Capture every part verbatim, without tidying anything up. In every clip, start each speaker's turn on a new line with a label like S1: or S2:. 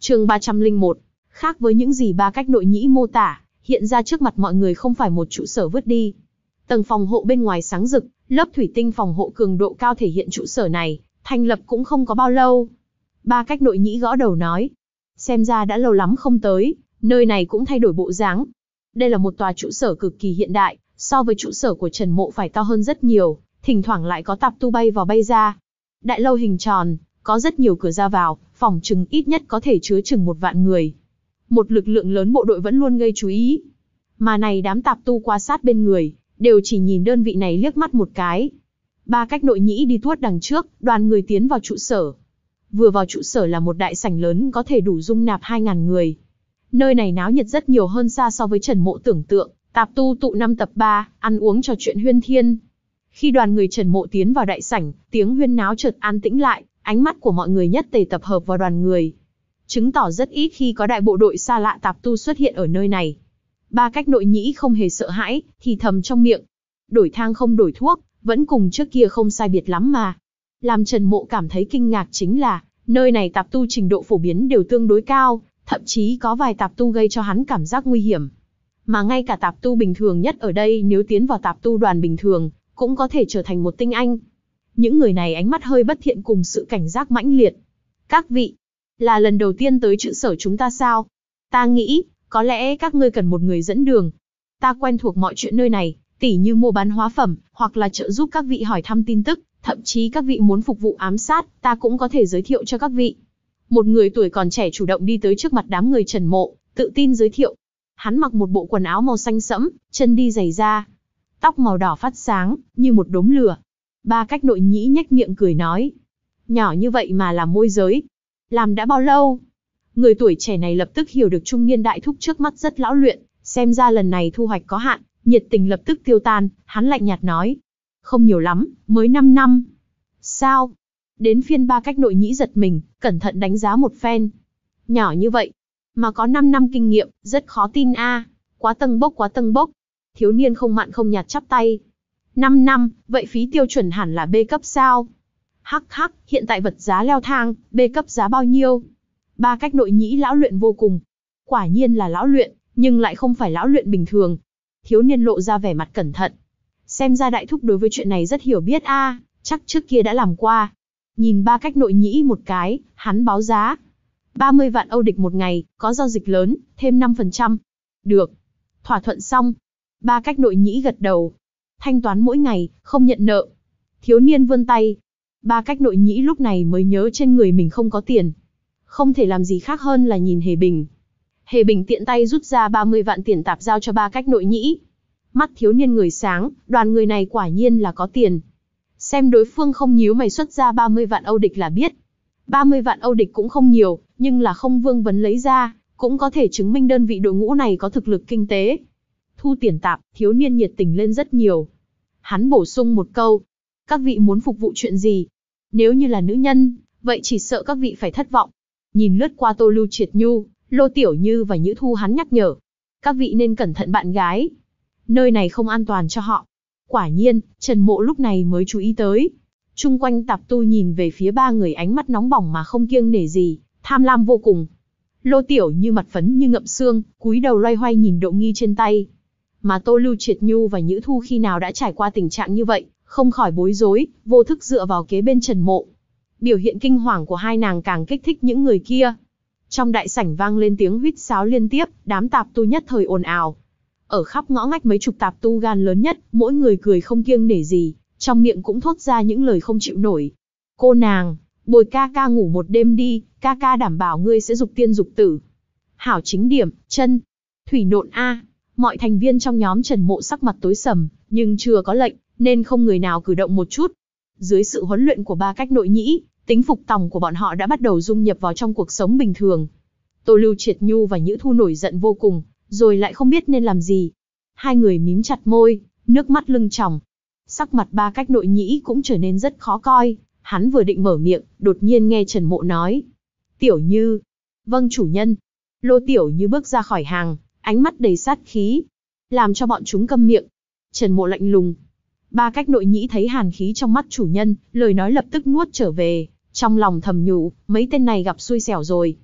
S1: Chương ba trăm lẻ một. Khác với những gì Ba Cách Nội Nhĩ mô tả, hiện ra trước mặt mọi người không phải một trụ sở vứt đi. Tầng phòng hộ bên ngoài sáng rực, lớp thủy tinh phòng hộ cường độ cao thể hiện trụ sở này thành lập cũng không có bao lâu. Ba Cách Nội Nhĩ gõ đầu nói, xem ra đã lâu lắm không tới, nơi này cũng thay đổi bộ dáng. Đây là một tòa trụ sở cực kỳ hiện đại, so với trụ sở của Trần Mộ phải to hơn rất nhiều, thỉnh thoảng lại có tạp tu bay vào bay ra. Đại lâu hình tròn, có rất nhiều cửa ra vào, phòng chừng ít nhất có thể chứa chừng một vạn người. Một lực lượng lớn bộ đội vẫn luôn gây chú ý. Mà này đám tạp tu qua sát bên người, đều chỉ nhìn đơn vị này liếc mắt một cái. Ba Cách Nội Nhĩ đi tuốt đằng trước, đoàn người tiến vào trụ sở. Vừa vào trụ sở là một đại sảnh lớn có thể đủ dung nạp hai nghìn người. Nơi này náo nhiệt rất nhiều hơn xa so với Trần Mộ tưởng tượng, tạp tu tụ năm tập ba, ăn uống trò chuyện huyên thiên. Khi đoàn người Trần Mộ tiến vào đại sảnh, tiếng huyên náo chợt an tĩnh lại, ánh mắt của mọi người nhất tề tập hợp vào đoàn người. Chứng tỏ rất ít khi có đại bộ đội xa lạ tạp tu xuất hiện ở nơi này. Ba Cách Nội Nhĩ không hề sợ hãi, thì thầm trong miệng. Đổi thang không đổi thuốc, vẫn cùng trước kia không sai biệt lắm mà. Làm Trần Mộ cảm thấy kinh ngạc chính là, nơi này tạp tu trình độ phổ biến đều tương đối cao, thậm chí có vài tạp tu gây cho hắn cảm giác nguy hiểm. Mà ngay cả tạp tu bình thường nhất ở đây nếu tiến vào tạp tu đoàn bình thường, cũng có thể trở thành một tinh anh. Những người này ánh mắt hơi bất thiện cùng sự cảnh giác mãnh liệt. Các vị, là lần đầu tiên tới trụ sở chúng ta sao? Ta nghĩ, có lẽ các ngươi cần một người dẫn đường. Ta quen thuộc mọi chuyện nơi này, tỉ như mua bán hóa phẩm, hoặc là trợ giúp các vị hỏi thăm tin tức, thậm chí các vị muốn phục vụ ám sát, ta cũng có thể giới thiệu cho các vị. Một người tuổi còn trẻ chủ động đi tới trước mặt đám người Trần Mộ, tự tin giới thiệu. Hắn mặc một bộ quần áo màu xanh sẫm, chân đi giày da, tóc màu đỏ phát sáng, như một đốm lửa. Ba Cách Nội Nhĩ nhếch miệng cười nói, nhỏ như vậy mà làm môi giới, làm đã bao lâu? Người tuổi trẻ này lập tức hiểu được trung niên đại thúc trước mắt rất lão luyện, xem ra lần này thu hoạch có hạn, nhiệt tình lập tức tiêu tan, hắn lạnh nhạt nói, không nhiều lắm, mới năm năm. Sao? Đến phiên Ba Cách Nội Nhĩ giật mình, cẩn thận đánh giá một phen. Nhỏ như vậy, mà có năm năm kinh nghiệm, rất khó tin a. Quá tâng bốc quá tâng bốc. Thiếu niên không mặn không nhạt chắp tay. năm năm, vậy phí tiêu chuẩn hẳn là B cấp sao? Hắc hắc, hiện tại vật giá leo thang, B cấp giá bao nhiêu? Ba Cách Nội Nhĩ lão luyện vô cùng. Quả nhiên là lão luyện, nhưng lại không phải lão luyện bình thường. Thiếu niên lộ ra vẻ mặt cẩn thận. Xem ra đại thúc đối với chuyện này rất hiểu biết a, chắc trước kia đã làm qua. Nhìn Ba Cách Nội Nhĩ một cái, hắn báo giá. ba mươi vạn Âu địch một ngày, có giao dịch lớn, thêm năm phần trăm. Được. Thỏa thuận xong. Ba Cách Nội Nhĩ gật đầu. Thanh toán mỗi ngày, không nhận nợ. Thiếu niên vươn tay. Ba Cách Nội Nhĩ lúc này mới nhớ trên người mình không có tiền. Không thể làm gì khác hơn là nhìn Hề Bình. Hề Bình tiện tay rút ra ba mươi vạn tiền tạp giao cho Ba Cách Nội Nhĩ. Mắt thiếu niên người sáng, đoàn người này quả nhiên là có tiền. Xem đối phương không nhíu mày xuất ra ba mươi vạn Âu địch là biết. ba mươi vạn Âu địch cũng không nhiều, nhưng là không vương vấn lấy ra, cũng có thể chứng minh đơn vị đội ngũ này có thực lực kinh tế. Thu tiền tạp, thiếu niên nhiệt tình lên rất nhiều. Hắn bổ sung một câu. Các vị muốn phục vụ chuyện gì? Nếu như là nữ nhân, vậy chỉ sợ các vị phải thất vọng. Nhìn lướt qua Tô Lưu Triệt Nhu, Lô Tiểu Như và Nhữ Thu hắn nhắc nhở. Các vị nên cẩn thận bạn gái. Nơi này không an toàn cho họ. Quả nhiên, Trần Mộ lúc này mới chú ý tới. Chung quanh tạp tu nhìn về phía ba người ánh mắt nóng bỏng mà không kiêng nể gì, tham lam vô cùng. Lô Tiểu Như mặt phấn như ngậm xương, cúi đầu loay hoay nhìn độ nghi trên tay. Mà Tô Lưu Triệt Nhu và Nhữ Thu khi nào đã trải qua tình trạng như vậy, không khỏi bối rối, vô thức dựa vào kế bên Trần Mộ. Biểu hiện kinh hoàng của hai nàng càng kích thích những người kia. Trong đại sảnh vang lên tiếng huýt sáo liên tiếp, đám tạp tu nhất thời ồn ào. Ở khắp ngõ ngách mấy chục tạp tu gan lớn nhất, mỗi người cười không kiêng nể gì, trong miệng cũng thốt ra những lời không chịu nổi. Cô nàng, bồi ca ca ngủ một đêm đi, ca ca đảm bảo ngươi sẽ dục tiên dục tử. Hảo chính điểm, chân, thủy nộn a. Mọi thành viên trong nhóm Trần Mộ sắc mặt tối sầm, nhưng chưa có lệnh, nên không người nào cử động một chút. Dưới sự huấn luyện của Ba Cách Nội Nhĩ, tính phục tòng của bọn họ đã bắt đầu dung nhập vào trong cuộc sống bình thường. Tô Lưu Triệt Nhu và Nhữ Thu nổi giận vô cùng, rồi lại không biết nên làm gì. Hai người mím chặt môi, nước mắt lưng tròng. Sắc mặt Ba Cách Nội Nhĩ cũng trở nên rất khó coi, hắn vừa định mở miệng, đột nhiên nghe Trần Mộ nói. Tiểu Như. Vâng chủ nhân. Lô Tiểu Như bước ra khỏi hàng, ánh mắt đầy sát khí. Làm cho bọn chúng câm miệng. Trần Mộ lạnh lùng. Ba Cách Nội Nhĩ thấy hàn khí trong mắt chủ nhân, lời nói lập tức nuốt trở về, trong lòng thầm nhủ, mấy tên này gặp xui xẻo rồi.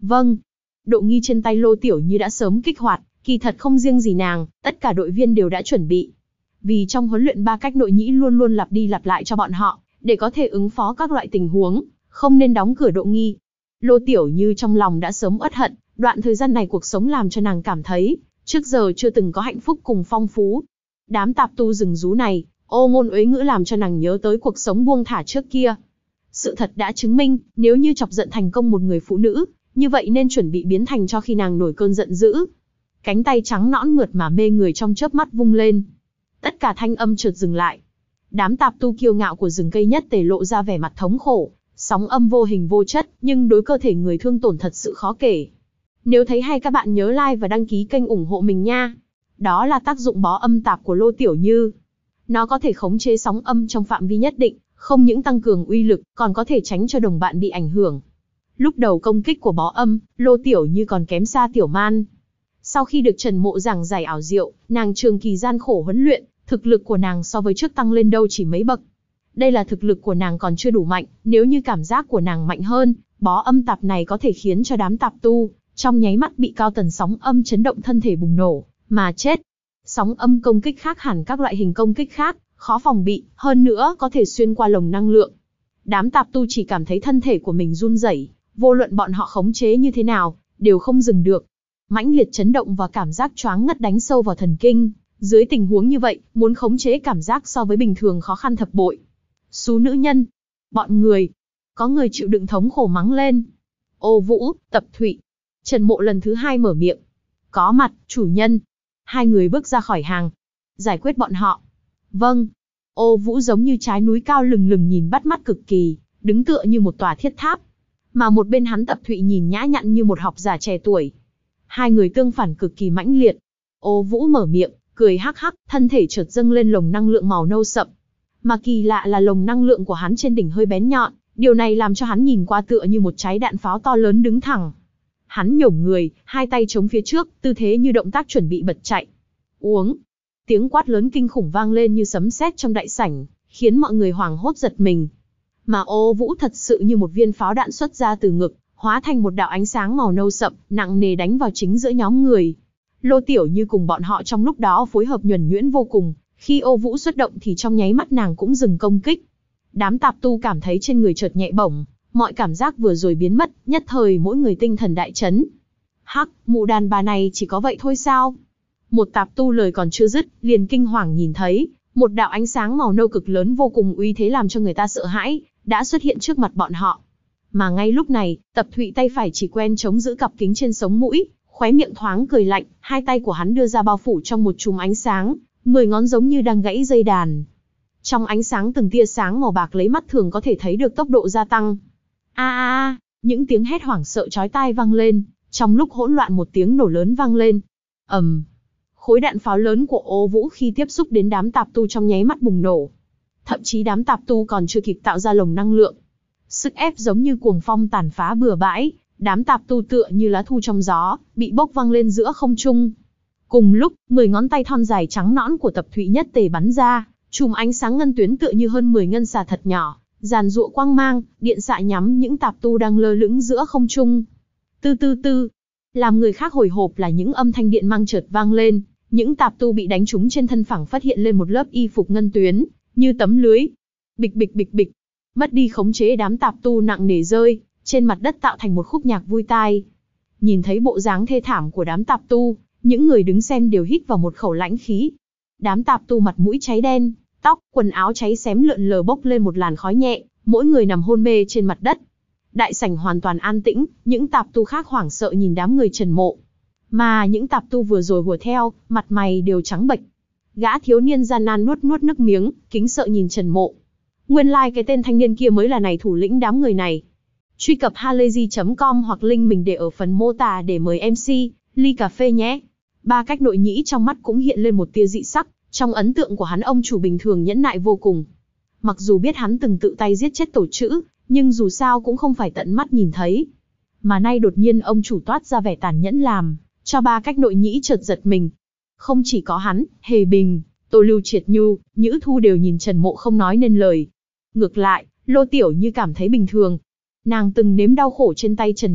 S1: Vâng. Độ nghi trên tay Lô Tiểu Như đã sớm kích hoạt, kỳ thật không riêng gì nàng, tất cả đội viên đều đã chuẩn bị. Vì trong huấn luyện ba cách nội nhĩ luôn luôn lặp đi lặp lại cho bọn họ, để có thể ứng phó các loại tình huống, không nên đóng cửa độ nghi. Lô Tiểu Như trong lòng đã sớm uất hận, đoạn thời gian này cuộc sống làm cho nàng cảm thấy, trước giờ chưa từng có hạnh phúc cùng phong phú. Đám tạp tu rừng rú này, ô ngôn uế ngữ làm cho nàng nhớ tới cuộc sống buông thả trước kia. Sự thật đã chứng minh, nếu như chọc giận thành công một người phụ nữ, như vậy nên chuẩn bị biến thành cho khi nàng nổi cơn giận dữ. Cánh tay trắng nõn mượt mà mê người trong chớp mắt vung lên. Tất cả thanh âm chợt dừng lại. Đám tạp tu kiêu ngạo của rừng cây nhất tề lộ ra vẻ mặt thống khổ, sóng âm vô hình vô chất, nhưng đối cơ thể người thương tổn thật sự khó kể. Nếu thấy hay các bạn nhớ like và đăng ký kênh ủng hộ mình nha. Đó là tác dụng bó âm tạp của Lô Tiểu Như. Nó có thể khống chế sóng âm trong phạm vi nhất định, không những tăng cường uy lực, còn có thể tránh cho đồng bạn bị ảnh hưởng. Lúc đầu công kích của bó âm, Lô Tiểu Như còn kém xa Tiểu Man. Sau khi được Trần Mộ giảng giải ảo diệu, nàng trường kỳ gian khổ huấn luyện, thực lực của nàng so với trước tăng lên đâu chỉ mấy bậc. Đây là thực lực của nàng còn chưa đủ mạnh, nếu như cảm giác của nàng mạnh hơn, bó âm tạp này có thể khiến cho đám tạp tu, trong nháy mắt bị cao tần sóng âm chấn động thân thể bùng nổ, mà chết. Sóng âm công kích khác hẳn các loại hình công kích khác, khó phòng bị, hơn nữa có thể xuyên qua lồng năng lượng. Đám tạp tu chỉ cảm thấy thân thể của mình run rẩy, vô luận bọn họ khống chế như thế nào, đều không dừng được. Mãnh liệt chấn động và cảm giác choáng ngất đánh sâu vào thần kinh. Dưới tình huống như vậy, muốn khống chế cảm giác so với bình thường khó khăn thập bội. Xú nữ nhân. Bọn người. Có người chịu đựng thống khổ mắng lên. Ô Vũ, Tập Thụy. Trần Mộ lần thứ hai mở miệng. Có mặt, chủ nhân. Hai người bước ra khỏi hàng. Giải quyết bọn họ. Vâng. Ô Vũ giống như trái núi cao lừng lừng nhìn bắt mắt cực kỳ, đứng tựa như một tòa thiết tháp. Mà một bên hắn Tập Thụy nhìn nhã nhặn như một học giả trẻ tuổi. Hai người tương phản cực kỳ mãnh liệt. Ô Vũ mở miệng, cười hắc hắc, thân thể chợt dâng lên lồng năng lượng màu nâu sậm. Mà kỳ lạ là lồng năng lượng của hắn trên đỉnh hơi bén nhọn, điều này làm cho hắn nhìn qua tựa như một trái đạn pháo to lớn đứng thẳng. Hắn nhổm người, hai tay chống phía trước, tư thế như động tác chuẩn bị bật chạy. Uống. Tiếng quát lớn kinh khủng vang lên như sấm sét trong đại sảnh, khiến mọi người hoảng hốt giật mình. Mà Ô Vũ thật sự như một viên pháo đạn xuất ra từ ngực, hóa thành một đạo ánh sáng màu nâu sậm, nặng nề đánh vào chính giữa nhóm người. Lô Tiểu Như cùng bọn họ trong lúc đó phối hợp nhuần nhuyễn vô cùng, khi Ô Vũ xuất động thì trong nháy mắt nàng cũng dừng công kích. Đám tạp tu cảm thấy trên người chợt nhẹ bổng, mọi cảm giác vừa rồi biến mất, nhất thời mỗi người tinh thần đại chấn. Hắc, mụ đàn bà này chỉ có vậy thôi sao? Một tạp tu lời còn chưa dứt, liền kinh hoàng nhìn thấy, một đạo ánh sáng màu nâu cực lớn vô cùng uy thế làm cho người ta sợ hãi, đã xuất hiện trước mặt bọn họ. Mà ngay lúc này, Tập Thụy tay phải chỉ quen chống giữ cặp kính trên sống mũi, khóe miệng thoáng cười lạnh, hai tay của hắn đưa ra bao phủ trong một chùm ánh sáng, mười ngón giống như đang gãy dây đàn. Trong ánh sáng từng tia sáng màu bạc lấy mắt thường có thể thấy được tốc độ gia tăng. A a a, những tiếng hét hoảng sợ chói tai vang lên, trong lúc hỗn loạn một tiếng nổ lớn vang lên. Ầm. Um, khối đạn pháo lớn của Ô Vũ khi tiếp xúc đến đám tạp tu trong nháy mắt bùng nổ. Thậm chí đám tạp tu còn chưa kịp tạo ra lồng năng lượng. Sức ép giống như cuồng phong tàn phá bừa bãi, đám tạp tu tựa như lá thu trong gió, bị bốc văng lên giữa không trung. Cùng lúc, mười ngón tay thon dài trắng nõn của Tập Thụy nhất tề bắn ra, chùm ánh sáng ngân tuyến tựa như hơn mười ngân xà thật nhỏ, giàn giụa quang mang, điện xạ nhắm những tạp tu đang lơ lửng giữa không trung. Tư tư tư, làm người khác hồi hộp là những âm thanh điện mang chợt vang lên, những tạp tu bị đánh trúng trên thân phẳng phát hiện lên một lớp y phục ngân tuyến, như tấm lưới. Bịch bịch bịch bịch, mất đi khống chế đám tạp tu nặng nề rơi, trên mặt đất tạo thành một khúc nhạc vui tai. Nhìn thấy bộ dáng thê thảm của đám tạp tu, những người đứng xem đều hít vào một khẩu lãnh khí. Đám tạp tu mặt mũi cháy đen, tóc, quần áo cháy xém lượn lờ bốc lên một làn khói nhẹ, mỗi người nằm hôn mê trên mặt đất. Đại sảnh hoàn toàn an tĩnh, những tạp tu khác hoảng sợ nhìn đám người Trần Mộ. Mà những tạp tu vừa rồi hùa theo, mặt mày đều trắng bệch. Gã thiếu niên gian nan nuốt nuốt nước miếng, kính sợ nhìn Trần Mộ. Nguyên lai like cái tên thanh niên kia mới là này thủ lĩnh đám người này. Truy cập halayzi chấm com hoặc link mình để ở phần mô tả để mời em xê, ly cà phê nhé. Ba cách nội nhĩ trong mắt cũng hiện lên một tia dị sắc, trong ấn tượng của hắn ông chủ bình thường nhẫn nại vô cùng. Mặc dù biết hắn từng tự tay giết chết tổ chữ, nhưng dù sao cũng không phải tận mắt nhìn thấy. Mà nay đột nhiên ông chủ toát ra vẻ tàn nhẫn làm, cho ba cách nội nhĩ chợt giật mình. Không chỉ có hắn, Hề Bình, Tô Lưu Triệt Nhu, Nhữ Thu đều nhìn Trần Mộ không nói nên lời. Ngược lại, Lô Tiểu Như cảm thấy bình thường. Nàng từng nếm đau khổ trên tay Trần Mộ,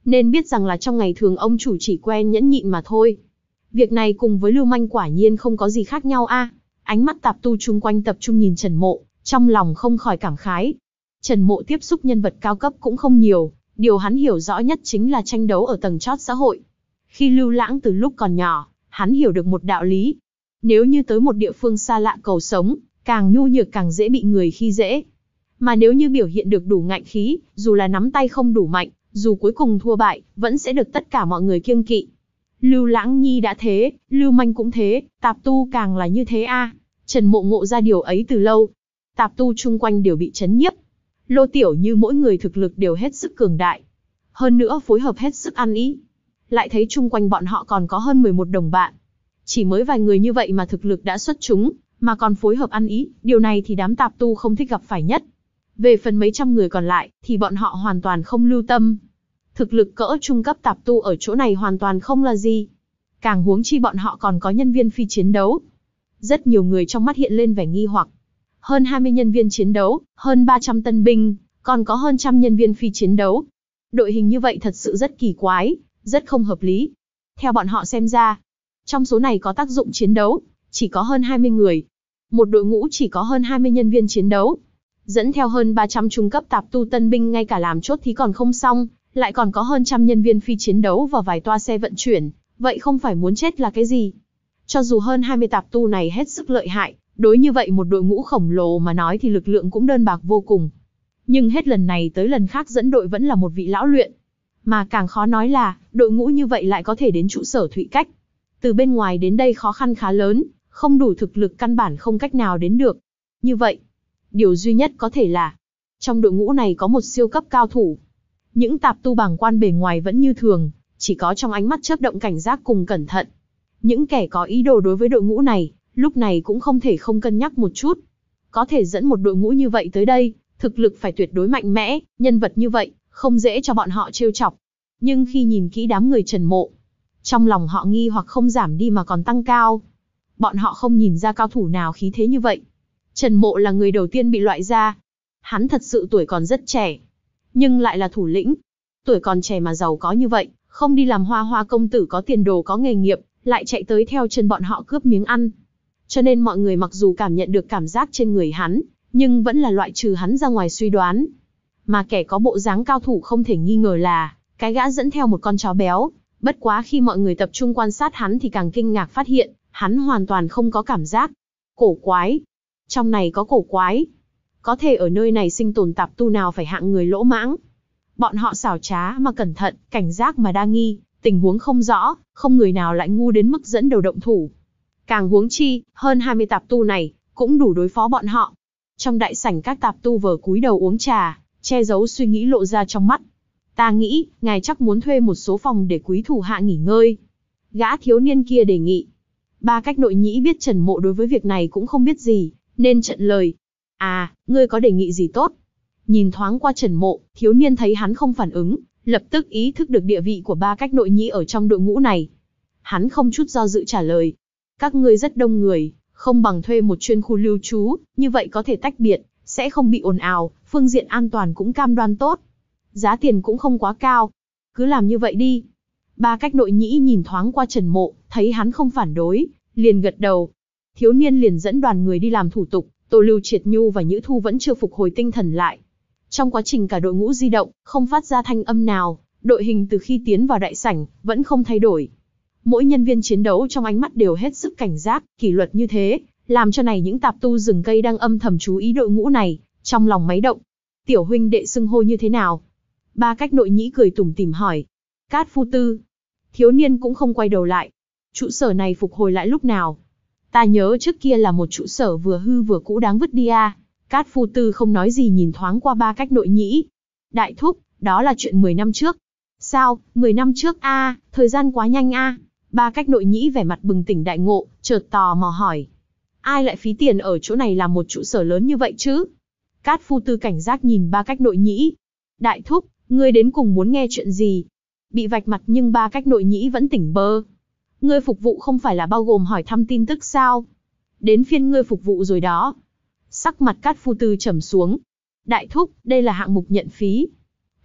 S1: nên biết rằng là trong ngày thường ông chủ chỉ quen nhẫn nhịn mà thôi. Việc này cùng với lưu manh quả nhiên không có gì khác nhau a. Ánh mắt tạp tu chung quanh tập trung nhìn Trần Mộ, trong lòng không khỏi cảm khái. Trần Mộ tiếp xúc nhân vật cao cấp cũng không nhiều, điều hắn hiểu rõ nhất chính là tranh đấu ở tầng chót xã hội. Khi lưu lãng từ lúc còn nhỏ, hắn hiểu được một đạo lý. Nếu như tới một địa phương xa lạ cầu sống, càng nhu nhược càng dễ bị người khi dễ. Mà nếu như biểu hiện được đủ ngạnh khí, dù là nắm tay không đủ mạnh, dù cuối cùng thua bại, vẫn sẽ được tất cả mọi người kiêng kỵ. Lưu Lãng Nhi đã thế, lưu manh cũng thế, tạp tu càng là như thế a. Trần Mộ ngộ ra điều ấy từ lâu. Tạp tu chung quanh đều bị chấn nhiếp. Lô Tiểu Như mỗi người thực lực đều hết sức cường đại. Hơn nữa phối hợp hết sức ăn ý. Lại thấy chung quanh bọn họ còn có hơn mười một đồng bạn. Chỉ mới vài người như vậy mà thực lực đã xuất chúng, mà còn phối hợp ăn ý, điều này thì đám tạp tu không thích gặp phải nhất. Về phần mấy trăm người còn lại, thì bọn họ hoàn toàn không lưu tâm. Thực lực cỡ trung cấp tạp tu ở chỗ này hoàn toàn không là gì. Càng huống chi bọn họ còn có nhân viên phi chiến đấu. Rất nhiều người trong mắt hiện lên vẻ nghi hoặc. Hơn hai mươi nhân viên chiến đấu, hơn ba trăm tân binh, còn có hơn trăm nhân viên phi chiến đấu. Đội hình như vậy thật sự rất kỳ quái, rất không hợp lý. Theo bọn họ xem ra, trong số này có tác dụng chiến đấu, chỉ có hơn hai mươi người. Một đội ngũ chỉ có hơn hai mươi nhân viên chiến đấu. Dẫn theo hơn ba trăm trung cấp tạp tu tân binh ngay cả làm chốt thì còn không xong, lại còn có hơn trăm nhân viên phi chiến đấu và vài toa xe vận chuyển, vậy không phải muốn chết là cái gì? Cho dù hơn hai mươi tạp tu này hết sức lợi hại, đối như vậy một đội ngũ khổng lồ mà nói thì lực lượng cũng đơn bạc vô cùng. Nhưng hết lần này tới lần khác dẫn đội vẫn là một vị lão luyện. Mà càng khó nói là, đội ngũ như vậy lại có thể đến trụ sở Thụy Cách. Từ bên ngoài đến đây khó khăn khá lớn, không đủ thực lực căn bản không cách nào đến được. Như vậy, điều duy nhất có thể là, trong đội ngũ này có một siêu cấp cao thủ. Những tạp tu bàng quan bề ngoài vẫn như thường, chỉ có trong ánh mắt chớp động cảnh giác cùng cẩn thận. Những kẻ có ý đồ đối với đội ngũ này, lúc này cũng không thể không cân nhắc một chút. Có thể dẫn một đội ngũ như vậy tới đây, thực lực phải tuyệt đối mạnh mẽ, nhân vật như vậy, không dễ cho bọn họ trêu chọc. Nhưng khi nhìn kỹ đám người Trần Mộ, trong lòng họ nghi hoặc không giảm đi mà còn tăng cao. Bọn họ không nhìn ra cao thủ nào khí thế như vậy. Trần Mộ là người đầu tiên bị loại ra. Hắn thật sự tuổi còn rất trẻ, nhưng lại là thủ lĩnh. Tuổi còn trẻ mà giàu có như vậy, không đi làm hoa hoa công tử có tiền đồ có nghề nghiệp, lại chạy tới theo chân bọn họ cướp miếng ăn. Cho nên mọi người mặc dù cảm nhận được cảm giác trên người hắn, nhưng vẫn là loại trừ hắn ra ngoài suy đoán. Mà kẻ có bộ dáng cao thủ không thể nghi ngờ là, cái gã dẫn theo một con chó béo. Bất quá khi mọi người tập trung quan sát hắn thì càng kinh ngạc phát hiện, hắn hoàn toàn không có cảm giác. Cổ quái. Trong này có cổ quái. Có thể ở nơi này sinh tồn tạp tu nào phải hạng người lỗ mãng. Bọn họ xảo trá mà cẩn thận, cảnh giác mà đa nghi, tình huống không rõ, không người nào lại ngu đến mức dẫn đầu động thủ. Càng huống chi, hơn hai mươi tạp tu này, cũng đủ đối phó bọn họ. Trong đại sảnh các tạp tu vờ cúi đầu uống trà, che giấu suy nghĩ lộ ra trong mắt. Ta nghĩ, ngài chắc muốn thuê một số phòng để quý thủ hạ nghỉ ngơi. Gã thiếu niên kia đề nghị. Ba Cách Nội Nhĩ biết Trần Mộ đối với việc này cũng không biết gì, nên trận lời. À, ngươi có đề nghị gì tốt? Nhìn thoáng qua Trần Mộ, thiếu niên thấy hắn không phản ứng, lập tức ý thức được địa vị của Ba Cách Nội Nhĩ ở trong đội ngũ này. Hắn không chút do dự trả lời. Các ngươi rất đông người, không bằng thuê một chuyên khu lưu trú, như vậy có thể tách biệt, sẽ không bị ồn ào, phương diện an toàn cũng cam đoan tốt. Giá tiền cũng không quá cao. Cứ làm như vậy đi. Ba Cách Nội Nhĩ nhìn thoáng qua Trần Mộ, thấy hắn không phản đối, liền gật đầu. Thiếu niên liền dẫn đoàn người đi làm thủ tục, Tô Lưu Triệt Nhu và Nhữ Thu vẫn chưa phục hồi tinh thần lại. Trong quá trình cả đội ngũ di động, không phát ra thanh âm nào, đội hình từ khi tiến vào đại sảnh, vẫn không thay đổi. Mỗi nhân viên chiến đấu trong ánh mắt đều hết sức cảnh giác, kỷ luật như thế, làm cho này những tạp tu rừng cây đang âm thầm chú ý đội ngũ này, trong lòng máy động. Tiểu huynh đệ xưng hô như thế nào? Ba Cách Nội Nhĩ cười tủm tỉm hỏi. Cát Phu Tư. Thiếu niên cũng không quay đầu lại. Trụ sở này phục hồi lại lúc nào? Ta nhớ trước kia là một trụ sở vừa hư vừa cũ đáng vứt đi à. Cát Phu Tư không nói gì nhìn thoáng qua Ba Cách Nội Nhĩ. Đại thúc, đó là chuyện mười năm trước. Sao, mười năm trước a, à, thời gian quá nhanh a. À. Ba Cách Nội Nhĩ vẻ mặt bừng tỉnh đại ngộ, chợt tò mò hỏi. Ai lại phí tiền ở chỗ này làm một trụ sở lớn như vậy chứ? Cát Phu Tư cảnh giác nhìn Ba Cách Nội Nhĩ. Đại thúc, ngươi đến cùng muốn nghe chuyện gì? Bị vạch mặt nhưng Ba Cách Nội Nhĩ vẫn tỉnh bơ. Ngươi phục vụ không phải là bao gồm hỏi thăm tin tức sao? Đến phiên ngươi phục vụ rồi đó. Sắc mặt Cát Phu Tư trầm xuống. Đại thúc, đây là hạng mục nhận phí.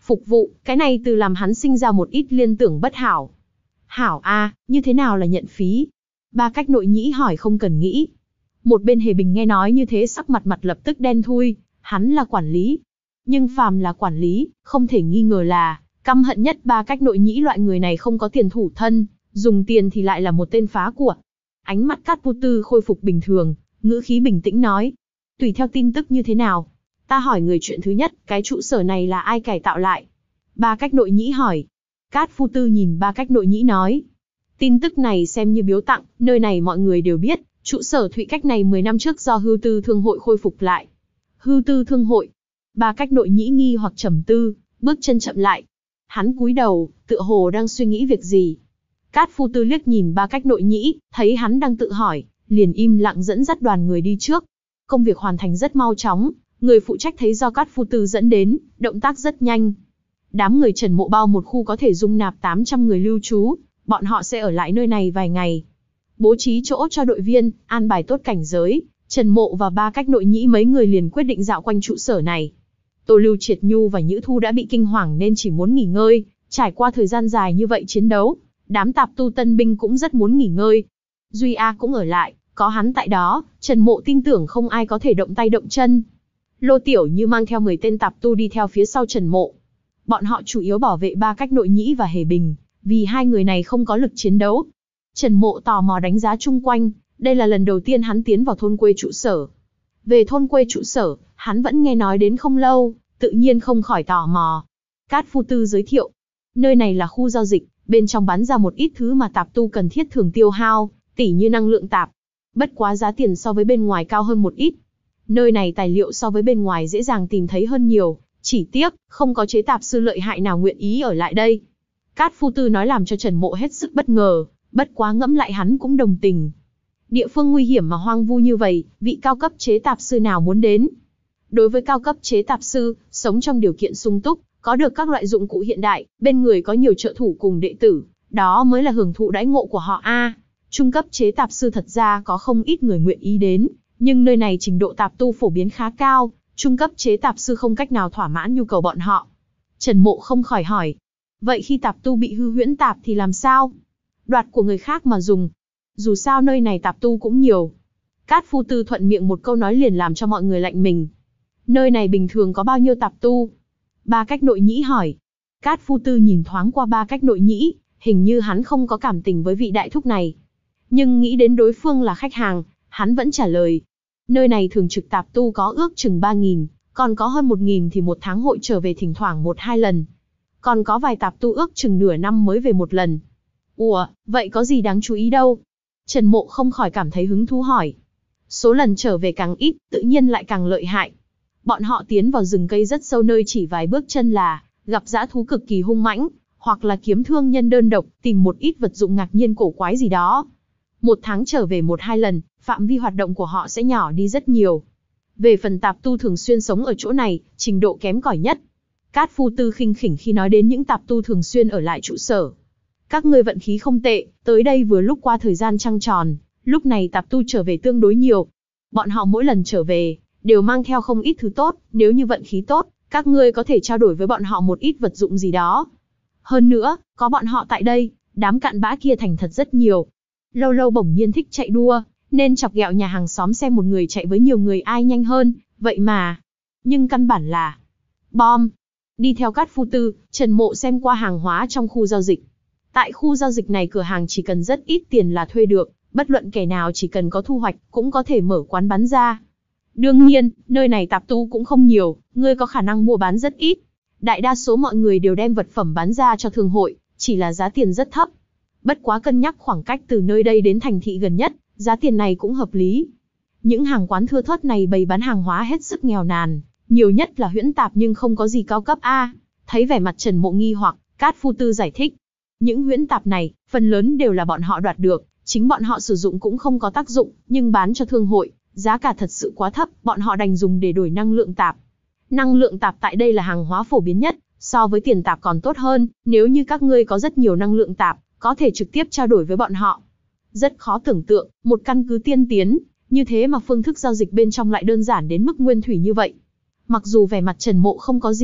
S1: Phục vụ, cái này từ làm hắn sinh ra một ít liên tưởng bất hảo. Hảo a, như thế nào là nhận phí? Ba Cách Nội Nhĩ hỏi không cần nghĩ. Một bên Hề Bình nghe nói như thế sắc mặt mặt lập tức đen thui, hắn là quản lý. Nhưng phàm là quản lý, không thể nghi ngờ là, căm hận nhất Ba Cách Nội Nhĩ loại người này không có tiền thủ thân, dùng tiền thì lại là một tên phá của. Ánh mắt Cát Vu Tư khôi phục bình thường, ngữ khí bình tĩnh nói. Tùy theo tin tức như thế nào? Ta hỏi người chuyện thứ nhất, cái trụ sở này là ai cải tạo lại? Ba Cách Nội Nhĩ hỏi. Cát Vu Tư nhìn Ba Cách Nội Nhĩ nói. Tin tức này xem như biếu tặng, nơi này mọi người đều biết, trụ sở Thụy Cách này mười năm trước do Hưu Tư Thương hội khôi phục lại. Hưu Tư Thương hội. Ba Cách Nội Nhĩ nghi hoặc trầm tư, bước chân chậm lại. Hắn cúi đầu, tựa hồ đang suy nghĩ việc gì. Cát Vu Tư liếc nhìn Ba Cách Nội Nhĩ, thấy hắn đang tự hỏi, liền im lặng dẫn dắt đoàn người đi trước. Công việc hoàn thành rất mau chóng, người phụ trách thấy do Cát Vu Tư dẫn đến, động tác rất nhanh. Đám người Trần Mộ bao một khu có thể dung nạp tám trăm người lưu trú, bọn họ sẽ ở lại nơi này vài ngày. Bố trí chỗ cho đội viên, an bài tốt cảnh giới, Trần Mộ và Ba Cách Nội Nhĩ mấy người liền quyết định dạo quanh trụ sở này. Tô Lưu Triệt Nhu và Nhữ Thu đã bị kinh hoàng nên chỉ muốn nghỉ ngơi, trải qua thời gian dài như vậy chiến đấu, đám tạp tu tân binh cũng rất muốn nghỉ ngơi. Duy A cũng ở lại, có hắn tại đó, Trần Mộ tin tưởng không ai có thể động tay động chân. Lô Tiểu Như mang theo mười tên tạp tu đi theo phía sau Trần Mộ. Bọn họ chủ yếu bảo vệ Ba Cách Nội Nhĩ và Hề Bình, vì hai người này không có lực chiến đấu. Trần Mộ tò mò đánh giá chung quanh, đây là lần đầu tiên hắn tiến vào thôn quê trụ sở. Về thôn quê trụ sở, hắn vẫn nghe nói đến không lâu, tự nhiên không khỏi tò mò. Cát Vu Tư giới thiệu, nơi này là khu giao dịch, bên trong bán ra một ít thứ mà tạp tu cần thiết thường tiêu hao, tỉ như năng lượng tạp. Bất quá giá tiền so với bên ngoài cao hơn một ít. Nơi này tài liệu so với bên ngoài dễ dàng tìm thấy hơn nhiều, chỉ tiếc, không có chế tạp sư lợi hại nào nguyện ý ở lại đây. Cát Vu Tư nói làm cho Trần Mộ hết sức bất ngờ, bất quá ngẫm lại hắn cũng đồng tình. Địa phương nguy hiểm mà hoang vu như vậy, vị cao cấp chế tạp sư nào muốn đến? Đối với cao cấp chế tạp sư, sống trong điều kiện sung túc, có được các loại dụng cụ hiện đại, bên người có nhiều trợ thủ cùng đệ tử, đó mới là hưởng thụ đãi ngộ của họ a. Trung cấp chế tạp sư thật ra có không ít người nguyện ý đến, nhưng nơi này trình độ tạp tu phổ biến khá cao, trung cấp chế tạp sư không cách nào thỏa mãn nhu cầu bọn họ. Trần Mộ không khỏi hỏi, vậy khi tạp tu bị hư huyễn tạp thì làm sao? Đoạt của người khác mà dùng. Dù sao nơi này tạp tu cũng nhiều. Cát Vu Tư thuận miệng một câu nói liền làm cho mọi người lạnh mình. Nơi này bình thường có bao nhiêu tạp tu? Ba Cách Nội Nhĩ hỏi. Cát Vu Tư nhìn thoáng qua Ba Cách Nội Nhĩ, hình như hắn không có cảm tình với vị đại thúc này. Nhưng nghĩ đến đối phương là khách hàng, hắn vẫn trả lời. Nơi này thường trực tạp tu có ước chừng ba nghìn, còn có hơn một nghìn thì một tháng hội trở về thỉnh thoảng một hai lần. Còn có vài tạp tu ước chừng nửa năm mới về một lần. Ủa, vậy có gì đáng chú ý đâu? Trần Mộ không khỏi cảm thấy hứng thú hỏi. Số lần trở về càng ít, tự nhiên lại càng lợi hại. Bọn họ tiến vào rừng cây rất sâu nơi chỉ vài bước chân là gặp dã thú cực kỳ hung mãnh, hoặc là kiếm thương nhân đơn độc, tìm một ít vật dụng ngạc nhiên cổ quái gì đó. Một tháng trở về một hai lần, phạm vi hoạt động của họ sẽ nhỏ đi rất nhiều. Về phần tạp tu thường xuyên sống ở chỗ này, trình độ kém cỏi nhất. Cát Vu Tư khinh khỉnh khi nói đến những tạp tu thường xuyên ở lại trụ sở. Các ngươi vận khí không tệ, tới đây vừa lúc qua thời gian trăng tròn, lúc này tạp tu trở về tương đối nhiều. Bọn họ mỗi lần trở về, đều mang theo không ít thứ tốt, nếu như vận khí tốt, các ngươi có thể trao đổi với bọn họ một ít vật dụng gì đó. Hơn nữa, có bọn họ tại đây, đám cặn bã kia thành thật rất nhiều. Lâu lâu bỗng nhiên thích chạy đua, nên chọc ghẹo nhà hàng xóm xem một người chạy với nhiều người ai nhanh hơn, vậy mà. Nhưng căn bản là bom. Đi theo Cát Vu Tư, Trần Mộ xem qua hàng hóa trong khu giao dịch. Tại khu giao dịch này cửa hàng chỉ cần rất ít tiền là thuê được, bất luận kẻ nào chỉ cần có thu hoạch cũng có thể mở quán bán ra. Đương nhiên, nơi này tạp tu cũng không nhiều, ngươi có khả năng mua bán rất ít. Đại đa số mọi người đều đem vật phẩm bán ra cho thương hội, chỉ là giá tiền rất thấp. Bất quá cân nhắc khoảng cách từ nơi đây đến thành thị gần nhất, giá tiền này cũng hợp lý. Những hàng quán thưa thớt này bày bán hàng hóa hết sức nghèo nàn, nhiều nhất là huyễn tạp nhưng không có gì cao cấp a. Thấy vẻ mặt Trần Mộ nghi hoặc, Cát Vu Tư giải thích. Những huyễn tạp này, phần lớn đều là bọn họ đoạt được, chính bọn họ sử dụng cũng không có tác dụng, nhưng bán cho thương hội, giá cả thật sự quá thấp, bọn họ đành dùng để đổi năng lượng tạp. Năng lượng tạp tại đây là hàng hóa phổ biến nhất, so với tiền tạp còn tốt hơn, nếu như các ngươi có rất nhiều năng lượng tạp, có thể trực tiếp trao đổi với bọn họ. Rất khó tưởng tượng, một căn cứ tiên tiến, như thế mà phương thức giao dịch bên trong lại đơn giản đến mức nguyên thủy như vậy. Mặc dù vẻ mặt Trần Mộ không có gì,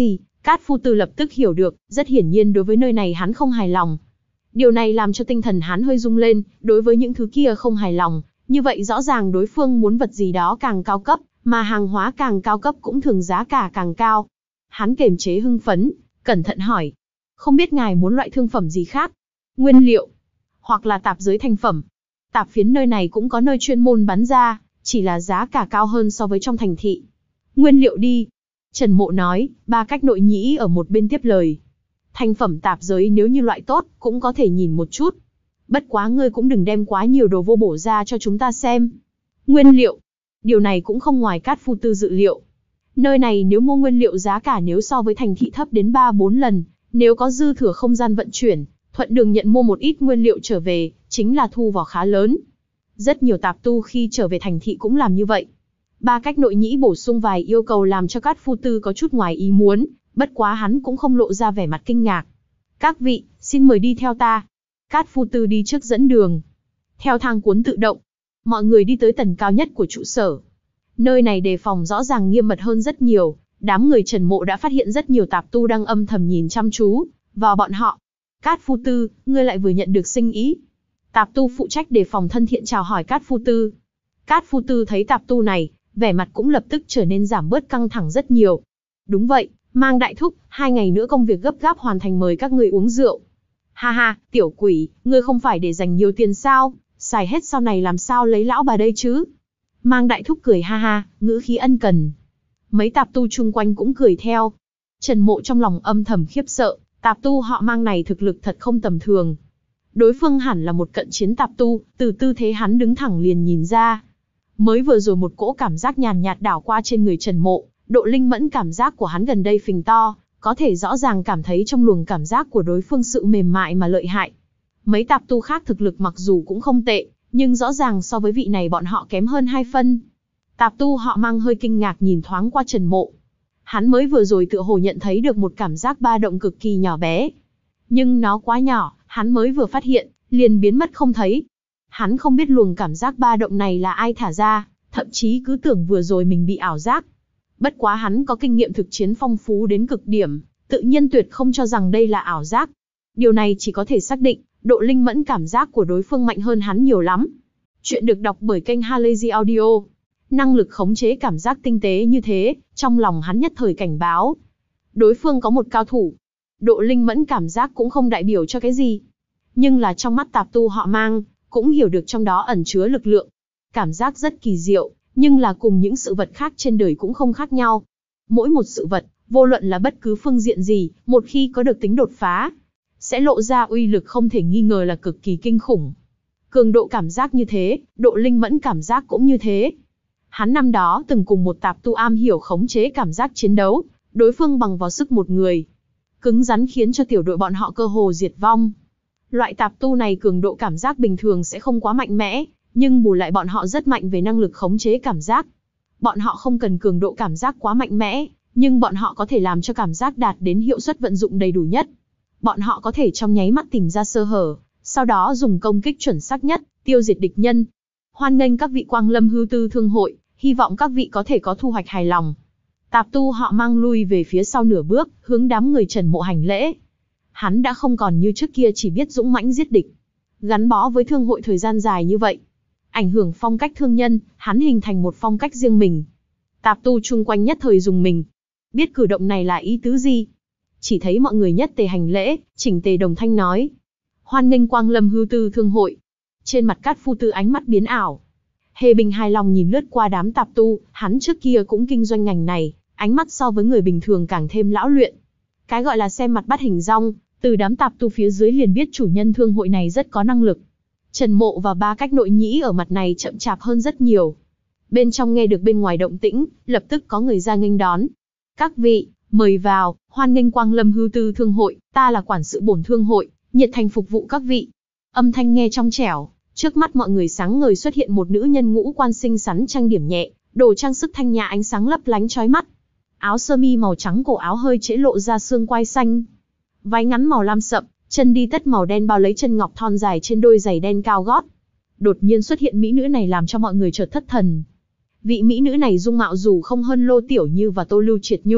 S1: Cát Phu Tư lập tức hiểu được, rất hiển nhiên đối với nơi này hắn không hài lòng. Điều này làm cho tinh thần hắn hơi rung lên, đối với những thứ kia không hài lòng, như vậy rõ ràng đối phương muốn vật gì đó càng cao cấp, mà hàng hóa càng cao cấp cũng thường giá cả càng cao. Hắn kiềm chế hưng phấn, cẩn thận hỏi. Không biết ngài muốn loại thương phẩm gì khác? Nguyên liệu? Hoặc là tạp giới thành phẩm? Tạp phiến nơi này cũng có nơi chuyên môn bán ra, chỉ là giá cả cao hơn so với trong thành thị. Nguyên liệu đi. Trần Mộ nói, ba cách nội nhĩ ở một bên tiếp lời. Thành phẩm tạp giới nếu như loại tốt, cũng có thể nhìn một chút. Bất quá ngươi cũng đừng đem quá nhiều đồ vô bổ ra cho chúng ta xem. Nguyên liệu. Điều này cũng không ngoài Cát Phu Tư dự liệu. Nơi này nếu mua nguyên liệu giá cả nếu so với thành thị thấp đến ba bốn lần, nếu có dư thừa không gian vận chuyển, thuận đường nhận mua một ít nguyên liệu trở về, chính là thu vào khá lớn. Rất nhiều tạp tu khi trở về thành thị cũng làm như vậy. Ba cách nội nhĩ bổ sung vài yêu cầu làm cho Cát Phu Tư có chút ngoài ý muốn, bất quá hắn cũng không lộ ra vẻ mặt kinh ngạc. Các vị, xin mời đi theo ta. Cát Phu Tư đi trước dẫn đường. Theo thang cuốn tự động, mọi người đi tới tầng cao nhất của trụ sở. Nơi này đề phòng rõ ràng nghiêm mật hơn rất nhiều, đám người Trần Mộ đã phát hiện rất nhiều tạp tu đang âm thầm nhìn chăm chú vào bọn họ. Cát Phu Tư, ngươi lại vừa nhận được sinh ý. Tạp tu phụ trách đề phòng thân thiện chào hỏi Cát Phu Tư. Cát Phu Tư thấy tạp tu này, vẻ mặt cũng lập tức trở nên giảm bớt căng thẳng rất nhiều. Đúng vậy, Mang đại thúc, hai ngày nữa công việc gấp gáp hoàn thành, mời các ngươi uống rượu. Ha ha, tiểu quỷ, ngươi không phải để dành nhiều tiền sao, xài hết sau này làm sao lấy lão bà đây chứ? Mang đại thúc cười ha ha, ngữ khí ân cần. Mấy tạp tu chung quanh cũng cười theo. Trần Mộ trong lòng âm thầm khiếp sợ, tạp tu họ Mang này thực lực thật không tầm thường. Đối phương hẳn là một cận chiến tạp tu, từ tư thế hắn đứng thẳng liền nhìn ra. Mới vừa rồi một cỗ cảm giác nhàn nhạt đảo qua trên người Trần Mộ, độ linh mẫn cảm giác của hắn gần đây phình to, có thể rõ ràng cảm thấy trong luồng cảm giác của đối phương sự mềm mại mà lợi hại. Mấy tạp tu khác thực lực mặc dù cũng không tệ, nhưng rõ ràng so với vị này bọn họ kém hơn hai phân. Tạp tu họ Mang hơi kinh ngạc nhìn thoáng qua Trần Mộ. Hắn mới vừa rồi tựa hồ nhận thấy được một cảm giác ba động cực kỳ nhỏ bé. Nhưng nó quá nhỏ, hắn mới vừa phát hiện, liền biến mất không thấy. Hắn không biết luồng cảm giác ba động này là ai thả ra, thậm chí cứ tưởng vừa rồi mình bị ảo giác. Bất quá hắn có kinh nghiệm thực chiến phong phú đến cực điểm, tự nhiên tuyệt không cho rằng đây là ảo giác. Điều này chỉ có thể xác định, độ linh mẫn cảm giác của đối phương mạnh hơn hắn nhiều lắm. Chuyện được đọc bởi kênh Halazy Audio. Năng lực khống chế cảm giác tinh tế như thế, trong lòng hắn nhất thời cảnh báo. Đối phương có một cao thủ. Độ linh mẫn cảm giác cũng không đại biểu cho cái gì. Nhưng là trong mắt tạp tu họ Mang, cũng hiểu được trong đó ẩn chứa lực lượng. Cảm giác rất kỳ diệu, nhưng là cùng những sự vật khác trên đời cũng không khác nhau. Mỗi một sự vật, vô luận là bất cứ phương diện gì, một khi có được tính đột phá, sẽ lộ ra uy lực không thể nghi ngờ là cực kỳ kinh khủng. Cường độ cảm giác như thế, độ linh mẫn cảm giác cũng như thế. Hắn năm đó từng cùng một tạp tu am hiểu khống chế cảm giác chiến đấu, đối phương bằng vào sức một người. Cứng rắn khiến cho tiểu đội bọn họ cơ hồ diệt vong. Loại tạp tu này cường độ cảm giác bình thường sẽ không quá mạnh mẽ, nhưng bù lại bọn họ rất mạnh về năng lực khống chế cảm giác. Bọn họ không cần cường độ cảm giác quá mạnh mẽ, nhưng bọn họ có thể làm cho cảm giác đạt đến hiệu suất vận dụng đầy đủ nhất. Bọn họ có thể trong nháy mắt tìm ra sơ hở, sau đó dùng công kích chuẩn xác nhất, tiêu diệt địch nhân. Hoan nghênh các vị quang lâm hưu tư thương hội, hy vọng các vị có thể có thu hoạch hài lòng. Tạp tu họ Mang lui về phía sau nửa bước, hướng đám người Trần Mộ hành lễ. Hắn đã không còn như trước kia chỉ biết dũng mãnh giết địch. Gắn bó với thương hội thời gian dài như vậy, ảnh hưởng phong cách thương nhân, hắn hình thành một phong cách riêng mình. Tạp tu chung quanh nhất thời dùng mình. Biết cử động này là ý tứ gì? Chỉ thấy mọi người nhất tề hành lễ, chỉnh tề đồng thanh nói. Hoan nghênh quang lâm hưu tư thương hội. Trên mặt Cát Phu Tư ánh mắt biến ảo. Hề Bình hài lòng nhìn lướt qua đám tạp tu, hắn trước kia cũng kinh doanh ngành này, ánh mắt so với người bình thường càng thêm lão luyện. Cái gọi là xem mặt bắt hình dong, từ đám tạp tu phía dưới liền biết chủ nhân thương hội này rất có năng lực. Trần Mộ và ba cách nội nhĩ ở mặt này chậm chạp hơn rất nhiều. Bên trong nghe được bên ngoài động tĩnh, lập tức có người ra nghênh đón. Các vị, mời vào, hoan nghênh quang lâm hưu tư thương hội, ta là quản sự bổn thương hội, nhiệt thành phục vụ các vị. Âm thanh nghe trong trẻo, trước mắt mọi người sáng ngời xuất hiện một nữ nhân ngũ quan xinh xắn trang điểm nhẹ, đồ trang sức thanh nhã ánh sáng lấp lánh chói mắt. Áo sơ mi màu trắng, cổ áo hơi trễ lộ ra xương quai xanh. Váy ngắn màu lam sậm, chân đi tất màu đen bao lấy chân ngọc thon dài trên đôi giày đen cao gót. Đột nhiên xuất hiện mỹ nữ này làm cho mọi người chợt thất thần. Vị mỹ nữ này dung mạo dù không hơn Lô Tiểu Như và Tô Lưu Triệt Nhu,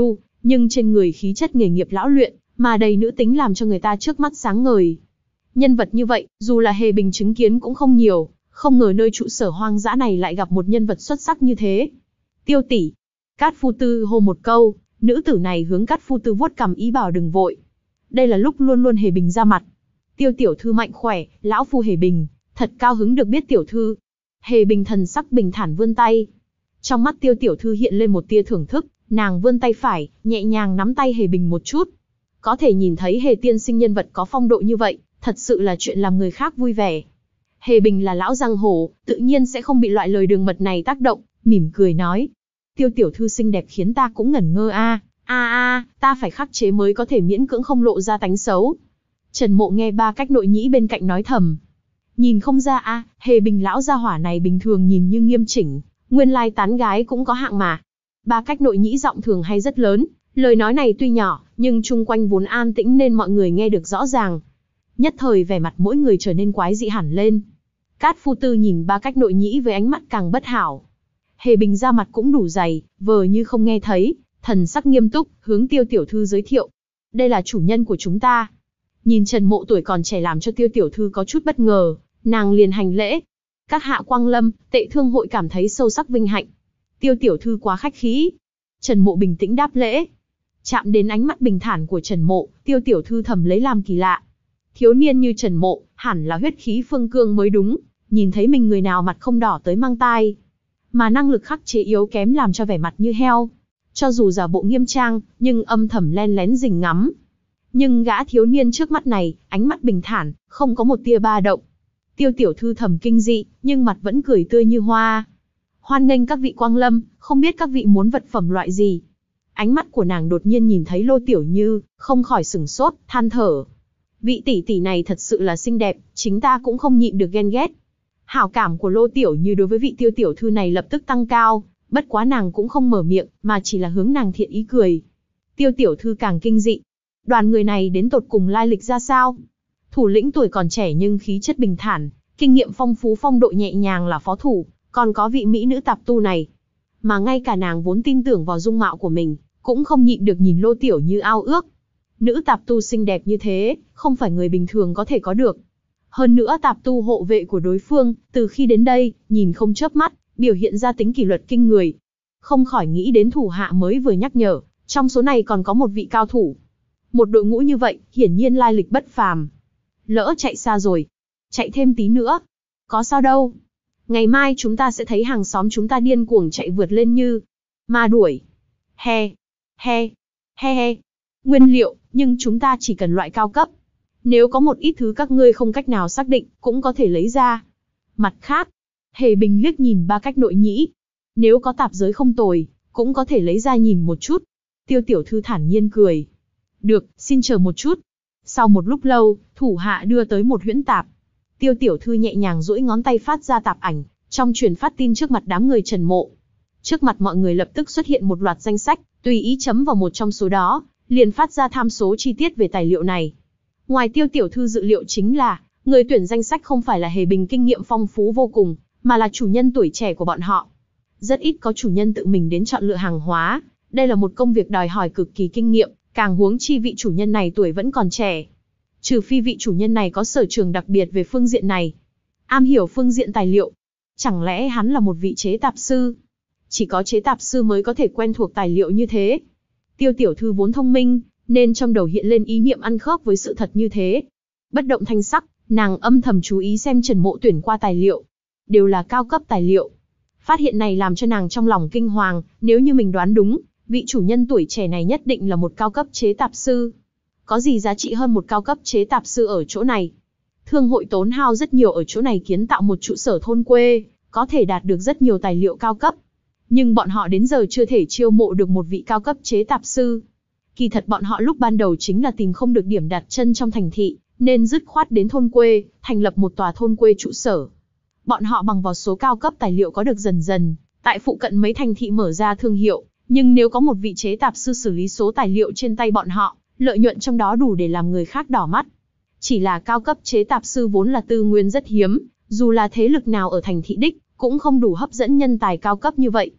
S1: nhưng trên người khí chất nghề nghiệp lão luyện, mà đầy nữ tính làm cho người ta trước mắt sáng ngời. Nhân vật như vậy, dù là Hề Bình chứng kiến cũng không nhiều, không ngờ nơi trụ sở hoang dã này lại gặp một nhân vật xuất sắc như thế. Tiêu tỷ. Cát Phu Tư hô một câu, nữ tử này hướng Cát Phu Tư vuốt cằm ý bảo đừng vội. Đây là lúc luôn luôn Hề Bình ra mặt. Tiêu tiểu thư mạnh khỏe, lão phu Hề Bình, thật cao hứng được biết tiểu thư. Hề Bình thần sắc bình thản vươn tay. Trong mắt Tiêu tiểu thư hiện lên một tia thưởng thức, nàng vươn tay phải, nhẹ nhàng nắm tay Hề Bình một chút. Có thể nhìn thấy Hề tiên sinh nhân vật có phong độ như vậy, thật sự là chuyện làm người khác vui vẻ. Hề Bình là lão giang hồ, tự nhiên sẽ không bị loại lời đường mật này tác động, mỉm cười nói. Tiêu tiểu thư xinh đẹp khiến ta cũng ngẩn ngơ a, a a, ta phải khắc chế mới có thể miễn cưỡng không lộ ra tánh xấu. Trần Mộ nghe ba cách nội nhĩ bên cạnh nói thầm. Nhìn không ra a, Hề Bình lão gia hỏa này bình thường nhìn như nghiêm chỉnh, nguyên lai tán gái cũng có hạng mà. Ba cách nội nhĩ giọng thường hay rất lớn, lời nói này tuy nhỏ, nhưng chung quanh vốn an tĩnh nên mọi người nghe được rõ ràng. Nhất thời vẻ mặt mỗi người trở nên quái dị hẳn lên. Cát Phu Tư nhìn ba cách nội nhĩ với ánh mắt càng bất hảo. Hề Bình ra mặt cũng đủ dày, vờ như không nghe thấy, thần sắc nghiêm túc, hướng Tiêu tiểu thư giới thiệu. Đây là chủ nhân của chúng ta. Nhìn Trần Mộ tuổi còn trẻ làm cho Tiêu tiểu thư có chút bất ngờ, nàng liền hành lễ. Các hạ quang lâm, Tệ Thương hội cảm thấy sâu sắc vinh hạnh. Tiêu tiểu thư quá khách khí. Trần Mộ bình tĩnh đáp lễ. Chạm đến ánh mắt bình thản của Trần Mộ, Tiêu tiểu thư thầm lấy làm kỳ lạ. Thiếu niên như Trần Mộ, hẳn là huyết khí phương cương mới đúng, nhìn thấy mình người nào mặt không đỏ tới mang tai. Mà năng lực khắc chế yếu kém làm cho vẻ mặt như heo. Cho dù giả bộ nghiêm trang, nhưng âm thầm len lén rình ngắm. Nhưng gã thiếu niên trước mắt này, ánh mắt bình thản, không có một tia ba động. Tiêu tiểu thư thầm kinh dị, nhưng mặt vẫn cười tươi như hoa. Hoan nghênh các vị quang lâm, không biết các vị muốn vật phẩm loại gì. Ánh mắt của nàng đột nhiên nhìn thấy Lô Tiểu Như, không khỏi sửng sốt, than thở. Vị tỷ tỷ này thật sự là xinh đẹp, chính ta cũng không nhịn được ghen ghét. Hảo cảm của Lô Tiểu Như đối với vị Tiêu tiểu thư này lập tức tăng cao, bất quá nàng cũng không mở miệng, mà chỉ là hướng nàng thiện ý cười. Tiêu tiểu thư càng kinh dị. Đoàn người này đến tột cùng lai lịch ra sao? Thủ lĩnh tuổi còn trẻ nhưng khí chất bình thản, kinh nghiệm phong phú phong độ nhẹ nhàng là phó thủ, còn có vị mỹ nữ tạp tu này. Mà ngay cả nàng vốn tin tưởng vào dung mạo của mình, cũng không nhịn được nhìn Lô Tiểu Như ao ước. Nữ tạp tu xinh đẹp như thế, không phải người bình thường có thể có được. Hơn nữa tạp tu hộ vệ của đối phương, từ khi đến đây, nhìn không chớp mắt, biểu hiện ra tính kỷ luật kinh người. Không khỏi nghĩ đến thủ hạ mới vừa nhắc nhở, trong số này còn có một vị cao thủ. Một đội ngũ như vậy, hiển nhiên lai lịch bất phàm. Lỡ chạy xa rồi, chạy thêm tí nữa. Có sao đâu. Ngày mai chúng ta sẽ thấy hàng xóm chúng ta điên cuồng chạy vượt lên như ma đuổi. He, he, he he. Nguyên liệu, nhưng chúng ta chỉ cần loại cao cấp. Nếu có một ít thứ các ngươi không cách nào xác định, cũng có thể lấy ra. Mặt khác, Hề Bình liếc nhìn ba cách nội nhĩ. Nếu có tạp giới không tồi, cũng có thể lấy ra nhìn một chút. Tiêu tiểu thư thản nhiên cười. Được, xin chờ một chút. Sau một lúc lâu, thủ hạ đưa tới một huyễn tạp. Tiêu tiểu thư nhẹ nhàng duỗi ngón tay phát ra tạp ảnh, trong truyền phát tin trước mặt đám người Trần Mộ. Trước mặt mọi người lập tức xuất hiện một loạt danh sách, tùy ý chấm vào một trong số đó, liền phát ra tham số chi tiết về tài liệu này. Ngoài Tiêu tiểu thư dự liệu chính là, người tuyển danh sách không phải là Hề Bình kinh nghiệm phong phú vô cùng, mà là chủ nhân tuổi trẻ của bọn họ. Rất ít có chủ nhân tự mình đến chọn lựa hàng hóa, đây là một công việc đòi hỏi cực kỳ kinh nghiệm, càng huống chi vị chủ nhân này tuổi vẫn còn trẻ. Trừ phi vị chủ nhân này có sở trường đặc biệt về phương diện này, am hiểu phương diện tài liệu. Chẳng lẽ hắn là một vị chế tạp sư? Chỉ có chế tạp sư mới có thể quen thuộc tài liệu như thế. Tiêu tiểu thư vốn thông minh, nên trong đầu hiện lên ý niệm ăn khớp với sự thật như thế. Bất động thanh sắc, nàng âm thầm chú ý xem Trần Mộ tuyển qua tài liệu. Đều là cao cấp tài liệu. Phát hiện này làm cho nàng trong lòng kinh hoàng, nếu như mình đoán đúng, vị chủ nhân tuổi trẻ này nhất định là một cao cấp chế tạp sư. Có gì giá trị hơn một cao cấp chế tạp sư ở chỗ này? Thương hội tốn hao rất nhiều ở chỗ này kiến tạo một trụ sở thôn quê, có thể đạt được rất nhiều tài liệu cao cấp. Nhưng bọn họ đến giờ chưa thể chiêu mộ được một vị cao cấp chế tạp sư. Kỳ thật bọn họ lúc ban đầu chính là tìm không được điểm đặt chân trong thành thị, nên dứt khoát đến thôn quê, thành lập một tòa thôn quê trụ sở. Bọn họ bằng vào số cao cấp tài liệu có được dần dần, tại phụ cận mấy thành thị mở ra thương hiệu, nhưng nếu có một vị chế tạp sư xử lý số tài liệu trên tay bọn họ, lợi nhuận trong đó đủ để làm người khác đỏ mắt. Chỉ là cao cấp chế tạp sư vốn là tư nguyên rất hiếm, dù là thế lực nào ở thành thị đích, cũng không đủ hấp dẫn nhân tài cao cấp như vậy.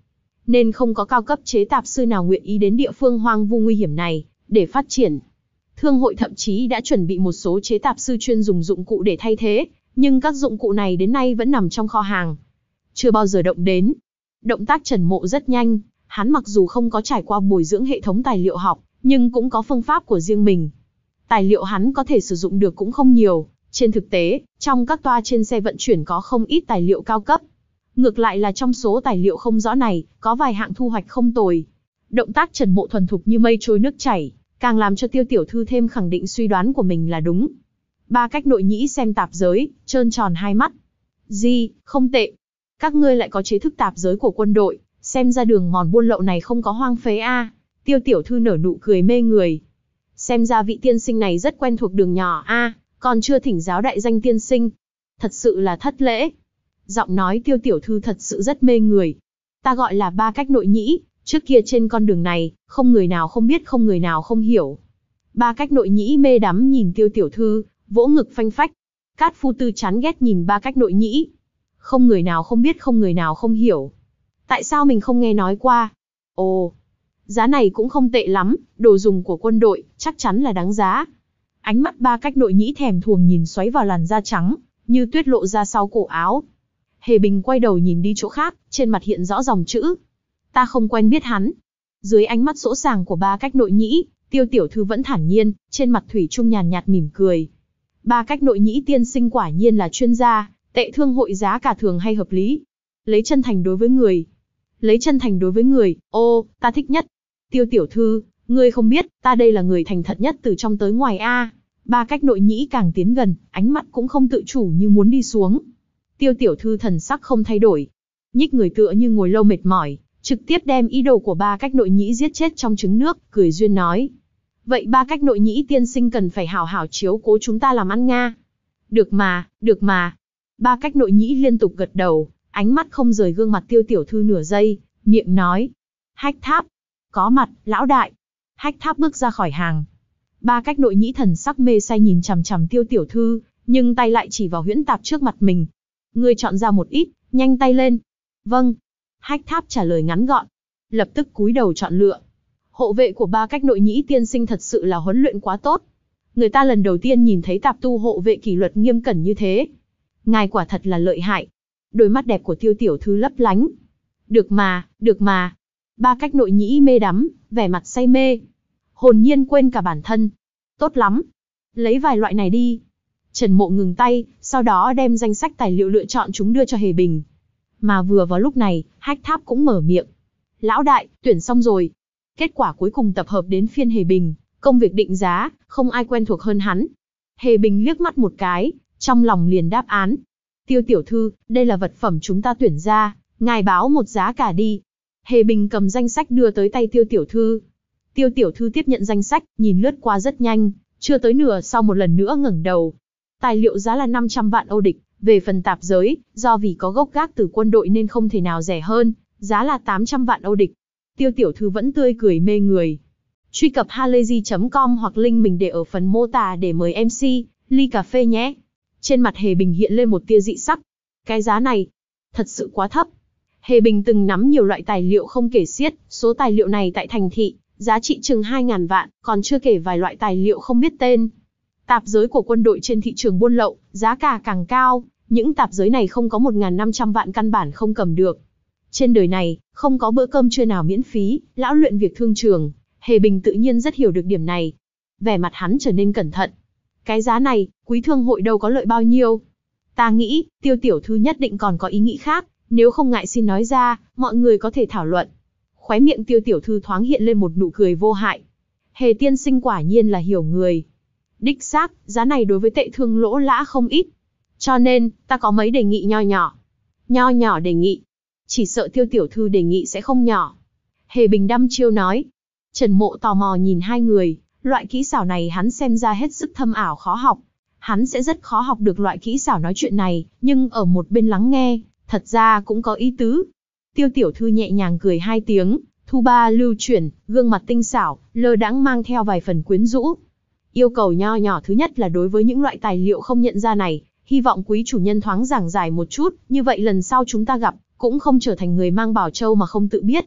S1: nên không có cao cấp chế tạp sư nào nguyện ý đến địa phương hoang vu nguy hiểm này để phát triển. Thương hội thậm chí đã chuẩn bị một số chế tạp sư chuyên dùng dụng cụ để thay thế, nhưng các dụng cụ này đến nay vẫn nằm trong kho hàng, chưa bao giờ động đến. Động tác Trần Mộ rất nhanh, hắn mặc dù không có trải qua bồi dưỡng hệ thống tài liệu học, nhưng cũng có phương pháp của riêng mình. Tài liệu hắn có thể sử dụng được cũng không nhiều, trên thực tế, trong các toa trên xe vận chuyển có không ít tài liệu cao cấp. Ngược lại là trong số tài liệu không rõ này, có vài hạng thu hoạch không tồi. Động tác Trần Mộ thuần thục như mây trôi nước chảy, càng làm cho Tiêu tiểu thư thêm khẳng định suy đoán của mình là đúng. Ba cách nội nhĩ xem tạp giới, trơn tròn hai mắt. Gì, không tệ. Các ngươi lại có chế thức tạp giới của quân đội, xem ra đường mòn buôn lậu này không có hoang phế a. À. Tiêu tiểu thư nở nụ cười mê người. Xem ra vị tiên sinh này rất quen thuộc đường nhỏ a, à, còn chưa thỉnh giáo đại danh tiên sinh. Thật sự là thất lễ. Giọng nói Tiêu tiểu thư thật sự rất mê người. Ta gọi là ba cách nội nhĩ, trước kia trên con đường này, không người nào không biết không người nào không hiểu. Ba cách nội nhĩ mê đắm nhìn Tiêu tiểu thư, vỗ ngực phanh phách. Cát Phu Tư chán ghét nhìn ba cách nội nhĩ. Không người nào không biết không người nào không hiểu. Tại sao mình không nghe nói qua? Ồ, giá này cũng không tệ lắm, đồ dùng của quân đội, chắc chắn là đáng giá. Ánh mắt ba cách nội nhĩ thèm thuồng nhìn xoáy vào làn da trắng, như tuyết lộ ra sau cổ áo. Hề Bình quay đầu nhìn đi chỗ khác, trên mặt hiện rõ dòng chữ. Ta không quen biết hắn. Dưới ánh mắt sỗ sàng của ba cách nội nhĩ, Tiêu tiểu thư vẫn thản nhiên, trên mặt thủy chung nhàn nhạt mỉm cười. Ba cách nội nhĩ tiên sinh quả nhiên là chuyên gia, tệ thương hội giá cả thường hay hợp lý. Lấy chân thành đối với người. Lấy chân thành đối với người, ô, ta thích nhất. Tiêu tiểu thư, ngươi không biết, ta đây là người thành thật nhất từ trong tới ngoài a. Ba cách nội nhĩ càng tiến gần, ánh mắt cũng không tự chủ như muốn đi xuống. Tiêu tiểu thư thần sắc không thay đổi. Nhích người tựa như ngồi lâu mệt mỏi, trực tiếp đem ý đồ của ba cách nội nhĩ giết chết trong trứng nước, cười duyên nói. Vậy ba cách nội nhĩ tiên sinh cần phải hảo hảo chiếu cố chúng ta làm ăn nga. Được mà, được mà. Ba cách nội nhĩ liên tục gật đầu, ánh mắt không rời gương mặt Tiêu tiểu thư nửa giây, miệng nói. Hách Tháp. Có mặt, lão đại. Hách Tháp bước ra khỏi hàng. Ba cách nội nhĩ thần sắc mê say nhìn chằm chằm Tiêu tiểu thư, nhưng tay lại chỉ vào huyễn tạp trước mặt mình. Ngươi chọn ra một ít, nhanh tay lên. Vâng. Hách Tháp trả lời ngắn gọn. Lập tức cúi đầu chọn lựa. Hộ vệ của ba cách nội nhĩ tiên sinh thật sự là huấn luyện quá tốt. Người ta lần đầu tiên nhìn thấy tạp tu hộ vệ kỷ luật nghiêm cẩn như thế. Ngài quả thật là lợi hại. Đôi mắt đẹp của Tiêu tiểu thư lấp lánh. Được mà, được mà. Ba cách nội nhĩ mê đắm, vẻ mặt say mê. Hồn nhiên quên cả bản thân. Tốt lắm. Lấy vài loại này đi. Trần Mộ ngừng tay, sau đó đem danh sách tài liệu lựa chọn chúng đưa cho Hề Bình. Mà vừa vào lúc này, Hách Tháp cũng mở miệng. Lão đại, tuyển xong rồi. Kết quả cuối cùng tập hợp đến phiên Hề Bình, công việc định giá, không ai quen thuộc hơn hắn. Hề Bình liếc mắt một cái, trong lòng liền đáp án. Tiêu tiểu thư, đây là vật phẩm chúng ta tuyển ra, ngài báo một giá cả đi. Hề Bình cầm danh sách đưa tới tay Tiêu tiểu thư. Tiêu tiểu thư tiếp nhận danh sách, nhìn lướt qua rất nhanh, chưa tới nửa sau một lần nữa ngẩng đầu. Tài liệu giá là năm trăm vạn Âu địch, về phần tạp giới, do vì có gốc gác từ quân đội nên không thể nào rẻ hơn, giá là tám trăm vạn Âu địch. Tiêu tiểu thư vẫn tươi cười mê người. Truy cập halayzi chấm com hoặc link mình để ở phần mô tả để mời em xê, ly cà phê nhé. Trên mặt Hề Bình hiện lên một tia dị sắc. Cái giá này, thật sự quá thấp. Hề Bình từng nắm nhiều loại tài liệu không kể xiết, số tài liệu này tại thành thị, giá trị chừng hai nghìn vạn, còn chưa kể vài loại tài liệu không biết tên. Tạp giới của quân đội trên thị trường buôn lậu, giá cả càng cao, những tạp giới này không có một nghìn năm trăm vạn căn bản không cầm được. Trên đời này, không có bữa cơm trưa nào miễn phí, lão luyện việc thương trường, Hề Bình tự nhiên rất hiểu được điểm này. Vẻ mặt hắn trở nên cẩn thận. Cái giá này, quý thương hội đâu có lợi bao nhiêu. Ta nghĩ, Tiêu tiểu thư nhất định còn có ý nghĩ khác, nếu không ngại xin nói ra, mọi người có thể thảo luận. Khóe miệng Tiêu tiểu thư thoáng hiện lên một nụ cười vô hại. Hề tiên sinh quả nhiên là hiểu người. Đích xác, giá này đối với tệ thương lỗ lã không ít. Cho nên, ta có mấy đề nghị nho nhỏ. Nho nhỏ đề nghị. Chỉ sợ Tiêu tiểu thư đề nghị sẽ không nhỏ. Hề Bình đăm chiêu nói. Trần Mộ tò mò nhìn hai người, loại kỹ xảo này hắn xem ra hết sức thâm ảo khó học. Hắn sẽ rất khó học được loại kỹ xảo nói chuyện này, nhưng ở một bên lắng nghe, thật ra cũng có ý tứ. Tiêu tiểu thư nhẹ nhàng cười hai tiếng, thu ba lưu chuyển, gương mặt tinh xảo, lơ đãng mang theo vài phần quyến rũ. Yêu cầu nho nhỏ thứ nhất là đối với những loại tài liệu không nhận ra này, hy vọng quý chủ nhân thoáng giảng giải một chút, như vậy lần sau chúng ta gặp, cũng không trở thành người mang bảo châu mà không tự biết.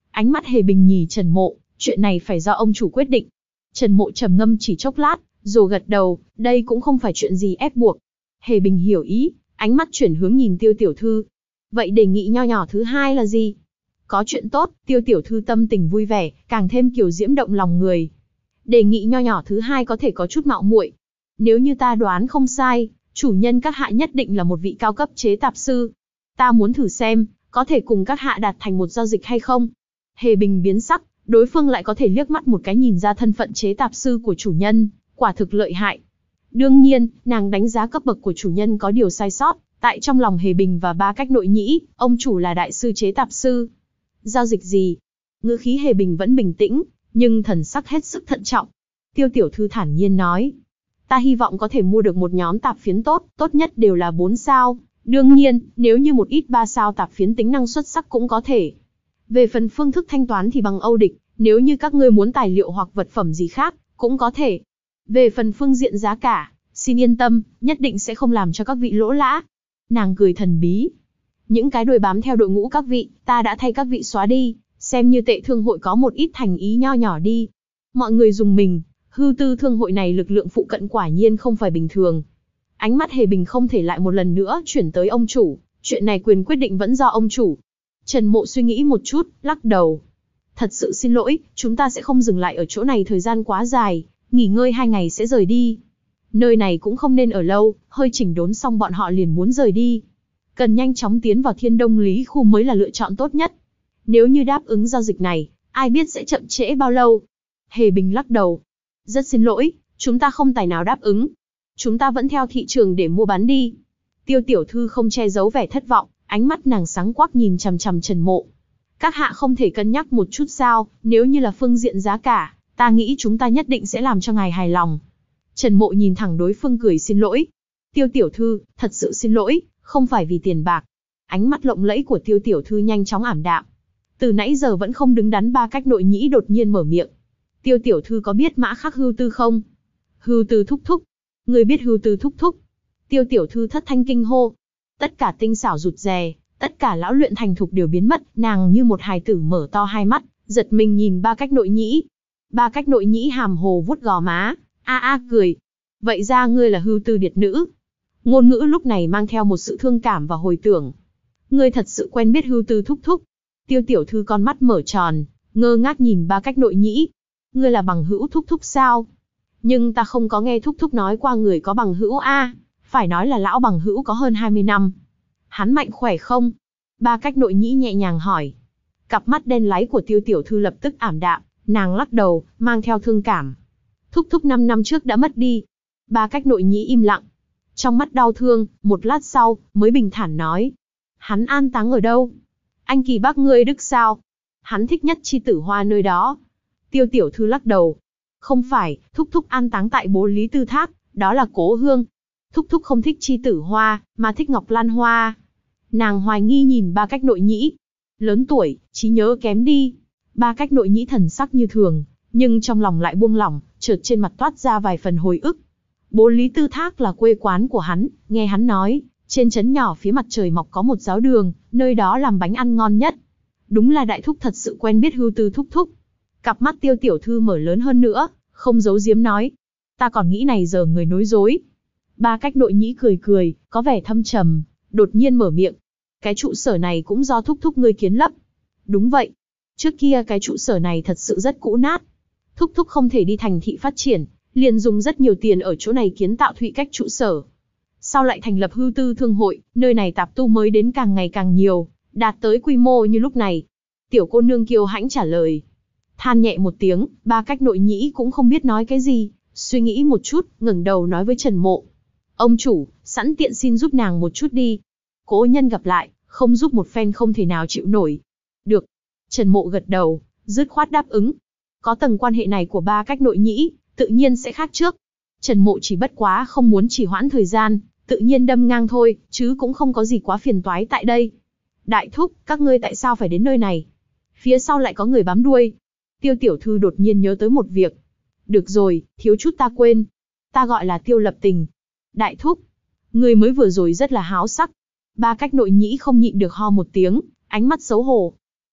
S1: Ánh mắt Hề Bình nhìn Trần Mộ, chuyện này phải do ông chủ quyết định. Trần Mộ trầm ngâm chỉ chốc lát, rồi gật đầu, đây cũng không phải chuyện gì ép buộc. Hề Bình hiểu ý, ánh mắt chuyển hướng nhìn Tiêu tiểu thư. Vậy đề nghị nho nhỏ thứ hai là gì? Có chuyện tốt, Tiêu tiểu thư tâm tình vui vẻ, càng thêm kiều diễm động lòng người. Đề nghị nho nhỏ thứ hai có thể có chút mạo muội. Nếu như ta đoán không sai, chủ nhân các hạ nhất định là một vị cao cấp chế tạp sư. Ta muốn thử xem, có thể cùng các hạ đạt thành một giao dịch hay không? Hề Bình biến sắc, đối phương lại có thể liếc mắt một cái nhìn ra thân phận chế tạp sư của chủ nhân, quả thực lợi hại. Đương nhiên, nàng đánh giá cấp bậc của chủ nhân có điều sai sót, tại trong lòng Hề Bình và ba cách nội nhĩ, ông chủ là đại sư chế tạp sư. Giao dịch gì? Ngữ khí Hề Bình vẫn bình tĩnh, nhưng thần sắc hết sức thận trọng. Tiêu tiểu thư thản nhiên nói, ta hy vọng có thể mua được một nhóm tạp phiến tốt, tốt nhất đều là bốn sao. Đương nhiên, nếu như một ít ba sao tạp phiến tính năng xuất sắc cũng có thể. Về phần phương thức thanh toán thì bằng Âu địch, nếu như các ngươi muốn tài liệu hoặc vật phẩm gì khác, cũng có thể. Về phần phương diện giá cả, xin yên tâm, nhất định sẽ không làm cho các vị lỗ lã. Nàng cười thần bí. Những cái đuôi bám theo đội ngũ các vị, ta đã thay các vị xóa đi, xem như tệ thương hội có một ít thành ý nho nhỏ đi. Mọi người dùng mình, hư tư thương hội này lực lượng phụ cận quả nhiên không phải bình thường. Ánh mắt Hề Bình không thể lại một lần nữa chuyển tới ông chủ, chuyện này quyền quyết định vẫn do ông chủ. Trần Mộ suy nghĩ một chút, lắc đầu. Thật sự xin lỗi, chúng ta sẽ không dừng lại ở chỗ này thời gian quá dài, nghỉ ngơi hai ngày sẽ rời đi. Nơi này cũng không nên ở lâu, hơi chỉnh đốn xong bọn họ liền muốn rời đi. Cần nhanh chóng tiến vào Thiên Đông Lý khu mới là lựa chọn tốt nhất. Nếu như đáp ứng giao dịch này, ai biết sẽ chậm trễ bao lâu. Hề Bình lắc đầu. Rất xin lỗi, chúng ta không tài nào đáp ứng. Chúng ta vẫn theo thị trường để mua bán đi. Tiêu tiểu thư không che giấu vẻ thất vọng, ánh mắt nàng sáng quắc nhìn chằm chằm Trần Mộ. Các hạ không thể cân nhắc một chút sao, nếu như là phương diện giá cả, ta nghĩ chúng ta nhất định sẽ làm cho ngài hài lòng. Trần Mộ nhìn thẳng đối phương cười xin lỗi. Tiêu tiểu thư, thật sự xin lỗi, không phải vì tiền bạc. Ánh mắt lộng lẫy của tiêu tiểu thư nhanh chóng ảm đạm. Từ nãy giờ vẫn không đứng đắn ba cách nội nhĩ đột nhiên mở miệng. Tiêu tiểu thư có biết mã khắc hưu tư không? Hưu tư thúc thúc. Người biết hưu tư thúc thúc. Tiêu tiểu thư thất thanh kinh hô. Tất cả tinh xảo rụt rè, tất cả lão luyện thành thục đều biến mất, nàng như một hài tử mở to hai mắt, giật mình nhìn ba cách nội nhĩ. Ba cách nội nhĩ hàm hồ vuốt gò má, a a cười. Vậy ra ngươi là hưu tư điệt nữ. Ngôn ngữ lúc này mang theo một sự thương cảm và hồi tưởng. Ngươi thật sự quen biết hưu tư thúc thúc. Tiêu tiểu thư con mắt mở tròn, ngơ ngác nhìn ba cách nội nhĩ. Ngươi là bằng hữu thúc thúc sao? Nhưng ta không có nghe thúc thúc nói qua người có bằng hữu a, phải nói là lão bằng hữu có hơn hai mươi năm. Hắn mạnh khỏe không? Ba cách nội nhĩ nhẹ nhàng hỏi. Cặp mắt đen láy của tiêu tiểu thư lập tức ảm đạm, nàng lắc đầu, mang theo thương cảm. Thúc thúc năm năm trước đã mất đi. Ba cách nội nhĩ im lặng. Trong mắt đau thương, một lát sau, mới bình thản nói. Hắn an táng ở đâu? Anh Kỳ Bắc ngươi Đức sao? Hắn thích nhất chi tử hoa nơi đó. Tiêu tiểu thư lắc đầu. Không phải, thúc thúc an táng tại Bố Lý Tư Thác, đó là cố hương. Thúc thúc không thích chi tử hoa, mà thích Ngọc Lan Hoa. Nàng hoài nghi nhìn ba cách nội nhĩ. Lớn tuổi, trí nhớ kém đi. Ba cách nội nhĩ thần sắc như thường, nhưng trong lòng lại buông lỏng, chợt trên mặt toát ra vài phần hồi ức. Bố Lý Tư Thác là quê quán của hắn, nghe hắn nói, trên trấn nhỏ phía mặt trời mọc có một giáo đường, nơi đó làm bánh ăn ngon nhất. Đúng là đại thúc thật sự quen biết hưu tư thúc thúc. Cặp mắt tiêu tiểu thư mở lớn hơn nữa, không giấu giếm nói. Ta còn nghĩ này giờ người nói dối. Ba cách nội nhĩ cười cười, có vẻ thâm trầm, đột nhiên mở miệng. Cái trụ sở này cũng do thúc thúc ngươi kiến lấp. Đúng vậy. Trước kia cái trụ sở này thật sự rất cũ nát. Thúc thúc không thể đi thành thị phát triển, liền dùng rất nhiều tiền ở chỗ này kiến tạo thụy cách trụ sở. Sau lại thành lập hưu tư thương hội, nơi này tạp tu mới đến càng ngày càng nhiều, đạt tới quy mô như lúc này. Tiểu cô nương kiêu hãnh trả lời. Than nhẹ một tiếng, ba cách nội nhĩ cũng không biết nói cái gì, suy nghĩ một chút, ngẩng đầu nói với Trần Mộ. Ông chủ, sẵn tiện xin giúp nàng một chút đi. Cố nhân gặp lại, không giúp một phen không thể nào chịu nổi. Được. Trần Mộ gật đầu, dứt khoát đáp ứng. Có tầng quan hệ này của ba cách nội nhĩ, tự nhiên sẽ khác trước. Trần Mộ chỉ bất quá không muốn trì hoãn thời gian, tự nhiên đâm ngang thôi, chứ cũng không có gì quá phiền toái tại đây. Đại thúc, các ngươi tại sao phải đến nơi này? Phía sau lại có người bám đuôi. Tiêu tiểu thư đột nhiên nhớ tới một việc. Được rồi, thiếu chút ta quên. Ta gọi là Tiêu Lập Tình. Đại thúc, người mới vừa rồi rất là háo sắc. Ba cách nội nhĩ không nhịn được ho một tiếng, ánh mắt xấu hổ.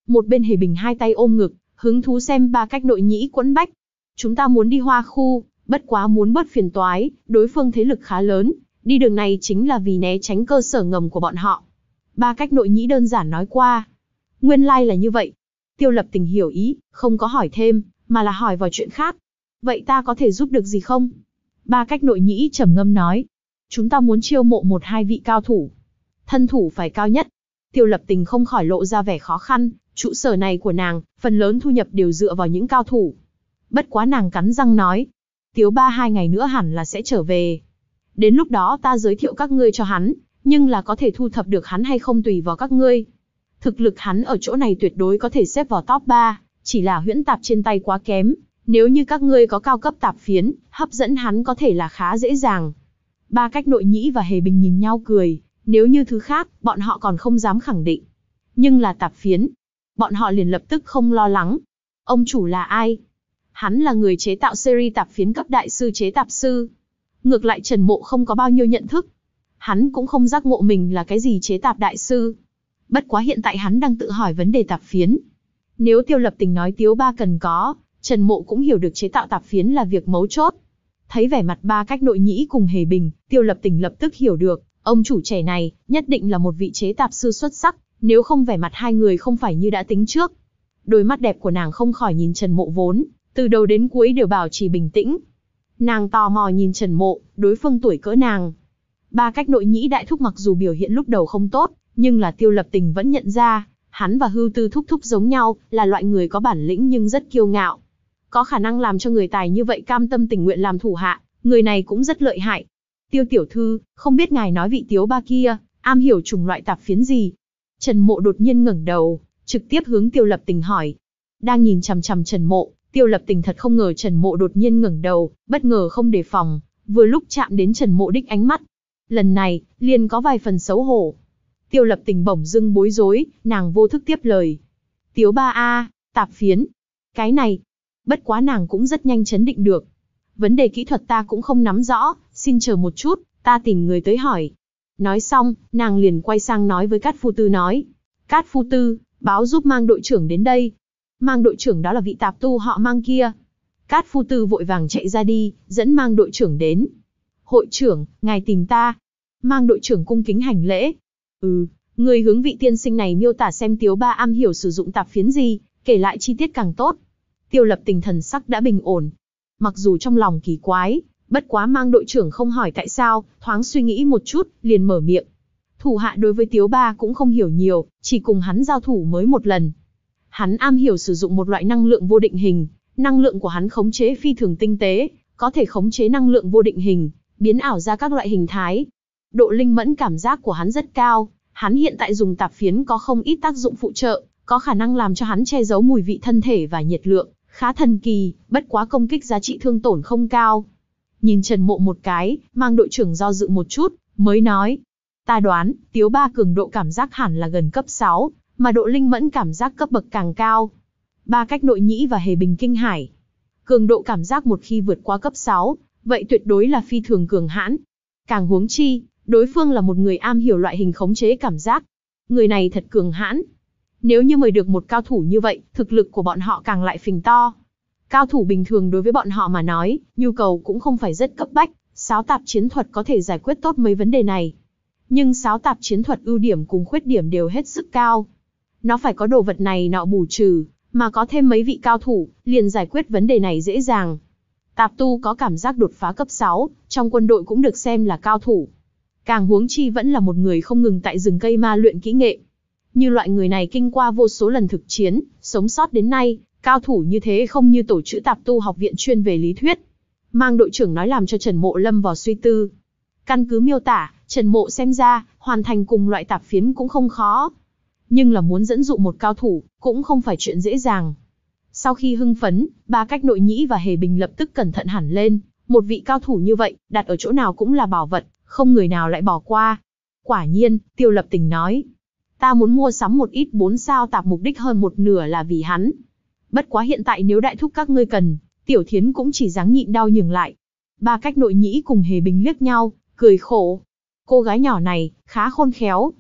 S1: Một bên Hề Bình hai tay ôm ngực, hứng thú xem ba cách nội nhĩ quẫn bách. Chúng ta muốn đi Hoa Khu, bất quá muốn bớt phiền toái, đối phương thế lực khá lớn, đi đường này chính là vì né tránh cơ sở ngầm của bọn họ. Ba cách nội nhĩ đơn giản nói qua. Nguyên lai là như vậy. Tiêu Lập Tình hiểu ý, không có hỏi thêm, mà là hỏi vào chuyện khác. Vậy ta có thể giúp được gì không? Ba cách nội nhĩ trầm ngâm nói. Chúng ta muốn chiêu mộ một hai vị cao thủ. Thân thủ phải cao nhất. Tiêu Lập Tình không khỏi lộ ra vẻ khó khăn, trụ sở này của nàng, phần lớn thu nhập đều dựa vào những cao thủ. Bất quá nàng cắn răng nói. Tiếu Ba hai ngày nữa hẳn là sẽ trở về. Đến lúc đó ta giới thiệu các ngươi cho hắn, nhưng là có thể thu thập được hắn hay không tùy vào các ngươi. Thực lực hắn ở chỗ này tuyệt đối có thể xếp vào top ba, chỉ là huyễn tạp trên tay quá kém. Nếu như các ngươi có cao cấp tạp phiến, hấp dẫn hắn có thể là khá dễ dàng. Ba cách nội nhĩ và Hề Bình nhìn nhau cười, nếu như thứ khác, bọn họ còn không dám khẳng định. Nhưng là tạp phiến, bọn họ liền lập tức không lo lắng. Ông chủ là ai? Hắn là người chế tạo series tạp phiến cấp đại sư chế tạp sư. Ngược lại Trần Mộ không có bao nhiêu nhận thức. Hắn cũng không giác ngộ mình là cái gì chế tạp đại sư. Bất quá hiện tại hắn đang tự hỏi vấn đề tạp phiến. Nếu Tiêu Lập Tình nói Tiếu Ba cần có, Trần Mộ cũng hiểu được chế tạo tạp phiến là việc mấu chốt. Thấy vẻ mặt ba cách nội nhĩ cùng Hề Bình, Tiêu Lập Tình lập tức hiểu được, ông chủ trẻ này, nhất định là một vị chế tạp sư xuất sắc, nếu không vẻ mặt hai người không phải như đã tính trước. Đôi mắt đẹp của nàng không khỏi nhìn Trần Mộ vốn, từ đầu đến cuối đều bảo trì bình tĩnh. Nàng tò mò nhìn Trần Mộ, đối phương tuổi cỡ nàng. Ba cách nội nhĩ đại thúc mặc dù biểu hiện lúc đầu không tốt, nhưng là Tiêu Lập Tình vẫn nhận ra, hắn và Hưu Tư thúc thúc giống nhau, là loại người có bản lĩnh nhưng rất kiêu ngạo. Có khả năng làm cho người tài như vậy cam tâm tình nguyện làm thủ hạ, người này cũng rất lợi hại. Tiêu tiểu thư, không biết ngài nói vị Tiếu Ba kia, am hiểu chủng loại tạp phiến gì? Trần Mộ đột nhiên ngẩng đầu, trực tiếp hướng Tiêu Lập Tình hỏi. Đang nhìn chằm chằm Trần Mộ, Tiêu Lập Tình thật không ngờ Trần Mộ đột nhiên ngẩng đầu, bất ngờ không đề phòng, vừa lúc chạm đến Trần Mộ đích ánh mắt. Lần này, liền có vài phần xấu hổ. Tiêu Lập Tình bỗng dưng bối rối, nàng vô thức tiếp lời. Tiếu Ba a, tạp phiến. Cái này, bất quá nàng cũng rất nhanh chấn định được. Vấn đề kỹ thuật ta cũng không nắm rõ, xin chờ một chút, ta tìm người tới hỏi. Nói xong, nàng liền quay sang nói với Cát Phu Tư nói. Cát Phu Tư, báo giúp Mang đội trưởng đến đây. Mang đội trưởng đó là vị tạp tu họ Mang kia. Cát Phu Tư vội vàng chạy ra đi, dẫn Mang đội trưởng đến. Hội trưởng, ngài tìm ta. Mang đội trưởng cung kính hành lễ. Ừ, người hướng vị tiên sinh này miêu tả xem Tiếu Ba am hiểu sử dụng tạp phiến gì, kể lại chi tiết càng tốt. Tiêu Lập Tình thần sắc đã bình ổn. Mặc dù trong lòng kỳ quái, bất quá Mang đội trưởng không hỏi tại sao, thoáng suy nghĩ một chút, liền mở miệng. Thủ hạ đối với Tiếu Ba cũng không hiểu nhiều, chỉ cùng hắn giao thủ mới một lần. Hắn am hiểu sử dụng một loại năng lượng vô định hình, năng lượng của hắn khống chế phi thường tinh tế, có thể khống chế năng lượng vô định hình, biến ảo ra các loại hình thái. Độ linh mẫn cảm giác của hắn rất cao, hắn hiện tại dùng tạp phiến có không ít tác dụng phụ trợ, có khả năng làm cho hắn che giấu mùi vị thân thể và nhiệt lượng, khá thần kỳ, bất quá công kích giá trị thương tổn không cao. Nhìn Trần Mộ một cái, Mang đội trưởng do dự một chút, mới nói. Ta đoán, Tiếu Ba cường độ cảm giác hẳn là gần cấp sáu, mà độ linh mẫn cảm giác cấp bậc càng cao. Ba cách nội nhĩ và Hề Bình kinh hải. Cường độ cảm giác một khi vượt qua cấp sáu, vậy tuyệt đối là phi thường cường hãn. Càng huống chi, đối phương là một người am hiểu loại hình khống chế cảm giác. Người này thật cường hãn. Nếu như mời được một cao thủ như vậy, thực lực của bọn họ càng lại phình to. Cao thủ bình thường đối với bọn họ mà nói, nhu cầu cũng không phải rất cấp bách, sáo tạp chiến thuật có thể giải quyết tốt mấy vấn đề này. Nhưng sáo tạp chiến thuật ưu điểm cùng khuyết điểm đều hết sức cao. Nó phải có đồ vật này nọ bù trừ, mà có thêm mấy vị cao thủ, liền giải quyết vấn đề này dễ dàng. Tạp tu có cảm giác đột phá cấp sáu, trong quân đội cũng được xem là cao thủ. Càng huống chi vẫn là một người không ngừng tại rừng cây ma luyện kỹ nghệ. Như loại người này kinh qua vô số lần thực chiến, sống sót đến nay, cao thủ như thế không như tổ chữ tạp tu học viện chuyên về lý thuyết. Mang đội trưởng nói làm cho Trần Mộ lâm vào suy tư. Căn cứ miêu tả, Trần Mộ xem ra, hoàn thành cùng loại tạp phiến cũng không khó. Nhưng là muốn dẫn dụ một cao thủ, cũng không phải chuyện dễ dàng. Sau khi hưng phấn, ba cách nội nhĩ và Hề Bình lập tức cẩn thận hẳn lên. Một vị cao thủ như vậy, đặt ở chỗ nào cũng là bảo vật, không người nào lại bỏ qua. Quả nhiên, Tiêu Lập Tình nói. Ta muốn mua sắm một ít bốn sao tạp mục đích hơn một nửa là vì hắn. Bất quá hiện tại nếu đại thúc các ngươi cần, Tiểu Thiến cũng chỉ dáng nhịn đau nhường lại. Ba cách nội nhĩ cùng Hề Bình liếc nhau, cười khổ. Cô gái nhỏ này, khá khôn khéo.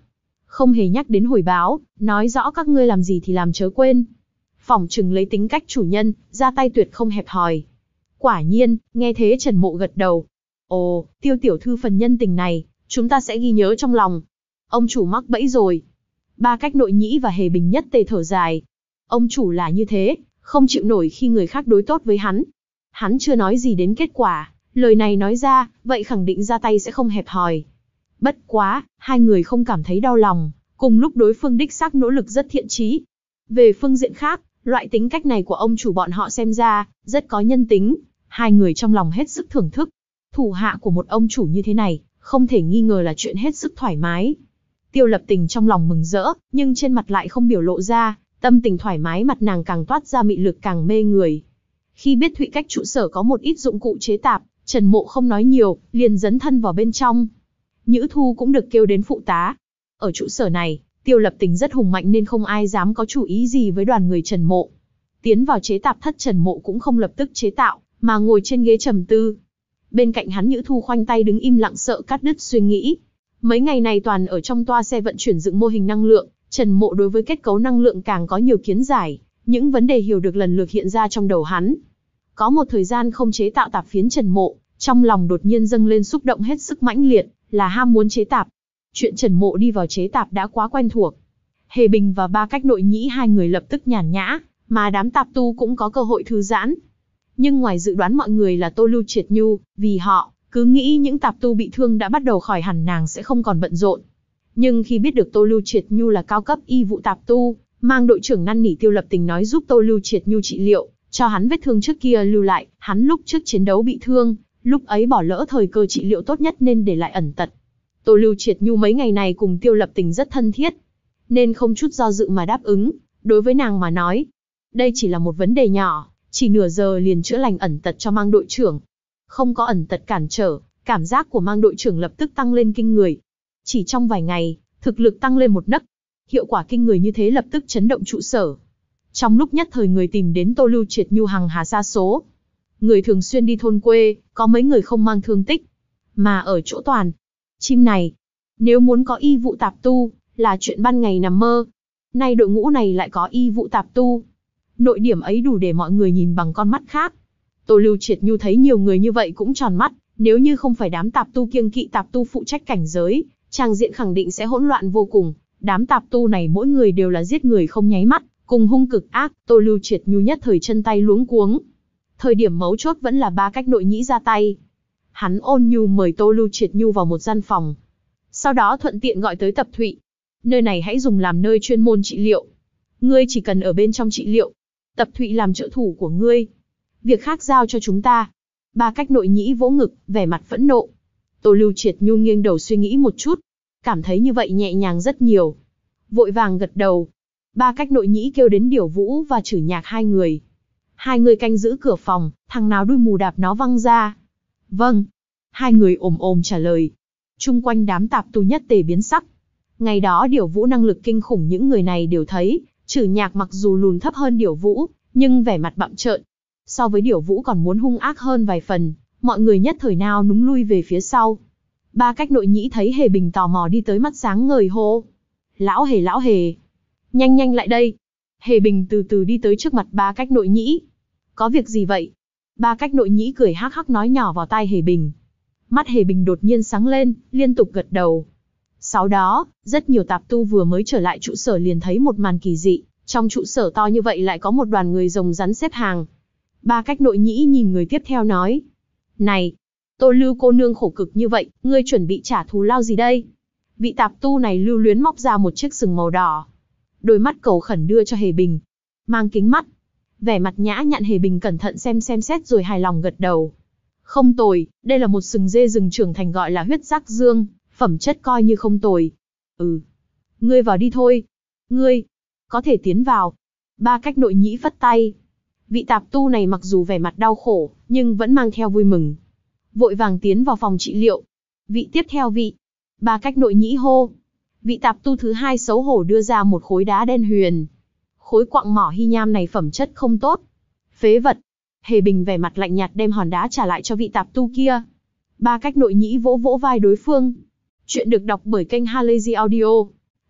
S1: không hề nhắc đến hồi báo, nói rõ các ngươi làm gì thì làm chớ quên. Phỏng chừng lấy tính cách chủ nhân, ra tay tuyệt không hẹp hòi. Quả nhiên, nghe thế Trần Mộ gật đầu. Ồ, Tiêu tiểu thư phần nhân tình này, chúng ta sẽ ghi nhớ trong lòng. Ông chủ mắc bẫy rồi. Ba Cách Nội Nhĩ và Hề Bình nhất tề thở dài. Ông chủ là như thế, không chịu nổi khi người khác đối tốt với hắn. Hắn chưa nói gì đến kết quả, lời này nói ra, vậy khẳng định ra tay sẽ không hẹp hòi. Bất quá, hai người không cảm thấy đau lòng, cùng lúc đối phương đích xác nỗ lực rất thiện chí. Về phương diện khác, loại tính cách này của ông chủ bọn họ xem ra, rất có nhân tính, hai người trong lòng hết sức thưởng thức. Thủ hạ của một ông chủ như thế này, không thể nghi ngờ là chuyện hết sức thoải mái. Tiêu Lập Tình trong lòng mừng rỡ, nhưng trên mặt lại không biểu lộ ra, tâm tình thoải mái mặt nàng càng toát ra mị lực càng mê người. Khi biết Thụy Cách trụ sở có một ít dụng cụ chế tạp, Trần Mộ không nói nhiều, liền dấn thân vào bên trong. Nhữ Thu cũng được kêu đến phụ tá. Ở trụ sở này, Tiêu Lập Tình rất hùng mạnh nên không ai dám có chủ ý gì với đoàn người Trần Mộ. Tiến vào chế tạp thất, Trần Mộ cũng không lập tức chế tạo, mà ngồi trên ghế trầm tư. Bên cạnh hắn Nhữ Thu khoanh tay đứng im lặng sợ cắt đứt suy nghĩ. Mấy ngày này toàn ở trong toa xe vận chuyển dựng mô hình năng lượng, Trần Mộ đối với kết cấu năng lượng càng có nhiều kiến giải, những vấn đề hiểu được lần lượt hiện ra trong đầu hắn. Có một thời gian không chế tạo tạp phiến, Trần Mộ trong lòng đột nhiên dâng lên xúc động hết sức mãnh liệt, là ham muốn chế tạp. Chuyện Trần Mộ đi vào chế tạp đã quá quen thuộc. Hề Bình và Ba Cách Nội Nhĩ hai người lập tức nhàn nhã, mà đám tạp tu cũng có cơ hội thư giãn. Nhưng ngoài dự đoán mọi người là Tô Lưu Triệt Nhu, vì họ cứ nghĩ những tạp tu bị thương đã bắt đầu khỏi hẳn nàng sẽ không còn bận rộn. Nhưng khi biết được Tô Lưu Triệt Nhu là cao cấp y vụ tạp tu, mang đội trưởng năn nỉ Tiêu Lập Tình nói giúp Tô Lưu Triệt Nhu trị liệu, cho hắn vết thương trước kia lưu lại, hắn lúc trước chiến đấu bị thương, lúc ấy bỏ lỡ thời cơ trị liệu tốt nhất nên để lại ẩn tật. Tô Lưu Triệt Nhu mấy ngày này cùng Tiêu Lập Tình rất thân thiết, nên không chút do dự mà đáp ứng. Đối với nàng mà nói, đây chỉ là một vấn đề nhỏ, chỉ nửa giờ liền chữa lành ẩn tật cho mang đội trưởng. Không có ẩn tật cản trở, cảm giác của mang đội trưởng lập tức tăng lên kinh người. Chỉ trong vài ngày, thực lực tăng lên một nấc. Hiệu quả kinh người như thế lập tức chấn động trụ sở. Trong lúc nhất thời người tìm đến Tô Lưu Triệt Nhu hằng hà sa số. Người thường xuyên đi thôn quê, có mấy người không mang thương tích. Mà ở chỗ toàn chim này, nếu muốn có y vụ tạp tu, là chuyện ban ngày nằm mơ. Nay đội ngũ này lại có y vụ tạp tu. Nội điểm ấy đủ để mọi người nhìn bằng con mắt khác. Tô Lưu Triệt Nhu thấy nhiều người như vậy cũng tròn mắt, nếu như không phải đám tạp tu kiêng kỵ tạp tu phụ trách cảnh giới, tràng diện khẳng định sẽ hỗn loạn vô cùng. Đám tạp tu này mỗi người đều là giết người không nháy mắt, cùng hung cực ác, Tô Lưu Triệt Nhu nhất thời chân tay luống cuống. Thời điểm mấu chốt vẫn là Ba Cách Nội Nhĩ ra tay. Hắn ôn nhu mời Tô Lưu Triệt Nhu vào một gian phòng. Sau đó thuận tiện gọi tới Tập Thụy. Nơi này hãy dùng làm nơi chuyên môn trị liệu. Ngươi chỉ cần ở bên trong trị liệu. Tập Thụy làm trợ thủ của ngươi. Việc khác giao cho chúng ta. Ba Cách Nội Nhĩ vỗ ngực, vẻ mặt phẫn nộ. Tô Lưu Triệt Nhu nghiêng đầu suy nghĩ một chút. Cảm thấy như vậy nhẹ nhàng rất nhiều. Vội vàng gật đầu. Ba Cách Nội Nhĩ kêu đến Điểu Vũ và Trử Nhạc hai người. Hai người canh giữ cửa phòng, thằng nào đuôi mù đạp nó văng ra. Vâng. Hai người ồm ồm trả lời. Chung quanh đám tạp tu nhất tề biến sắc. Ngày đó Điểu Vũ năng lực kinh khủng những người này đều thấy. Trử Nhạc mặc dù lùn thấp hơn Điểu Vũ, nhưng vẻ mặt bặm trợn. So với Điểu Vũ còn muốn hung ác hơn vài phần, mọi người nhất thời nào núng lui về phía sau. Ba Cách Nội Nhĩ thấy Hề Bình tò mò đi tới, mắt sáng ngời hô. Lão Hề, lão Hề. Nhanh nhanh lại đây. Hề Bình từ từ đi tới trước mặt Ba Cách Nội Nhĩ. Có việc gì vậy? Ba Cách Nội Nhĩ cười hắc hắc nói nhỏ vào tai Hề Bình. Mắt Hề Bình đột nhiên sáng lên, liên tục gật đầu. Sau đó, rất nhiều tạp tu vừa mới trở lại trụ sở liền thấy một màn kỳ dị. Trong trụ sở to như vậy lại có một đoàn người rồng rắn xếp hàng. Ba Cách Nội Nhĩ nhìn người tiếp theo nói. Này, Tô Lưu cô nương khổ cực như vậy, ngươi chuẩn bị trả thù lao gì đây? Vị tạp tu này lưu luyến móc ra một chiếc sừng màu đỏ. Đôi mắt cầu khẩn đưa cho Hề Bình. Mang kính mắt. Vẻ mặt nhã nhặn Hề Bình cẩn thận xem xem xét rồi hài lòng gật đầu. Không tồi, đây là một sừng dê rừng trưởng thành gọi là huyết giác dương, phẩm chất coi như không tồi. Ừ. Ngươi vào đi thôi. Ngươi, có thể tiến vào. Ba Cách Nội Nhĩ phất tay. Vị tạp tu này mặc dù vẻ mặt đau khổ, nhưng vẫn mang theo vui mừng. Vội vàng tiến vào phòng trị liệu. Vị tiếp theo vị. Ba Cách Nội Nhĩ hô. Vị tạp tu thứ hai xấu hổ đưa ra một khối đá đen huyền. Khối quặng mỏ hy nham này phẩm chất không tốt. Phế vật. Hề Bình vẻ mặt lạnh nhạt đem hòn đá trả lại cho vị tạp tu kia. Ba Cách Nội Nhĩ vỗ vỗ vai đối phương. Chuyện được đọc bởi kênh Halazy Audio.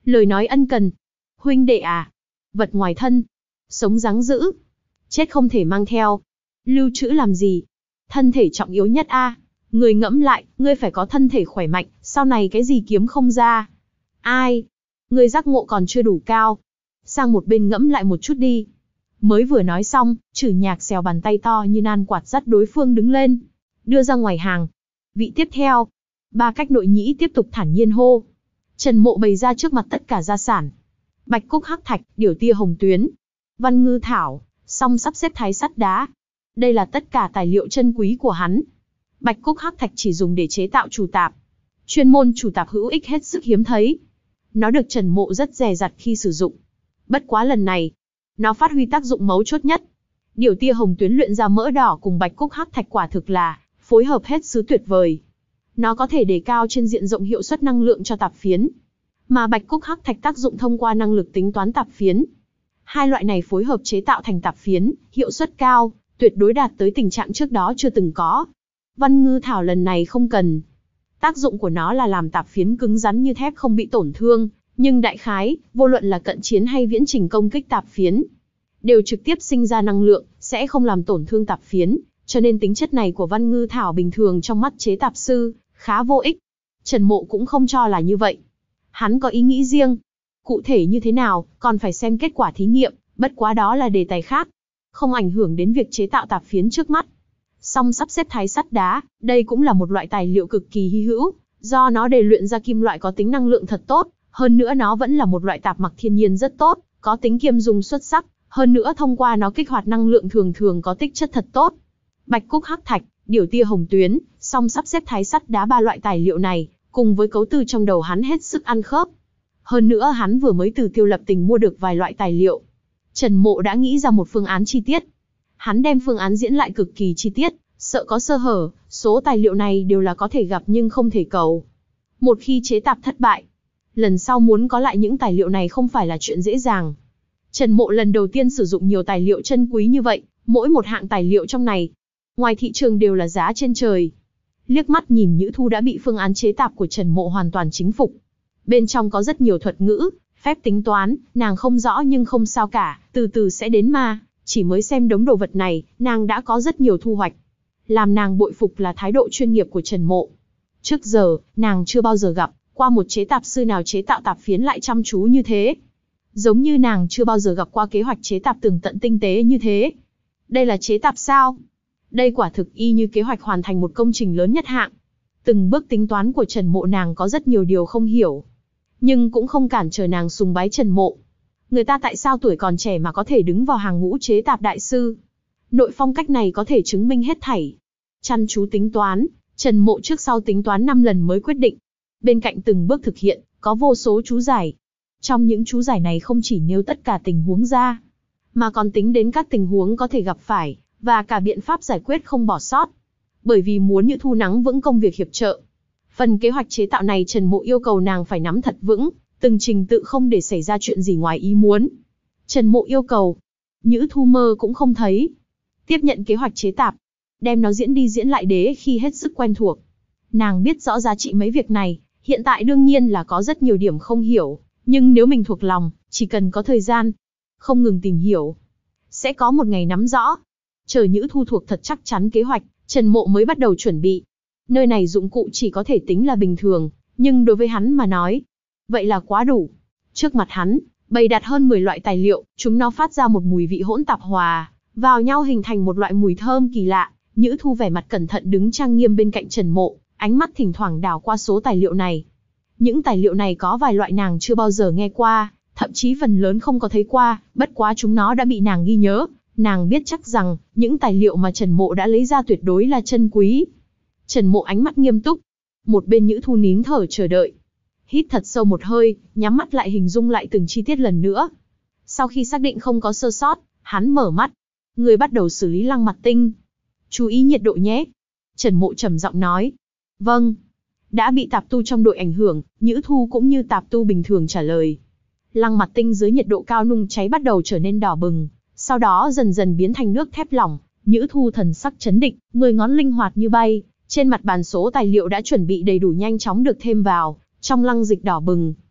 S1: Lời nói ân cần. Huynh đệ à? Vật ngoài thân. Sống dáng dữ. Chết không thể mang theo. Lưu trữ làm gì? Thân thể trọng yếu nhất a. Người ngẫm lại, ngươi phải có thân thể khỏe mạnh, sau này cái gì kiếm không ra. Ai? Ngươi giác ngộ còn chưa đủ cao. Sang một bên ngẫm lại một chút đi. Mới vừa nói xong, Trử Nhạc xèo bàn tay to như nan quạt dắt đối phương đứng lên. Đưa ra ngoài hàng. Vị tiếp theo. Ba cách nội nhĩ tiếp tục thản nhiên hô. Trần Mộ bày ra trước mặt tất cả gia sản. Bạch cúc hắc thạch, điểu tia hồng tuyến. Văn ngư thảo, song sắp xếp thái sắt đá. Đây là tất cả tài liệu chân quý của hắn. Bạch cúc hắc thạch chỉ dùng để chế tạo chủ tạp. Chuyên môn chủ tạp hữu ích hết sức hiếm thấy. Nó được Trần Mộ rất dè dặt khi sử dụng. Bất quá lần này, nó phát huy tác dụng mấu chốt nhất. Điểu tia hồng tuyến luyện ra mỡ đỏ cùng bạch cúc hắc thạch quả thực là phối hợp hết sức tuyệt vời. Nó có thể đề cao trên diện rộng hiệu suất năng lượng cho tạp phiến. Mà bạch cúc hắc thạch tác dụng thông qua năng lực tính toán tạp phiến. Hai loại này phối hợp chế tạo thành tạp phiến, hiệu suất cao, tuyệt đối đạt tới tình trạng trước đó chưa từng có. Văn ngư thảo lần này không cần. Tác dụng của nó là làm tạp phiến cứng rắn như thép không bị tổn thương, nhưng đại khái, vô luận là cận chiến hay viễn trình công kích tạp phiến, đều trực tiếp sinh ra năng lượng, sẽ không làm tổn thương tạp phiến, cho nên tính chất này của văn ngư thảo bình thường trong mắt chế tạp sư, khá vô ích. Trần Mộ cũng không cho là như vậy. Hắn có ý nghĩ riêng. Cụ thể như thế nào, còn phải xem kết quả thí nghiệm, bất quá đó là đề tài khác. Không ảnh hưởng đến việc chế tạo tạp phiến trước mắt. Song sắp xếp thái sắt đá, đây cũng là một loại tài liệu cực kỳ hy hữu, do nó để luyện ra kim loại có tính năng lượng thật tốt, hơn nữa nó vẫn là một loại tạp mặc thiên nhiên rất tốt, có tính kiêm dung xuất sắc, hơn nữa thông qua nó kích hoạt năng lượng thường thường có tích chất thật tốt. Bạch cúc hắc thạch, điểu tia hồng tuyến, song sắp xếp thái sắt đá ba loại tài liệu này, cùng với cấu tư trong đầu hắn hết sức ăn khớp. Hơn nữa hắn vừa mới từ Tiêu Lập Tình mua được vài loại tài liệu. Trần Mộ đã nghĩ ra một phương án chi tiết. Hắn đem phương án diễn lại cực kỳ chi tiết, sợ có sơ hở, số tài liệu này đều là có thể gặp nhưng không thể cầu. Một khi chế tạp thất bại, lần sau muốn có lại những tài liệu này không phải là chuyện dễ dàng. Trần Mộ lần đầu tiên sử dụng nhiều tài liệu chân quý như vậy, mỗi một hạng tài liệu trong này, ngoài thị trường đều là giá trên trời. Liếc mắt nhìn Nhữ Thu đã bị phương án chế tạp của Trần Mộ hoàn toàn chính phục. Bên trong có rất nhiều thuật ngữ, phép tính toán, nàng không rõ nhưng không sao cả, từ từ sẽ đến mà, chỉ mới xem đống đồ vật này, nàng đã có rất nhiều thu hoạch. Làm nàng bội phục là thái độ chuyên nghiệp của Trần Mộ. Trước giờ, nàng chưa bao giờ gặp qua một chế tạp sư nào chế tạo tạp phiến lại chăm chú như thế. Giống như nàng chưa bao giờ gặp qua kế hoạch chế tạp tường tận tinh tế như thế. Đây là chế tạp sao? Đây quả thực y như kế hoạch hoàn thành một công trình lớn nhất hạng. Từng bước tính toán của Trần Mộ nàng có rất nhiều điều không hiểu. Nhưng cũng không cản trở nàng sùng bái Trần Mộ. Người ta tại sao tuổi còn trẻ mà có thể đứng vào hàng ngũ chế tạp đại sư? Nội phong cách này có thể chứng minh hết thảy. Chăm chú tính toán, Trần Mộ trước sau tính toán năm lần mới quyết định. Bên cạnh từng bước thực hiện, có vô số chú giải. Trong những chú giải này không chỉ nêu tất cả tình huống ra, mà còn tính đến các tình huống có thể gặp phải, và cả biện pháp giải quyết không bỏ sót. Bởi vì muốn Nhữ Thu nắm vững công việc hiệp trợ, phần kế hoạch chế tạo này Trần Mộ yêu cầu nàng phải nắm thật vững, từng trình tự không để xảy ra chuyện gì ngoài ý muốn. Trần Mộ yêu cầu, Nhữ Thu mơ cũng không thấy. Tiếp nhận kế hoạch chế tạp, đem nó diễn đi diễn lại đế khi hết sức quen thuộc. Nàng biết rõ giá trị mấy việc này, hiện tại đương nhiên là có rất nhiều điểm không hiểu, nhưng nếu mình thuộc lòng, chỉ cần có thời gian, không ngừng tìm hiểu, sẽ có một ngày nắm rõ. Chờ Nhữ Thu thuộc thật chắc chắn kế hoạch, Trần Mộ mới bắt đầu chuẩn bị. Nơi này dụng cụ chỉ có thể tính là bình thường, nhưng đối với hắn mà nói, vậy là quá đủ. Trước mặt hắn, bày đặt hơn mười loại tài liệu, chúng nó phát ra một mùi vị hỗn tạp hòa, vào nhau hình thành một loại mùi thơm kỳ lạ. Nhữ Thu vẻ mặt cẩn thận đứng trang nghiêm bên cạnh Trần Mộ, ánh mắt thỉnh thoảng đảo qua số tài liệu này. Những tài liệu này có vài loại nàng chưa bao giờ nghe qua, thậm chí phần lớn không có thấy qua, bất quá chúng nó đã bị nàng ghi nhớ. Nàng biết chắc rằng, những tài liệu mà Trần Mộ đã lấy ra tuyệt đối là chân quý. Trần Mộ ánh mắt nghiêm túc. Một bên Nhữ Thu nín thở chờ đợi. Hít thật sâu một hơi, nhắm mắt lại hình dung lại từng chi tiết lần nữa. Sau khi xác định không có sơ sót, hắn mở mắt. Người bắt đầu xử lý lăng mặt tinh. Chú ý nhiệt độ nhé. Trần Mộ trầm giọng nói. Vâng. Đã bị tạp tu trong đội ảnh hưởng, Nhữ Thu cũng như tạp tu bình thường trả lời. Lăng mặt tinh dưới nhiệt độ cao nung cháy bắt đầu trở nên đỏ bừng. Sau đó dần dần biến thành nước thép lỏng. Nhữ Thu thần sắc chấn định, người ngón linh hoạt như bay. Trên mặt bàn số tài liệu đã chuẩn bị đầy đủ nhanh chóng được thêm vào, trong lăng dịch đỏ bừng.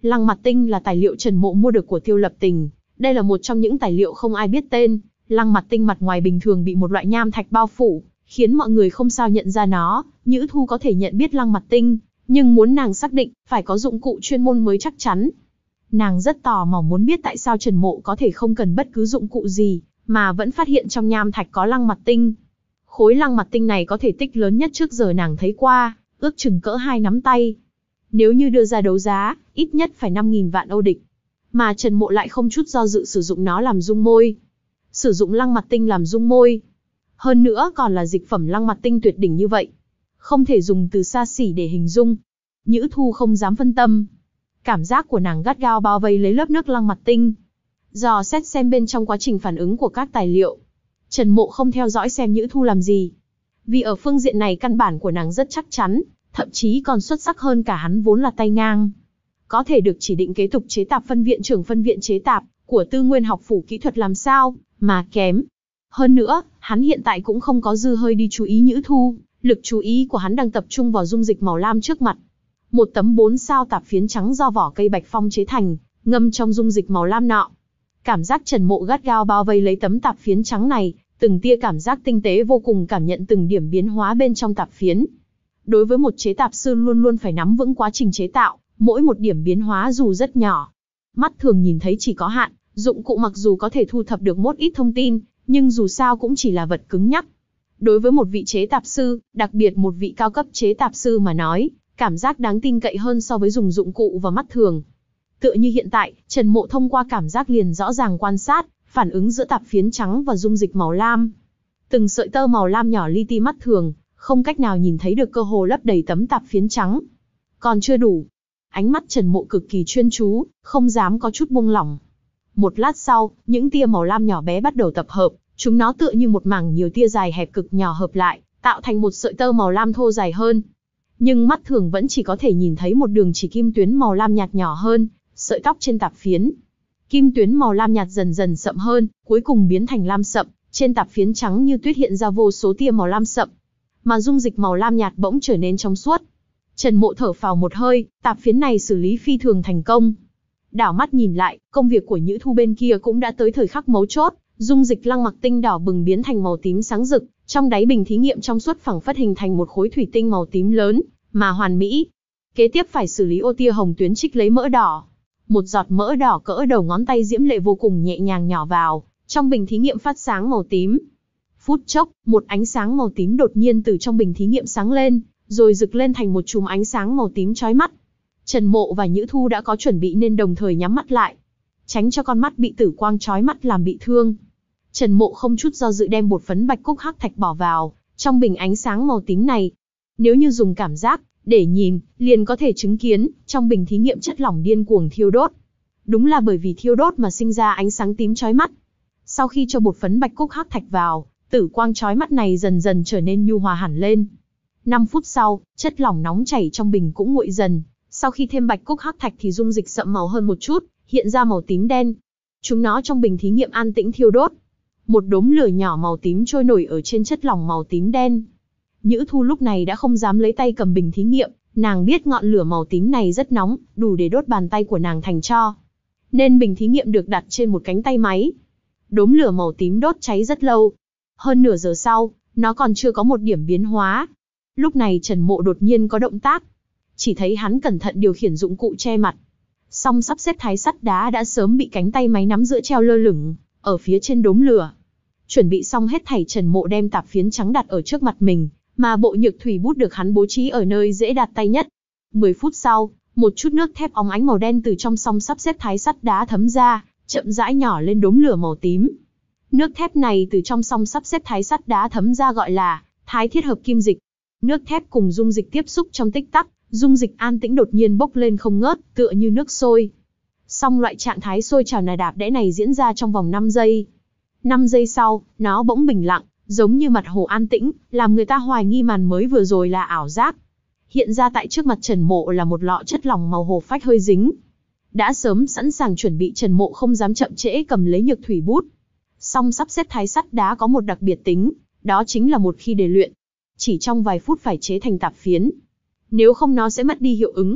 S1: Lăng mặt tinh là tài liệu Trần Mộ mua được của Tiêu Lập Tình. Đây là một trong những tài liệu không ai biết tên. Lăng mặt tinh mặt ngoài bình thường bị một loại nham thạch bao phủ, khiến mọi người không sao nhận ra nó. Nhữ Thu có thể nhận biết lăng mặt tinh, nhưng muốn nàng xác định, phải có dụng cụ chuyên môn mới chắc chắn. Nàng rất tò mò muốn biết tại sao Trần Mộ có thể không cần bất cứ dụng cụ gì, mà vẫn phát hiện trong nham thạch có lăng mặt tinh. Khối lăng mặt tinh này có thể tích lớn nhất trước giờ nàng thấy qua, ước chừng cỡ hai nắm tay. Nếu như đưa ra đấu giá, ít nhất phải năm nghìn vạn Âu địch. Mà Trần Mộ lại không chút do dự sử dụng nó làm dung môi. Sử dụng lăng mặt tinh làm dung môi. Hơn nữa còn là dịch phẩm lăng mặt tinh tuyệt đỉnh như vậy. Không thể dùng từ xa xỉ để hình dung. Nhữ Thu không dám phân tâm. Cảm giác của nàng gắt gao bao vây lấy lớp nước lăng mặt tinh. Dò xét xem bên trong quá trình phản ứng của các tài liệu. Trần Mộ không theo dõi xem Nhữ Thu làm gì. Vì ở phương diện này căn bản của nàng rất chắc chắn, thậm chí còn xuất sắc hơn cả hắn vốn là tay ngang. Có thể được chỉ định kế tục chế tạp phân viện trưởng phân viện chế tạp của Tư Nguyên học phủ kỹ thuật làm sao mà kém. Hơn nữa, hắn hiện tại cũng không có dư hơi đi chú ý Nhữ Thu, lực chú ý của hắn đang tập trung vào dung dịch màu lam trước mặt. Một tấm bốn sao tạp phiến trắng do vỏ cây bạch phong chế thành, ngâm trong dung dịch màu lam nọ. Cảm giác Trần Mộ gắt gao bao vây lấy tấm tạp phiến trắng này, từng tia cảm giác tinh tế vô cùng cảm nhận từng điểm biến hóa bên trong tạp phiến. Đối với một chế tạp sư luôn luôn phải nắm vững quá trình chế tạo, mỗi một điểm biến hóa dù rất nhỏ. Mắt thường nhìn thấy chỉ có hạn, dụng cụ mặc dù có thể thu thập được một ít thông tin, nhưng dù sao cũng chỉ là vật cứng nhắc. Đối với một vị chế tạp sư, đặc biệt một vị cao cấp chế tạp sư mà nói, cảm giác đáng tin cậy hơn so với dùng dụng cụ và mắt thường. Tựa như hiện tại, Trần Mộ thông qua cảm giác liền rõ ràng quan sát, phản ứng giữa tạp phiến trắng và dung dịch màu lam. Từng sợi tơ màu lam nhỏ li ti mắt thường, không cách nào nhìn thấy được cơ hồ lấp đầy tấm tạp phiến trắng. Còn chưa đủ. Ánh mắt Trần Mộ cực kỳ chuyên chú, không dám có chút buông lỏng. Một lát sau, những tia màu lam nhỏ bé bắt đầu tập hợp, chúng nó tựa như một mảng nhiều tia dài hẹp cực nhỏ hợp lại, tạo thành một sợi tơ màu lam thô dài hơn. Nhưng mắt thường vẫn chỉ có thể nhìn thấy một đường chỉ kim tuyến màu lam nhạt nhỏ hơn, sợi tóc trên tạp phiến. Kim tuyến màu lam nhạt dần dần sậm hơn, cuối cùng biến thành lam sậm, trên tạp phiến trắng như tuyết hiện ra vô số tia màu lam sậm. Mà dung dịch màu lam nhạt bỗng trở nên trong suốt. Trần Mộ thở phào một hơi, tạp phiến này xử lý phi thường thành công. Đảo mắt nhìn lại, công việc của Nhữ Thu bên kia cũng đã tới thời khắc mấu chốt, dung dịch lăng mặc tinh đỏ bừng biến thành màu tím sáng rực, trong đáy bình thí nghiệm trong suốt phẳng phất hình thành một khối thủy tinh màu tím lớn, mà hoàn mỹ. Kế tiếp phải xử lý ô tia hồng tuyến trích lấy mỡ đỏ. Một giọt mỡ đỏ cỡ đầu ngón tay diễm lệ vô cùng nhẹ nhàng nhỏ vào, trong bình thí nghiệm phát sáng màu tím. Phút chốc, một ánh sáng màu tím đột nhiên từ trong bình thí nghiệm sáng lên, rồi rực lên thành một chùm ánh sáng màu tím chói mắt. Trần Mộ và Nhữ Thu đã có chuẩn bị nên đồng thời nhắm mắt lại, tránh cho con mắt bị tử quang chói mắt làm bị thương. Trần Mộ không chút do dự đem bột phấn bạch cúc hắc thạch bỏ vào trong bình ánh sáng màu tím này. Nếu như dùng cảm giác để nhìn, liền có thể chứng kiến trong bình thí nghiệm chất lỏng điên cuồng thiêu đốt. Đúng là bởi vì thiêu đốt mà sinh ra ánh sáng tím chói mắt. Sau khi cho bột phấn bạch cúc hắc thạch vào, tử quang chói mắt này dần dần trở nên nhu hòa hẳn lên. năm phút sau, chất lỏng nóng chảy trong bình cũng nguội dần. Sau khi thêm bạch cúc hắc thạch thì dung dịch sậm màu hơn một chút, hiện ra màu tím đen. Chúng nó trong bình thí nghiệm an tĩnh thiêu đốt. Một đốm lửa nhỏ màu tím trôi nổi ở trên chất lỏng màu tím đen. Nhữ Thu lúc này đã không dám lấy tay cầm bình thí nghiệm, nàng biết ngọn lửa màu tím này rất nóng, đủ để đốt bàn tay của nàng thành tro. Nên bình thí nghiệm được đặt trên một cánh tay máy. Đốm lửa màu tím đốt cháy rất lâu. Hơn nửa giờ sau, nó còn chưa có một điểm biến hóa. Lúc này Trần Mộ đột nhiên có động tác. Chỉ thấy hắn cẩn thận điều khiển dụng cụ che mặt. Song sắp xếp thái sắt đá đã sớm bị cánh tay máy nắm giữ treo lơ lửng ở phía trên đốm lửa. Chuẩn bị xong hết thảy, Trần Mộ đem tạp phiến trắng đặt ở trước mặt mình, mà bộ nhược thủy bút được hắn bố trí ở nơi dễ đạt tay nhất. mười phút sau, một chút nước thép óng ánh màu đen từ trong song sắp xếp thái sắt đá thấm ra, chậm rãi nhỏ lên đốm lửa màu tím. Nước thép này từ trong song sắp xếp thái sắt đá thấm ra gọi là thái thiết hợp kim dịch. Nước thép cùng dung dịch tiếp xúc trong tích tắc, dung dịch an tĩnh đột nhiên bốc lên không ngớt, tựa như nước sôi. Song loại trạng thái sôi trào nà đạp đẽ này diễn ra trong vòng năm giây. năm giây sau, nó bỗng bình lặng, giống như mặt hồ an tĩnh, làm người ta hoài nghi màn mới vừa rồi là ảo giác. Hiện ra tại trước mặt Trần Mộ là một lọ chất lỏng màu hồ phách hơi dính. Đã sớm sẵn sàng chuẩn bị, Trần Mộ không dám chậm trễ cầm lấy nhược thủy bút. Song sắp xếp thái sắt đá có một đặc biệt tính, đó chính là một khi để luyện, chỉ trong vài phút phải chế thành tạp phiến. Nếu không nó sẽ mất đi hiệu ứng.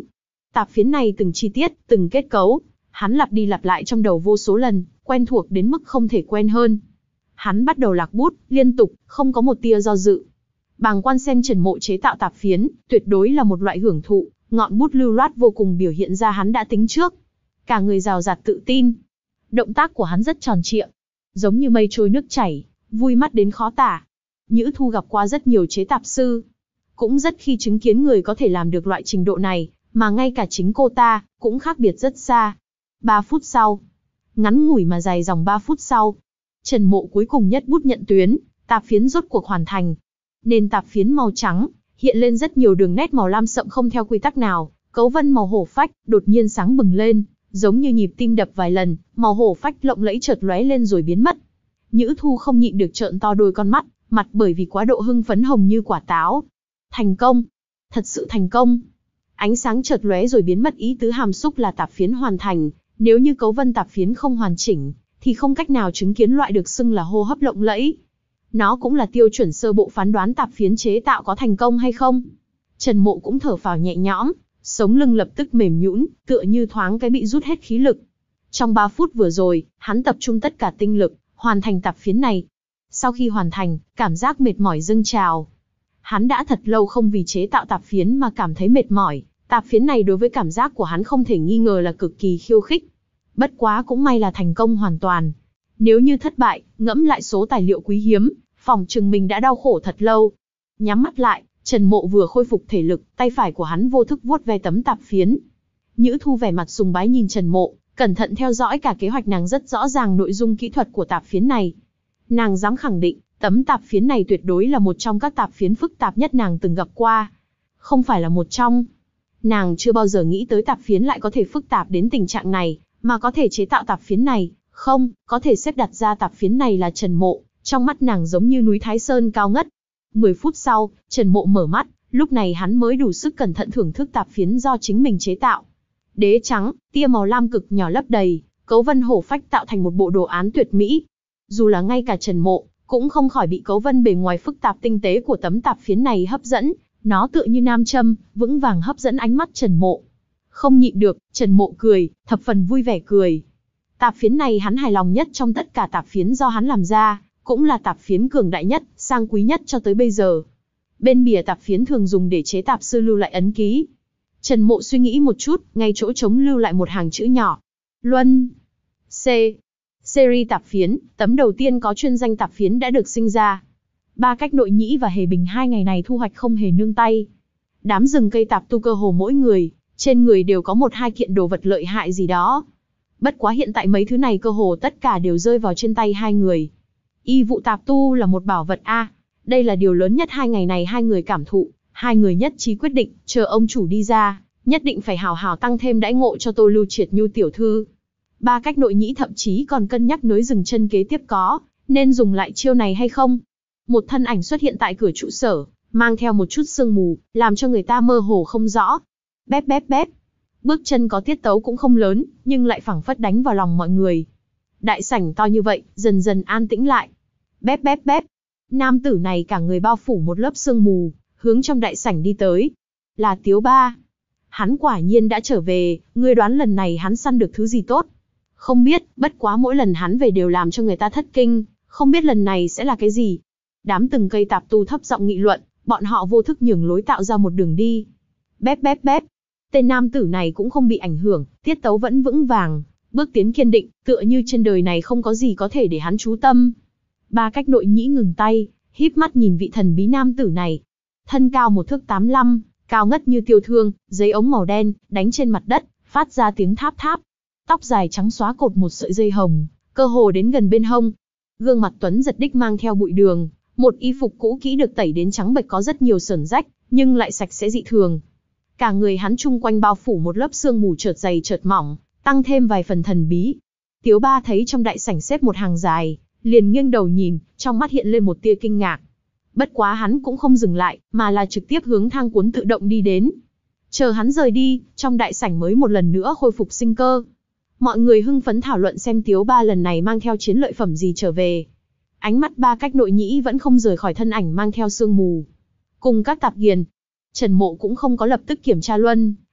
S1: Tạp phiến này từng chi tiết, từng kết cấu, hắn lặp đi lặp lại trong đầu vô số lần, quen thuộc đến mức không thể quen hơn. Hắn bắt đầu lạc bút, liên tục, không có một tia do dự. Bàng quan xem Trần Mộ chế tạo tạp phiến, tuyệt đối là một loại hưởng thụ, ngọn bút lưu loát vô cùng biểu hiện ra hắn đã tính trước. Cả người rào rạt tự tin. Động tác của hắn rất tròn trịa, giống như mây trôi nước chảy, vui mắt đến khó tả. Nhữ Thu gặp qua rất nhiều chế tạp sư, cũng rất khi chứng kiến người có thể làm được loại trình độ này, mà ngay cả chính cô ta, cũng khác biệt rất xa. Ba phút sau, ngắn ngủi mà dài dòng ba phút sau, Trần Mộ cuối cùng nhất bút nhận tuyến, tạp phiến rốt cuộc hoàn thành. Nền tạp phiến màu trắng, hiện lên rất nhiều đường nét màu lam sậm không theo quy tắc nào, cấu vân màu hổ phách, đột nhiên sáng bừng lên, giống như nhịp tim đập vài lần, màu hổ phách lộng lẫy chợt lóe lên rồi biến mất. Nhữ Thu không nhịn được trợn to đôi con mắt, mặt bởi vì quá độ hưng phấn hồng như quả táo. Thành công! Thật sự thành công! Ánh sáng chợt lóe rồi biến mất, ý tứ hàm xúc là tạp phiến hoàn thành, nếu như cấu vân tạp phiến không hoàn chỉnh, thì không cách nào chứng kiến loại được xưng là hô hấp lộng lẫy. Nó cũng là tiêu chuẩn sơ bộ phán đoán tạp phiến chế tạo có thành công hay không. Trần Mộ cũng thở phào nhẹ nhõm, sống lưng lập tức mềm nhũn, tựa như thoáng cái bị rút hết khí lực. Trong ba phút vừa rồi, hắn tập trung tất cả tinh lực, hoàn thành tạp phiến này. Sau khi hoàn thành, cảm giác mệt mỏi dâng trào. Hắn đã thật lâu không vì chế tạo tạp phiến mà cảm thấy mệt mỏi, tạp phiến này đối với cảm giác của hắn không thể nghi ngờ là cực kỳ khiêu khích. Bất quá cũng may là thành công hoàn toàn. Nếu như thất bại, ngẫm lại số tài liệu quý hiếm, phỏng chừng mình đã đau khổ thật lâu. Nhắm mắt lại, Trần Mộ vừa khôi phục thể lực, tay phải của hắn vô thức vuốt ve tấm tạp phiến. Nhữ Thu vẻ mặt sùng bái nhìn Trần Mộ, cẩn thận theo dõi cả kế hoạch, nàng rất rõ ràng nội dung kỹ thuật của tạp phiến này. Nàng dám khẳng định, tấm tạp phiến này tuyệt đối là một trong các tạp phiến phức tạp nhất nàng từng gặp qua. Không phải là một trong. Nàng chưa bao giờ nghĩ tới tạp phiến lại có thể phức tạp đến tình trạng này, mà có thể chế tạo tạp phiến này. Không, có thể xếp đặt ra tạp phiến này là Trần Mộ, trong mắt nàng giống như núi Thái Sơn cao ngất. Mười phút sau, Trần Mộ mở mắt, lúc này hắn mới đủ sức cẩn thận thưởng thức tạp phiến do chính mình chế tạo. Đế trắng, tia màu lam cực nhỏ lấp đầy, cấu vân hổ phách tạo thành một bộ đồ án tuyệt mỹ. Dù là ngay cả Trần Mộ, cũng không khỏi bị cấu vân bề ngoài phức tạp tinh tế của tấm tạp phiến này hấp dẫn, nó tựa như nam châm, vững vàng hấp dẫn ánh mắt Trần Mộ. Không nhịn được, Trần Mộ cười, thập phần vui vẻ cười. Tạp phiến này hắn hài lòng nhất trong tất cả tạp phiến do hắn làm ra, cũng là tạp phiến cường đại nhất, sang quý nhất cho tới bây giờ. Bên bìa tạp phiến thường dùng để chế tạp sư lưu lại ấn ký. Trần Mộ suy nghĩ một chút, ngay chỗ trống lưu lại một hàng chữ nhỏ. Luân. C. Series tạp phiến, tấm đầu tiên có chuyên danh tạp phiến đã được sinh ra. Ba cách Nội Nhĩ và Hề Bình hai ngày này thu hoạch không hề nương tay. Đám rừng cây tạp tu cơ hồ mỗi người, trên người đều có một hai kiện đồ vật lợi hại gì đó. Bất quá hiện tại mấy thứ này cơ hồ tất cả đều rơi vào trên tay hai người. Y vụ tạp tu là một bảo vật a, đây là điều lớn nhất hai ngày này hai người cảm thụ, hai người nhất trí quyết định, chờ ông chủ đi ra, nhất định phải hào hào tăng thêm đãi ngộ cho tôi Lưu Triệt Nhu tiểu thư. Ba cách Nội Nhĩ thậm chí còn cân nhắc nối dừng chân kế tiếp có, nên dùng lại chiêu này hay không. Một thân ảnh xuất hiện tại cửa trụ sở, mang theo một chút sương mù, làm cho người ta mơ hồ không rõ. Bép bép bép. Bước chân có tiết tấu cũng không lớn, nhưng lại phảng phất đánh vào lòng mọi người. Đại sảnh to như vậy, dần dần an tĩnh lại. Bép bép bép. Nam tử này cả người bao phủ một lớp sương mù, hướng trong đại sảnh đi tới. Là Tiếu Ba. Hắn quả nhiên đã trở về, ngươi đoán lần này hắn săn được thứ gì tốt? Không biết, bất quá mỗi lần hắn về đều làm cho người ta thất kinh, không biết lần này sẽ là cái gì. Đám từng cây tạp tu thấp giọng nghị luận, bọn họ vô thức nhường lối tạo ra một đường đi. Bép bép bép. Tên nam tử này cũng không bị ảnh hưởng, tiết tấu vẫn vững vàng, bước tiến kiên định, tựa như trên đời này không có gì có thể để hắn chú tâm. Ba cách Nội Nhĩ ngừng tay, híp mắt nhìn vị thần bí nam tử này. Thân cao một thước tám lăm, cao ngất như tiêu thương, giấy ống màu đen, đánh trên mặt đất, phát ra tiếng tháp tháp. Tóc dài trắng xóa cột một sợi dây hồng, cơ hồ đến gần bên hông. Gương mặt tuấn giật đích mang theo bụi đường, một y phục cũ kỹ được tẩy đến trắng bệch có rất nhiều sởn rách, nhưng lại sạch sẽ dị thường. Cả người hắn chung quanh bao phủ một lớp sương mù chợt dày chợt mỏng, tăng thêm vài phần thần bí. Tiếu Ba thấy trong đại sảnh xếp một hàng dài, liền nghiêng đầu nhìn, trong mắt hiện lên một tia kinh ngạc. Bất quá hắn cũng không dừng lại, mà là trực tiếp hướng thang cuốn tự động đi đến. Chờ hắn rời đi, trong đại sảnh mới một lần nữa khôi phục sinh cơ. Mọi người hưng phấn thảo luận xem Tiếu Ba lần này mang theo chiến lợi phẩm gì trở về. Ánh mắt Ba cách Nội Nhĩ vẫn không rời khỏi thân ảnh mang theo sương mù. Cùng các tạp nghiền, Trần Mộ cũng không có lập tức kiểm tra luân,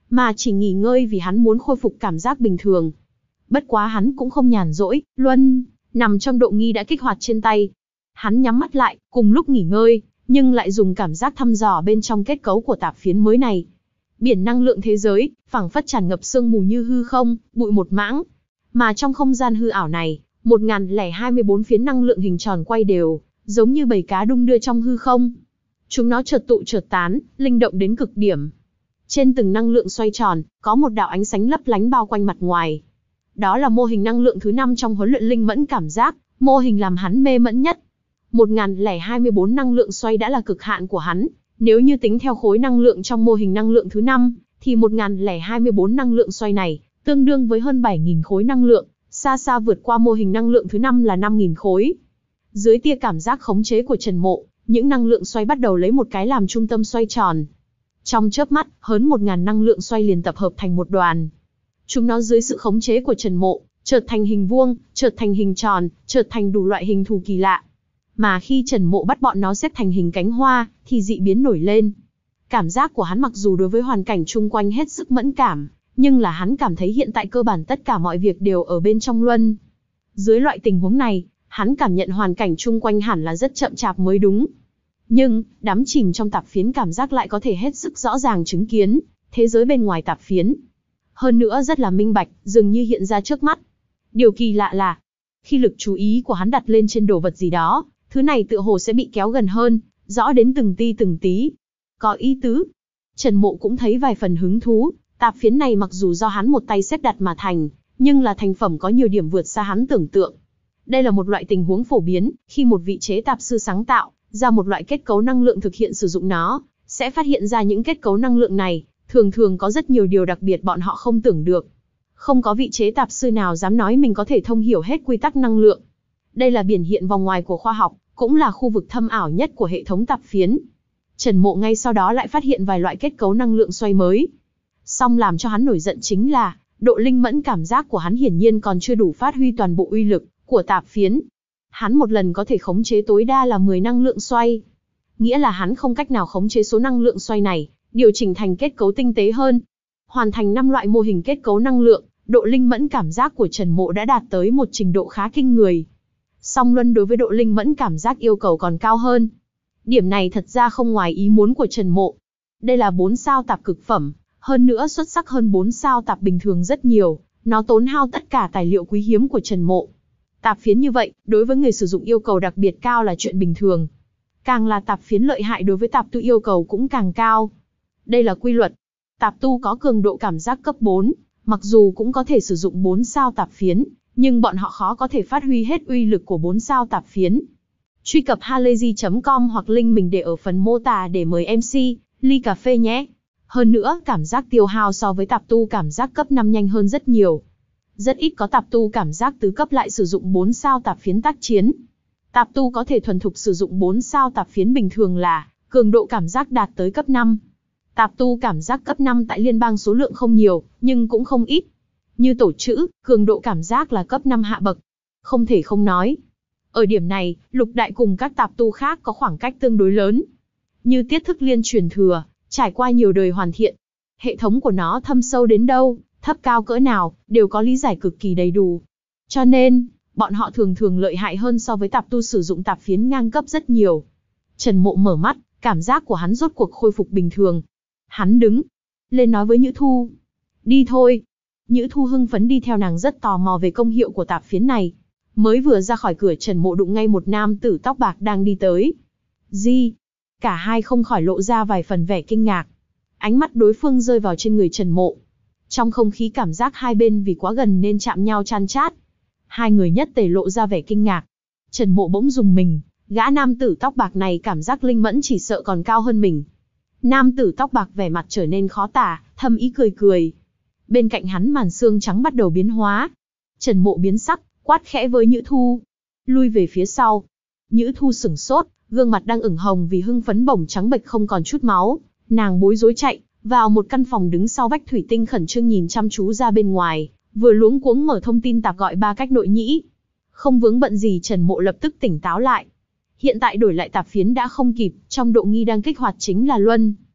S1: mà chỉ nghỉ ngơi vì hắn muốn khôi phục cảm giác bình thường. Bất quá hắn cũng không nhàn rỗi, luân nằm trong độ nghi đã kích hoạt trên tay. Hắn nhắm mắt lại, cùng lúc nghỉ ngơi, nhưng lại dùng cảm giác thăm dò bên trong kết cấu của tạp phiến mới này. Biển năng lượng thế giới, phảng phất tràn ngập sương mù như hư không, bụi một mảng. Mà trong không gian hư ảo này, một nghìn lẻ hai mươi bốn phiến năng lượng hình tròn quay đều, giống như bầy cá đung đưa trong hư không. Chúng nó chợt tụ chợt tán, linh động đến cực điểm. Trên từng năng lượng xoay tròn, có một đạo ánh sáng lấp lánh bao quanh mặt ngoài. Đó là mô hình năng lượng thứ năm trong huấn luyện linh mẫn cảm giác, mô hình làm hắn mê mẫn nhất. một nghìn lẻ hai mươi bốn năng lượng xoay đã là cực hạn của hắn. Nếu như tính theo khối năng lượng trong mô hình năng lượng thứ năm, thì một nghìn lẻ hai mươi bốn năng lượng xoay này, tương đương với hơn bảy nghìn khối năng lượng, xa xa vượt qua mô hình năng lượng thứ năm là năm nghìn khối. Dưới tia cảm giác khống chế của Trần Mộ, những năng lượng xoay bắt đầu lấy một cái làm trung tâm xoay tròn. Trong chớp mắt, hơn một nghìn năng lượng xoay liền tập hợp thành một đoàn. Chúng nó dưới sự khống chế của Trần Mộ, chợt thành hình vuông, chợt thành hình tròn, chợt thành đủ loại hình thù kỳ lạ. Mà khi Trần Mộ bắt bọn nó xếp thành hình cánh hoa, thì dị biến nổi lên. Cảm giác của hắn mặc dù đối với hoàn cảnh chung quanh hết sức mẫn cảm, nhưng là hắn cảm thấy hiện tại cơ bản tất cả mọi việc đều ở bên trong luân. Dưới loại tình huống này, hắn cảm nhận hoàn cảnh chung quanh hẳn là rất chậm chạp mới đúng. Nhưng, đắm chìm trong tạp phiến cảm giác lại có thể hết sức rõ ràng chứng kiến thế giới bên ngoài tạp phiến. Hơn nữa rất là minh bạch, dường như hiện ra trước mắt. Điều kỳ lạ là, khi lực chú ý của hắn đặt lên trên đồ vật gì đó, thứ này tựa hồ sẽ bị kéo gần hơn, rõ đến từng ti từng tí. Có ý tứ. Trần Mộ cũng thấy vài phần hứng thú, tạp phiến này mặc dù do hắn một tay xếp đặt mà thành, nhưng là thành phẩm có nhiều điểm vượt xa hắn tưởng tượng. Đây là một loại tình huống phổ biến, khi một vị chế tạp sư sáng tạo ra một loại kết cấu năng lượng thực hiện sử dụng nó, sẽ phát hiện ra những kết cấu năng lượng này, thường thường có rất nhiều điều đặc biệt bọn họ không tưởng được. Không có vị chế tạp sư nào dám nói mình có thể thông hiểu hết quy tắc năng lượng. Đây là biển hiện vòng ngoài của khoa học, cũng là khu vực thâm ảo nhất của hệ thống tạp phiến. Trần Mộ ngay sau đó lại phát hiện vài loại kết cấu năng lượng xoay mới. Song làm cho hắn nổi giận chính là, độ linh mẫn cảm giác của hắn hiển nhiên còn chưa đủ phát huy toàn bộ uy lực của tạp phiến. Hắn một lần có thể khống chế tối đa là mười năng lượng xoay. Nghĩa là hắn không cách nào khống chế số năng lượng xoay này, điều chỉnh thành kết cấu tinh tế hơn. Hoàn thành năm loại mô hình kết cấu năng lượng, độ linh mẫn cảm giác của Trần Mộ đã đạt tới một trình độ khá kinh người. Song luân đối với độ linh mẫn cảm giác yêu cầu còn cao hơn. Điểm này thật ra không ngoài ý muốn của Trần Mộ. Đây là bốn sao tạp cực phẩm, hơn nữa xuất sắc hơn bốn sao tạp bình thường rất nhiều, nó tốn hao tất cả tài liệu quý hiếm của Trần Mộ. Tạp phiến như vậy, đối với người sử dụng yêu cầu đặc biệt cao là chuyện bình thường. Càng là tạp phiến lợi hại đối với tạp tu yêu cầu cũng càng cao. Đây là quy luật. Tạp tu có cường độ cảm giác cấp bốn, mặc dù cũng có thể sử dụng bốn sao tạp phiến, nhưng bọn họ khó có thể phát huy hết uy lực của bốn sao tạp phiến. Truy cập halayzi chấm com hoặc link mình để ở phần mô tả để mời em xê, ly cà phê nhé. Hơn nữa, cảm giác tiêu hao so với tạp tu cảm giác cấp năm nhanh hơn rất nhiều. Rất ít có tạp tu cảm giác tứ cấp lại sử dụng bốn sao tạp phiến tác chiến. Tạp tu có thể thuần thục sử dụng bốn sao tạp phiến bình thường là cường độ cảm giác đạt tới cấp năm. Tạp tu cảm giác cấp năm tại liên bang số lượng không nhiều, nhưng cũng không ít. Như tổ chữ, cường độ cảm giác là cấp năm hạ bậc. Không thể không nói. Ở điểm này, lục đại cùng các tạp tu khác có khoảng cách tương đối lớn. Như tiết thức liên truyền thừa, trải qua nhiều đời hoàn thiện. Hệ thống của nó thâm sâu đến đâu, thấp cao cỡ nào, đều có lý giải cực kỳ đầy đủ. Cho nên, bọn họ thường thường lợi hại hơn so với tạp tu sử dụng tạp phiến ngang cấp rất nhiều. Trần Mộ mở mắt, cảm giác của hắn rốt cuộc khôi phục bình thường. Hắn đứng lên nói với Nhữ Thu. Đi thôi. Nhữ Thu hưng phấn đi theo nàng rất tò mò về công hiệu của tạp phiến này. Mới vừa ra khỏi cửa Trần Mộ đụng ngay một nam tử tóc bạc đang đi tới. Gì? Cả hai không khỏi lộ ra vài phần vẻ kinh ngạc. Ánh mắt đối phương rơi vào trên người Trần Mộ. Trong không khí cảm giác hai bên vì quá gần nên chạm nhau chan chát. Hai người nhất tề lộ ra vẻ kinh ngạc. Trần Mộ bỗng rùng mình, gã nam tử tóc bạc này cảm giác linh mẫn chỉ sợ còn cao hơn mình. Nam tử tóc bạc vẻ mặt trở nên khó tả, thâm ý cười cười. Bên cạnh hắn màn xương trắng bắt đầu biến hóa. Trần Mộ biến sắc, quát khẽ với Nhữ Thu. Lui về phía sau. Nhữ Thu sửng sốt, gương mặt đang ửng hồng vì hưng phấn bổng trắng bệch không còn chút máu. Nàng bối rối chạy vào một căn phòng đứng sau vách thủy tinh khẩn trương nhìn chăm chú ra bên ngoài, vừa luống cuống mở thông tin tạp gọi ba cách nội nhĩ. Không vướng bận gì Trần Mộ lập tức tỉnh táo lại. Hiện tại đổi lại tạp phiến đã không kịp, trong độ nghi đang kích hoạt chính là luân.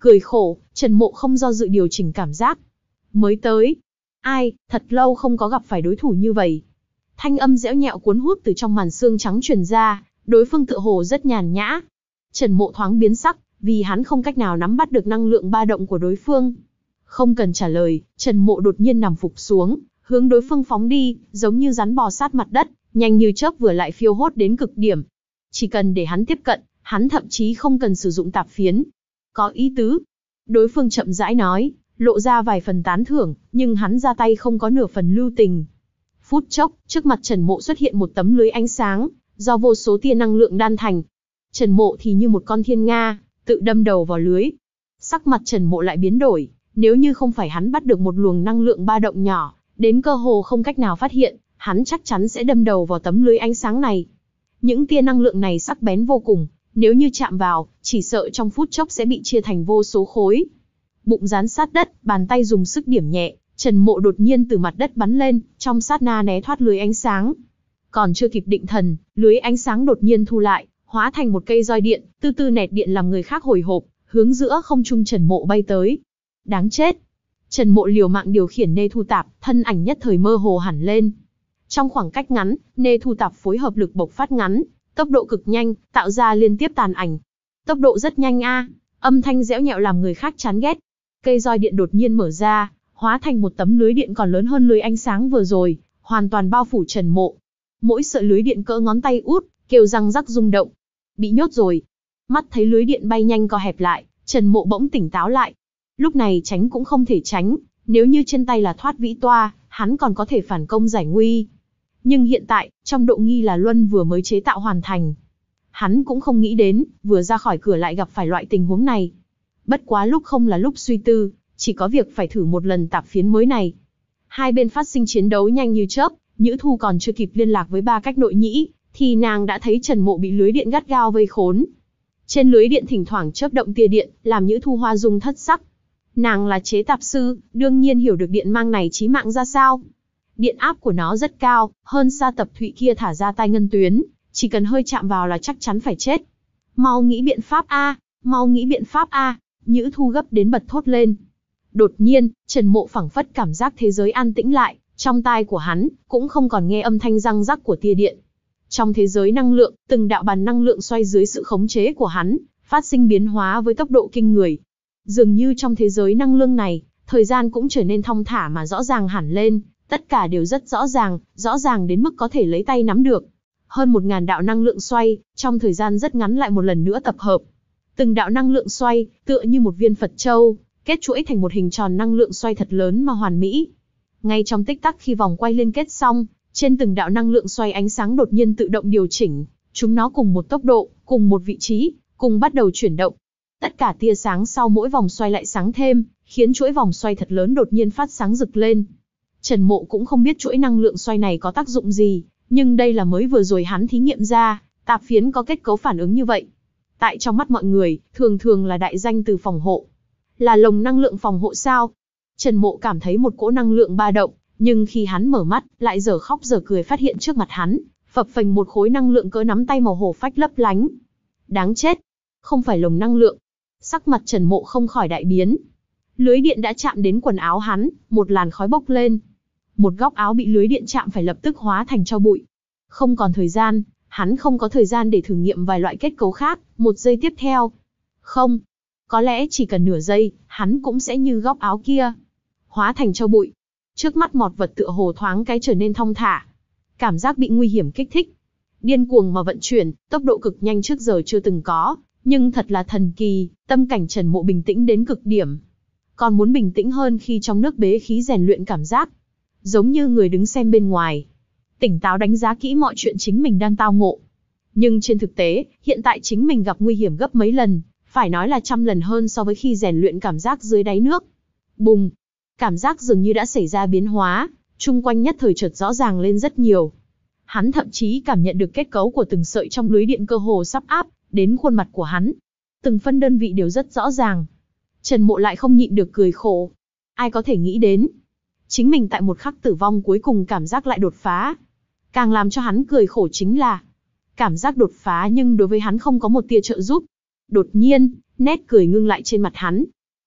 S1: Cười khổ, Trần Mộ không do dự điều chỉnh cảm giác. Mới tới. Ai, thật lâu không có gặp phải đối thủ như vậy. Thanh âm dẻo nhẹo cuốn hút từ trong màn xương trắng truyền ra, đối phương tựa hồ rất nhàn nhã. Trần Mộ thoáng biến sắc, vì hắn không cách nào nắm bắt được năng lượng ba động của đối phương. Không cần trả lời, Trần Mộ đột nhiên nằm phục xuống, hướng đối phương phóng đi, giống như rắn bò sát mặt đất, nhanh như chớp vừa lại phiêu hốt đến cực điểm. Chỉ cần để hắn tiếp cận, hắn thậm chí không cần sử dụng tạp phiến. Có ý tứ. Đối phương chậm rãi nói, lộ ra vài phần tán thưởng, nhưng hắn ra tay không có nửa phần lưu tình. Phút chốc, trước mặt Trần Mộ xuất hiện một tấm lưới ánh sáng, do vô số tia năng lượng đan thành. Trần Mộ thì như một con thiên nga, tự đâm đầu vào lưới. Sắc mặt Trần Mộ lại biến đổi, nếu như không phải hắn bắt được một luồng năng lượng ba động nhỏ, đến cơ hồ không cách nào phát hiện, hắn chắc chắn sẽ đâm đầu vào tấm lưới ánh sáng này. Những tia năng lượng này sắc bén vô cùng, nếu như chạm vào, chỉ sợ trong phút chốc sẽ bị chia thành vô số khối. Bụng dán sát đất, bàn tay dùng sức điểm nhẹ, Trần Mộ đột nhiên từ mặt đất bắn lên, trong sát na né thoát lưới ánh sáng. Còn chưa kịp định thần, lưới ánh sáng đột nhiên thu lại, hóa thành một cây roi điện, từ từ nẹt điện làm người khác hồi hộp, hướng giữa không trung Trần Mộ bay tới. Đáng chết! Trần Mộ liều mạng điều khiển nê thu tạp, thân ảnh nhất thời mơ hồ hẳn lên. Trong khoảng cách ngắn, nê thu tạp phối hợp lực bộc phát ngắn, tốc độ cực nhanh, tạo ra liên tiếp tàn ảnh. Tốc độ rất nhanh a, âm thanh dẻo nhẹo làm người khác chán ghét. Cây roi điện đột nhiên mở ra, hóa thành một tấm lưới điện còn lớn hơn lưới ánh sáng vừa rồi, hoàn toàn bao phủ Trần Mộ. Mỗi sợi lưới điện cỡ ngón tay út, kêu răng rắc rung động. Bị nhốt rồi. Mắt thấy lưới điện bay nhanh co hẹp lại, Trần Mộ bỗng tỉnh táo lại. Lúc này tránh cũng không thể tránh, nếu như trên tay là thoát vĩ toa, hắn còn có thể phản công giải nguy. Nhưng hiện tại, trong độ nghi là luân vừa mới chế tạo hoàn thành. Hắn cũng không nghĩ đến, vừa ra khỏi cửa lại gặp phải loại tình huống này. Bất quá lúc không là lúc suy tư, chỉ có việc phải thử một lần tạp phiến mới này. Hai bên phát sinh chiến đấu nhanh như chớp, Nhữ Thu còn chưa kịp liên lạc với ba cách nội nhĩ, thì nàng đã thấy Trần Mộ bị lưới điện gắt gao vây khốn. Trên lưới điện thỉnh thoảng chớp động tia điện, làm Nhữ Thu hoa dung thất sắc. Nàng là chế tạp sư, đương nhiên hiểu được điện mang này chí mạng ra sao. Điện áp của nó rất cao, hơn xa Tập Thụy kia thả ra tai ngân tuyến, chỉ cần hơi chạm vào là chắc chắn phải chết. Mau nghĩ biện pháp a, mau nghĩ biện pháp a, Nhữ Thu gấp đến bật thốt lên. Đột nhiên, Trần Mộ phảng phất cảm giác thế giới an tĩnh lại, trong tai của hắn cũng không còn nghe âm thanh răng rắc của tia điện. Trong thế giới năng lượng, từng đạo bàn năng lượng xoay dưới sự khống chế của hắn, phát sinh biến hóa với tốc độ kinh người. Dường như trong thế giới năng lượng này, thời gian cũng trở nên thong thả mà rõ ràng hẳn lên, tất cả đều rất rõ ràng, rõ ràng đến mức có thể lấy tay nắm được. Hơn một ngàn đạo năng lượng xoay, trong thời gian rất ngắn lại một lần nữa tập hợp. Từng đạo năng lượng xoay, tựa như một viên Phật châu, kết chuỗi thành một hình tròn năng lượng xoay thật lớn mà hoàn mỹ. Ngay trong tích tắc khi vòng quay liên kết xong, trên từng đạo năng lượng xoay ánh sáng đột nhiên tự động điều chỉnh, chúng nó cùng một tốc độ, cùng một vị trí, cùng bắt đầu chuyển động. Tất cả tia sáng sau mỗi vòng xoay lại sáng thêm, khiến chuỗi vòng xoay thật lớn đột nhiên phát sáng rực lên. Trần Mộ cũng không biết chuỗi năng lượng xoay này có tác dụng gì, nhưng đây là mới vừa rồi hắn thí nghiệm ra, tạp phiến có kết cấu phản ứng như vậy. Tại trong mắt mọi người, thường thường là đại danh từ phòng hộ. Là lồng năng lượng phòng hộ sao? Trần Mộ cảm thấy một cỗ năng lượng ba động, nhưng khi hắn mở mắt, lại dở khóc dở cười phát hiện trước mặt hắn, phập phềnh một khối năng lượng cỡ nắm tay màu hổ phách lấp lánh. Đáng chết! Không phải lồng năng lượng. Sắc mặt Trần Mộ không khỏi đại biến. Lưới điện đã chạm đến quần áo hắn, một làn khói bốc lên. Một góc áo bị lưới điện chạm phải lập tức hóa thành tro bụi. Không còn thời gian, hắn không có thời gian để thử nghiệm vài loại kết cấu khác, một giây tiếp theo. Không. Có lẽ chỉ cần nửa giây, hắn cũng sẽ như góc áo kia. Hóa thành tro bụi. Trước mắt mọt vật tựa hồ thoáng cái trở nên thong thả. Cảm giác bị nguy hiểm kích thích. Điên cuồng mà vận chuyển, tốc độ cực nhanh trước giờ chưa từng có. Nhưng thật là thần kỳ, tâm cảnh Trần Mộ bình tĩnh đến cực điểm. Còn muốn bình tĩnh hơn khi trong nước bế khí rèn luyện cảm giác. Giống như người đứng xem bên ngoài. Tỉnh táo đánh giá kỹ mọi chuyện chính mình đang tao ngộ. Nhưng trên thực tế, hiện tại chính mình gặp nguy hiểm gấp mấy lần, phải nói là trăm lần hơn so với khi rèn luyện cảm giác dưới đáy nước. Bùng! Cảm giác dường như đã xảy ra biến hóa, chung quanh nhất thời chợt rõ ràng lên rất nhiều. Hắn thậm chí cảm nhận được kết cấu của từng sợi trong lưới điện cơ hồ sắp áp đến khuôn mặt của hắn. Từng phân đơn vị đều rất rõ ràng. Trần Mộ lại không nhịn được cười khổ. Ai có thể nghĩ đến, chính mình tại một khắc tử vong cuối cùng cảm giác lại đột phá. Càng làm cho hắn cười khổ chính là, cảm giác đột phá nhưng đối với hắn không có một tia trợ giúp. Đột nhiên, nét cười ngưng lại trên mặt hắn,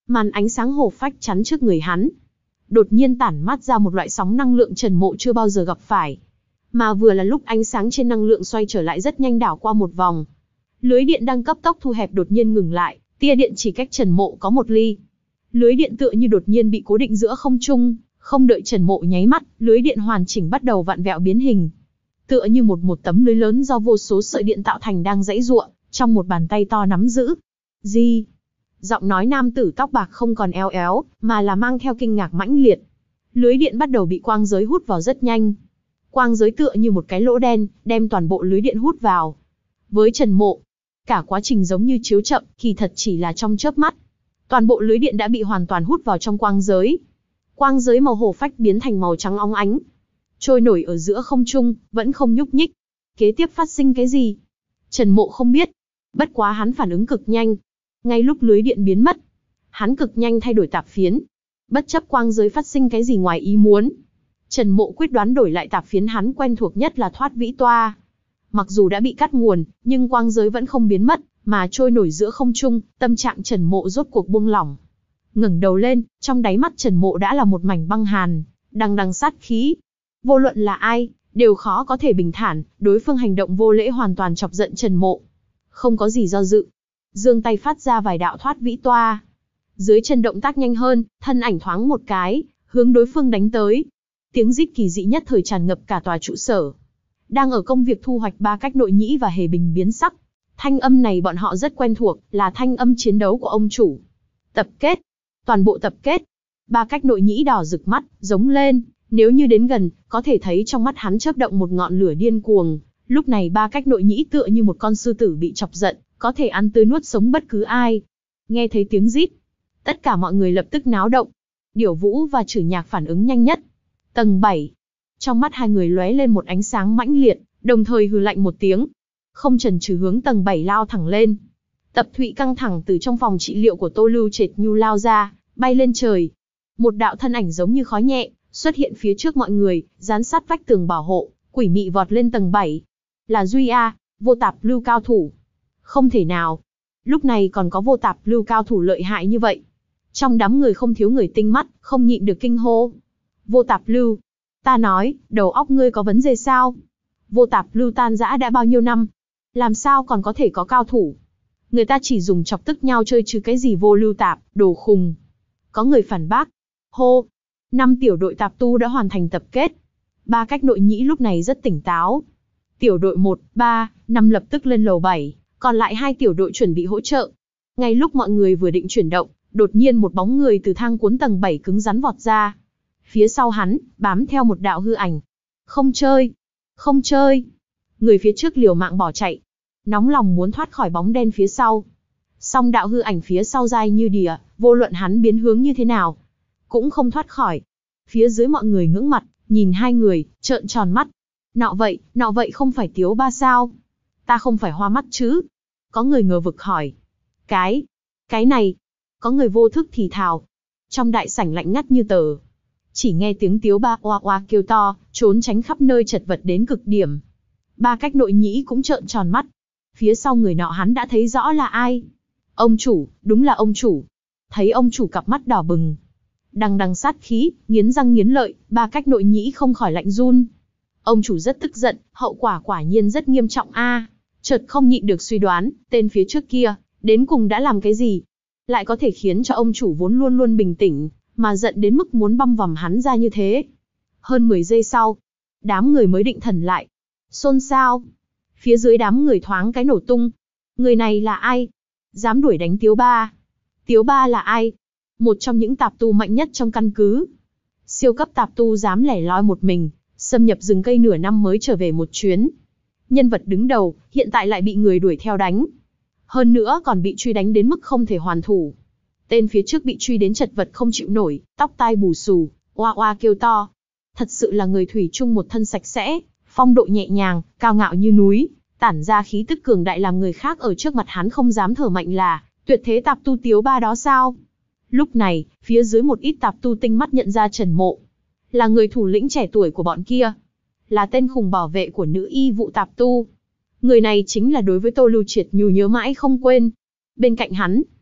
S1: Màn ánh sáng hổ phách chắn trước người hắn. Đột nhiên tản mát ra một loại sóng năng lượng Trần Mộ chưa bao giờ gặp phải. Mà vừa là lúc ánh sáng trên năng lượng xoay trở lại rất nhanh đảo qua một vòng. Lưới điện đang cấp tốc thu hẹp đột nhiên ngừng lại, tia điện chỉ cách Trần Mộ có một ly. Lưới điện tựa như đột nhiên bị cố định giữa không trung, không đợi Trần Mộ nháy mắt, lưới điện hoàn chỉnh bắt đầu vặn vẹo biến hình. Tựa như một một tấm lưới lớn do vô số sợi điện tạo thành đang giãy giụa, trong một bàn tay to nắm giữ. Gì? Giọng nói nam tử tóc bạc không còn éo éo, mà là mang theo kinh ngạc mãnh liệt. Lưới điện bắt đầu bị quang giới hút vào rất nhanh. Quang giới tựa như một cái lỗ đen, đem toàn bộ lưới điện hút vào. Với Trần Mộ, cả quá trình giống như chiếu chậm, kỳ thật chỉ là trong chớp mắt. Toàn bộ lưới điện đã bị hoàn toàn hút vào trong quang giới. Quang giới màu hổ phách biến thành màu trắng óng ánh, trôi nổi ở giữa không trung, vẫn không nhúc nhích. Kế tiếp phát sinh cái gì? Trần Mộ không biết. Bất quá hắn phản ứng cực nhanh. Ngay lúc lưới điện biến mất, hắn cực nhanh thay đổi tạp phiến. Bất chấp quang giới phát sinh cái gì ngoài ý muốn, Trần Mộ quyết đoán đổi lại tạp phiến hắn quen thuộc nhất là thoát vĩ toa. Mặc dù đã bị cắt nguồn, nhưng quang giới vẫn không biến mất, mà trôi nổi giữa không trung, tâm trạng Trần Mộ rốt cuộc buông lỏng. Ngẩng đầu lên, trong đáy mắt Trần Mộ đã là một mảnh băng hàn, đằng đằng sát khí. Vô luận là ai, đều khó có thể bình thản, đối phương hành động vô lễ hoàn toàn chọc giận Trần Mộ. Không có gì do dự, giương tay phát ra vài đạo thoát vĩ toa. Dưới chân động tác nhanh hơn, thân ảnh thoáng một cái, hướng đối phương đánh tới. Tiếng rít kỳ dị nhất thời tràn ngập cả tòa trụ sở. Đang ở công việc thu hoạch ba cách nội nhĩ và hề bình biến sắc. Thanh âm này bọn họ rất quen thuộc, là thanh âm chiến đấu của ông chủ. Tập kết. Toàn bộ tập kết. Ba cách nội nhĩ đỏ rực mắt, giống lên. Nếu như đến gần, có thể thấy trong mắt hắn chớp động một ngọn lửa điên cuồng. Lúc này ba cách nội nhĩ tựa như một con sư tử bị chọc giận, có thể ăn tươi nuốt sống bất cứ ai. Nghe thấy tiếng rít, tất cả mọi người lập tức náo động. Điểu Vũ và Trử Nhạc phản ứng nhanh nhất. Tầng bảy. Trong mắt hai người lóe lên một ánh sáng mãnh liệt, đồng thời hừ lạnh một tiếng. Không chần chừ hướng tầng bảy lao thẳng lên. Tập Thụy căng thẳng từ trong phòng trị liệu của Tô Lưu Trệt Nhu lao ra, bay lên trời. Một đạo thân ảnh giống như khói nhẹ, xuất hiện phía trước mọi người, dán sát vách tường bảo hộ, quỷ mị vọt lên tầng bảy. Là Duy A, vô tạp lưu cao thủ. Không thể nào. Lúc này còn có vô tạp lưu cao thủ lợi hại như vậy. Trong đám người không thiếu người tinh mắt, không nhịn được kinh hô. Vô tạp lưu. Ta nói, đầu óc ngươi có vấn đề sao? Vô tạp lưu tan rã đã bao nhiêu năm? Làm sao còn có thể có cao thủ? Người ta chỉ dùng chọc tức nhau chơi chứ cái gì vô lưu tạp, đồ khùng. Có người phản bác. Hô. Năm tiểu đội tạp tu đã hoàn thành tập kết. Ba cách nội nhĩ lúc này rất tỉnh táo. Tiểu đội một, ba, năm lập tức lên lầu bảy, còn lại hai tiểu đội chuẩn bị hỗ trợ. Ngay lúc mọi người vừa định chuyển động, đột nhiên một bóng người từ thang cuốn tầng bảy cứng rắn vọt ra. Phía sau hắn, bám theo một đạo hư ảnh. Không chơi, không chơi. Người phía trước liều mạng bỏ chạy, nóng lòng muốn thoát khỏi bóng đen phía sau. Song đạo hư ảnh phía sau dai như đỉa, vô luận hắn biến hướng như thế nào, cũng không thoát khỏi. Phía dưới mọi người ngưỡng mặt, nhìn hai người, trợn tròn mắt. Nọ vậy, nọ vậy không phải Tiếu Ba sao? Ta không phải hoa mắt chứ? Có người ngờ vực hỏi. Cái, cái này, có người vô thức thì thào. Trong đại sảnh lạnh ngắt như tờ. Chỉ nghe tiếng Tiếu Ba oa oa kêu to, trốn tránh khắp nơi chật vật đến cực điểm. Ba cách nội nhĩ cũng trợn tròn mắt. Phía sau người nọ hắn đã thấy rõ là ai. Ông chủ, đúng là ông chủ. Thấy ông chủ cặp mắt đỏ bừng, đằng đằng sát khí, nghiến răng nghiến lợi, ba cách nội nhĩ không khỏi lạnh run. Ông chủ rất tức giận, hậu quả quả nhiên rất nghiêm trọng a. À, chợt không nhịn được suy đoán, tên phía trước kia, đến cùng đã làm cái gì? Lại có thể khiến cho ông chủ vốn luôn luôn bình tĩnh, mà giận đến mức muốn băm vằm hắn ra như thế. Hơn mười giây sau, đám người mới định thần lại. Xôn xao. Phía dưới đám người thoáng cái nổ tung. Người này là ai? Dám đuổi đánh Tiếu Ba. Tiếu Ba là ai? Một trong những tạp tu mạnh nhất trong căn cứ. Siêu cấp tạp tu dám lẻ loi một mình, xâm nhập rừng cây nửa năm mới trở về một chuyến. Nhân vật đứng đầu, hiện tại lại bị người đuổi theo đánh. Hơn nữa còn bị truy đánh đến mức không thể hoàn thủ. Tên phía trước bị truy đến chật vật không chịu nổi, tóc tai bù xù, oa oa kêu to. Thật sự là người thủy chung một thân sạch sẽ, phong độ nhẹ nhàng, cao ngạo như núi, tản ra khí tức cường đại làm người khác ở trước mặt hắn không dám thở mạnh là, tuyệt thế tạp tu Tiếu Ba đó sao? Lúc này, phía dưới một ít tạp tu tinh mắt nhận ra Trần Mộ. Là người thủ lĩnh trẻ tuổi của bọn kia. Là tên khùng bảo vệ của nữ y vụ tạp tu. Người này chính là đối với Tô Lưu Triệt Nhu nhớ mãi không quên. Bên cạnh hắn,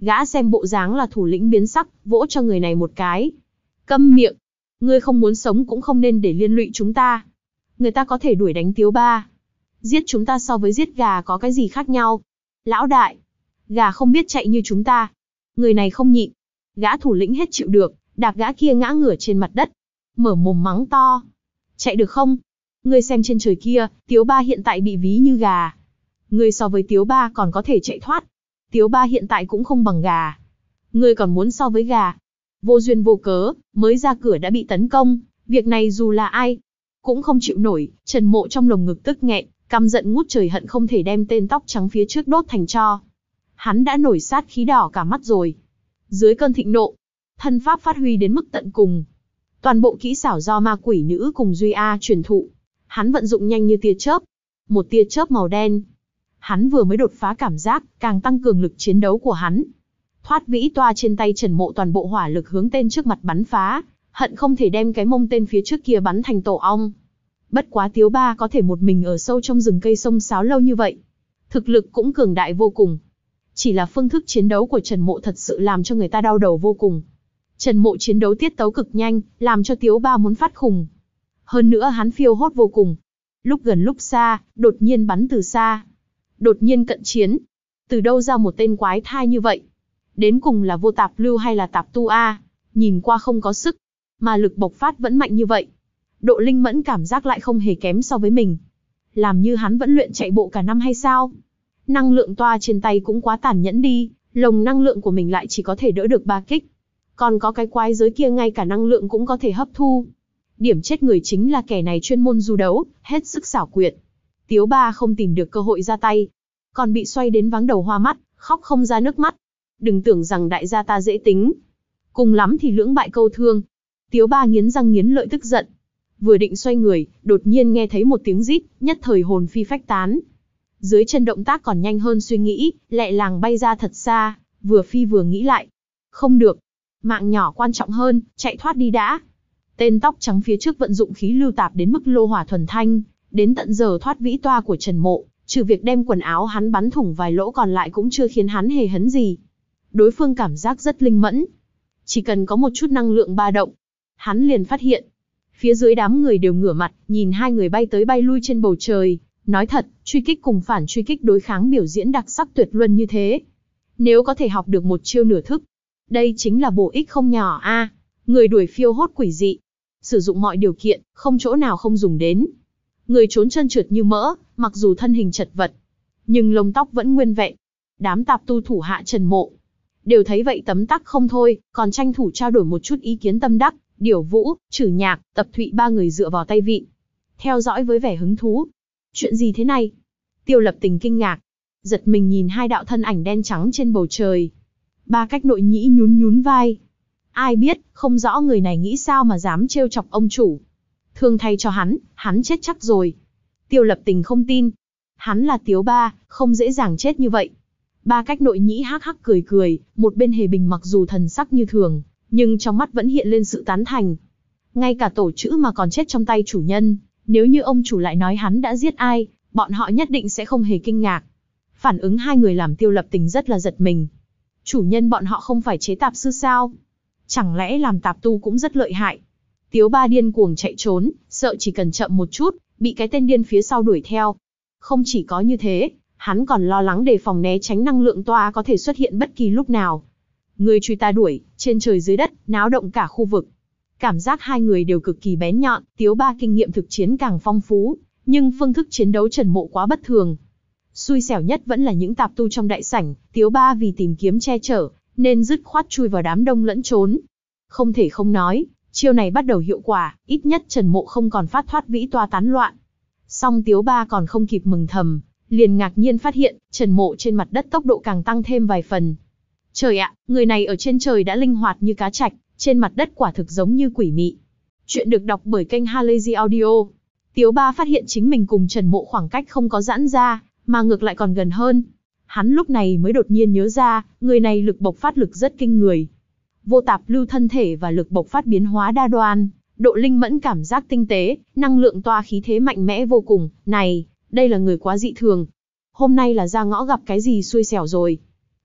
S1: Gã xem bộ dáng là thủ lĩnh biến sắc, vỗ cho người này một cái. Câm miệng! Ngươi không muốn sống cũng không nên để liên lụy chúng ta. Người ta có thể đuổi đánh Tiếu Ba. Giết chúng ta so với giết gà có cái gì khác nhau? Lão đại! Gà không biết chạy như chúng ta. Người này không nhịn. Gã thủ lĩnh hết chịu được, đạp gã kia ngã ngửa trên mặt đất. Mở mồm mắng to. Chạy được không? Ngươi xem trên trời kia, Tiếu Ba hiện tại bị ví như gà. Ngươi so với Tiếu Ba còn có thể chạy thoát. Tiếu Ba hiện tại cũng không bằng gà. Ngươi còn muốn so với gà. Vô duyên vô cớ, mới ra cửa đã bị tấn công. Việc này dù là ai, cũng không chịu nổi. Trần Mộ trong lồng ngực tức nghẹn, căm giận ngút trời hận không thể đem tên tóc trắng phía trước đốt thành tro. Hắn đã nổi sát khí đỏ cả mắt rồi. Dưới cơn thịnh nộ, thân pháp phát huy đến mức tận cùng. Toàn bộ kỹ xảo do ma quỷ nữ cùng Duy A truyền thụ. Hắn vận dụng nhanh như tia chớp. Một tia chớp màu đen. Hắn vừa mới đột phá cảm giác, càng tăng cường lực chiến đấu của hắn. Thoát vĩ toa trên tay Trần Mộ toàn bộ hỏa lực hướng tên trước mặt bắn phá, hận không thể đem cái mông tên phía trước kia bắn thành tổ ong. Bất quá Tiếu Ba có thể một mình ở sâu trong rừng cây sông sáo lâu như vậy. Thực lực cũng cường đại vô cùng. Chỉ là phương thức chiến đấu của Trần Mộ thật sự làm cho người ta đau đầu vô cùng. Trần Mộ chiến đấu tiết tấu cực nhanh, làm cho Tiếu Ba muốn phát khùng. Hơn nữa hắn phiêu hốt vô cùng. Lúc gần lúc xa, đột nhiên bắn từ xa. Đột nhiên cận chiến. Từ đâu ra một tên quái thai như vậy? Đến cùng là vô tạp lưu hay là tạp tu A? Nhìn qua không có sức, mà lực bộc phát vẫn mạnh như vậy. Độ linh mẫn cảm giác lại không hề kém so với mình. Làm như hắn vẫn luyện chạy bộ cả năm hay sao? Năng lượng toa trên tay cũng quá tàn nhẫn đi, lồng năng lượng của mình lại chỉ có thể đỡ được ba kích. Còn có cái quái giới kia ngay cả năng lượng cũng có thể hấp thu. Điểm chết người chính là kẻ này chuyên môn du đấu, hết sức xảo quyệt. Tiếu Ba không tìm được cơ hội ra tay, còn bị xoay đến váng đầu hoa mắt, khóc không ra nước mắt. Đừng tưởng rằng đại gia ta dễ tính. Cùng lắm thì lưỡng bại câu thương. Tiếu Ba nghiến răng nghiến lợi tức giận. Vừa định xoay người, đột nhiên nghe thấy một tiếng rít, nhất thời hồn phi phách tán. Dưới chân động tác còn nhanh hơn suy nghĩ, lẹ làng bay ra thật xa, vừa phi vừa nghĩ lại. Không được, mạng nhỏ quan trọng hơn, chạy thoát đi đã. Tên tóc trắng phía trước vận dụng khí lưu tạp đến mức lô hỏa thuần thanh, đến tận giờ thoát vĩ toa của Trần Mộ, trừ việc đem quần áo hắn bắn thủng vài lỗ còn lại cũng chưa khiến hắn hề hấn gì. Đối phương cảm giác rất linh mẫn. Chỉ cần có một chút năng lượng ba động, hắn liền phát hiện. Phía dưới đám người đều ngửa mặt, nhìn hai người bay tới bay lui trên bầu trời. Nói thật, truy kích cùng phản truy kích đối kháng biểu diễn đặc sắc tuyệt luân như thế. Nếu có thể học được một chiêu nửa thức, đây chính là bổ ích không nhỏ a. À, người đuổi phiêu hốt quỷ dị, sử dụng mọi điều kiện, không chỗ nào không dùng đến. Người trốn chân trượt như mỡ, mặc dù thân hình chật vật, nhưng lông tóc vẫn nguyên vẹn. Đám tạp tu thủ hạ Trần Mộ đều thấy vậy tấm tắc không thôi, còn tranh thủ trao đổi một chút ý kiến tâm đắc. Điểu Vũ, Trử Nhạc, Tập Thụy ba người dựa vào tay vịn, theo dõi với vẻ hứng thú. Chuyện gì thế này? Tiêu Lập Tình kinh ngạc, giật mình nhìn hai đạo thân ảnh đen trắng trên bầu trời. Ba Cách Nội Nhĩ nhún nhún vai. Ai biết, không rõ người này nghĩ sao mà dám trêu chọc ông chủ. Thương thay cho hắn, hắn chết chắc rồi. Tiêu Lập Tình không tin. Hắn là Tiếu Ba, không dễ dàng chết như vậy. Ba Cách Nội Nhĩ hắc hắc cười cười, một bên Hề Bình mặc dù thần sắc như thường, nhưng trong mắt vẫn hiện lên sự tán thành. Ngay cả tổ chữ mà còn chết trong tay chủ nhân, nếu như ông chủ lại nói hắn đã giết ai, bọn họ nhất định sẽ không hề kinh ngạc. Phản ứng hai người làm Tiêu Lập Tình rất là giật mình. Chủ nhân bọn họ không phải chế tạp sư sao? Chẳng lẽ làm tạp tu cũng rất lợi hại? Tiếu Ba điên cuồng chạy trốn, sợ chỉ cần chậm một chút, bị cái tên điên phía sau đuổi theo. Không chỉ có như thế, hắn còn lo lắng đề phòng né tránh năng lượng toa có thể xuất hiện bất kỳ lúc nào. Người truy ta đuổi, trên trời dưới đất, náo động cả khu vực. Cảm giác hai người đều cực kỳ bén nhọn, Tiếu Ba kinh nghiệm thực chiến càng phong phú, nhưng phương thức chiến đấu Trần Mộ quá bất thường. Xui xẻo nhất vẫn là những tạp tu trong đại sảnh, Tiếu Ba vì tìm kiếm che chở, nên dứt khoát chui vào đám đông lẫn trốn. Không thể không nói, chiêu này bắt đầu hiệu quả, ít nhất Trần Mộ không còn phát thoát vĩ toa tán loạn. Song Tiếu Ba còn không kịp mừng thầm, liền ngạc nhiên phát hiện, Trần Mộ trên mặt đất tốc độ càng tăng thêm vài phần. Trời ạ, người này ở trên trời đã linh hoạt như cá trạch, trên mặt đất quả thực giống như quỷ mị. Chuyện được đọc bởi kênh Halazy Audio. Tiếu Ba phát hiện chính mình cùng Trần Mộ khoảng cách không có giãn ra, mà ngược lại còn gần hơn. Hắn lúc này mới đột nhiên nhớ ra, người này lực bộc phát lực rất kinh người. Vô tạp lưu thân thể và lực bộc phát biến hóa đa đoan, độ linh mẫn cảm giác tinh tế, năng lượng toa khí thế mạnh mẽ vô cùng. Này, đây là người quá dị thường. Hôm nay là ra ngõ gặp cái gì xui xẻo rồi.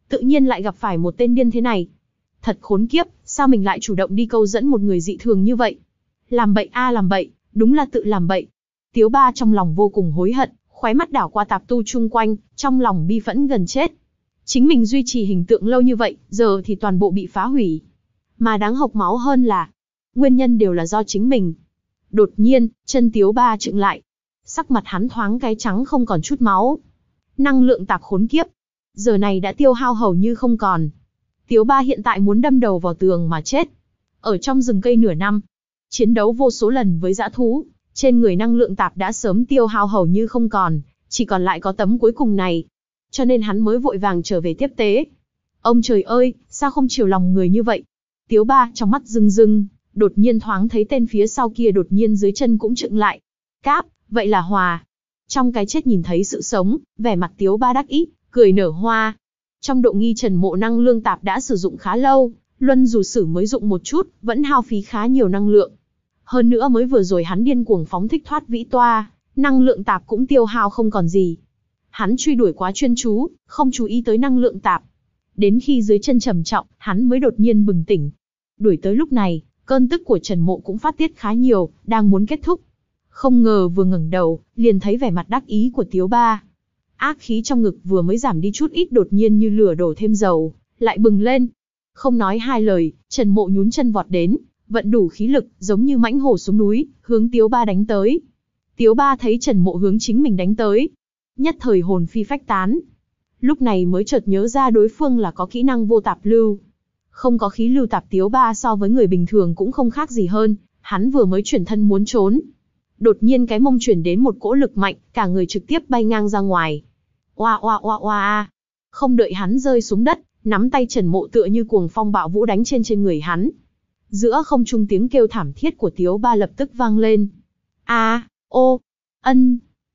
S1: tự nhiên lại gặp phải một tên điên thế này. Thật khốn kiếp, sao mình lại chủ động đi câu dẫn một người dị thường như vậy? Làm bậy a làm bậy, đúng là tự làm bậy. Tiếu Ba trong lòng vô cùng hối hận, khóe mắt đảo qua tạp tu chung quanh, trong lòng bi phẫn gần chết. Chính mình duy trì hình tượng lâu như vậy, giờ thì toàn bộ bị phá hủy. Mà đáng hộc máu hơn là, nguyên nhân đều là do chính mình. Đột nhiên, chân Tiếu Ba chững lại. Sắc mặt hắn thoáng cái trắng không còn chút máu. Năng lượng tạp khốn kiếp. Giờ này đã tiêu hao hầu như không còn. Tiếu Ba hiện tại muốn đâm đầu vào tường mà chết. Ở trong rừng cây nửa năm, chiến đấu vô số lần với dã thú, trên người năng lượng tạp đã sớm tiêu hao hầu như không còn, chỉ còn lại có tấm cuối cùng này. Cho nên hắn mới vội vàng trở về tiếp tế. Ông trời ơi, sao không chiều lòng người như vậy? Tiếu Ba trong mắt rưng rưng, đột nhiên thoáng thấy tên phía sau kia đột nhiên dưới chân cũng chững lại. Cáp, vậy là Hòa. Trong cái chết nhìn thấy sự sống, vẻ mặt Tiếu Ba đắc ý, cười nở hoa. Trong độ nghi Trần Mộ năng lượng tạp đã sử dụng khá lâu, luân dù sử mới dụng một chút, vẫn hao phí khá nhiều năng lượng. Hơn nữa mới vừa rồi hắn điên cuồng phóng thích thoát vĩ toa, năng lượng tạp cũng tiêu hao không còn gì. Hắn truy đuổi quá chuyên chú, không chú ý tới năng lượng tạp. Đến khi dưới chân trầm trọng, hắn mới đột nhiên bừng tỉnh. Đuổi tới lúc này, cơn tức của Trần Mộ cũng phát tiết khá nhiều, đang muốn kết thúc. Không ngờ vừa ngẩng đầu, liền thấy vẻ mặt đắc ý của Tiếu Ba. Ác khí trong ngực vừa mới giảm đi chút ít đột nhiên như lửa đổ thêm dầu, lại bừng lên. Không nói hai lời, Trần Mộ nhún chân vọt đến, vận đủ khí lực, giống như mãnh hổ xuống núi, hướng Tiếu Ba đánh tới. Tiếu Ba thấy Trần Mộ hướng chính mình đánh tới, nhất thời hồn phi phách tán. Lúc này mới chợt nhớ ra đối phương là có kỹ năng vô tạp lưu. Không có khí lưu tạp Tiếu Ba so với người bình thường cũng không khác gì hơn, hắn vừa mới chuyển thân muốn trốn. Đột nhiên cái mông chuyển đến một cỗ lực mạnh, cả người trực tiếp bay ngang ra ngoài. Oa oa oa oa. Không đợi hắn rơi xuống đất, nắm tay Trần Mộ tựa như cuồng phong bạo vũ đánh trên trên người hắn. Giữa không trung tiếng kêu thảm thiết của Tiếu Ba lập tức vang lên. A, ô, ân,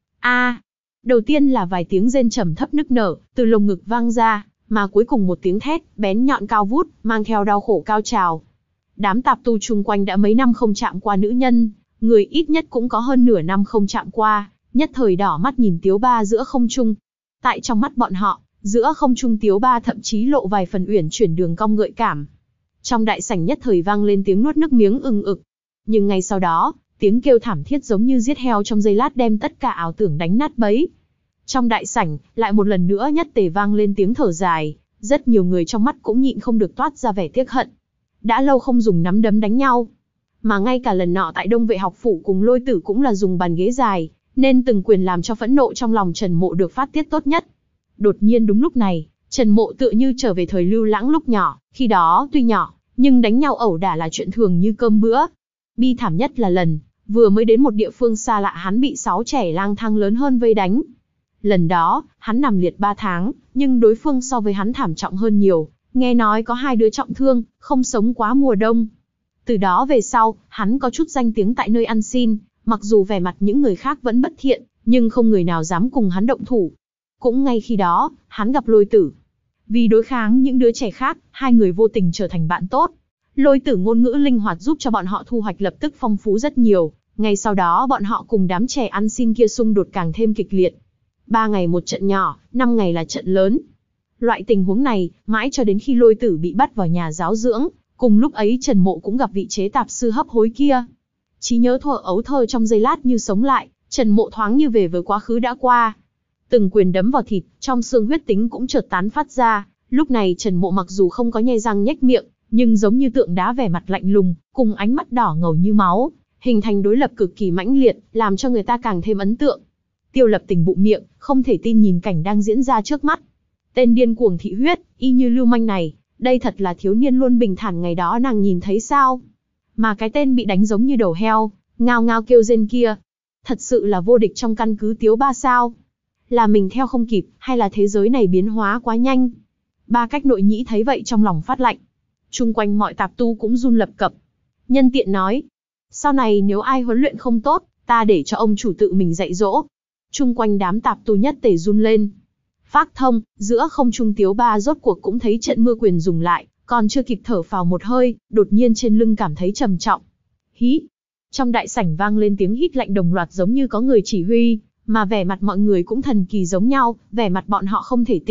S1: a. Đầu tiên là vài tiếng rên trầm thấp nức nở, từ lồng ngực vang ra, mà cuối cùng một tiếng thét, bén nhọn cao vút, mang theo đau khổ cao trào. Đám tạp tu chung quanh đã mấy năm không chạm qua nữ nhân, người ít nhất cũng có hơn nửa năm không chạm qua, nhất thời đỏ mắt nhìn Tiếu Ba giữa không trung. Tại trong mắt bọn họ, giữa không trung Tiếu Ba thậm chí lộ vài phần uyển chuyển đường cong gợi cảm. Trong đại sảnh nhất thời vang lên tiếng nuốt nước miếng ưng ực. Nhưng ngay sau đó, tiếng kêu thảm thiết giống như giết heo trong giây lát đem tất cả ảo tưởng đánh nát bấy. Trong đại sảnh, lại một lần nữa nhất tề vang lên tiếng thở dài, rất nhiều người trong mắt cũng nhịn không được toát ra vẻ tiếc hận. Đã lâu không dùng nắm đấm đánh nhau, mà ngay cả lần nọ tại Đông Vệ học phủ cùng Lôi Tử cũng là dùng bàn ghế dài, nên từng quyền làm cho phẫn nộ trong lòng Trần Mộ được phát tiết tốt nhất. Đột nhiên đúng lúc này, Trần Mộ tựa như trở về thời lưu lãng lúc nhỏ, khi đó tuy nhỏ, nhưng đánh nhau ẩu đả là chuyện thường như cơm bữa. Bi thảm nhất là lần, vừa mới đến một địa phương xa lạ hắn bị sáu trẻ lang thang lớn hơn vây đánh. Lần đó, hắn nằm liệt ba tháng, nhưng đối phương so với hắn thảm trọng hơn nhiều, nghe nói có hai đứa trọng thương, không sống quá mùa đông. Từ đó về sau, hắn có chút danh tiếng tại nơi ăn xin, mặc dù vẻ mặt những người khác vẫn bất thiện, nhưng không người nào dám cùng hắn động thủ. Cũng ngay khi đó, hắn gặp Lôi Tử. Vì đối kháng những đứa trẻ khác, hai người vô tình trở thành bạn tốt. Lôi Tử ngôn ngữ linh hoạt giúp cho bọn họ thu hoạch lập tức phong phú rất nhiều. Ngay sau đó bọn họ cùng đám trẻ ăn xin kia xung đột càng thêm kịch liệt. Ba ngày một trận nhỏ, năm ngày là trận lớn. Loại tình huống này, mãi cho đến khi Lôi Tử bị bắt vào nhà giáo dưỡng, cùng lúc ấy Trần Mộ cũng gặp vị chế tạp sư hấp hối kia. Trí nhớ thuở ấu thơ trong giây lát như sống lại, Trần Mộ thoáng như về với quá khứ đã qua. Từng quyền đấm vào thịt, trong xương huyết tính cũng chợt tán phát ra. Lúc này Trần Mộ mặc dù không có nhe răng nhếch miệng, nhưng giống như tượng đá vẻ mặt lạnh lùng, cùng ánh mắt đỏ ngầu như máu, hình thành đối lập cực kỳ mãnh liệt, làm cho người ta càng thêm ấn tượng. Tiêu Lập Tình bụng miệng, không thể tin nhìn cảnh đang diễn ra trước mắt. Tên điên cuồng thị huyết, y như lưu manh này, đây thật là thiếu niên luôn bình thản ngày đó nàng nhìn thấy sao? Mà cái tên bị đánh giống như đầu heo, ngao ngao kêu rên kia, thật sự là vô địch trong căn cứ Tiếu Ba sao? Là mình theo không kịp, hay là thế giới này biến hóa quá nhanh? Ba Cách Nội Nhĩ thấy vậy trong lòng phát lạnh. Chung quanh mọi tạp tu cũng run lập cập. Nhân tiện nói, sau này nếu ai huấn luyện không tốt, ta để cho ông chủ tự mình dạy dỗ. Chung quanh đám tạp tu nhất tề run lên. Phác thông, giữa không trung Tiếu Ba rốt cuộc cũng thấy trận mưa quyền dùng lại, còn chưa kịp thở phào một hơi, đột nhiên trên lưng cảm thấy trầm trọng. Hí! Trong đại sảnh vang lên tiếng hít lạnh đồng loạt giống như có người chỉ huy, mà vẻ mặt mọi người cũng thần kỳ giống nhau, vẻ mặt bọn họ không thể tin,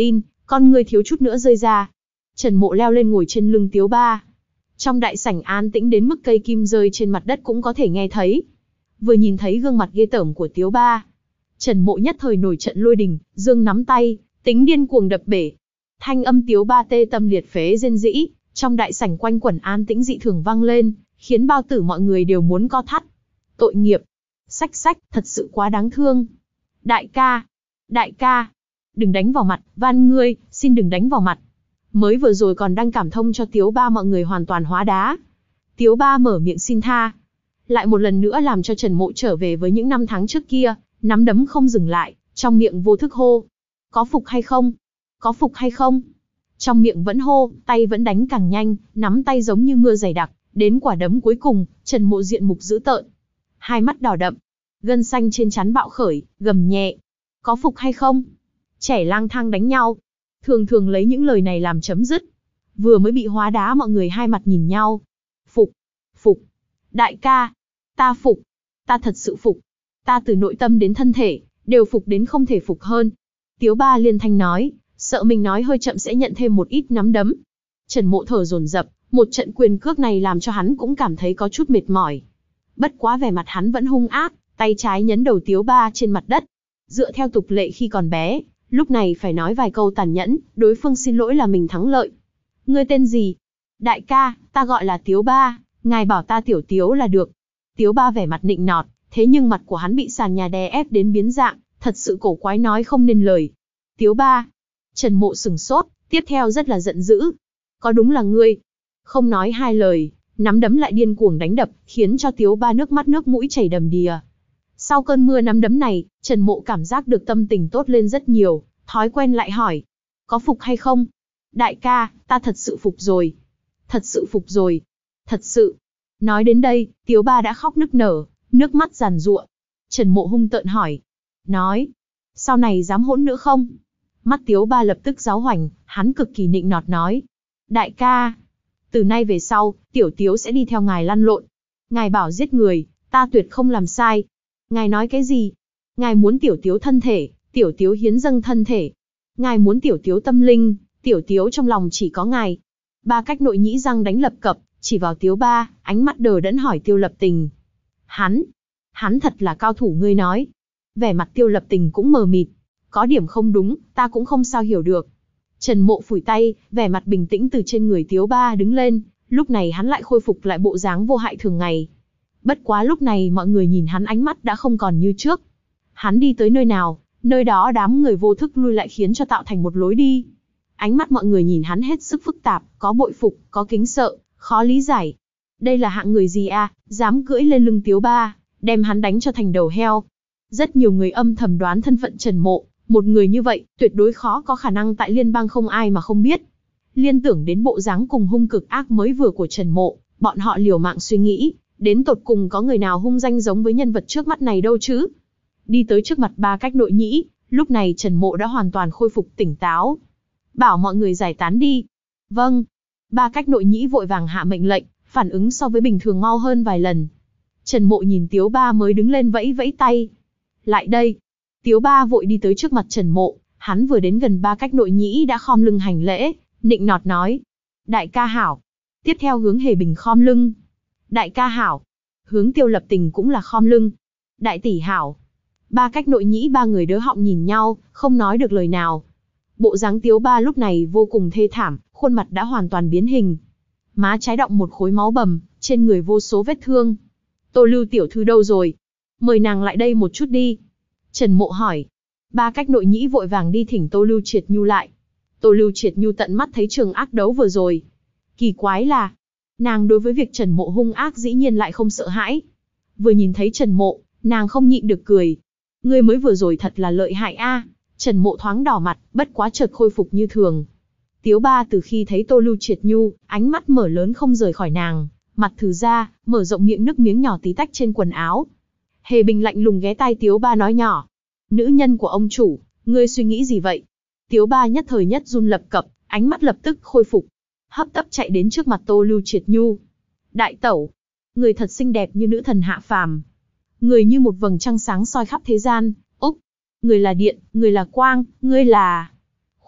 S1: con người thiếu chút nữa rơi ra. Trần Mộ leo lên ngồi trên lưng Tiếu Ba. Trong đại sảnh an tĩnh đến mức cây kim rơi trên mặt đất cũng có thể nghe thấy. Vừa nhìn thấy gương mặt ghê tởm của Tiếu Ba, Trần Mộ nhất thời nổi trận lôi đình, giương nắm tay, tính điên cuồng đập bể. Thanh âm Tiếu Ba tê tâm liệt phế rên rỉ, trong đại sảnh quanh quẩn an tĩnh dị thường vang lên, khiến bao tử mọi người đều muốn co thắt. Tội nghiệp, xách xách, thật sự quá đáng thương. Đại ca, đại ca, đừng đánh vào mặt, van ngươi, xin đừng đánh vào mặt. Mới vừa rồi còn đang cảm thông cho Tiếu Ba, mọi người hoàn toàn hóa đá. Tiếu Ba mở miệng xin tha, lại một lần nữa làm cho Trần Mộ trở về với những năm tháng trước kia, nắm đấm không dừng lại, trong miệng vô thức hô. Có phục hay không? Có phục hay không? Trong miệng vẫn hô, tay vẫn đánh càng nhanh, nắm tay giống như mưa dày đặc, đến quả đấm cuối cùng, Trần Mộ diện mục dữ tợn. Hai mắt đỏ đậm, gân xanh trên trán bạo khởi, gầm nhẹ. Có phục hay không? Trẻ lang thang đánh nhau. Thường thường lấy những lời này làm chấm dứt. Vừa mới bị hóa đá mọi người hai mặt nhìn nhau. Phục, phục. Đại ca, ta phục. Ta thật sự phục. Ta từ nội tâm đến thân thể, đều phục đến không thể phục hơn. Tiếu Ba liên thanh nói, sợ mình nói hơi chậm sẽ nhận thêm một ít nắm đấm. Trần Mộ thở dồn dập, một trận quyền cước này làm cho hắn cũng cảm thấy có chút mệt mỏi. Bất quá vẻ mặt hắn vẫn hung ác, tay trái nhấn đầu Tiếu Ba trên mặt đất. Dựa theo tục lệ khi còn bé, lúc này phải nói vài câu tàn nhẫn, đối phương xin lỗi là mình thắng lợi. Ngươi tên gì? Đại ca, ta gọi là Tiếu Ba, ngài bảo ta tiểu Tiếu là được. Tiếu Ba vẻ mặt nịnh nọt, thế nhưng mặt của hắn bị sàn nhà đè ép đến biến dạng, thật sự cổ quái nói không nên lời. Tiếu Ba. Trần Mộ sừng sốt, tiếp theo rất là giận dữ. Có đúng là ngươi? Không nói hai lời, nắm đấm lại điên cuồng đánh đập, khiến cho Tiếu Ba nước mắt nước mũi chảy đầm đìa. Sau cơn mưa nắm đấm này, Trần Mộ cảm giác được tâm tình tốt lên rất nhiều, thói quen lại hỏi. Có phục hay không? Đại ca, ta thật sự phục rồi. Thật sự phục rồi. Thật sự. Nói đến đây, Tiếu Ba đã khóc nức nở, nước mắt giàn giụa. Trần Mộ hung tợn hỏi. Nói. Sau này dám hỗn nữa không? Mắt Tiếu Ba lập tức giáo hoành, hắn cực kỳ nịnh nọt nói. Đại ca. Từ nay về sau, tiểu Tiếu sẽ đi theo ngài lăn lộn. Ngài bảo giết người, ta tuyệt không làm sai. Ngài nói cái gì? Ngài muốn tiểu Tiếu thân thể, tiểu Tiếu hiến dâng thân thể. Ngài muốn tiểu Tiếu tâm linh, tiểu Tiếu trong lòng chỉ có ngài. Ba Cách Nội nhĩ răng đánh lập cập, chỉ vào Tiếu Ba, ánh mắt đờ đẫn hỏi Tiêu Lập Tình. Hắn, hắn thật là cao thủ ngươi nói. Vẻ mặt Tiêu Lập Tình cũng mờ mịt. Có điểm không đúng, ta cũng không sao hiểu được. Trần Mộ phủi tay, vẻ mặt bình tĩnh từ trên người Tiếu Ba đứng lên, lúc này hắn lại khôi phục lại bộ dáng vô hại thường ngày. Bất quá lúc này mọi người nhìn hắn ánh mắt đã không còn như trước. Hắn đi tới nơi nào, nơi đó đám người vô thức lui lại khiến cho tạo thành một lối đi. Ánh mắt mọi người nhìn hắn hết sức phức tạp, có bội phục, có kính sợ, khó lý giải. Đây là hạng người gì à, dám cưỡi lên lưng Tiếu Ba, đem hắn đánh cho thành đầu heo. Rất nhiều người âm thầm đoán thân phận Trần Mộ, một người như vậy, tuyệt đối khó có khả năng tại liên bang không ai mà không biết. Liên tưởng đến bộ dáng cùng hung cực ác mới vừa của Trần Mộ, bọn họ liều mạng suy nghĩ, đến tột cùng có người nào hung danh giống với nhân vật trước mắt này đâu chứ. Đi tới trước mặt Ba Cách Nội nhĩ, lúc này Trần Mộ đã hoàn toàn khôi phục tỉnh táo. Bảo mọi người giải tán đi. Vâng. Ba Cách Nội nhĩ vội vàng hạ mệnh lệnh, phản ứng so với bình thường mau hơn vài lần. Trần Mộ nhìn Tiếu Ba mới đứng lên vẫy vẫy tay. Lại đây. Tiếu Ba vội đi tới trước mặt Trần Mộ, hắn vừa đến gần Ba Cách Nội nhĩ đã khom lưng hành lễ, nịnh nọt nói. Đại ca hảo. Tiếp theo hướng Hề Bình khom lưng. Đại ca hảo. Hướng Tiêu Lập Tình cũng là khom lưng. Đại tỷ hảo. Ba Cách Nội nhĩ ba người đỡ họng nhìn nhau, không nói được lời nào. Bộ dáng Tiếu Ba lúc này vô cùng thê thảm, khuôn mặt đã hoàn toàn biến hình. Má trái đọng một khối máu bầm, trên người vô số vết thương. Tô Lưu tiểu thư đâu rồi? Mời nàng lại đây một chút đi. Trần Mộ hỏi. Ba Cách Nội nhĩ vội vàng đi thỉnh Tô Lưu Triệt Nhu lại. Tô Lưu Triệt Nhu tận mắt thấy trường ác đấu vừa rồi. Kỳ quái là, nàng đối với việc Trần Mộ hung ác dĩ nhiên lại không sợ hãi. Vừa nhìn thấy Trần Mộ, nàng không nhịn được cười. Ngươi mới vừa rồi thật là lợi hại a. Trần Mộ thoáng đỏ mặt, bất quá chợt khôi phục như thường. Tiếu Ba từ khi thấy Tô Lưu Triệt Nhu, ánh mắt mở lớn không rời khỏi nàng, mặt thử ra, mở rộng miệng nước miếng nhỏ tí tách trên quần áo. Hề Bình lạnh lùng ghé tai Tiếu Ba nói nhỏ. Nữ nhân của ông chủ, ngươi suy nghĩ gì vậy? Tiếu Ba nhất thời nhất run lập cập, ánh mắt lập tức khôi phục. Hấp tấp chạy đến trước mặt Tô Lưu Triệt Nhu. Đại tẩu, người thật xinh đẹp như nữ thần hạ phàm. Người như một vầng trăng sáng soi khắp thế gian. Úc, người là điện, người là quang, ngươi là...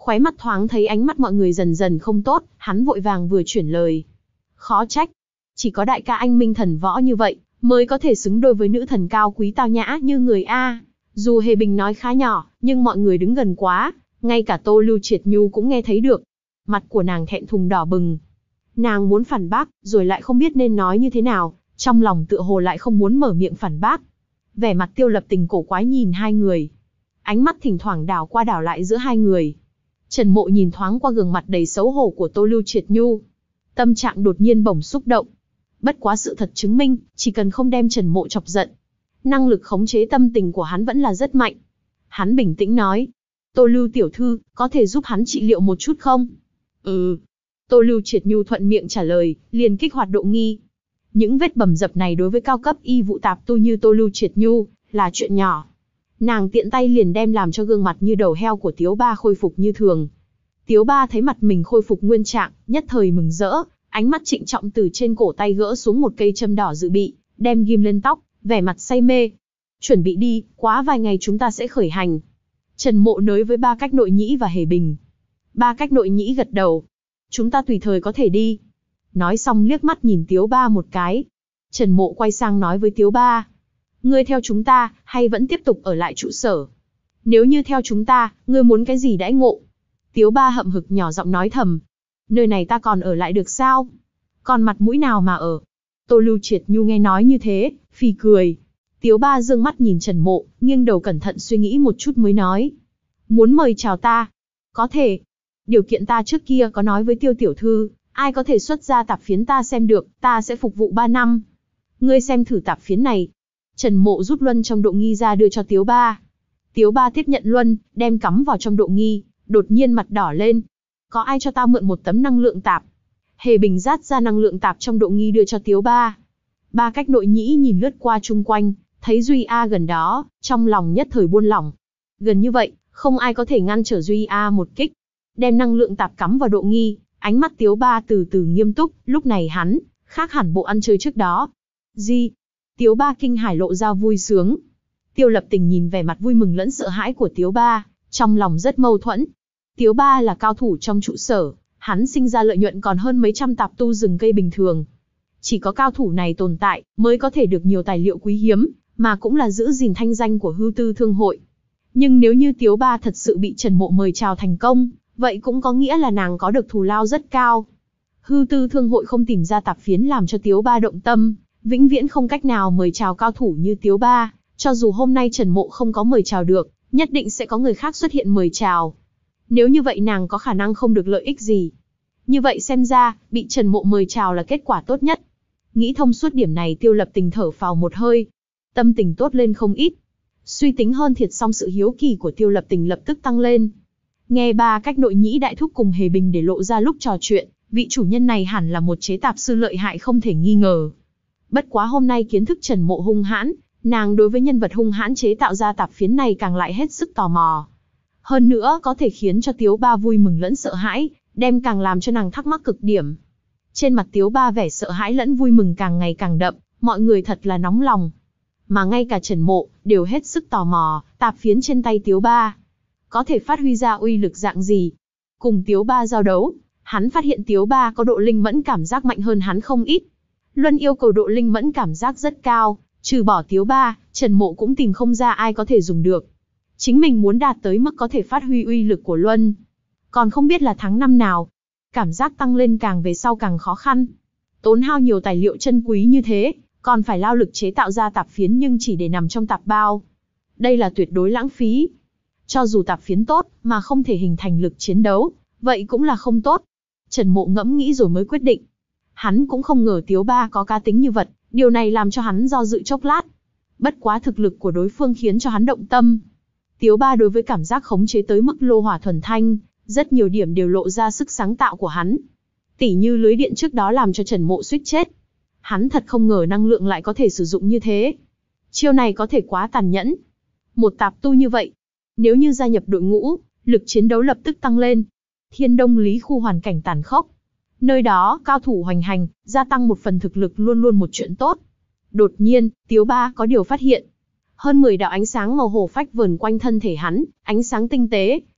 S1: Khóe mắt thoáng thấy ánh mắt mọi người dần dần không tốt, hắn vội vàng vừa chuyển lời. Khó trách. Chỉ có đại ca anh minh thần võ như vậy, mới có thể xứng đôi với nữ thần cao quý tao nhã như người A. Dù Hề Bình nói khá nhỏ, nhưng mọi người đứng gần quá, ngay cả Tô Lưu Triệt Nhu cũng nghe thấy được. Mặt của nàng thẹn thùng đỏ bừng. Nàng muốn phản bác, rồi lại không biết nên nói như thế nào, trong lòng tựa hồ lại không muốn mở miệng phản bác. Vẻ mặt Tiêu Lập Tình cổ quái nhìn hai người. Ánh mắt thỉnh thoảng đảo qua đảo lại giữa hai người. Trần Mộ nhìn thoáng qua gương mặt đầy xấu hổ của Tô Lưu Triệt Nhu. Tâm trạng đột nhiên bỗng xúc động. Bất quá sự thật chứng minh, chỉ cần không đem Trần Mộ chọc giận, năng lực khống chế tâm tình của hắn vẫn là rất mạnh. Hắn bình tĩnh nói. Tô Lưu tiểu thư, có thể giúp hắn trị liệu một chút không? Ừ. Tô Lưu Triệt Nhu thuận miệng trả lời, liền kích hoạt độ nghi. Những vết bầm dập này đối với cao cấp y vụ tạp tu như Tô Lưu Triệt Nhu, là chuyện nhỏ. Nàng tiện tay liền đem làm cho gương mặt như đầu heo của Tiếu Ba khôi phục như thường. Tiếu Ba thấy mặt mình khôi phục nguyên trạng, nhất thời mừng rỡ, ánh mắt trịnh trọng từ trên cổ tay gỡ xuống một cây châm đỏ dự bị, đem ghim lên tóc, vẻ mặt say mê. Chuẩn bị đi, quá vài ngày chúng ta sẽ khởi hành. Trần Mộ nói với Ba Cách Nội Nhĩ và Hề Bình. Ba Cách Nội Nhĩ gật đầu. Chúng ta tùy thời có thể đi. Nói xong liếc mắt nhìn Tiếu Ba một cái. Trần Mộ quay sang nói với Tiếu Ba. Ngươi theo chúng ta, hay vẫn tiếp tục ở lại trụ sở? Nếu như theo chúng ta, ngươi muốn cái gì đãi ngộ? Tiếu Ba hậm hực nhỏ giọng nói thầm. Nơi này ta còn ở lại được sao? Còn mặt mũi nào mà ở? Tô Lưu Triệt Nhu nghe nói như thế, phì cười. Tiếu Ba dương mắt nhìn Trần Mộ, nghiêng đầu cẩn thận suy nghĩ một chút mới nói. Muốn mời chào ta? Có thể. Điều kiện ta trước kia có nói với Tiêu tiểu thư, ai có thể xuất ra tạp phiến ta xem được, ta sẽ phục vụ ba năm. Ngươi xem thử tạp phiến này. Trần Mộ rút luân trong độ nghi ra đưa cho Tiếu Ba. Tiếu Ba tiếp nhận luân, đem cắm vào trong độ nghi, đột nhiên mặt đỏ lên. Có ai cho ta mượn một tấm năng lượng tạp? Hề Bình rát ra năng lượng tạp trong độ nghi đưa cho Tiếu Ba. Ba Cách Nội Nhĩ nhìn lướt qua chung quanh, thấy Duy A gần đó, trong lòng nhất thời buông lỏng. Gần như vậy, không ai có thể ngăn trở Duy A một kích. Đem năng lượng tạp cắm vào độ nghi, ánh mắt Tiếu Ba từ từ nghiêm túc, lúc này hắn, khác hẳn bộ ăn chơi trước đó. Gì? Tiếu Ba kinh hãi lộ ra vui sướng. Tiêu Lập Tình nhìn vẻ mặt vui mừng lẫn sợ hãi của Tiếu Ba, trong lòng rất mâu thuẫn. Tiếu Ba là cao thủ trong trụ sở, hắn sinh ra lợi nhuận còn hơn mấy trăm tạp tu rừng cây bình thường. Chỉ có cao thủ này tồn tại, mới có thể được nhiều tài liệu quý hiếm, mà cũng là giữ gìn thanh danh của Hư Tư Thương hội. Nhưng nếu như Tiếu Ba thật sự bị Trần Mộ mời chào thành công, vậy cũng có nghĩa là nàng có được thù lao rất cao. Hư Tư Thương hội không tìm ra tạp phiến làm cho Tiếu Ba động tâm, vĩnh viễn không cách nào mời chào cao thủ như Tiếu Ba, cho dù hôm nay Trần Mộ không có mời chào được, nhất định sẽ có người khác xuất hiện mời chào. Nếu như vậy nàng có khả năng không được lợi ích gì. Như vậy xem ra, bị Trần Mộ mời chào là kết quả tốt nhất. Nghĩ thông suốt điểm này Tiêu Lập Tình thở phào một hơi. Tâm tình tốt lên không ít. Suy tính hơn thiệt xong sự hiếu kỳ của Tiêu Lập Tình lập tức tăng lên. Nghe Ba Cách Nội Nhĩ đại thúc cùng Hề Bình để lộ ra lúc trò chuyện, vị chủ nhân này hẳn là một chế tạp sư lợi hại không thể nghi ngờ. Bất quá hôm nay kiến thức Trần Mộ hung hãn, nàng đối với nhân vật hung hãn chế tạo ra tạp phiến này càng lại hết sức tò mò. Hơn nữa có thể khiến cho Tiếu Ba vui mừng lẫn sợ hãi, đem càng làm cho nàng thắc mắc cực điểm. Trên mặt Tiếu Ba vẻ sợ hãi lẫn vui mừng càng ngày càng đậm, mọi người thật là nóng lòng. Mà ngay cả Trần Mộ, đều hết sức tò mò, tạp phiến trên tay Tiếu Ba có thể phát huy ra uy lực dạng gì. Cùng Tiếu Ba giao đấu, hắn phát hiện Tiếu Ba có độ linh mẫn cảm giác mạnh hơn hắn không ít. Luân yêu cầu độ linh mẫn cảm giác rất cao, trừ bỏ Tiếu Ba, Trần Mộ cũng tìm không ra ai có thể dùng được. Chính mình muốn đạt tới mức có thể phát huy uy lực của Luân, còn không biết là tháng năm nào. Cảm giác tăng lên càng về sau càng khó khăn. Tốn hao nhiều tài liệu chân quý như thế, còn phải lao lực chế tạo ra tạp phiến nhưng chỉ để nằm trong tạp bao. Đây là tuyệt đối lãng phí. Cho dù tạp phiến tốt, mà không thể hình thành lực chiến đấu, vậy cũng là không tốt. Trần Mộ ngẫm nghĩ rồi mới quyết định. Hắn cũng không ngờ Tiếu Ba có cá tính như vậy, điều này làm cho hắn do dự chốc lát. Bất quá thực lực của đối phương khiến cho hắn động tâm. Tiếu Ba đối với cảm giác khống chế tới mức lô hỏa thuần thanh, rất nhiều điểm đều lộ ra sức sáng tạo của hắn. Tỉ như lưới điện trước đó làm cho Trần Mộ suýt chết. Hắn thật không ngờ năng lượng lại có thể sử dụng như thế. Chiêu này có thể quá tàn nhẫn. Một tạp tu như vậy, nếu như gia nhập đội ngũ, lực chiến đấu lập tức tăng lên. Thiên Đông Lý khu hoàn cảnh tàn khốc. Nơi đó, cao thủ hoành hành, gia tăng một phần thực lực luôn luôn một chuyện tốt. Đột nhiên, Tiếu Ba có điều phát hiện. Hơn mười đạo ánh sáng màu hổ phách vờn quanh thân thể hắn, ánh sáng tinh tế,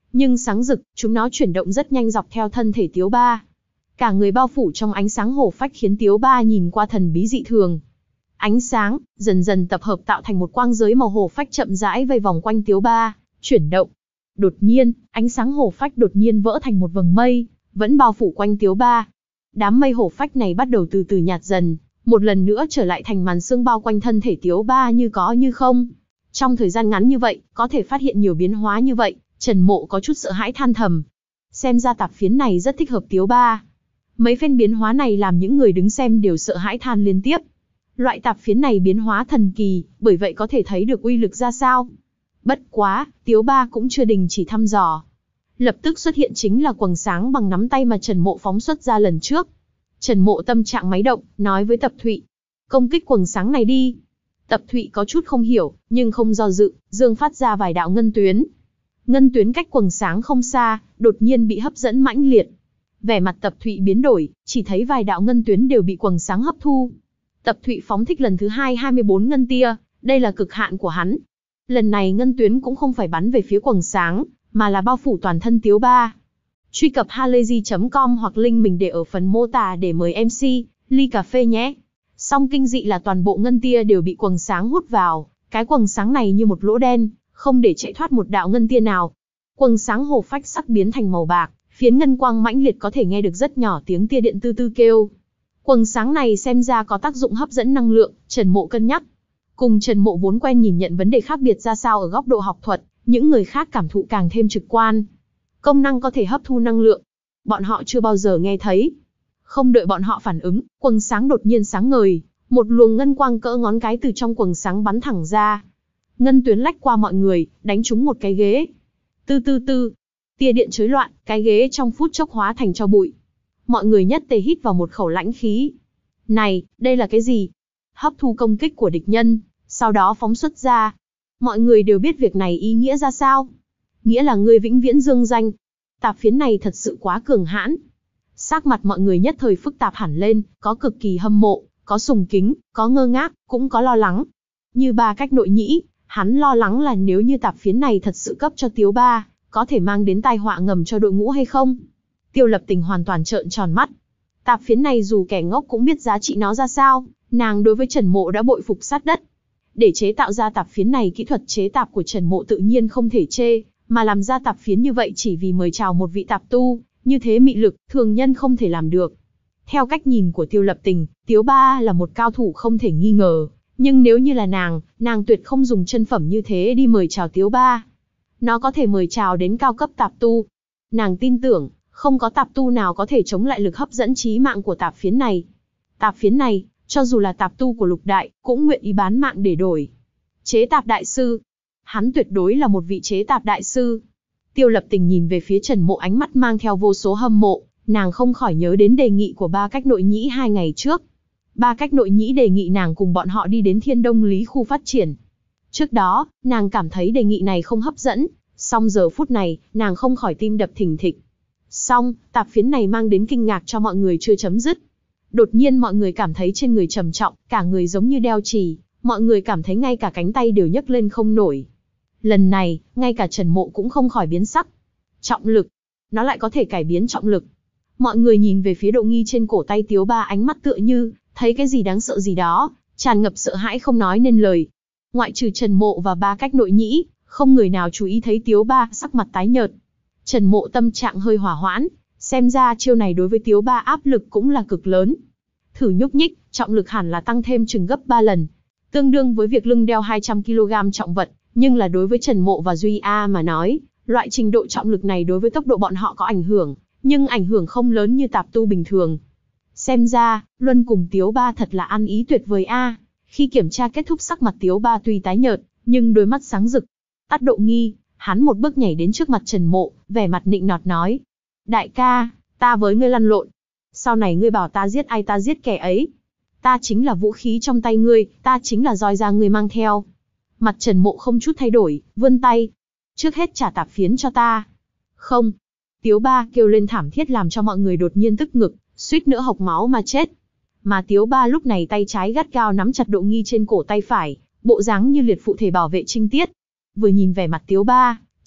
S1: Nhưng sáng rực, chúng nó chuyển động rất nhanh dọc theo thân thể Tiếu Ba. Cả người bao phủ trong ánh sáng hổ phách khiến Tiếu Ba nhìn qua thần bí dị thường. Ánh sáng dần dần tập hợp tạo thành một quang giới màu hổ phách chậm rãi vây vòng quanh Tiếu Ba, chuyển động. Đột nhiên, ánh sáng hổ phách đột nhiên vỡ thành một vầng mây, vẫn bao phủ quanh Tiếu Ba. Đám mây hổ phách này bắt đầu từ từ nhạt dần, một lần nữa trở lại thành màn sương bao quanh thân thể Tiếu Ba như có như không. Trong thời gian ngắn như vậy, có thể phát hiện nhiều biến hóa như vậy, Trần Mộ có chút sợ hãi than thầm. Xem ra tạp phiến này rất thích hợp Tiếu Ba. Mấy phen biến hóa này làm những người đứng xem đều sợ hãi than liên tiếp. Loại tạp phiến này biến hóa thần kỳ, bởi vậy có thể thấy được uy lực ra sao. Bất quá, Tiếu Ba cũng chưa đình chỉ thăm dò. Lập tức xuất hiện chính là quầng sáng bằng nắm tay mà Trần Mộ phóng xuất ra lần trước. Trần Mộ tâm trạng máy động, nói với Tập Thụy. Công kích quầng sáng này đi. Tập Thụy có chút không hiểu, nhưng không do dự, dương phát ra vài đạo ngân tuyến. Ngân tuyến cách quầng sáng không xa, đột nhiên bị hấp dẫn mãnh liệt. Vẻ mặt Tập Thụy biến đổi, chỉ thấy vài đạo ngân tuyến đều bị quầng sáng hấp thu. Tập Thụy phóng thích lần thứ hai hai mươi bốn ngân tia, đây là cực hạn của hắn. Lần này ngân tuyến cũng không phải bắn về phía quầng sáng, mà là bao phủ toàn thân Tiếu Ba. Truy cập halayzi chấm com hoặc link mình để ở phần mô tả để mời em xê, ly cà phê nhé. Song kinh dị là toàn bộ ngân tia đều bị quầng sáng hút vào, cái quầng sáng này như một lỗ đen, không để chạy thoát một đạo ngân tia nào. Quầng sáng hổ phách sắc biến thành màu bạc, phiến ngân quang mãnh liệt có thể nghe được rất nhỏ tiếng tia điện tư tư kêu. Quầng sáng này xem ra có tác dụng hấp dẫn năng lượng, Trần Mộ cân nhắc. Cùng Trần Mộ vốn quen nhìn nhận vấn đề khác biệt ra sao ở góc độ học thuật, những người khác cảm thụ càng thêm trực quan. Công năng có thể hấp thu năng lượng, bọn họ chưa bao giờ nghe thấy. Không đợi bọn họ phản ứng, quầng sáng đột nhiên sáng ngời, một luồng ngân quang cỡ ngón cái từ trong quầng sáng bắn thẳng ra. Ngân tuyến lách qua mọi người, đánh trúng một cái ghế. Tư tư tư, tia điện chới loạn, cái ghế trong phút chốc hóa thành tro bụi. Mọi người nhất tề hít vào một khẩu lãnh khí. Này, đây là cái gì? Hấp thu công kích của địch nhân, sau đó phóng xuất ra. Mọi người đều biết việc này ý nghĩa ra sao. Nghĩa là ngươi vĩnh viễn dương danh. Tạp phiến này thật sự quá cường hãn. Sắc mặt mọi người nhất thời phức tạp hẳn lên, có cực kỳ hâm mộ, có sùng kính, có ngơ ngác, cũng có lo lắng. Như Ba Cách Nội Nhĩ, hắn lo lắng là nếu như tạp phiến này thật sự cấp cho Tiếu Ba, có thể mang đến tai họa ngầm cho đội ngũ hay không? Tiêu Lập Tình hoàn toàn trợn tròn mắt. Tạp phiến này dù kẻ ngốc cũng biết giá trị nó ra sao, nàng đối với Trần Mộ đã bội phục sát đất. Để chế tạo ra tạp phiến này, kỹ thuật chế tạp của Trần Mộ tự nhiên không thể chê, mà làm ra tạp phiến như vậy chỉ vì mời chào một vị tạp tu, như thế mị lực, thường nhân không thể làm được. Theo cách nhìn của Tiêu Lập Tình, Tiếu Ba là một cao thủ không thể nghi ngờ, nhưng nếu như là nàng, nàng tuyệt không dùng chân phẩm như thế đi mời chào Tiếu Ba. Nó có thể mời chào đến cao cấp tạp tu. Nàng tin tưởng, không có tạp tu nào có thể chống lại lực hấp dẫn chí mạng của tạp phiến này. Tạp phiến này, cho dù là tạp tu của lục đại, cũng nguyện ý bán mạng để đổi. Chế tạp đại sư. Hắn tuyệt đối là một vị chế tạp đại sư. Tiêu Lập Tình nhìn về phía Trần Mộ, ánh mắt mang theo vô số hâm mộ, nàng không khỏi nhớ đến đề nghị của Ba Cách Nội Nhĩ hai ngày trước. Ba Cách Nội Nhĩ đề nghị nàng cùng bọn họ đi đến Thiên Đông Lý khu phát triển. Trước đó, nàng cảm thấy đề nghị này không hấp dẫn, song giờ phút này, nàng không khỏi tim đập thình thịch. Song, tạp phiến này mang đến kinh ngạc cho mọi người chưa chấm dứt. Đột nhiên mọi người cảm thấy trên người trầm trọng, cả người giống như đeo chì, mọi người cảm thấy ngay cả cánh tay đều nhấc lên không nổi. Lần này, ngay cả Trần Mộ cũng không khỏi biến sắc. Trọng lực, nó lại có thể cải biến trọng lực. Mọi người nhìn về phía độ nghi trên cổ tay Tiếu Ba, ánh mắt tựa như thấy cái gì đáng sợ gì đó, tràn ngập sợ hãi không nói nên lời. Ngoại trừ Trần Mộ và Ba Cách Nội Nhĩ, không người nào chú ý thấy Tiếu Ba sắc mặt tái nhợt. Trần Mộ tâm trạng hơi hỏa hoãn, xem ra chiêu này đối với Tiếu Ba áp lực cũng là cực lớn. Thử nhúc nhích, trọng lực hẳn là tăng thêm chừng gấp ba lần, tương đương với việc lưng đeo hai trăm ki lô gam trọng vật, nhưng là đối với Trần Mộ và Duy A mà nói, loại trình độ trọng lực này đối với tốc độ bọn họ có ảnh hưởng, nhưng ảnh hưởng không lớn như tạp tu bình thường. Xem ra, Luân cùng Tiếu Ba thật là ăn ý tuyệt vời a. Khi kiểm tra kết thúc, sắc mặt Tiếu Ba tuy tái nhợt, nhưng đôi mắt sáng rực. Tắt độ nghi, hắn một bước nhảy đến trước mặt Trần Mộ, vẻ mặt nịnh nọt nói: "Đại ca, ta với ngươi lăn lộn. Sau này ngươi bảo ta giết ai ta giết kẻ ấy. Ta chính là vũ khí trong tay ngươi, ta chính là roi da ngươi mang theo." Mặt Trần Mộ không chút thay đổi, vươn tay. "Trước hết trả tạp phiến cho ta." "Không." Tiếu Ba kêu lên thảm thiết làm cho mọi người đột nhiên tức ngực, suýt nữa hộc máu mà chết. Mà Tiếu Ba lúc này tay trái gắt gao nắm chặt độ nghi trên cổ tay phải, bộ dáng như liệt phụ thể bảo vệ trinh tiết. Vừa nhìn vẻ mặt Tiếu Ba,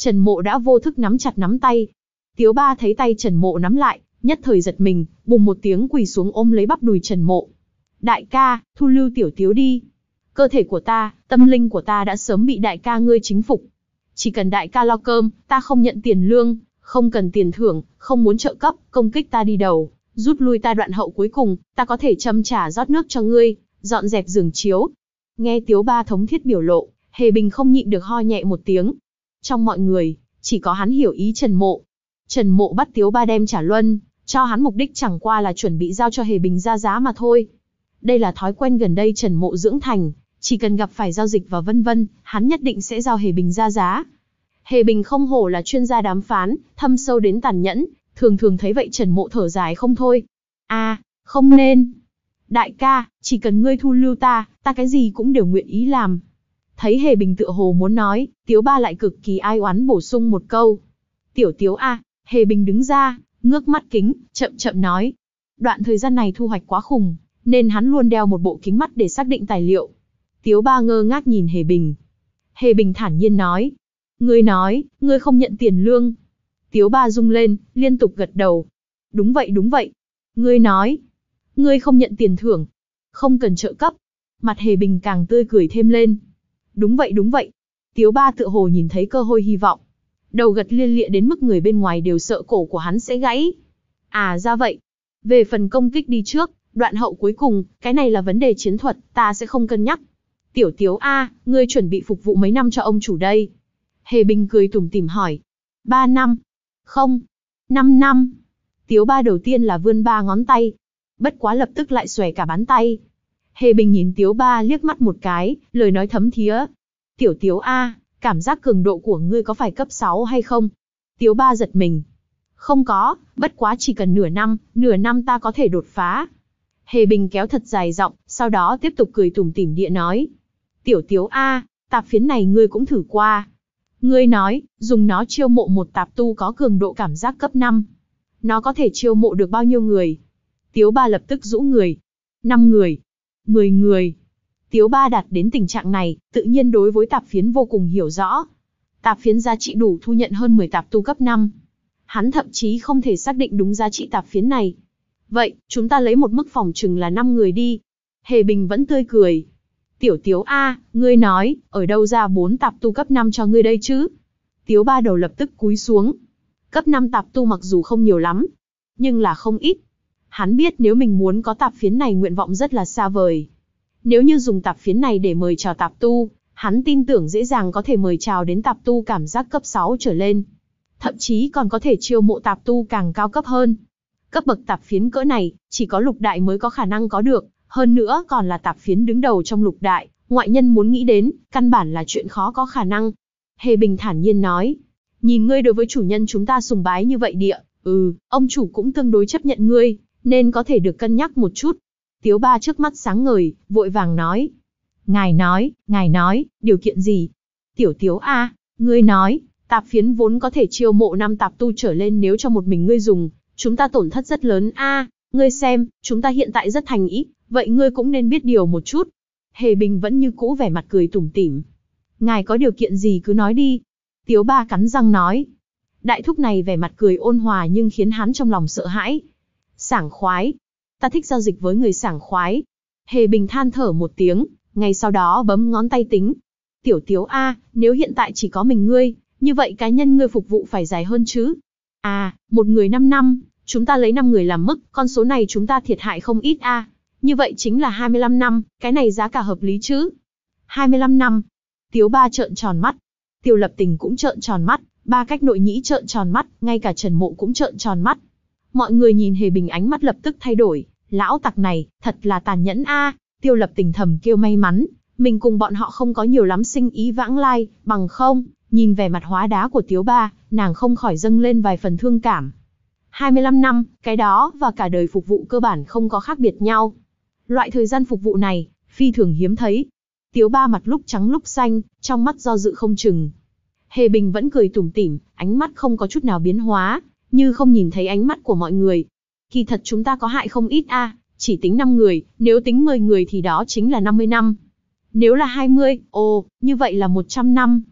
S1: Trần Mộ đã vô thức nắm chặt nắm tay. Tiếu Ba thấy tay Trần Mộ nắm lại, nhất thời giật mình, bùng một tiếng quỳ xuống ôm lấy bắp đùi Trần Mộ. Đại ca, thu lưu tiểu Tiếu đi. Cơ thể của ta, tâm linh của ta đã sớm bị đại ca ngươi chính phục. Chỉ cần đại ca lo cơm, ta không nhận tiền lương, không cần tiền thưởng, không muốn trợ cấp, công kích ta đi đầu, rút lui ta đoạn hậu cuối cùng, ta có thể châm trà rót nước cho ngươi, dọn dẹp giường chiếu. Nghe Tiếu Ba thống thiết biểu lộ, Hề Bình không nhịn được ho nhẹ một tiếng. Trong mọi người, chỉ có hắn hiểu ý Trần Mộ. Trần Mộ bắt Tiếu Ba đem trả luân, cho hắn mục đích chẳng qua là chuẩn bị giao cho Hề Bình ra giá mà thôi. Đây là thói quen gần đây Trần Mộ dưỡng thành, chỉ cần gặp phải giao dịch và vân vân, hắn nhất định sẽ giao Hề Bình ra giá. Hề Bình không hổ là chuyên gia đàm phán, thâm sâu đến tàn nhẫn, thường thường thấy vậy Trần Mộ thở dài không thôi. A, à, không nên. Đại ca, chỉ cần ngươi thu lưu ta, ta cái gì cũng đều nguyện ý làm. Thấy Hề Bình tựa hồ muốn nói, Tiếu Ba lại cực kỳ ai oán bổ sung một câu. Tiểu Tiếu a, Hề Bình đứng ra, ngước mắt kính, chậm chậm nói. Đoạn thời gian này thu hoạch quá khủng, nên hắn luôn đeo một bộ kính mắt để xác định tài liệu. Tiếu Ba ngơ ngác nhìn Hề Bình. Hề Bình thản nhiên nói. Ngươi nói, ngươi không nhận tiền lương. Tiếu Ba rung lên, liên tục gật đầu. Đúng vậy đúng vậy. Ngươi nói. Ngươi không nhận tiền thưởng. Không cần trợ cấp. Mặt Hề Bình càng tươi cười thêm lên. Đúng vậy đúng vậy. Tiếu Ba tựa hồ nhìn thấy cơ hội hy vọng. Đầu gật lia lịa đến mức người bên ngoài đều sợ cổ của hắn sẽ gãy. À ra vậy. Về phần công kích đi trước, đoạn hậu cuối cùng, cái này là vấn đề chiến thuật, ta sẽ không cân nhắc. Tiểu Tiếu a, ngươi chuẩn bị phục vụ mấy năm cho ông chủ đây? Hề Bình cười tủm tỉm hỏi. Ba năm. Không. Năm năm. Tiếu Ba đầu tiên là vươn ba ngón tay. Bất quá lập tức lại xòe cả bàn tay. Hề Bình nhìn Tiếu Ba liếc mắt một cái, lời nói thấm thía. Tiểu Tiếu a, cảm giác cường độ của ngươi có phải cấp sáu hay không? Tiếu Ba giật mình. Không có, bất quá chỉ cần nửa năm, nửa năm ta có thể đột phá. Hề Bình kéo thật dài giọng, sau đó tiếp tục cười tủm tỉm địa nói. Tiểu Tiếu a, tạp phiến này ngươi cũng thử qua. Ngươi nói, dùng nó chiêu mộ một tạp tu có cường độ cảm giác cấp năm. Nó có thể chiêu mộ được bao nhiêu người? Tiếu Ba lập tức rũ người. năm người. mười người. Tiếu Ba đạt đến tình trạng này, tự nhiên đối với tạp phiến vô cùng hiểu rõ. Tạp phiến giá trị đủ thu nhận hơn mười tạp tu cấp năm. Hắn thậm chí không thể xác định đúng giá trị tạp phiến này. Vậy, chúng ta lấy một mức phòng chừng là năm người đi. Hề Bình vẫn tươi cười. Tiểu Tiếu a, ngươi nói, ở đâu ra bốn tạp tu cấp năm cho ngươi đây chứ? Tiếu Ba đầu lập tức cúi xuống. Cấp năm tạp tu mặc dù không nhiều lắm, nhưng là không ít. Hắn biết nếu mình muốn có tạp phiến này nguyện vọng rất là xa vời. Nếu như dùng tạp phiến này để mời chào tạp tu, hắn tin tưởng dễ dàng có thể mời chào đến tạp tu cảm giác cấp sáu trở lên. Thậm chí còn có thể chiêu mộ tạp tu càng cao cấp hơn. Cấp bậc tạp phiến cỡ này, chỉ có lục đại mới có khả năng có được, hơn nữa còn là tạp phiến đứng đầu trong lục đại, ngoại nhân muốn nghĩ đến, căn bản là chuyện khó có khả năng. Hề Bình thản nhiên nói, nhìn ngươi đối với chủ nhân chúng ta sùng bái như vậy địa, ừ, ông chủ cũng tương đối chấp nhận ngươi, nên có thể được cân nhắc một chút. Tiếu Ba trước mắt sáng ngời, vội vàng nói. Ngài nói, ngài nói, điều kiện gì? Tiểu Tiếu a, ngươi nói, tạp phiến vốn có thể chiêu mộ năm tạp tu trở lên nếu cho một mình ngươi dùng, chúng ta tổn thất rất lớn a. Ngươi xem, chúng ta hiện tại rất thành ý, vậy ngươi cũng nên biết điều một chút. Hề Bình vẫn như cũ vẻ mặt cười tủm tỉm. Ngài có điều kiện gì cứ nói đi. Tiếu Ba cắn răng nói. Đại thúc này vẻ mặt cười ôn hòa nhưng khiến hắn trong lòng sợ hãi. Sảng khoái. Ta thích giao dịch với người sảng khoái. Hề Bình than thở một tiếng, ngay sau đó bấm ngón tay tính. Tiểu Tiếu a, nếu hiện tại chỉ có mình ngươi, như vậy cá nhân ngươi phục vụ phải dài hơn chứ. À, một người năm năm, chúng ta lấy năm người làm mức, con số này chúng ta thiệt hại không ít a. Như vậy chính là hai mươi lăm năm, cái này giá cả hợp lý chứ. hai mươi lăm năm. Tiếu Ba trợn tròn mắt. Tiêu Lập Tình cũng trợn tròn mắt, ba cách nội nhĩ trợn tròn mắt, ngay cả Trần Mộ cũng trợn tròn mắt. Mọi người nhìn Hề Bình ánh mắt lập tức thay đổi, lão tặc này, thật là tàn nhẫn a. À. Tiêu Lập Tình thầm kêu may mắn, mình cùng bọn họ không có nhiều lắm sinh ý vãng lai, bằng không, nhìn vẻ mặt hóa đá của Tiếu Ba, nàng không khỏi dâng lên vài phần thương cảm. hai mươi lăm năm, cái đó và cả đời phục vụ cơ bản không có khác biệt nhau. Loại thời gian phục vụ này, phi thường hiếm thấy. Tiếu Ba mặt lúc trắng lúc xanh, trong mắt do dự không chừng. Hề Bình vẫn cười tủm tỉm, ánh mắt không có chút nào biến hóa, như không nhìn thấy ánh mắt của mọi người. Kỳ thật chúng ta có hại không ít a, à, chỉ tính năm người, nếu tính mười người thì đó chính là năm mươi năm. Nếu là hai mươi, ồ, như vậy là một trăm năm.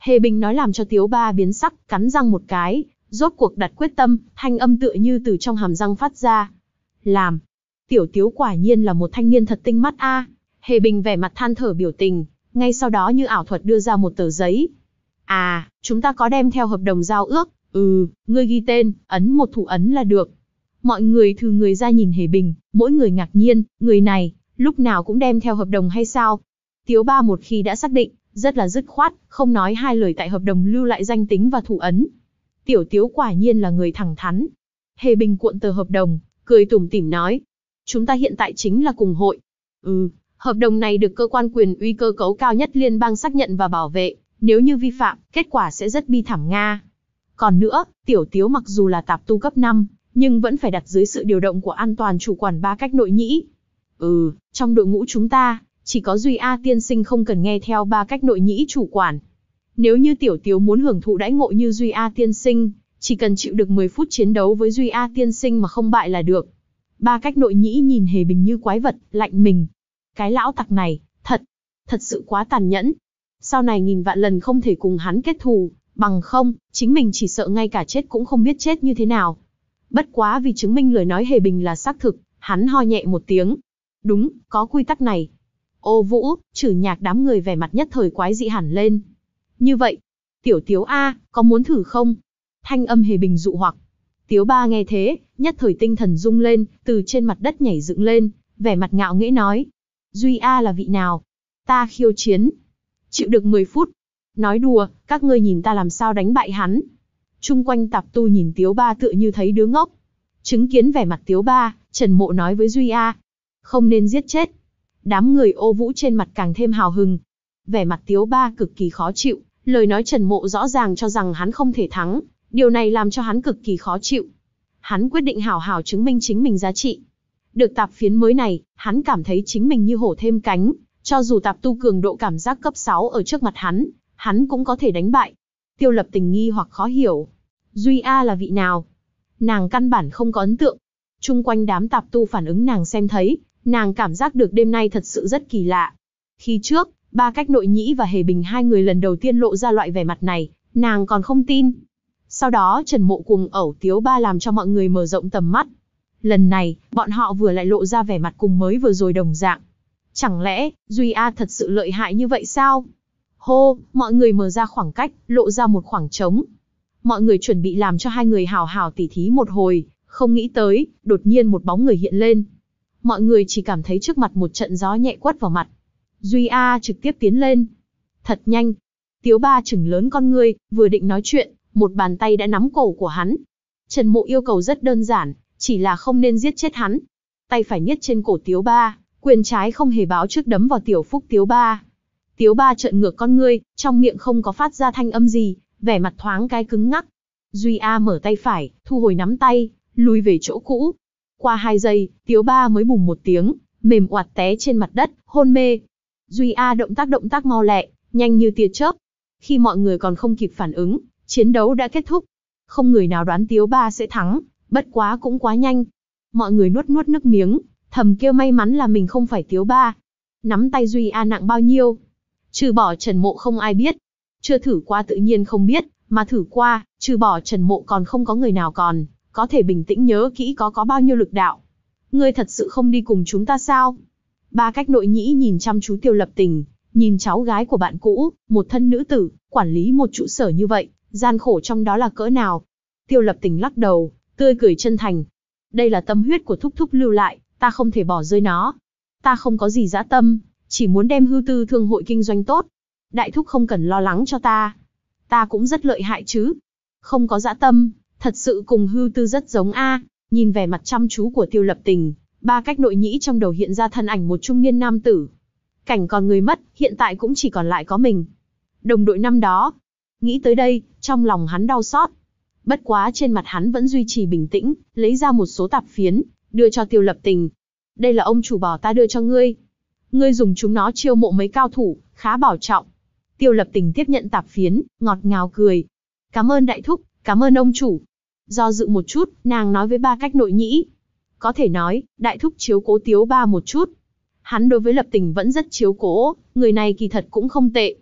S1: Hề Bình nói làm cho Tiếu Ba biến sắc, cắn răng một cái, rốt cuộc đặt quyết tâm, thanh âm tựa như từ trong hàm răng phát ra. Làm. Tiểu Tiếu quả nhiên là một thanh niên thật tinh mắt a. Hề Bình vẻ mặt than thở biểu tình, ngay sau đó như ảo thuật đưa ra một tờ giấy. À, chúng ta có đem theo hợp đồng giao ước, ừ, ngươi ghi tên, ấn một thủ ấn là được. Mọi người thừ người ra nhìn Hề Bình, mỗi người ngạc nhiên, người này, lúc nào cũng đem theo hợp đồng hay sao? Tiếu Ba một khi đã xác định, rất là dứt khoát, không nói hai lời tại hợp đồng lưu lại danh tính và thủ ấn. Tiểu Tiếu quả nhiên là người thẳng thắn. Hề Bình cuộn tờ hợp đồng, cười tủm tỉm nói. Chúng ta hiện tại chính là cùng hội. Ừ, hợp đồng này được cơ quan quyền uy cơ cấu cao nhất liên bang xác nhận và bảo vệ. Nếu như vi phạm, kết quả sẽ rất bi thảm Nga. Còn nữa, Tiểu Tiếu mặc dù là tạp tu cấp năm, nhưng vẫn phải đặt dưới sự điều động của an toàn chủ quản ba cách nội nhĩ. Ừ, trong đội ngũ chúng ta, chỉ có Duy A tiên sinh không cần nghe theo ba cách nội nhĩ chủ quản. Nếu như Tiểu Tiếu muốn hưởng thụ đãi ngộ như Duy A tiên sinh, chỉ cần chịu được mười phút chiến đấu với Duy A tiên sinh mà không bại là được. Ba cách nội nhĩ nhìn Hề Bình như quái vật, lạnh mình. Cái lão tặc này, thật, thật sự quá tàn nhẫn. Sau này nghìn vạn lần không thể cùng hắn kết thù, bằng không, chính mình chỉ sợ ngay cả chết cũng không biết chết như thế nào. Bất quá vì chứng minh lời nói Hề Bình là xác thực, hắn ho nhẹ một tiếng. Đúng, có quy tắc này. Ô Vũ, Trử Nhạc đám người vẻ mặt nhất thời quái dị hẳn lên. Như vậy, Tiểu Tiếu A, có muốn thử không? Thanh âm Hề Bình dụ hoặc. Tiếu Ba nghe thế, nhất thời tinh thần rung lên, từ trên mặt đất nhảy dựng lên, vẻ mặt ngạo nghễ nói. Duy A là vị nào? Ta khiêu chiến. Chịu được mười phút. Nói đùa, các ngươi nhìn ta làm sao đánh bại hắn. Chung quanh tạp tu nhìn Tiếu Ba tựa như thấy đứa ngốc. Chứng kiến vẻ mặt Tiếu Ba, Trần Mộ nói với Duy A. Không nên giết chết. Đám người Ô Vũ trên mặt càng thêm hào hừng. Vẻ mặt Tiếu Ba cực kỳ khó chịu, lời nói Trần Mộ rõ ràng cho rằng hắn không thể thắng, điều này làm cho hắn cực kỳ khó chịu. Hắn quyết định hảo hảo chứng minh chính mình giá trị. Được tạp phiến mới này, hắn cảm thấy chính mình như hổ thêm cánh, cho dù tạp tu cường độ cảm giác cấp sáu ở trước mặt hắn, hắn cũng có thể đánh bại. Tiêu Lập Tình nghi hoặc khó hiểu. Duy A là vị nào? Nàng căn bản không có ấn tượng. Chung quanh đám tạp tu phản ứng nàng xem thấy, nàng cảm giác được đêm nay thật sự rất kỳ lạ. Khi trước, ba cách nội nhĩ và Hề Bình hai người lần đầu tiên lộ ra loại vẻ mặt này, nàng còn không tin. Sau đó Trần Mộ cùng ẩu Tiếu Ba làm cho mọi người mở rộng tầm mắt. Lần này, bọn họ vừa lại lộ ra vẻ mặt cùng mới vừa rồi đồng dạng. Chẳng lẽ, Duy A thật sự lợi hại như vậy sao? Hô, mọi người mở ra khoảng cách, lộ ra một khoảng trống. Mọi người chuẩn bị làm cho hai người hào hào tỉ thí một hồi, không nghĩ tới, đột nhiên một bóng người hiện lên. Mọi người chỉ cảm thấy trước mặt một trận gió nhẹ quất vào mặt. Duy A trực tiếp tiến lên. Thật nhanh. Tiếu Ba chừng lớn con ngươi, vừa định nói chuyện, một bàn tay đã nắm cổ của hắn. Trần Mộ yêu cầu rất đơn giản, chỉ là không nên giết chết hắn. Tay phải niết trên cổ Tiếu Ba, quyền trái không hề báo trước đấm vào tiểu phúc Tiếu Ba. Tiếu Ba trợn ngược con ngươi, trong miệng không có phát ra thanh âm gì, vẻ mặt thoáng cái cứng ngắc. Duy A mở tay phải, thu hồi nắm tay, lùi về chỗ cũ. Qua hai giây, Tiếu Ba mới bùng một tiếng, mềm oạt té trên mặt đất, hôn mê. Duy A động tác động tác mau lẹ, nhanh như tia chớp. Khi mọi người còn không kịp phản ứng, chiến đấu đã kết thúc. Không người nào đoán Tiếu Ba sẽ thắng, bất quá cũng quá nhanh. Mọi người nuốt nuốt nước miếng, thầm kêu may mắn là mình không phải Tiếu Ba. Nắm tay Duy A nặng bao nhiêu? Trừ bỏ Trần Mộ không ai biết. Chưa thử qua tự nhiên không biết, mà thử qua, trừ bỏ Trần Mộ còn không có người nào còn có thể bình tĩnh nhớ kỹ có có bao nhiêu lực đạo. Ngươi thật sự không đi cùng chúng ta sao? Ba cách nội nhĩ nhìn chăm chú Tiêu Lập Tình, nhìn cháu gái của bạn cũ, một thân nữ tử, quản lý một trụ sở như vậy, gian khổ trong đó là cỡ nào? Tiêu Lập Tình lắc đầu, tươi cười chân thành. Đây là tâm huyết của thúc thúc lưu lại, ta không thể bỏ rơi nó. Ta không có gì dã tâm, chỉ muốn đem hư tư thương hội kinh doanh tốt. Đại thúc không cần lo lắng cho ta. Ta cũng rất lợi hại chứ. Không có dã tâm, thật sự cùng hư tư rất giống a. Nhìn vẻ mặt chăm chú của Tiêu Lập Tình, ba cách nội nhĩ trong đầu hiện ra thân ảnh một trung niên nam tử. Cảnh còn người mất, hiện tại cũng chỉ còn lại có mình. Đồng đội năm đó. Nghĩ tới đây, trong lòng hắn đau xót. Bất quá trên mặt hắn vẫn duy trì bình tĩnh, lấy ra một số tạp phiến, đưa cho Tiêu Lập Tình. Đây là ông chủ bảo ta đưa cho ngươi. Ngươi dùng chúng nó chiêu mộ mấy cao thủ, khá bảo trọng. Tiêu Lập Tình tiếp nhận tạp phiến, ngọt ngào cười. Cảm ơn đại thúc, cảm ơn ông chủ. Do dự một chút, nàng nói với ba cách nội nhĩ. Có thể nói, đại thúc chiếu cố Tiếu Ba một chút. Hắn đối với Lập Tình vẫn rất chiếu cố, người này kỳ thật cũng không tệ.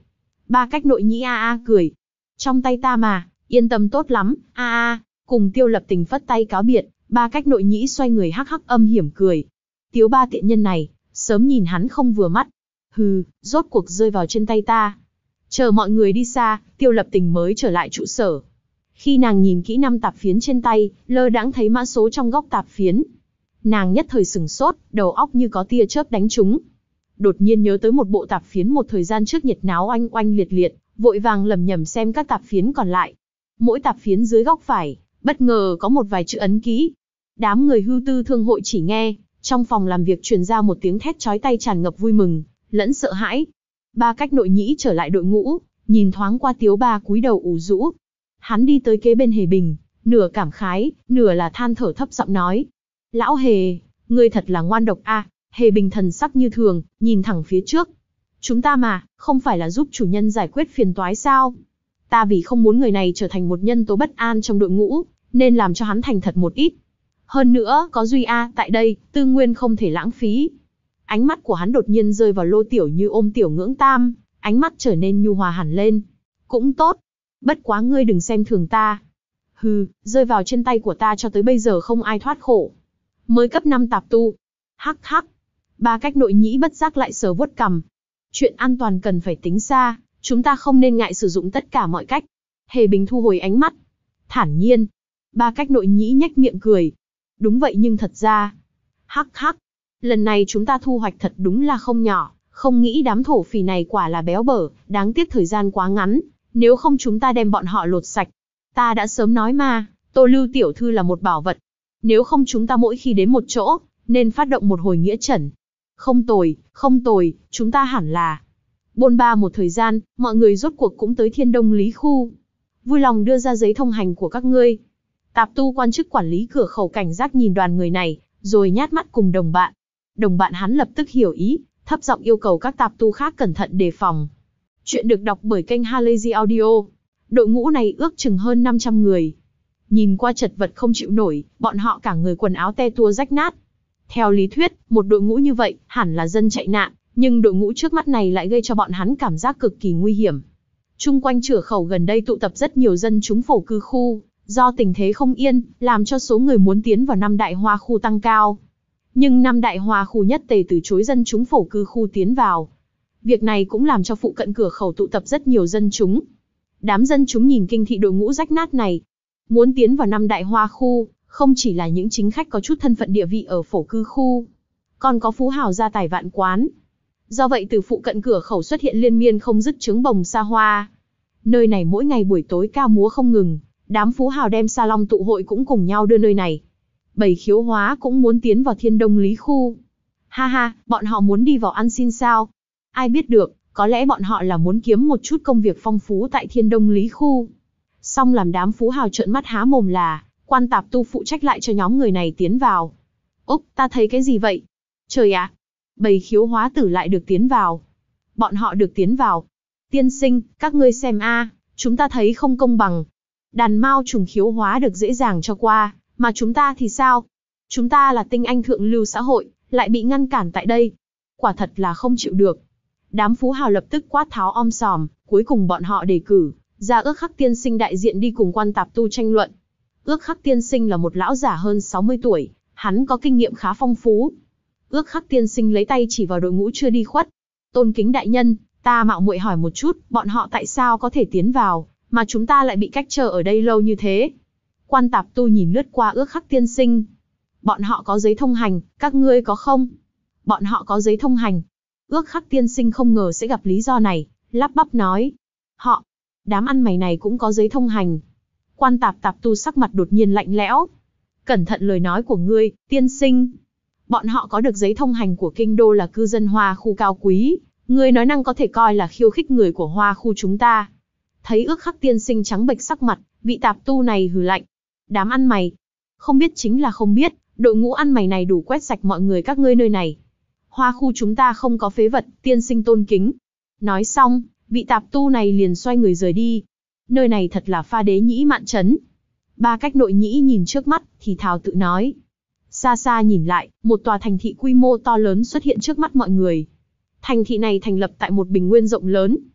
S1: Ba cách nội nhĩ a a cười. Trong tay ta mà, yên tâm tốt lắm, a a. Cùng Tiêu Lập Tình phất tay cáo biệt, ba cách nội nhĩ xoay người hắc hắc âm hiểm cười. Tiếu ba tiện nhân này, sớm nhìn hắn không vừa mắt. Hừ, rốt cuộc rơi vào trên tay ta. Chờ mọi người đi xa, Tiêu Lập Tình mới trở lại trụ sở. Khi nàng nhìn kỹ năm tạp phiến trên tay, lơ đãng thấy mã số trong góc tạp phiến. Nàng nhất thời sửng sốt, đầu óc như có tia chớp đánh trúng. Đột nhiên nhớ tới một bộ tạp phiến một thời gian trước nhiệt náo oanh oanh liệt liệt, vội vàng lầm nhầm xem các tạp phiến còn lại. Mỗi tạp phiến dưới góc phải, bất ngờ có một vài chữ ấn ký. Đám người hưu tư thương hội chỉ nghe, trong phòng làm việc truyền ra một tiếng thét chói tai tràn ngập vui mừng, lẫn sợ hãi. Ba cách nội nhĩ trở lại đội ngũ, nhìn thoáng qua Tiếu ba cúi đầu ủ rũ. Hắn đi tới kế bên Hề Bình, nửa cảm khái, nửa là than thở thấp giọng nói. Lão Hề, ngươi thật là ngoan độc a. Hề Bình thần sắc như thường, nhìn thẳng phía trước. Chúng ta mà, không phải là giúp chủ nhân giải quyết phiền toái sao? Ta vì không muốn người này trở thành một nhân tố bất an trong đội ngũ, nên làm cho hắn thành thật một ít. Hơn nữa, có Duy A tại đây, tư nguyên không thể lãng phí. Ánh mắt của hắn đột nhiên rơi vào Lô Tiểu Như ôm Tiểu Ngưỡng Tam, ánh mắt trở nên nhu hòa hẳn lên. Cũng tốt. Bất quá ngươi đừng xem thường ta. Hừ, rơi vào trên tay của ta cho tới bây giờ không ai thoát khổ. Mới cấp năm tạp tu. Hắc hắc. Ba cách nội nhĩ bất giác lại sờ vuốt cằm. Chuyện an toàn cần phải tính xa, chúng ta không nên ngại sử dụng tất cả mọi cách. Hề Bình thu hồi ánh mắt. Thản nhiên. Ba cách nội nhĩ nhếch miệng cười. Đúng vậy nhưng thật ra. Hắc hắc. Lần này chúng ta thu hoạch thật đúng là không nhỏ, không nghĩ đám thổ phỉ này quả là béo bở, đáng tiếc thời gian quá ngắn, nếu không chúng ta đem bọn họ lột sạch. Ta đã sớm nói mà, Tô Lưu tiểu thư là một bảo vật. Nếu không chúng ta mỗi khi đến một chỗ, nên phát động một hồi nghĩa trần. Không tồi, không tồi, chúng ta hẳn là. Bôn ba một thời gian, mọi người rốt cuộc cũng tới Thiên Đông Lý khu. Vui lòng đưa ra giấy thông hành của các ngươi. Tạp tu quan chức quản lý cửa khẩu cảnh giác nhìn đoàn người này, rồi nhát mắt cùng đồng bạn. Đồng bạn hắn lập tức hiểu ý, thấp giọng yêu cầu các tạp tu khác cẩn thận đề phòng. Chuyện được đọc bởi kênh Halazy Audio. Đội ngũ này ước chừng hơn năm trăm người. Nhìn qua chật vật không chịu nổi, bọn họ cả người quần áo te tua rách nát. Theo lý thuyết, một đội ngũ như vậy hẳn là dân chạy nạn, nhưng đội ngũ trước mắt này lại gây cho bọn hắn cảm giác cực kỳ nguy hiểm. Chung quanh cửa khẩu gần đây tụ tập rất nhiều dân chúng phổ cư khu, do tình thế không yên, làm cho số người muốn tiến vào năm đại hoa khu tăng cao. Nhưng năm đại hoa khu nhất tề từ chối dân chúng phổ cư khu tiến vào. Việc này cũng làm cho phụ cận cửa khẩu tụ tập rất nhiều dân chúng. Đám dân chúng nhìn kinh thị đội ngũ rách nát này. Muốn tiến vào năm đại hoa khu, không chỉ là những chính khách có chút thân phận địa vị ở phổ cư khu, còn có phú hào gia tài vạn quán. Do vậy từ phụ cận cửa khẩu xuất hiện liên miên không dứt trướng bồng xa hoa. Nơi này mỗi ngày buổi tối ca múa không ngừng, đám phú hào đem sa long tụ hội cũng cùng nhau đưa nơi này. Bầy khiếu hóa cũng muốn tiến vào Thiên Đông Lý khu. Ha ha, bọn họ muốn đi vào ăn xin sao? Ai biết được, có lẽ bọn họ là muốn kiếm một chút công việc phong phú tại Thiên Đông Lý khu. Xong làm đám phú hào trợn mắt há mồm là, quan tạp tu phụ trách lại cho nhóm người này tiến vào. Úc, ta thấy cái gì vậy? Trời ạ! Bầy khiếu hóa tử lại được tiến vào. Bọn họ được tiến vào. Tiên sinh, các ngươi xem a, chúng ta thấy không công bằng. Đàn mao trùng khiếu hóa được dễ dàng cho qua, mà chúng ta thì sao? Chúng ta là tinh anh thượng lưu xã hội, lại bị ngăn cản tại đây. Quả thật là không chịu được. Đám phú hào lập tức quát tháo om sòm, cuối cùng bọn họ đề cử ra Ước Khắc tiên sinh đại diện đi cùng quan tạp tu tranh luận. Ước Khắc tiên sinh là một lão giả hơn sáu mươi tuổi, hắn có kinh nghiệm khá phong phú. Ước Khắc tiên sinh lấy tay chỉ vào đội ngũ chưa đi khuất. Tôn kính đại nhân, ta mạo muội hỏi một chút, bọn họ tại sao có thể tiến vào, mà chúng ta lại bị cách trở ở đây lâu như thế? Quan tạp tu nhìn lướt qua Ước Khắc tiên sinh. Bọn họ có giấy thông hành, các ngươi có không? Bọn họ có giấy thông hành. Ước Khắc tiên sinh không ngờ sẽ gặp lý do này, lắp bắp nói. Họ, đám ăn mày này cũng có giấy thông hành. Quan tạp tạp tu sắc mặt đột nhiên lạnh lẽo. Cẩn thận lời nói của ngươi, tiên sinh. Bọn họ có được giấy thông hành của kinh đô là cư dân hoa khu cao quý. Ngươi nói năng có thể coi là khiêu khích người của hoa khu chúng ta. Thấy Ước Khắc tiên sinh trắng bệch sắc mặt, vị tạp tu này hừ lạnh. Đám ăn mày. Không biết chính là không biết, đội ngũ ăn mày này đủ quét sạch mọi người các ngươi nơi này. Hoa khu chúng ta không có phế vật, tiên sinh tôn kính. Nói xong, vị tạp tu này liền xoay người rời đi. Nơi này thật là pha đế nhĩ mạn trấn. Ba cách nội nhĩ nhìn trước mắt, thì thào tự nói. Xa xa nhìn lại, một tòa thành thị quy mô to lớn xuất hiện trước mắt mọi người. Thành thị này thành lập tại một bình nguyên rộng lớn.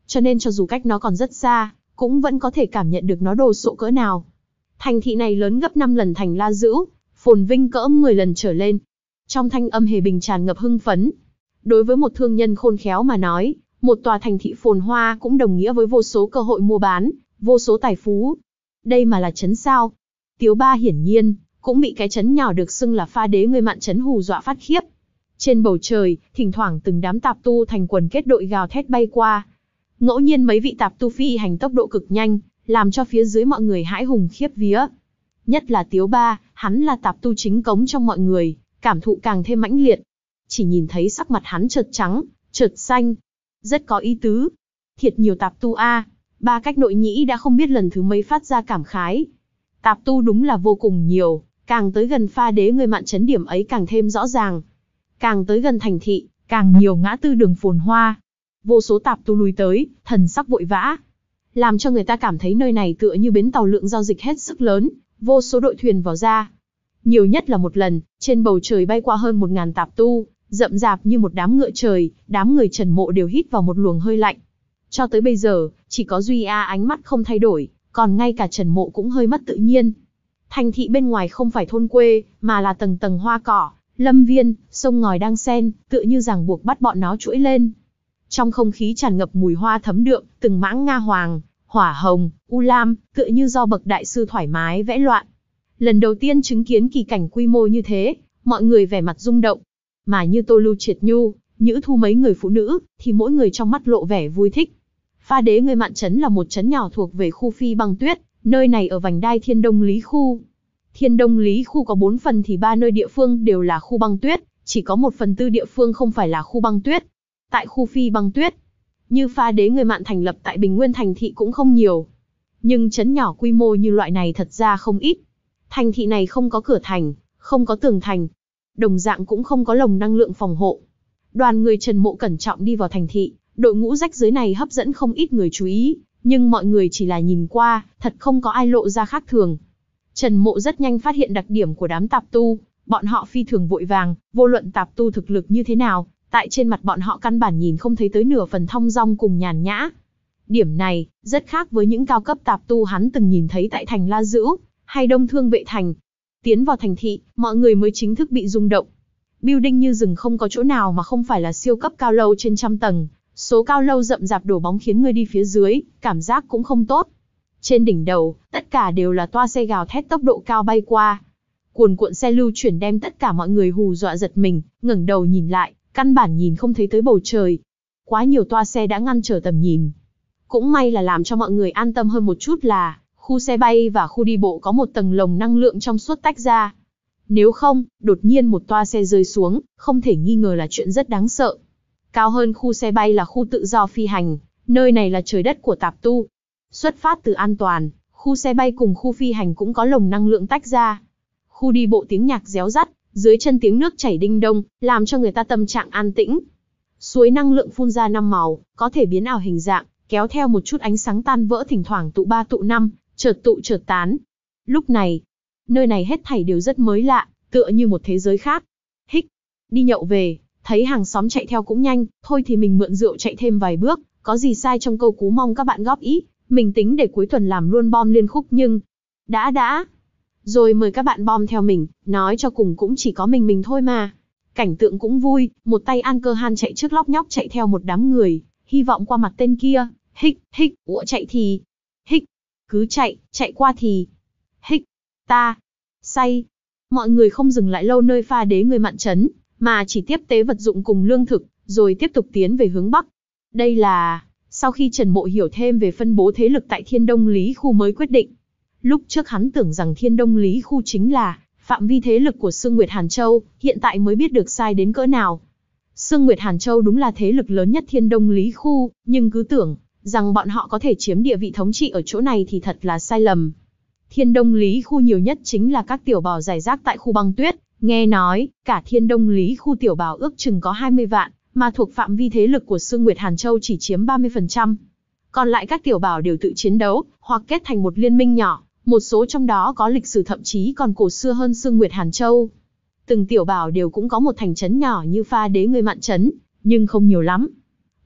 S1: cho nên cho dù cách nó còn rất xa, cũng vẫn có thể cảm nhận được nó đồ sộ cỡ nào. Thành thị này lớn gấp năm lần thành La Dữ, phồn vinh cỡ mười lần trở lên. Trong thanh âm hề bình tràn ngập hưng phấn. Đối với một thương nhân khôn khéo mà nói, một tòa thành thị phồn hoa cũng đồng nghĩa với vô số cơ hội mua bán, vô số tài phú. Đây mà là trấn sao? Tiếu Ba hiển nhiên cũng bị cái trấn nhỏ được xưng là Pha Đế người mạn trấn hù dọa phát khiếp. Trên bầu trời, thỉnh thoảng từng đám tạp tu thành quần kết đội gào thét bay qua. Ngẫu nhiên mấy vị tạp tu phi hành tốc độ cực nhanh, làm cho phía dưới mọi người hãi hùng khiếp vía. Nhất là Tiếu Ba, hắn là tạp tu chính cống trong mọi người, cảm thụ càng thêm mãnh liệt. Chỉ nhìn thấy sắc mặt hắn chợt trắng, chợt xanh. Rất có ý tứ. Thiệt nhiều tạp tu a. Ba cách nội nhĩ đã không biết lần thứ mấy phát ra cảm khái. Tạp tu đúng là vô cùng nhiều, càng tới gần Pha Đế người mạn trấn điểm ấy càng thêm rõ ràng. Càng tới gần thành thị, càng nhiều ngã tư đường phồn hoa. Vô số tạp tu lùi tới, thần sắc vội vã. Làm cho người ta cảm thấy nơi này tựa như bến tàu lượng giao dịch hết sức lớn, vô số đội thuyền vào ra. Nhiều nhất là một lần, trên bầu trời bay qua hơn một ngàn tạp tu, rậm rạp như một đám ngựa trời, đám người Trần Mộ đều hít vào một luồng hơi lạnh. Cho tới bây giờ, chỉ có Duy A ánh mắt không thay đổi, còn ngay cả Trần Mộ cũng hơi mất tự nhiên. Thành thị bên ngoài không phải thôn quê, mà là tầng tầng hoa cỏ, lâm viên, sông ngòi đang xen, tựa như ràng buộc bắt bọn nó trỗi lên. Trong không khí tràn ngập mùi hoa thấm đượm, từng mãng nga hoàng, hỏa hồng, u lam, tựa như do bậc đại sư thoải mái vẽ loạn. Lần đầu tiên chứng kiến kỳ cảnh quy mô như thế, mọi người vẻ mặt rung động. Mà như Tô Lưu Triệt Nhu, Nhữ Thu mấy người phụ nữ, thì mỗi người trong mắt lộ vẻ vui thích. Pha Đế người mạn trấn là một trấn nhỏ thuộc về khu Phi Băng Tuyết, nơi này ở vành đai Thiên Đông Lý khu. Thiên Đông Lý khu có bốn phần thì ba nơi địa phương đều là khu băng tuyết, chỉ có một phần tư địa phương không phải là khu băng tuyết. Tại khu Phi Băng Tuyết, như Pha Đế người mạn thành lập tại Bình Nguyên thành thị cũng không nhiều. Nhưng trấn nhỏ quy mô như loại này thật ra không ít. Thành thị này không có cửa thành, không có tường thành, đồng dạng cũng không có lồng năng lượng phòng hộ. Đoàn người Trần Mộ cẩn trọng đi vào thành thị, đội ngũ rách rưới này hấp dẫn không ít người chú ý, nhưng mọi người chỉ là nhìn qua, thật không có ai lộ ra khác thường. Trần Mộ rất nhanh phát hiện đặc điểm của đám tạp tu, bọn họ phi thường vội vàng, vô luận tạp tu thực lực như thế nào, tại trên mặt bọn họ căn bản nhìn không thấy tới nửa phần thong dong cùng nhàn nhã. Điểm này, rất khác với những cao cấp tạp tu hắn từng nhìn thấy tại thành La Dữ, hay Đông Thương Vệ Thành. Tiến vào thành thị, mọi người mới chính thức bị rung động. Building như rừng không có chỗ nào mà không phải là siêu cấp cao lâu trên trăm tầng, số cao lâu rậm rạp đổ bóng khiến người đi phía dưới, cảm giác cũng không tốt. Trên đỉnh đầu, tất cả đều là toa xe gào thét tốc độ cao bay qua. Cuồn cuộn xe lưu chuyển đem tất cả mọi người hù dọa giật mình, ngẩng đầu nhìn lại, căn bản nhìn không thấy tới bầu trời. Quá nhiều toa xe đã ngăn trở tầm nhìn. Cũng may là làm cho mọi người an tâm hơn một chút là, khu xe bay và khu đi bộ có một tầng lồng năng lượng trong suốt tách ra. Nếu không, đột nhiên một toa xe rơi xuống, không thể nghi ngờ là chuyện rất đáng sợ. Cao hơn khu xe bay là khu tự do phi hành, nơi này là trời đất của tạp tu. Xuất phát từ an toàn, khu xe bay cùng khu phi hành cũng có lồng năng lượng tách ra. Khu đi bộ tiếng nhạc réo rắt, dưới chân tiếng nước chảy đinh đông, làm cho người ta tâm trạng an tĩnh. Suối năng lượng phun ra năm màu, có thể biến ảo hình dạng, kéo theo một chút ánh sáng tan vỡ thỉnh thoảng tụ ba tụ năm, chợt tụ chợt tán. Lúc này, nơi này hết thảy đều rất mới lạ, tựa như một thế giới khác. Hích, đi nhậu về, thấy hàng xóm chạy theo cũng nhanh, thôi thì mình mượn rượu chạy thêm vài bước, có gì sai trong câu cú mong các bạn góp ý, mình tính để cuối tuần làm luôn bom liên khúc nhưng... Đã đã, rồi mời các bạn bom theo mình, nói cho cùng cũng chỉ có mình mình thôi mà. Cảnh tượng cũng vui, một tay An Cơ Han chạy trước lóc nhóc chạy theo một đám người, hy vọng qua mặt tên kia, hích, hích, ủa chạy thì, hích, cứ chạy, chạy qua thì, hích, ta, say. Mọi người không dừng lại lâu nơi Pha Đế người mạn trấn, mà chỉ tiếp tế vật dụng cùng lương thực, rồi tiếp tục tiến về hướng Bắc. Đây là, sau khi Trần Mộ hiểu thêm về phân bố thế lực tại Thiên Đông Lý khu mới quyết định. Lúc trước hắn tưởng rằng Thiên Đông Lý khu chính là phạm vi thế lực của Sương Nguyệt Hàn Châu, hiện tại mới biết được sai đến cỡ nào. Sương Nguyệt Hàn Châu đúng là thế lực lớn nhất Thiên Đông Lý khu, nhưng cứ tưởng rằng bọn họ có thể chiếm địa vị thống trị ở chỗ này thì thật là sai lầm. Thiên Đông Lý khu nhiều nhất chính là các tiểu bào rải rác tại khu băng tuyết, nghe nói, cả Thiên Đông Lý khu tiểu bào ước chừng có hai mươi vạn, mà thuộc phạm vi thế lực của Sương Nguyệt Hàn Châu chỉ chiếm ba mươi phần trăm. Còn lại các tiểu bào đều tự chiến đấu, hoặc kết thành một liên minh nhỏ, một số trong đó có lịch sử thậm chí còn cổ xưa hơn Sương Nguyệt Hàn Châu. Từng tiểu bào đều cũng có một thành trấn nhỏ như Pha Đế người mạn trấn, nhưng không nhiều lắm.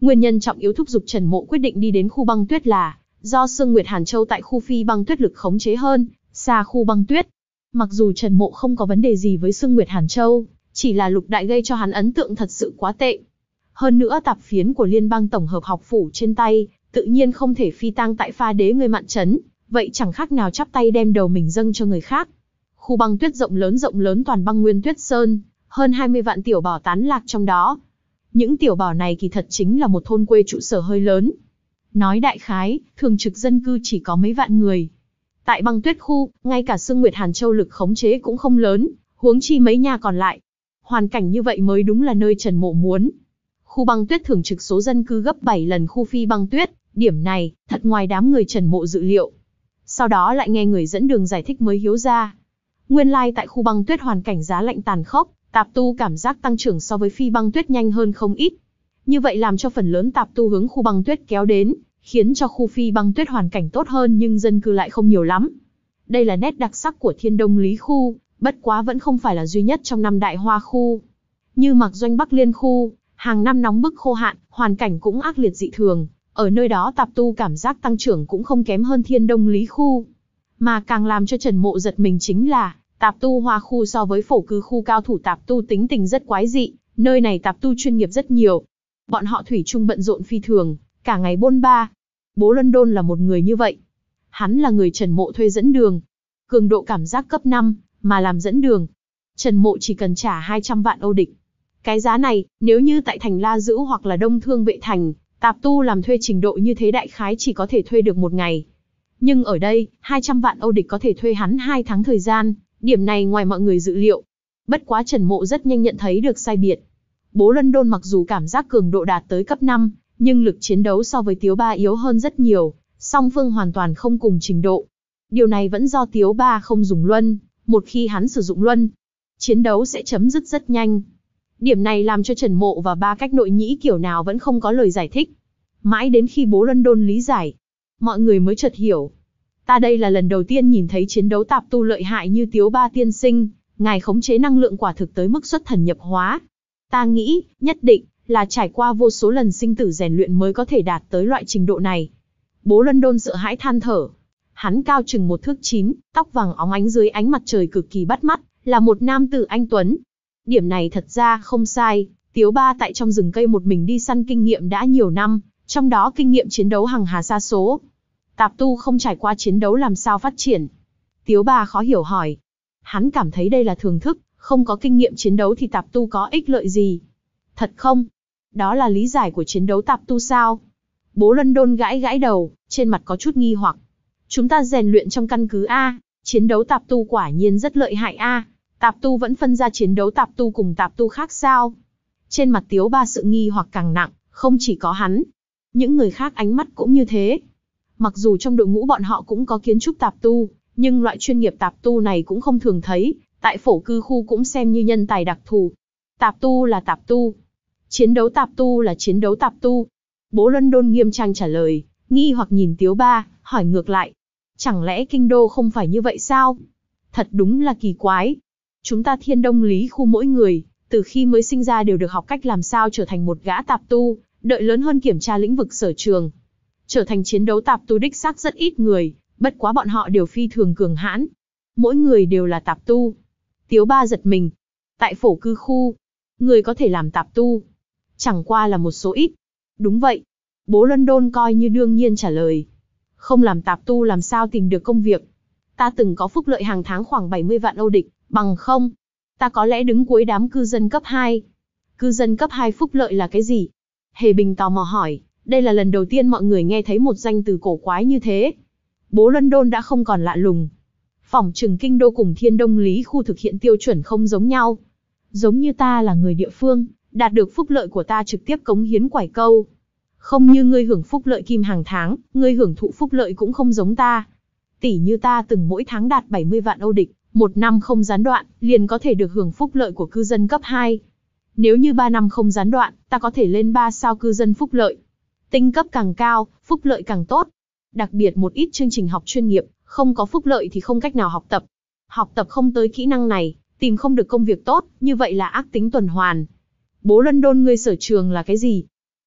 S1: Nguyên nhân trọng yếu thúc giục Trần Mộ quyết định đi đến khu băng tuyết là do Sương Nguyệt Hàn Châu tại khu phi băng tuyết lực khống chế hơn, xa khu băng tuyết. Mặc dù Trần Mộ không có vấn đề gì với Sương Nguyệt Hàn Châu, chỉ là lục đại gây cho hắn ấn tượng thật sự quá tệ. Hơn nữa tạp phiến của liên bang tổng hợp học phủ trên tay, tự nhiên không thể phi tang tại Pha Đế người Mạn Trấn, vậy chẳng khác nào chắp tay đem đầu mình dâng cho người khác. Khu băng tuyết rộng lớn rộng lớn toàn băng nguyên tuyết sơn, hơn hai mươi vạn tiểu bảo tán lạc trong đó. Những tiểu bảo này kỳ thật chính là một thôn quê trụ sở hơi lớn. Nói đại khái, thường trực dân cư chỉ có mấy vạn người. Tại băng tuyết khu, ngay cả Sương Nguyệt Hàn Châu lực khống chế cũng không lớn, huống chi mấy nhà còn lại. Hoàn cảnh như vậy mới đúng là nơi Trần Mộ muốn. Khu băng tuyết thường trực số dân cư gấp bảy lần khu phi băng tuyết, điểm này, thật ngoài đám người Trần Mộ dự liệu. Sau đó lại nghe người dẫn đường giải thích mới hiếu ra. Nguyên lai like tại khu băng tuyết hoàn cảnh giá lạnh tàn khốc, tạp tu cảm giác tăng trưởng so với phi băng tuyết nhanh hơn không ít. Như vậy làm cho phần lớn tạp tu hướng khu băng tuyết kéo đến, khiến cho khu phi băng tuyết hoàn cảnh tốt hơn nhưng dân cư lại không nhiều lắm. Đây là nét đặc sắc của Thiên Đông Lý khu, bất quá vẫn không phải là duy nhất trong năm đại hoa khu. Như Mạc Doanh Bắc Liên khu, hàng năm nóng bức khô hạn, hoàn cảnh cũng ác liệt dị thường, ở nơi đó tạp tu cảm giác tăng trưởng cũng không kém hơn Thiên Đông Lý khu. Mà càng làm cho Trần Mộ giật mình chính là, tạp tu hoa khu so với phổ cư khu cao thủ tạp tu tính tình rất quái dị, nơi này tạp tu chuyên nghiệp rất nhiều. Bọn họ thủy chung bận rộn phi thường, cả ngày bôn ba. Bố London là một người như vậy. Hắn là người Trần Mộ thuê dẫn đường. Cường độ cảm giác cấp năm, mà làm dẫn đường. Trần Mộ chỉ cần trả hai trăm vạn Âu địch. Cái giá này, nếu như tại thành La Dữ hoặc là Đông Thương Vệ Thành, tạp tu làm thuê trình độ như thế đại khái chỉ có thể thuê được một ngày. Nhưng ở đây, hai trăm vạn Âu địch có thể thuê hắn hai tháng thời gian, điểm này ngoài mọi người dự liệu. Bất quá Trần Mộ rất nhanh nhận thấy được sai biệt. Bố London mặc dù cảm giác cường độ đạt tới cấp năm, nhưng lực chiến đấu so với Tiếu Ba yếu hơn rất nhiều, song phương hoàn toàn không cùng trình độ. Điều này vẫn do Tiếu Ba không dùng luân, một khi hắn sử dụng luân, chiến đấu sẽ chấm dứt rất nhanh. Điểm này làm cho Trần Mộ và ba cách nội nhĩ kiểu nào vẫn không có lời giải thích. Mãi đến khi bố London lý giải, mọi người mới chợt hiểu. Ta đây là lần đầu tiên nhìn thấy chiến đấu tạp tu lợi hại như Tiếu Ba tiên sinh, ngài khống chế năng lượng quả thực tới mức xuất thần nhập hóa. Ta nghĩ, nhất định, là trải qua vô số lần sinh tử rèn luyện mới có thể đạt tới loại trình độ này. Bố London sợ hãi than thở. Hắn cao chừng một thước chín, tóc vàng óng ánh dưới ánh mặt trời cực kỳ bắt mắt, là một nam tử anh tuấn. Điểm này thật ra không sai, Tiếu Ba tại trong rừng cây một mình đi săn kinh nghiệm đã nhiều năm, trong đó kinh nghiệm chiến đấu hằng hà sa số. Tạp tu không trải qua chiến đấu làm sao phát triển? Tiếu Ba khó hiểu hỏi. Hắn cảm thấy đây là thường thức, không có kinh nghiệm chiến đấu thì tạp tu có ích lợi gì? Thật không? Đó là lý giải của chiến đấu tạp tu sao? Bố London gãi gãi đầu, trên mặt có chút nghi hoặc. Chúng ta rèn luyện trong căn cứ A, chiến đấu tạp tu quả nhiên rất lợi hại A. Tạp tu vẫn phân ra chiến đấu tạp tu cùng tạp tu khác sao? Trên mặt Tiếu Ba sự nghi hoặc càng nặng, không chỉ có hắn. Những người khác ánh mắt cũng như thế. Mặc dù trong đội ngũ bọn họ cũng có kiến trúc tạp tu, nhưng loại chuyên nghiệp tạp tu này cũng không thường thấy, tại phổ cư khu cũng xem như nhân tài đặc thù. Tạp tu là tạp tu. Chiến đấu tạp tu là chiến đấu tạp tu. Bố London nghiêm trang trả lời, nghi hoặc nhìn Tiếu Ba, hỏi ngược lại. Chẳng lẽ kinh đô không phải như vậy sao? Thật đúng là kỳ quái. Chúng ta Thiên Đông Lý khu mỗi người, từ khi mới sinh ra đều được học cách làm sao trở thành một gã tạp tu, đợi lớn hơn kiểm tra lĩnh vực sở trường. Trở thành chiến đấu tạp tu đích xác rất ít người, bất quá bọn họ đều phi thường cường hãn. Mỗi người đều là tạp tu. Tiếu Ba giật mình. Tại phổ cư khu, người có thể làm tạp tu, chẳng qua là một số ít. Đúng vậy. Bố London coi như đương nhiên trả lời. Không làm tạp tu làm sao tìm được công việc. Ta từng có phúc lợi hàng tháng khoảng bảy mươi vạn Âu địch, bằng không, ta có lẽ đứng cuối đám cư dân cấp hai. Cư dân cấp hai phúc lợi là cái gì? Hề Bình tò mò hỏi, đây là lần đầu tiên mọi người nghe thấy một danh từ cổ quái như thế. Bố London đã không còn lạ lùng. Phỏng chừng kinh đô cùng Thiên Đông Lý khu thực hiện tiêu chuẩn không giống nhau. Giống như ta là người địa phương, đạt được phúc lợi của ta trực tiếp cống hiến quải câu. Không như ngươi hưởng phúc lợi kim hàng tháng, ngươi hưởng thụ phúc lợi cũng không giống ta. Tỷ như ta từng mỗi tháng đạt bảy mươi vạn Âu địch, một năm không gián đoạn, liền có thể được hưởng phúc lợi của cư dân cấp hai. Nếu như ba năm không gián đoạn, ta có thể lên ba sao cư dân phúc lợi. Tinh cấp càng cao, phúc lợi càng tốt. Đặc biệt một ít chương trình học chuyên nghiệp, không có phúc lợi thì không cách nào học tập. Học tập không tới kỹ năng này, tìm không được công việc tốt, như vậy là ác tính tuần hoàn. Bố London ngươi sở trường là cái gì?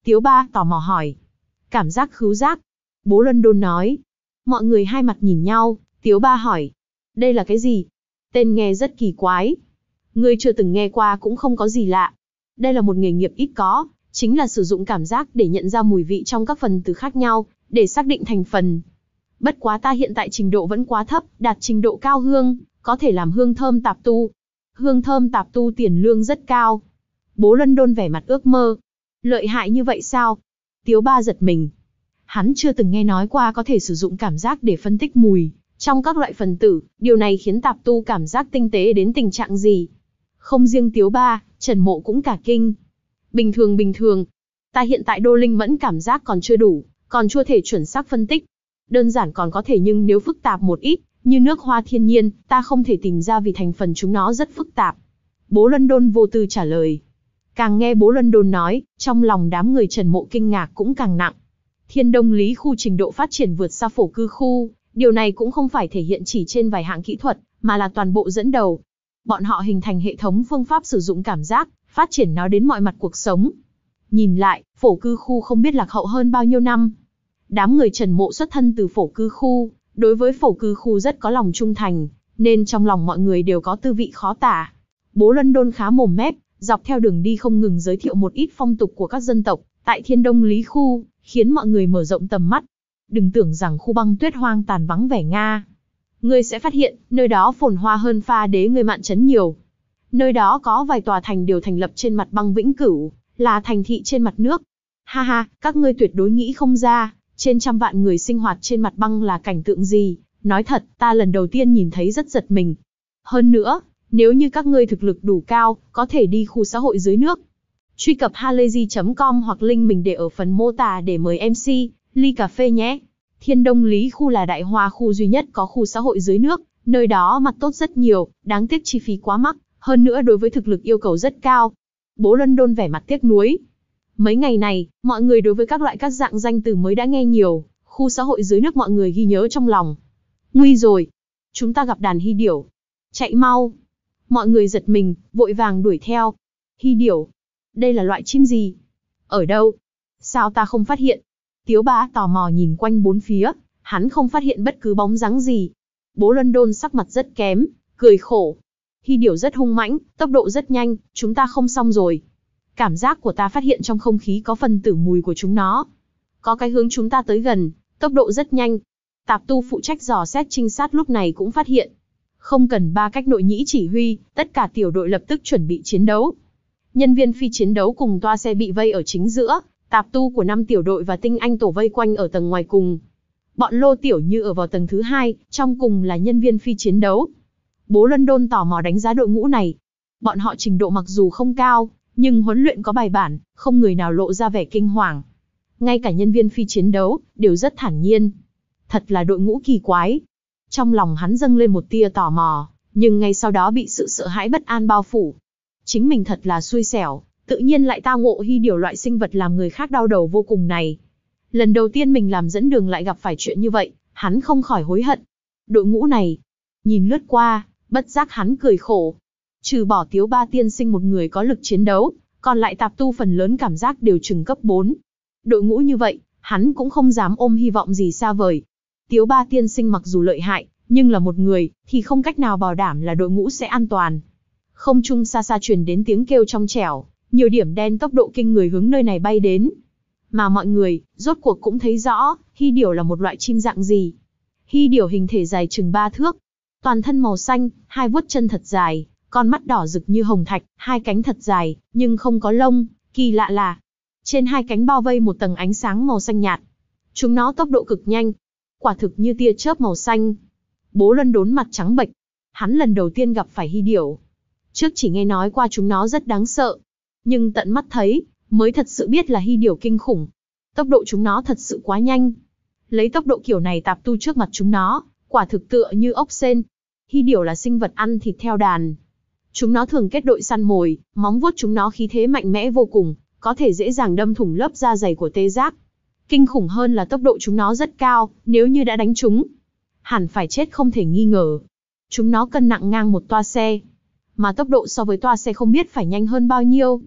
S1: Tiếu Ba tò mò hỏi. Cảm giác khứu giác. Bố London nói. Mọi người hai mặt nhìn nhau, Tiếu Ba hỏi. Đây là cái gì? Tên nghe rất kỳ quái. Ngươi chưa từng nghe qua cũng không có gì lạ. Đây là một nghề nghiệp ít có, chính là sử dụng cảm giác để nhận ra mùi vị trong các phần từ khác nhau, để xác định thành phần. Bất quá ta hiện tại trình độ vẫn quá thấp, đạt trình độ cao hương, có thể làm hương thơm tạp tu. Hương thơm tạp tu tiền lương rất cao. Bố London vẻ mặt ước mơ. Lợi hại như vậy sao? Tiếu Ba giật mình. Hắn chưa từng nghe nói qua có thể sử dụng cảm giác để phân tích mùi trong các loại phần tử, điều này khiến tạp tu cảm giác tinh tế đến tình trạng gì. Không riêng Tiếu Ba, Trần Mộ cũng cả kinh. Bình thường bình thường. Ta hiện tại đô linh mẫn cảm giác còn chưa đủ, còn chưa thể chuẩn xác phân tích. Đơn giản còn có thể nhưng nếu phức tạp một ít, như nước hoa thiên nhiên, ta không thể tìm ra vì thành phần chúng nó rất phức tạp. Bố London vô tư trả lời. Càng nghe bố London nói, trong lòng đám người Trần Mộ kinh ngạc cũng càng nặng. Thiên Đông Lý khu trình độ phát triển vượt xa Phổ Cư khu, điều này cũng không phải thể hiện chỉ trên vài hạng kỹ thuật, mà là toàn bộ dẫn đầu. Bọn họ hình thành hệ thống phương pháp sử dụng cảm giác, phát triển nó đến mọi mặt cuộc sống. Nhìn lại, Phổ Cư khu không biết lạc hậu hơn bao nhiêu năm. Đám người Trần Mộ xuất thân từ Phổ Cư khu, đối với Phổ Cư khu rất có lòng trung thành, nên trong lòng mọi người đều có tư vị khó tả. Bố London khá mồm mép, dọc theo đường đi không ngừng giới thiệu một ít phong tục của các dân tộc tại Thiên Đông Lý khu, khiến mọi người mở rộng tầm mắt. Đừng tưởng rằng khu băng tuyết hoang tàn vắng vẻ Nga. Ngươi sẽ phát hiện, nơi đó phồn hoa hơn Pha Đế người Mạn Trấn nhiều. Nơi đó có vài tòa thành đều thành lập trên mặt băng vĩnh cửu, là thành thị trên mặt nước. Ha ha, các ngươi tuyệt đối nghĩ không ra, trên trăm vạn người sinh hoạt trên mặt băng là cảnh tượng gì. Nói thật, ta lần đầu tiên nhìn thấy rất giật mình. Hơn nữa, nếu như các ngươi thực lực đủ cao, có thể đi khu xã hội dưới nước. Truy cập halayzi chấm com hoặc link mình để ở phần mô tả để mời em xê, ly cà phê nhé. Thiên Đông Lý khu là đại hoa khu duy nhất có khu xã hội dưới nước, nơi đó mặt tốt rất nhiều, đáng tiếc chi phí quá mắc, hơn nữa đối với thực lực yêu cầu rất cao. Bố London vẻ mặt tiếc nuối. Mấy ngày này, mọi người đối với các loại các dạng danh từ mới đã nghe nhiều, khu xã hội dưới nước mọi người ghi nhớ trong lòng. Nguy rồi, chúng ta gặp đàn hy điểu. Chạy mau. Mọi người giật mình, vội vàng đuổi theo. Hy điểu? Đây là loại chim gì? Ở đâu? Sao ta không phát hiện? Tiếu Ba tò mò nhìn quanh bốn phía, hắn không phát hiện bất cứ bóng dáng gì. Bố London sắc mặt rất kém, cười khổ. Hy điểu rất hung mãnh, tốc độ rất nhanh, chúng ta không xong rồi. Cảm giác của ta phát hiện trong không khí có phần tử mùi của chúng nó. Có cái hướng chúng ta tới gần, tốc độ rất nhanh. Tạp tu phụ trách dò xét trinh sát lúc này cũng phát hiện. Không cần ba cách nội nhĩ chỉ huy, tất cả tiểu đội lập tức chuẩn bị chiến đấu. Nhân viên phi chiến đấu cùng toa xe bị vây ở chính giữa, tạp tu của năm tiểu đội và tinh anh tổ vây quanh ở tầng ngoài cùng. Bọn Lô Tiểu Như ở vào tầng thứ hai, trong cùng là nhân viên phi chiến đấu. Bố London tò mò đánh giá đội ngũ này. Bọn họ trình độ mặc dù không cao, nhưng huấn luyện có bài bản, không người nào lộ ra vẻ kinh hoàng. Ngay cả nhân viên phi chiến đấu, đều rất thản nhiên. Thật là đội ngũ kỳ quái. Trong lòng hắn dâng lên một tia tò mò, nhưng ngay sau đó bị sự sợ hãi bất an bao phủ. Chính mình thật là xui xẻo, tự nhiên lại tao ngộ hy điểu loại sinh vật làm người khác đau đầu vô cùng này. Lần đầu tiên mình làm dẫn đường lại gặp phải chuyện như vậy, hắn không khỏi hối hận. Đội ngũ này, nhìn lướt qua, bất giác hắn cười khổ. Trừ bỏ Tiếu Ba tiên sinh một người có lực chiến đấu, còn lại tạp tu phần lớn cảm giác đều chừng cấp bốn. Đội ngũ như vậy, hắn cũng không dám ôm hy vọng gì xa vời. Tiếu Ba tiên sinh mặc dù lợi hại, nhưng là một người, thì không cách nào bảo đảm là đội ngũ sẽ an toàn. Không trung xa xa truyền đến tiếng kêu trong trẻo, nhiều điểm đen tốc độ kinh người hướng nơi này bay đến. Mà mọi người, rốt cuộc cũng thấy rõ, hy điểu là một loại chim dạng gì. Hy điểu hình thể dài chừng ba thước, toàn thân màu xanh, hai vuốt chân thật dài, con mắt đỏ rực như hồng thạch, hai cánh thật dài, nhưng không có lông, kỳ lạ là trên hai cánh bao vây một tầng ánh sáng màu xanh nhạt. Chúng nó tốc độ cực nhanh, quả thực như tia chớp màu xanh. Bố London mặt trắng bệch, hắn lần đầu tiên gặp phải hy điểu. Trước chỉ nghe nói qua chúng nó rất đáng sợ, nhưng tận mắt thấy, mới thật sự biết là hy điểu kinh khủng. Tốc độ chúng nó thật sự quá nhanh. Lấy tốc độ kiểu này tạp tu trước mặt chúng nó, quả thực tựa như ốc sên. Hy điểu là sinh vật ăn thịt theo đàn. Chúng nó thường kết đội săn mồi, móng vuốt chúng nó khí thế mạnh mẽ vô cùng, có thể dễ dàng đâm thủng lớp da dày của tê giác. Kinh khủng hơn là tốc độ chúng nó rất cao, nếu như đã đánh chúng, hẳn phải chết không thể nghi ngờ. Chúng nó cân nặng ngang một toa xe, mà tốc độ so với toa xe không biết phải nhanh hơn bao nhiêu.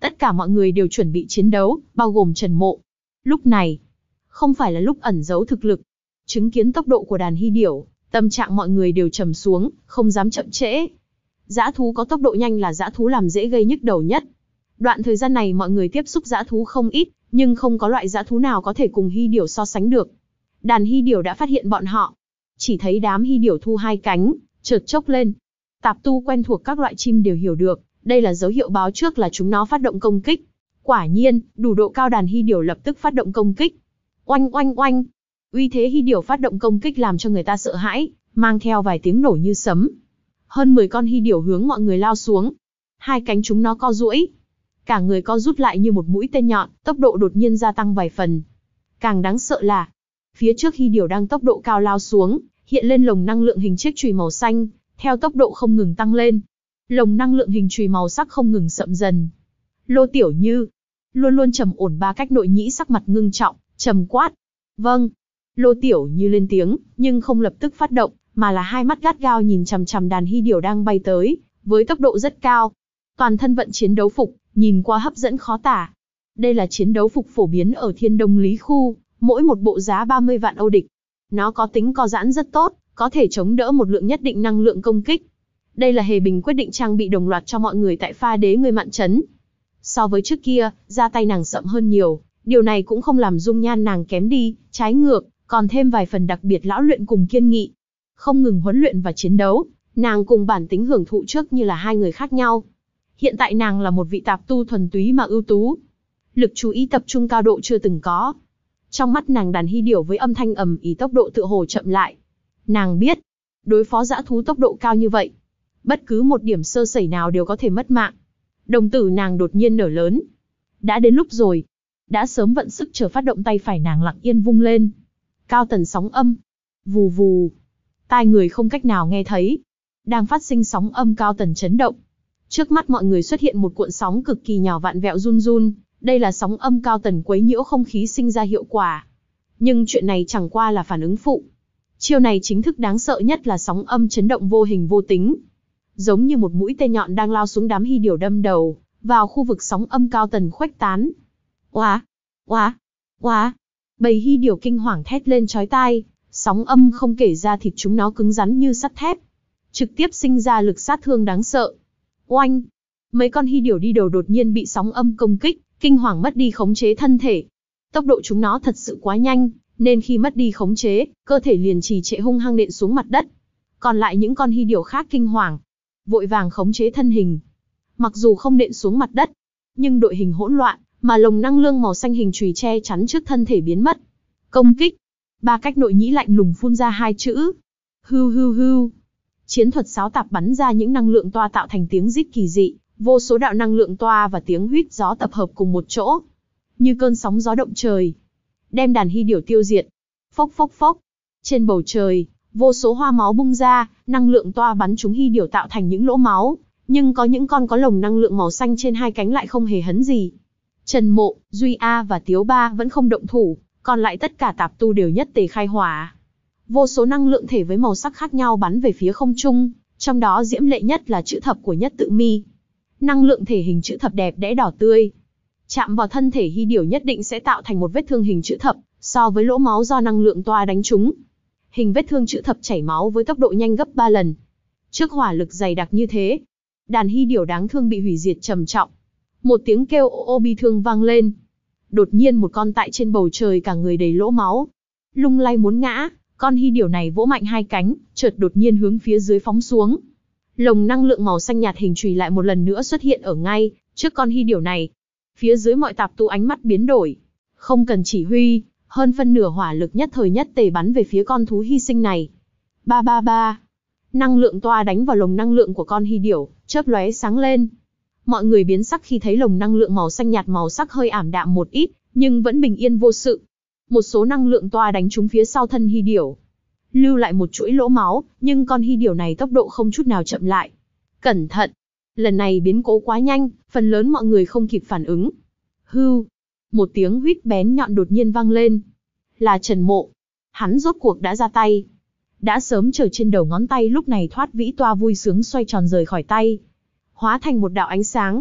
S1: Tất cả mọi người đều chuẩn bị chiến đấu, bao gồm Trần Mộ. Lúc này, không phải là lúc ẩn giấu thực lực. Chứng kiến tốc độ của đàn hy điểu, tâm trạng mọi người đều trầm xuống, không dám chậm trễ. Dã thú có tốc độ nhanh là dã thú làm dễ gây nhức đầu nhất. Đoạn thời gian này mọi người tiếp xúc dã thú không ít, nhưng không có loại dã thú nào có thể cùng hy điểu so sánh được. Đàn hy điểu đã phát hiện bọn họ. Chỉ thấy đám hy điểu thu hai cánh, chợt chốc lên. Tạp tu quen thuộc các loại chim đều hiểu được, đây là dấu hiệu báo trước là chúng nó phát động công kích. Quả nhiên, đủ độ cao đàn hy điểu lập tức phát động công kích. Oanh oanh oanh. Uy thế hy điểu phát động công kích làm cho người ta sợ hãi, mang theo vài tiếng nổ như sấm. Hơn mười con hy điểu hướng mọi người lao xuống. Hai cánh chúng nó co duỗi, cả người co rút lại như một mũi tên nhọn, tốc độ đột nhiên gia tăng vài phần. Càng đáng sợ là, phía trước hy điểu đang tốc độ cao lao xuống, hiện lên lồng năng lượng hình chiếc chùy màu xanh, theo tốc độ không ngừng tăng lên. Lồng năng lượng hình chùy màu sắc không ngừng sậm dần. Lô Tiểu Như, luôn luôn trầm ổn ba cách nội nhĩ sắc mặt ngưng trọng, trầm quát. Vâng. Lô Tiểu Như lên tiếng, nhưng không lập tức phát động, mà là hai mắt gắt gao nhìn chằm chằm đàn hy điểu đang bay tới, với tốc độ rất cao. Toàn thân vận chiến đấu phục, nhìn qua hấp dẫn khó tả. Đây là chiến đấu phục phổ biến ở Thiên Đông Lý Khu, mỗi một bộ giá ba mươi vạn Âu địch. Nó có tính co giãn rất tốt, có thể chống đỡ một lượng nhất định năng lượng công kích. Đây là Hề Bình quyết định trang bị đồng loạt cho mọi người tại Pha Đế Người Mạn Trấn. So với trước kia, da tay nàng sậm hơn nhiều, điều này cũng không làm dung nhan nàng kém đi, trái ngược, còn thêm vài phần đặc biệt lão luyện cùng kiên nghị. Không ngừng huấn luyện và chiến đấu, nàng cùng bản tính hưởng thụ trước như là hai người khác nhau. Hiện tại nàng là một vị tạp tu thuần túy mà ưu tú. Lực chú ý tập trung cao độ chưa từng có. Trong mắt nàng đàn hy điểu với âm thanh ầm ĩ tốc độ tựa hồ chậm lại. Nàng biết, đối phó dã thú tốc độ cao như vậy, bất cứ một điểm sơ sẩy nào đều có thể mất mạng. Đồng tử nàng đột nhiên nở lớn. Đã đến lúc rồi. Đã sớm vận sức chờ phát động, tay phải nàng lặng yên vung lên. Cao tần sóng âm. Vù vù. Tai người không cách nào nghe thấy. Đang phát sinh sóng âm cao tần chấn động. Trước mắt mọi người xuất hiện một cuộn sóng cực kỳ nhỏ vặn vẹo run run. Đây là sóng âm cao tần quấy nhiễu không khí sinh ra hiệu quả. Nhưng chuyện này chẳng qua là phản ứng phụ. Chiêu này chính thức đáng sợ nhất là sóng âm chấn động vô hình vô tính. Giống như một mũi tên nhọn đang lao xuống đám hy điểu đâm đầu vào khu vực sóng âm cao tần khuếch tán. Oá, oá, oá. Bầy hy điểu kinh hoàng thét lên chói tai, sóng âm không kể ra thịt chúng nó cứng rắn như sắt thép, trực tiếp sinh ra lực sát thương đáng sợ. Oanh! Mấy con hy điểu đi đầu đột nhiên bị sóng âm công kích, kinh hoàng mất đi khống chế thân thể. Tốc độ chúng nó thật sự quá nhanh, nên khi mất đi khống chế, cơ thể liền trì trệ hung hăng nện xuống mặt đất. Còn lại những con hy điểu khác kinh hoàng, vội vàng khống chế thân hình. Mặc dù không nện xuống mặt đất, nhưng đội hình hỗn loạn, mà lồng năng lượng màu xanh hình chùy che chắn trước thân thể biến mất. Công kích! Ba cách nội nhĩ lạnh lùng phun ra hai chữ. Hưu hưu hưu. Chiến thuật sáo tạp bắn ra những năng lượng toa tạo thành tiếng rít kỳ dị, vô số đạo năng lượng toa và tiếng huýt gió tập hợp cùng một chỗ, như cơn sóng gió động trời, đem đàn hy điểu tiêu diệt. Phốc phốc phốc. Trên bầu trời, vô số hoa máu bung ra, năng lượng toa bắn trúng hy điểu tạo thành những lỗ máu, nhưng có những con có lồng năng lượng màu xanh trên hai cánh lại không hề hấn gì. Trần Mộ, Duy A và Tiếu Ba vẫn không động thủ, còn lại tất cả tạp tu đều nhất tề khai hỏa. Vô số năng lượng thể với màu sắc khác nhau bắn về phía không trung, trong đó diễm lệ nhất là chữ thập của Nhất Tự Mi. Năng lượng thể hình chữ thập đẹp đẽ đỏ tươi, chạm vào thân thể hy điểu nhất định sẽ tạo thành một vết thương hình chữ thập, so với lỗ máu do năng lượng toa đánh trúng. Hình vết thương chữ thập chảy máu với tốc độ nhanh gấp ba lần. Trước hỏa lực dày đặc như thế, đàn hy điểu đáng thương bị hủy diệt trầm trọng. Một tiếng kêu ô ô bi thương vang lên. Đột nhiên một con tại trên bầu trời cả người đầy lỗ máu, lung lay muốn ngã. Con hy điểu này vỗ mạnh hai cánh, chợt đột nhiên hướng phía dưới phóng xuống. Lồng năng lượng màu xanh nhạt hình chùy lại một lần nữa xuất hiện ở ngay trước con hy điểu này. Phía dưới mọi tạp tu ánh mắt biến đổi, không cần chỉ huy, hơn phân nửa hỏa lực nhất thời nhất tề bắn về phía con thú hy sinh này. Ba ba ba. Năng lượng toa đánh vào lồng năng lượng của con hy điểu, chớp lóe sáng lên. Mọi người biến sắc khi thấy lồng năng lượng màu xanh nhạt màu sắc hơi ảm đạm một ít, nhưng vẫn bình yên vô sự. Một số năng lượng toa đánh trúng phía sau thân hy điểu, lưu lại một chuỗi lỗ máu, nhưng con hy điểu này tốc độ không chút nào chậm lại. Cẩn thận! Lần này biến cố quá nhanh, phần lớn mọi người không kịp phản ứng. Hưu! Một tiếng huýt bén nhọn đột nhiên vang lên. Là Trần Mộ. Hắn rốt cuộc đã ra tay. Đã sớm chờ trên đầu ngón tay lúc này thoát vĩ toa vui sướng xoay tròn rời khỏi tay, hóa thành một đạo ánh sáng.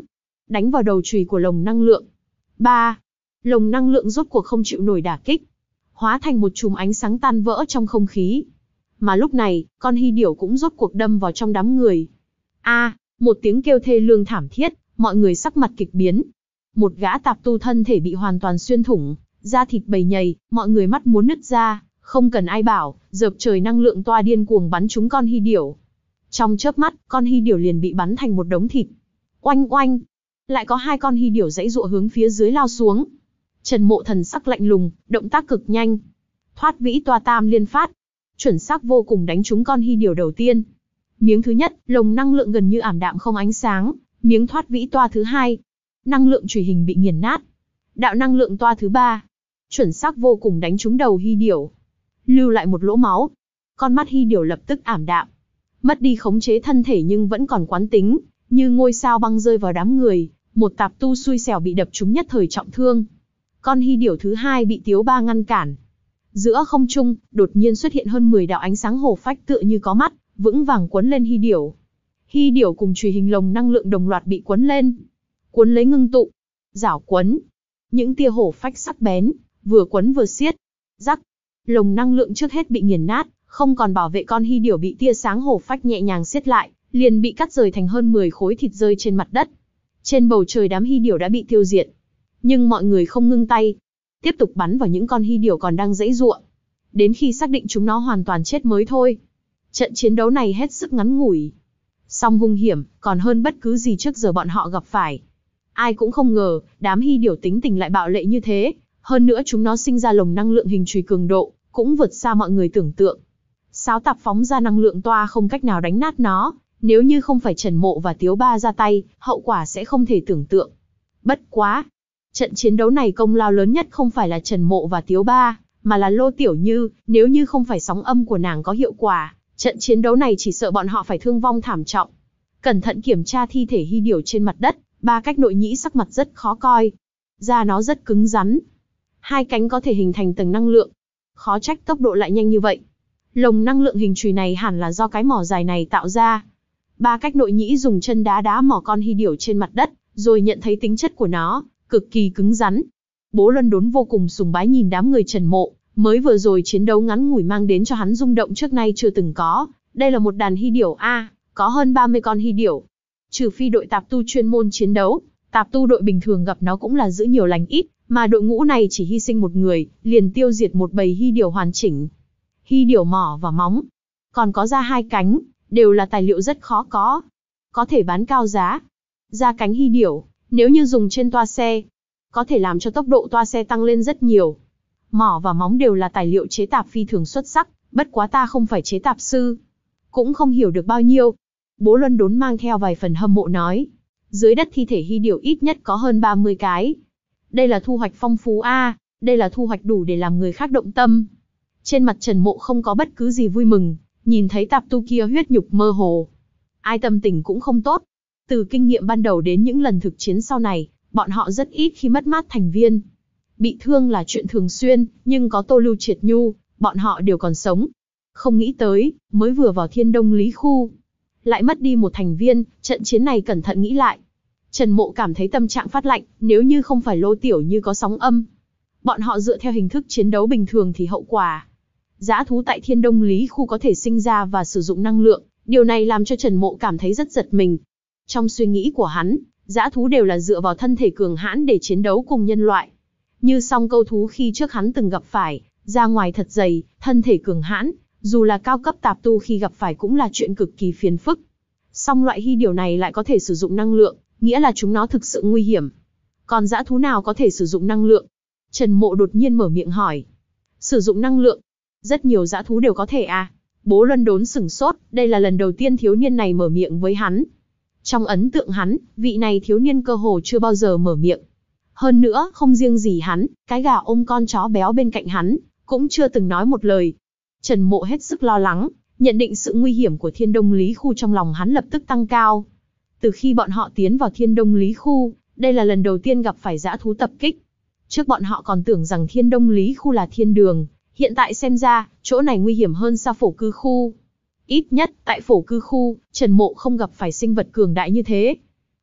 S1: đánh vào đầu chùy của lồng năng lượng. Ba. Lồng năng lượng rốt cuộc không chịu nổi đả kích, hóa thành một chùm ánh sáng tan vỡ trong không khí. Mà lúc này, con hy điểu cũng rốt cuộc đâm vào trong đám người. A, một tiếng kêu thê lương thảm thiết, mọi người sắc mặt kịch biến. Một gã tạp tu thân thể bị hoàn toàn xuyên thủng, da thịt bầy nhầy, mọi người mắt muốn nứt ra, không cần ai bảo, dợp trời năng lượng toa điên cuồng bắn trúng con hy điểu. Trong chớp mắt, con hy điểu liền bị bắn thành một đống thịt. Oanh oanh, lại có hai con hy điểu giãy giụa hướng phía dưới lao xuống. Trần Mộ thần sắc lạnh lùng, động tác cực nhanh. Thoát vĩ toa tam liên phát, chuẩn xác vô cùng đánh trúng con hy điểu đầu tiên. Miếng thứ nhất, lồng năng lượng gần như ảm đạm không ánh sáng, miếng thoát vĩ toa thứ hai, năng lượng chùy hình bị nghiền nát. Đạo năng lượng toa thứ ba, chuẩn xác vô cùng đánh trúng đầu hy điểu, lưu lại một lỗ máu. Con mắt hy điểu lập tức ảm đạm, mất đi khống chế thân thể nhưng vẫn còn quán tính, như ngôi sao băng rơi vào đám người. Một tạp tu xui xẻo bị đập trúng nhất thời trọng thương. Con hy điểu thứ hai bị Tiếu Ba ngăn cản. Giữa không trung, đột nhiên xuất hiện hơn mười đạo ánh sáng hổ phách tựa như có mắt, vững vàng quấn lên hy điểu. Hy điểu cùng chùy hình lồng năng lượng đồng loạt bị quấn lên. Quấn lấy ngưng tụ, giảo quấn. Những tia hổ phách sắc bén, vừa quấn vừa siết. Rắc, lồng năng lượng trước hết bị nghiền nát, không còn bảo vệ con hy điểu bị tia sáng hổ phách nhẹ nhàng siết lại, liền bị cắt rời thành hơn mười khối thịt rơi trên mặt đất. Trên bầu trời đám hy điểu đã bị tiêu diệt. Nhưng mọi người không ngưng tay, tiếp tục bắn vào những con hy điểu còn đang giãy giụa, đến khi xác định chúng nó hoàn toàn chết mới thôi. Trận chiến đấu này hết sức ngắn ngủi, song hung hiểm, còn hơn bất cứ gì trước giờ bọn họ gặp phải. Ai cũng không ngờ, đám hy điểu tính tình lại bạo lệ như thế, hơn nữa chúng nó sinh ra lồng năng lượng hình chùy cường độ, cũng vượt xa mọi người tưởng tượng. Sáo tạp phóng ra năng lượng toa không cách nào đánh nát nó, nếu như không phải Trần Mộ và Tiếu Ba ra tay, hậu quả sẽ không thể tưởng tượng. Bất quá, trận chiến đấu này công lao lớn nhất không phải là Trần Mộ và Tiếu Ba, mà là Lô Tiểu Như. Nếu như không phải sóng âm của nàng có hiệu quả, trận chiến đấu này chỉ sợ bọn họ phải thương vong thảm trọng. Cẩn thận kiểm tra thi thể hy điểu trên mặt đất, Ba Cách Nội Nhĩ sắc mặt rất khó coi. Da nó rất cứng rắn, hai cánh có thể hình thành tầng năng lượng, khó trách tốc độ lại nhanh như vậy. Lồng năng lượng hình chùy này hẳn là do cái mỏ dài này tạo ra. Ba Cách Nội Nhĩ dùng chân đá đá mỏ con hy điểu trên mặt đất, rồi nhận thấy tính chất của nó cực kỳ cứng rắn. Bố Luân Đốn vô cùng sùng bái nhìn đám người Trần Mộ, mới vừa rồi chiến đấu ngắn ngủi mang đến cho hắn rung động trước nay chưa từng có. Đây là một đàn hy điểu a, có hơn ba mươi con hy điểu. Trừ phi đội tạp tu chuyên môn chiến đấu, tạp tu đội bình thường gặp nó cũng là giữ nhiều lành ít, mà đội ngũ này chỉ hy sinh một người, liền tiêu diệt một bầy hy điểu hoàn chỉnh. Hy điểu mỏ và móng, còn có da hai cánh, đều là tài liệu rất khó có, có thể bán cao giá. Da cánh hy điểu, nếu như dùng trên toa xe, có thể làm cho tốc độ toa xe tăng lên rất nhiều. Mỏ và móng đều là tài liệu chế tạp phi thường xuất sắc, bất quá ta không phải chế tạp sư, cũng không hiểu được bao nhiêu. Bố Luân Đốn mang theo vài phần hâm mộ nói. Dưới đất thi thể hy điểu ít nhất có hơn ba mươi cái. Đây là thu hoạch phong phú a, à, đây là thu hoạch đủ để làm người khác động tâm. Trên mặt Trần Mộ không có bất cứ gì vui mừng, nhìn thấy tạp tu kia huyết nhục mơ hồ, ai tâm tình cũng không tốt. Từ kinh nghiệm ban đầu đến những lần thực chiến sau này, bọn họ rất ít khi mất mát thành viên. Bị thương là chuyện thường xuyên, nhưng có Tô Lưu Triệt Nhu, bọn họ đều còn sống. Không nghĩ tới, mới vừa vào Thiên Đông Lý Khu, lại mất đi một thành viên. Trận chiến này cẩn thận nghĩ lại, Trần Mộ cảm thấy tâm trạng phát lạnh. Nếu như không phải Lô Tiểu Như có sóng âm, bọn họ dựa theo hình thức chiến đấu bình thường thì hậu quả, dã thú tại Thiên Đông Lý Khu có thể sinh ra và sử dụng năng lượng. Điều này làm cho Trần Mộ cảm thấy rất giật mình. Trong suy nghĩ của hắn, dã thú đều là dựa vào thân thể cường hãn để chiến đấu cùng nhân loại. Như song câu thú khi trước hắn từng gặp phải, da ngoài thật dày, thân thể cường hãn, dù là cao cấp tạp tu khi gặp phải cũng là chuyện cực kỳ phiền phức. Song loại hy điểu này lại có thể sử dụng năng lượng, nghĩa là chúng nó thực sự nguy hiểm. Còn dã thú nào có thể sử dụng năng lượng? Trần Mộ đột nhiên mở miệng hỏi. Sử dụng năng lượng? Rất nhiều dã thú đều có thể à? Bố Luân Đốn sửng sốt, đây là lần đầu tiên thiếu niên này mở miệng với hắn. Trong ấn tượng hắn, vị này thiếu niên cơ hồ chưa bao giờ mở miệng. Hơn nữa, không riêng gì hắn, cái gà ôm con chó béo bên cạnh hắn, cũng chưa từng nói một lời. Trần Mộ hết sức lo lắng, nhận định sự nguy hiểm của Thiên Đông Lý Khu trong lòng hắn lập tức tăng cao. Từ khi bọn họ tiến vào Thiên Đông Lý Khu, đây là lần đầu tiên gặp phải dã thú tập kích. Trước bọn họ còn tưởng rằng Thiên Đông Lý Khu là thiên đường, hiện tại xem ra, chỗ này nguy hiểm hơn xa Phổ Cư Khu. Ít nhất, tại Phổ Cư Khu, Trần Mộ không gặp phải sinh vật cường đại như thế.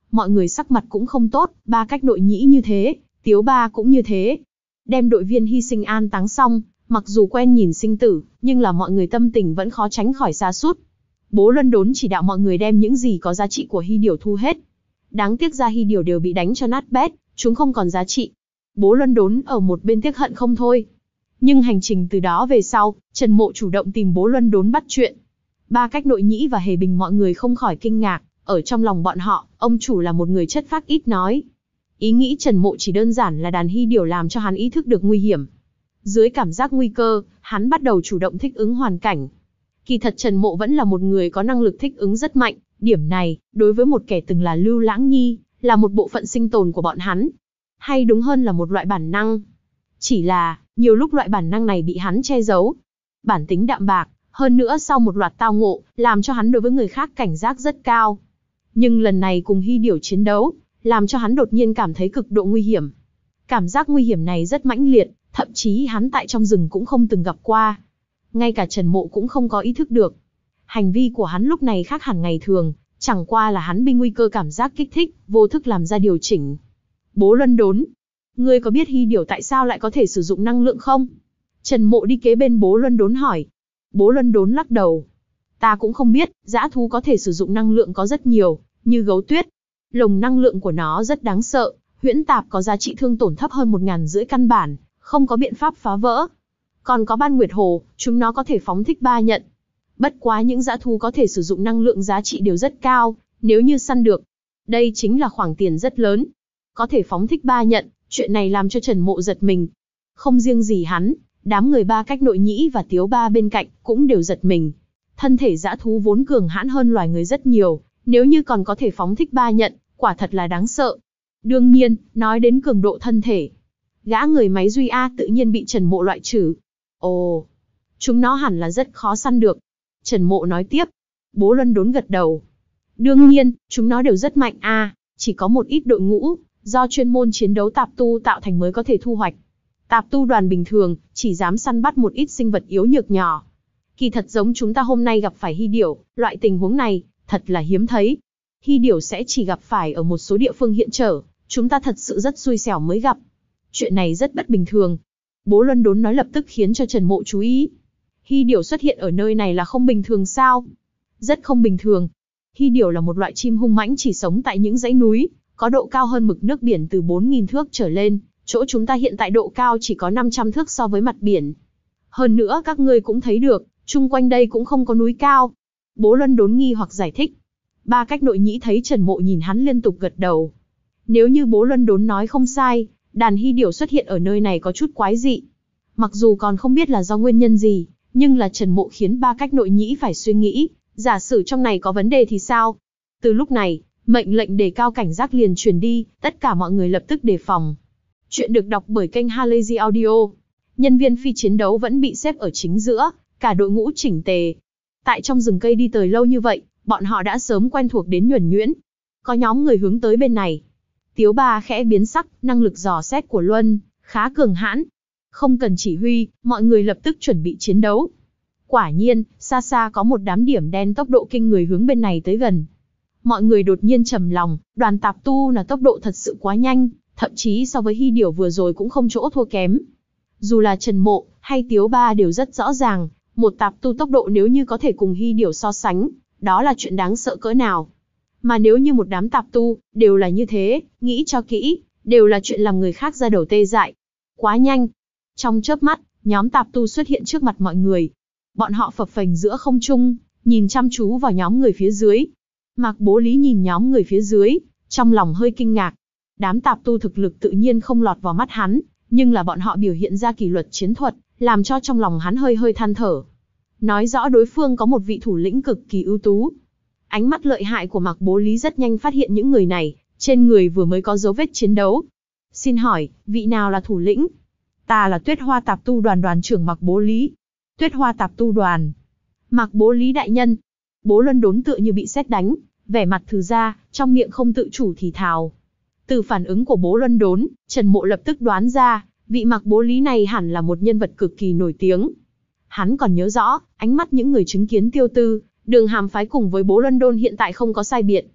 S1: Mọi người sắc mặt cũng không tốt, ba cách nội nhĩ như thế, Tiếu Ba cũng như thế. Đem đội viên hy sinh an táng xong, mặc dù quen nhìn sinh tử, nhưng là mọi người tâm tình vẫn khó tránh khỏi sa sút. Bố Luân Đốn chỉ đạo mọi người đem những gì có giá trị của hy điểu thu hết. Đáng tiếc ra hy điểu đều bị đánh cho nát bét, chúng không còn giá trị. Bố Luân Đốn ở một bên tiếc hận không thôi. Nhưng hành trình từ đó về sau, Trần Mộ chủ động tìm bố Luân Đốn bắt chuyện. Ba cách nội nhĩ và Hề Bình mọi người không khỏi kinh ngạc, ở trong lòng bọn họ, ông chủ là một người chất phác ít nói. Ý nghĩ Trần Mộ chỉ đơn giản là đàn hy điểu làm cho hắn ý thức được nguy hiểm. Dưới cảm giác nguy cơ, hắn bắt đầu chủ động thích ứng hoàn cảnh. Kỳ thật Trần Mộ vẫn là một người có năng lực thích ứng rất mạnh, điểm này, đối với một kẻ từng là Lưu Lãng Nhi, là một bộ phận sinh tồn của bọn hắn. Hay đúng hơn là một loại bản năng. Chỉ là, nhiều lúc loại bản năng này bị hắn che giấu. Bản tính đạm bạc, hơn nữa sau một loạt tao ngộ, làm cho hắn đối với người khác cảnh giác rất cao. Nhưng lần này cùng hy điểu chiến đấu, làm cho hắn đột nhiên cảm thấy cực độ nguy hiểm. Cảm giác nguy hiểm này rất mãnh liệt, thậm chí hắn tại trong rừng cũng không từng gặp qua. Ngay cả Trần Mộ cũng không có ý thức được. Hành vi của hắn lúc này khác hẳn ngày thường, chẳng qua là hắn bị nguy cơ cảm giác kích thích, vô thức làm ra điều chỉnh. Bố Luân Đốn, ngươi có biết hy điểu tại sao lại có thể sử dụng năng lượng không? Trần Mộ đi kế bên bố Luân Đốn hỏi. Bố Luân Đốn lắc đầu. Ta cũng không biết, dã thú có thể sử dụng năng lượng có rất nhiều, như gấu tuyết. Lồng năng lượng của nó rất đáng sợ, huyễn tạp có giá trị thương tổn thấp hơn một ngàn rưỡi căn bản, không có biện pháp phá vỡ. Còn có ban nguyệt hồ, chúng nó có thể phóng thích ba nhận. Bất quá những dã thú có thể sử dụng năng lượng giá trị đều rất cao, nếu như săn được. Đây chính là khoản tiền rất lớn. Có thể phóng thích ba nhận, chuyện này làm cho Trần Mộ giật mình. Không riêng gì hắn, đám người ba cách nội nhĩ và Tiếu Ba bên cạnh cũng đều giật mình. Thân thể dã thú vốn cường hãn hơn loài người rất nhiều, nếu như còn có thể phóng thích ba nhận, quả thật là đáng sợ. Đương nhiên, nói đến cường độ thân thể, gã người máy Duy A tự nhiên bị Trần Mộ loại trừ. Ồ, chúng nó hẳn là rất khó săn được. Trần Mộ nói tiếp. Bố Luân Đốn gật đầu. Đương nhiên, chúng nó đều rất mạnh a, chỉ có một ít đội ngũ, do chuyên môn chiến đấu tạp tu tạo thành mới có thể thu hoạch. Tạp tu đoàn bình thường, chỉ dám săn bắt một ít sinh vật yếu nhược nhỏ. Kỳ thật giống chúng ta hôm nay gặp phải hy điểu, loại tình huống này, thật là hiếm thấy. Hy điểu sẽ chỉ gặp phải ở một số địa phương hiện trở, chúng ta thật sự rất xui xẻo mới gặp. Chuyện này rất bất bình thường. Bố Luân Đốn nói lập tức khiến cho Trần Mộ chú ý. Hy điểu xuất hiện ở nơi này là không bình thường sao? Rất không bình thường. Hy điểu là một loại chim hung mãnh chỉ sống tại những dãy núi, có độ cao hơn mực nước biển từ bốn nghìn thước trở lên, chỗ chúng ta hiện tại độ cao chỉ có năm trăm thước so với mặt biển. Hơn nữa các ngươi cũng thấy được, chung quanh đây cũng không có núi cao. Bố Luân Đốn nghi hoặc giải thích. Ba cách nội nhĩ thấy Trần Mộ nhìn hắn liên tục gật đầu. Nếu như bố Luân Đốn nói không sai, đàn hy điểu xuất hiện ở nơi này có chút quái dị. Mặc dù còn không biết là do nguyên nhân gì, nhưng là Trần Mộ khiến ba cách nội nhĩ phải suy nghĩ, giả sử trong này có vấn đề thì sao? Từ lúc này, mệnh lệnh đề cao cảnh giác liền truyền đi, tất cả mọi người lập tức đề phòng. Chuyện được đọc bởi kênh Halazy Audio. Nhân viên phi chiến đấu vẫn bị xếp ở chính giữa, cả đội ngũ chỉnh tề. Tại trong rừng cây đi tới lâu như vậy, bọn họ đã sớm quen thuộc đến nhuần nhuyễn. Có nhóm người hướng tới bên này. Tiếu Ba khẽ biến sắc, năng lực dò xét của Luân khá cường hãn. Không cần chỉ huy, mọi người lập tức chuẩn bị chiến đấu. Quả nhiên, xa xa có một đám điểm đen tốc độ kinh người hướng bên này tới gần. Mọi người đột nhiên trầm lòng, đoàn tạp tu là tốc độ thật sự quá nhanh, thậm chí so với hy điểu vừa rồi cũng không chỗ thua kém. Dù là Trần Mộ hay Tiếu Ba đều rất rõ ràng, một tạp tu tốc độ nếu như có thể cùng hy điểu so sánh, đó là chuyện đáng sợ cỡ nào. Mà nếu như một đám tạp tu đều là như thế, nghĩ cho kỹ, đều là chuyện làm người khác ra đầu tê dại. Quá nhanh. Trong chớp mắt, nhóm tạp tu xuất hiện trước mặt mọi người. Bọn họ phập phềnh giữa không trung, nhìn chăm chú vào nhóm người phía dưới. Mạc Bố Lý nhìn nhóm người phía dưới, trong lòng hơi kinh ngạc. Đám tạp tu thực lực tự nhiên không lọt vào mắt hắn, nhưng là bọn họ biểu hiện ra kỷ luật chiến thuật, làm cho trong lòng hắn hơi hơi than thở. Nói rõ đối phương có một vị thủ lĩnh cực kỳ ưu tú. Ánh mắt lợi hại của Mạc Bố Lý rất nhanh phát hiện những người này, trên người vừa mới có dấu vết chiến đấu. Xin hỏi, vị nào là thủ lĩnh? Ta là Tuyết Hoa Tạp Tu đoàn đoàn trưởng Mạc Bố Lý. Tuyết Hoa Tạp Tu đoàn. Mạc Bố Lý đại nhân. Bố Luân Đốn tựa như bị sét đánh, vẻ mặt thừ ra, trong miệng không tự chủ thì thào. Từ phản ứng của Bố Luân Đốn, Trần Mộ lập tức đoán ra, vị Mạc Bố Lý này hẳn là một nhân vật cực kỳ nổi tiếng. Hắn còn nhớ rõ, ánh mắt những người chứng kiến Tiêu Tư, Đường Hàm phái cùng với Bố Luân Đốn hiện tại không có sai biệt.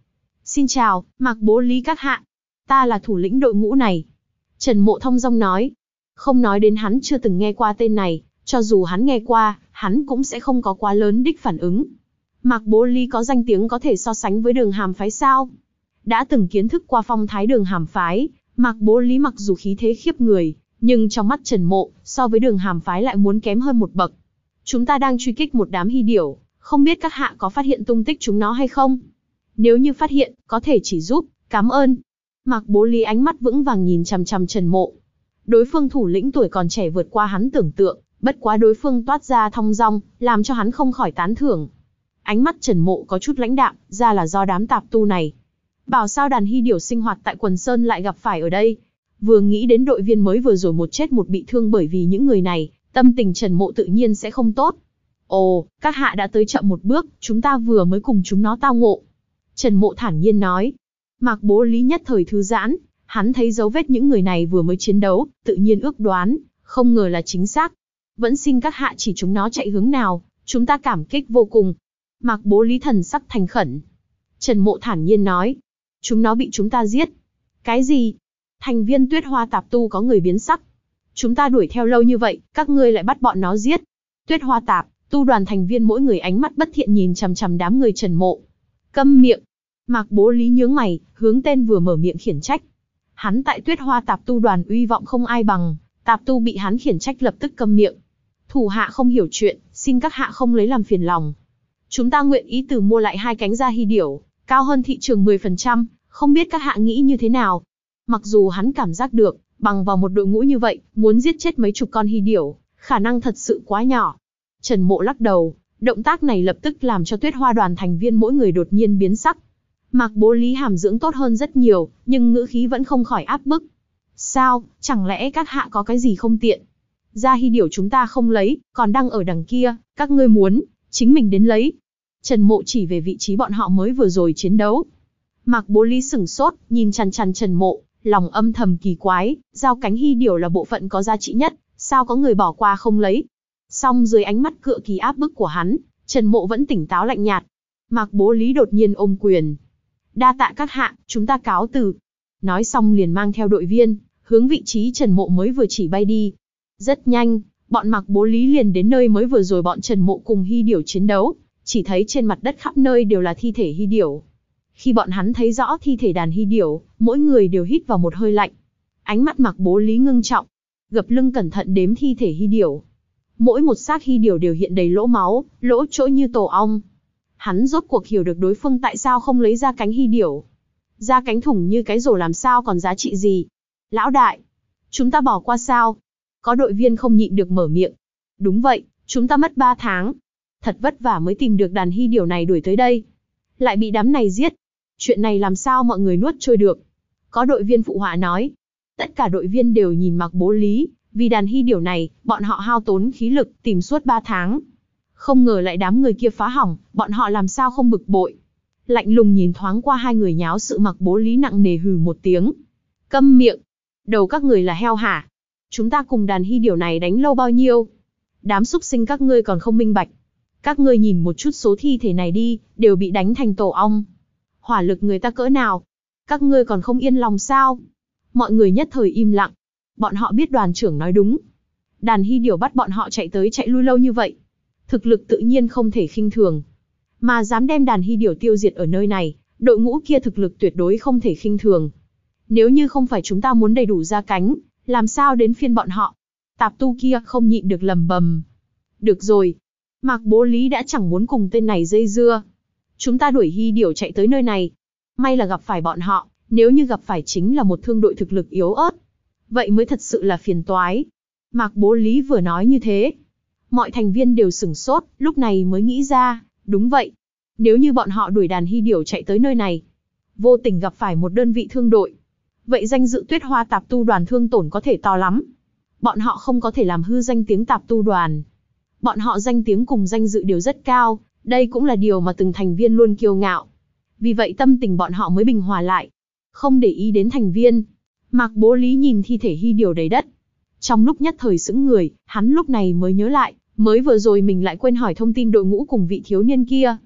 S1: Xin chào, Mạc Bố Lý các hạ. Ta là thủ lĩnh đội ngũ này. Trần Mộ thong dong nói. Không nói đến hắn chưa từng nghe qua tên này, cho dù hắn nghe qua, hắn cũng sẽ không có quá lớn đích phản ứng. Mạc Bố Lý có danh tiếng có thể so sánh với Đường Hàm phái sao? Đã từng kiến thức qua phong thái Đường Hàm phái, Mạc Bố Lý mặc dù khí thế khiếp người, nhưng trong mắt Trần Mộ, so với Đường Hàm phái lại muốn kém hơn một bậc. Chúng ta đang truy kích một đám hy điểu, không biết các hạ có phát hiện tung tích chúng nó hay không? Nếu như phát hiện, có thể chỉ giúp, cảm ơn. Mạc Bố Lý ánh mắt vững vàng nhìn chằm chằm Trần Mộ. Đối phương thủ lĩnh tuổi còn trẻ vượt qua hắn tưởng tượng, bất quá đối phương toát ra thong dong, làm cho hắn không khỏi tán thưởng. Ánh mắt Trần Mộ có chút lãnh đạm, ra là do đám tạp tu này. Bảo sao đàn hy điểu sinh hoạt tại quần sơn lại gặp phải ở đây. Vừa nghĩ đến đội viên mới vừa rồi một chết một bị thương bởi vì những người này, tâm tình Trần Mộ tự nhiên sẽ không tốt. Ồ, các hạ đã tới chậm một bước, chúng ta vừa mới cùng chúng nó tao ngộ. Trần Mộ thản nhiên nói. Mạc Bố Lý nhất thời thư giãn, hắn thấy dấu vết những người này vừa mới chiến đấu, tự nhiên ước đoán, không ngờ là chính xác. Vẫn xin các hạ chỉ chúng nó chạy hướng nào, chúng ta cảm kích vô cùng. Mạc Bố Lý thần sắc thành khẩn. Trần Mộ thản nhiên nói. Chúng nó bị chúng ta giết. Cái gì? Thành viên Tuyết Hoa Tạp Tu có người biến sắc. Chúng ta đuổi theo lâu như vậy, các ngươi lại bắt bọn nó giết. Tuyết Hoa Tạp Tu đoàn thành viên mỗi người ánh mắt bất thiện nhìn chằm chằm đám người Trần Mộ. Câm miệng. Mạc Bố Lý nhướng mày, hướng tên vừa mở miệng khiển trách. Hắn tại Tuyết Hoa Tạp Tu đoàn uy vọng không ai bằng, Tạp Tu bị hắn khiển trách lập tức câm miệng. Thủ hạ không hiểu chuyện, xin các hạ không lấy làm phiền lòng. Chúng ta nguyện ý từ mua lại hai cánh da hy điểu, cao hơn thị trường mười phần trăm, không biết các hạ nghĩ như thế nào. Mặc dù hắn cảm giác được, bằng vào một đội ngũ như vậy, muốn giết chết mấy chục con hy điểu, khả năng thật sự quá nhỏ. Trần Mộ lắc đầu, động tác này lập tức làm cho Tuyết Hoa đoàn thành viên mỗi người đột nhiên biến sắc. Mạc Bố Lý hàm dưỡng tốt hơn rất nhiều, nhưng ngữ khí vẫn không khỏi áp bức. Sao, chẳng lẽ các hạ có cái gì không tiện? Da hy điểu chúng ta không lấy, còn đang ở đằng kia, các ngươi muốn, chính mình đến lấy. Trần Mộ chỉ về vị trí bọn họ mới vừa rồi chiến đấu. Mạc Bố Lý sửng sốt, nhìn chằm chằm Trần Mộ, lòng âm thầm kỳ quái, dao cánh hy điểu là bộ phận có giá trị nhất, sao có người bỏ qua không lấy? Song dưới ánh mắt cựa kỳ áp bức của hắn, Trần Mộ vẫn tỉnh táo lạnh nhạt. Mạc Bố Lý đột nhiên ôm quyền. Đa tạ các hạ, chúng ta cáo từ. Nói xong liền mang theo đội viên, hướng vị trí Trần Mộ mới vừa chỉ bay đi. Rất nhanh, bọn Mạc Bố Lý liền đến nơi mới vừa rồi bọn Trần Mộ cùng hy điểu chiến đấu, chỉ thấy trên mặt đất khắp nơi đều là thi thể hy điểu. Khi bọn hắn thấy rõ thi thể đàn hy điểu, mỗi người đều hít vào một hơi lạnh. Ánh mắt Mạc Bố Lý ngưng trọng, gập lưng cẩn thận đếm thi thể hy điểu. Mỗi một xác hy điểu đều hiện đầy lỗ máu, lỗ chỗ như tổ ong. Hắn rốt cuộc hiểu được đối phương tại sao không lấy ra cánh hy điểu. Ra cánh thủng như cái rổ làm sao còn giá trị gì? Lão đại, chúng ta bỏ qua sao? Có đội viên không nhịn được mở miệng. Đúng vậy, chúng ta mất ba tháng. Thật vất vả mới tìm được đàn hy điểu này đuổi tới đây. Lại bị đám này giết. Chuyện này làm sao mọi người nuốt trôi được? Có đội viên phụ họa nói. Tất cả đội viên đều nhìn Mạc Bố Lý, vì đàn hy điểu này, bọn họ hao tốn khí lực tìm suốt ba tháng. Không ngờ lại đám người kia phá hỏng, bọn họ làm sao không bực bội. Lạnh lùng nhìn thoáng qua hai người nháo sự Mạc Bố Lý nặng nề hừ một tiếng. Câm miệng. Đầu các người là heo hả? Chúng ta cùng đàn hy điểu này đánh lâu bao nhiêu? Đám súc sinh các ngươi còn không minh bạch. Các ngươi nhìn một chút số thi thể này đi, đều bị đánh thành tổ ong. Hỏa lực người ta cỡ nào? Các ngươi còn không yên lòng sao? Mọi người nhất thời im lặng. Bọn họ biết đoàn trưởng nói đúng. Đàn hy điểu bắt bọn họ chạy tới chạy lui lâu như vậy. Thực lực tự nhiên không thể khinh thường. Mà dám đem đàn hy điểu tiêu diệt ở nơi này, đội ngũ kia thực lực tuyệt đối không thể khinh thường. Nếu như không phải chúng ta muốn đầy đủ ra cánh, làm sao đến phiên bọn họ? Tạp tu kia không nhịn được lầm bầm. Được rồi. Mạc Bố Lý đã chẳng muốn cùng tên này dây dưa. Chúng ta đuổi hy điểu chạy tới nơi này. May là gặp phải bọn họ, nếu như gặp phải chính là một thương đội thực lực yếu ớt. Vậy mới thật sự là phiền toái. Mạc Bố Lý vừa nói như thế. Mọi thành viên đều sửng sốt, lúc này mới nghĩ ra, đúng vậy. Nếu như bọn họ đuổi đàn hy điểu chạy tới nơi này, vô tình gặp phải một đơn vị thương đội, vậy danh dự Tuyết Hoa Tạp Tu đoàn thương tổn có thể to lắm. Bọn họ không có thể làm hư danh tiếng Tạp Tu đoàn. Bọn họ danh tiếng cùng danh dự đều rất cao, đây cũng là điều mà từng thành viên luôn kiêu ngạo. Vì vậy tâm tình bọn họ mới bình hòa lại, không để ý đến thành viên. Mạc Bố Lý nhìn thi thể hy điểu đầy đất. Trong lúc nhất thời sững người, hắn lúc này mới nhớ lại, mới vừa rồi mình lại quên hỏi thông tin đội ngũ cùng vị thiếu niên kia.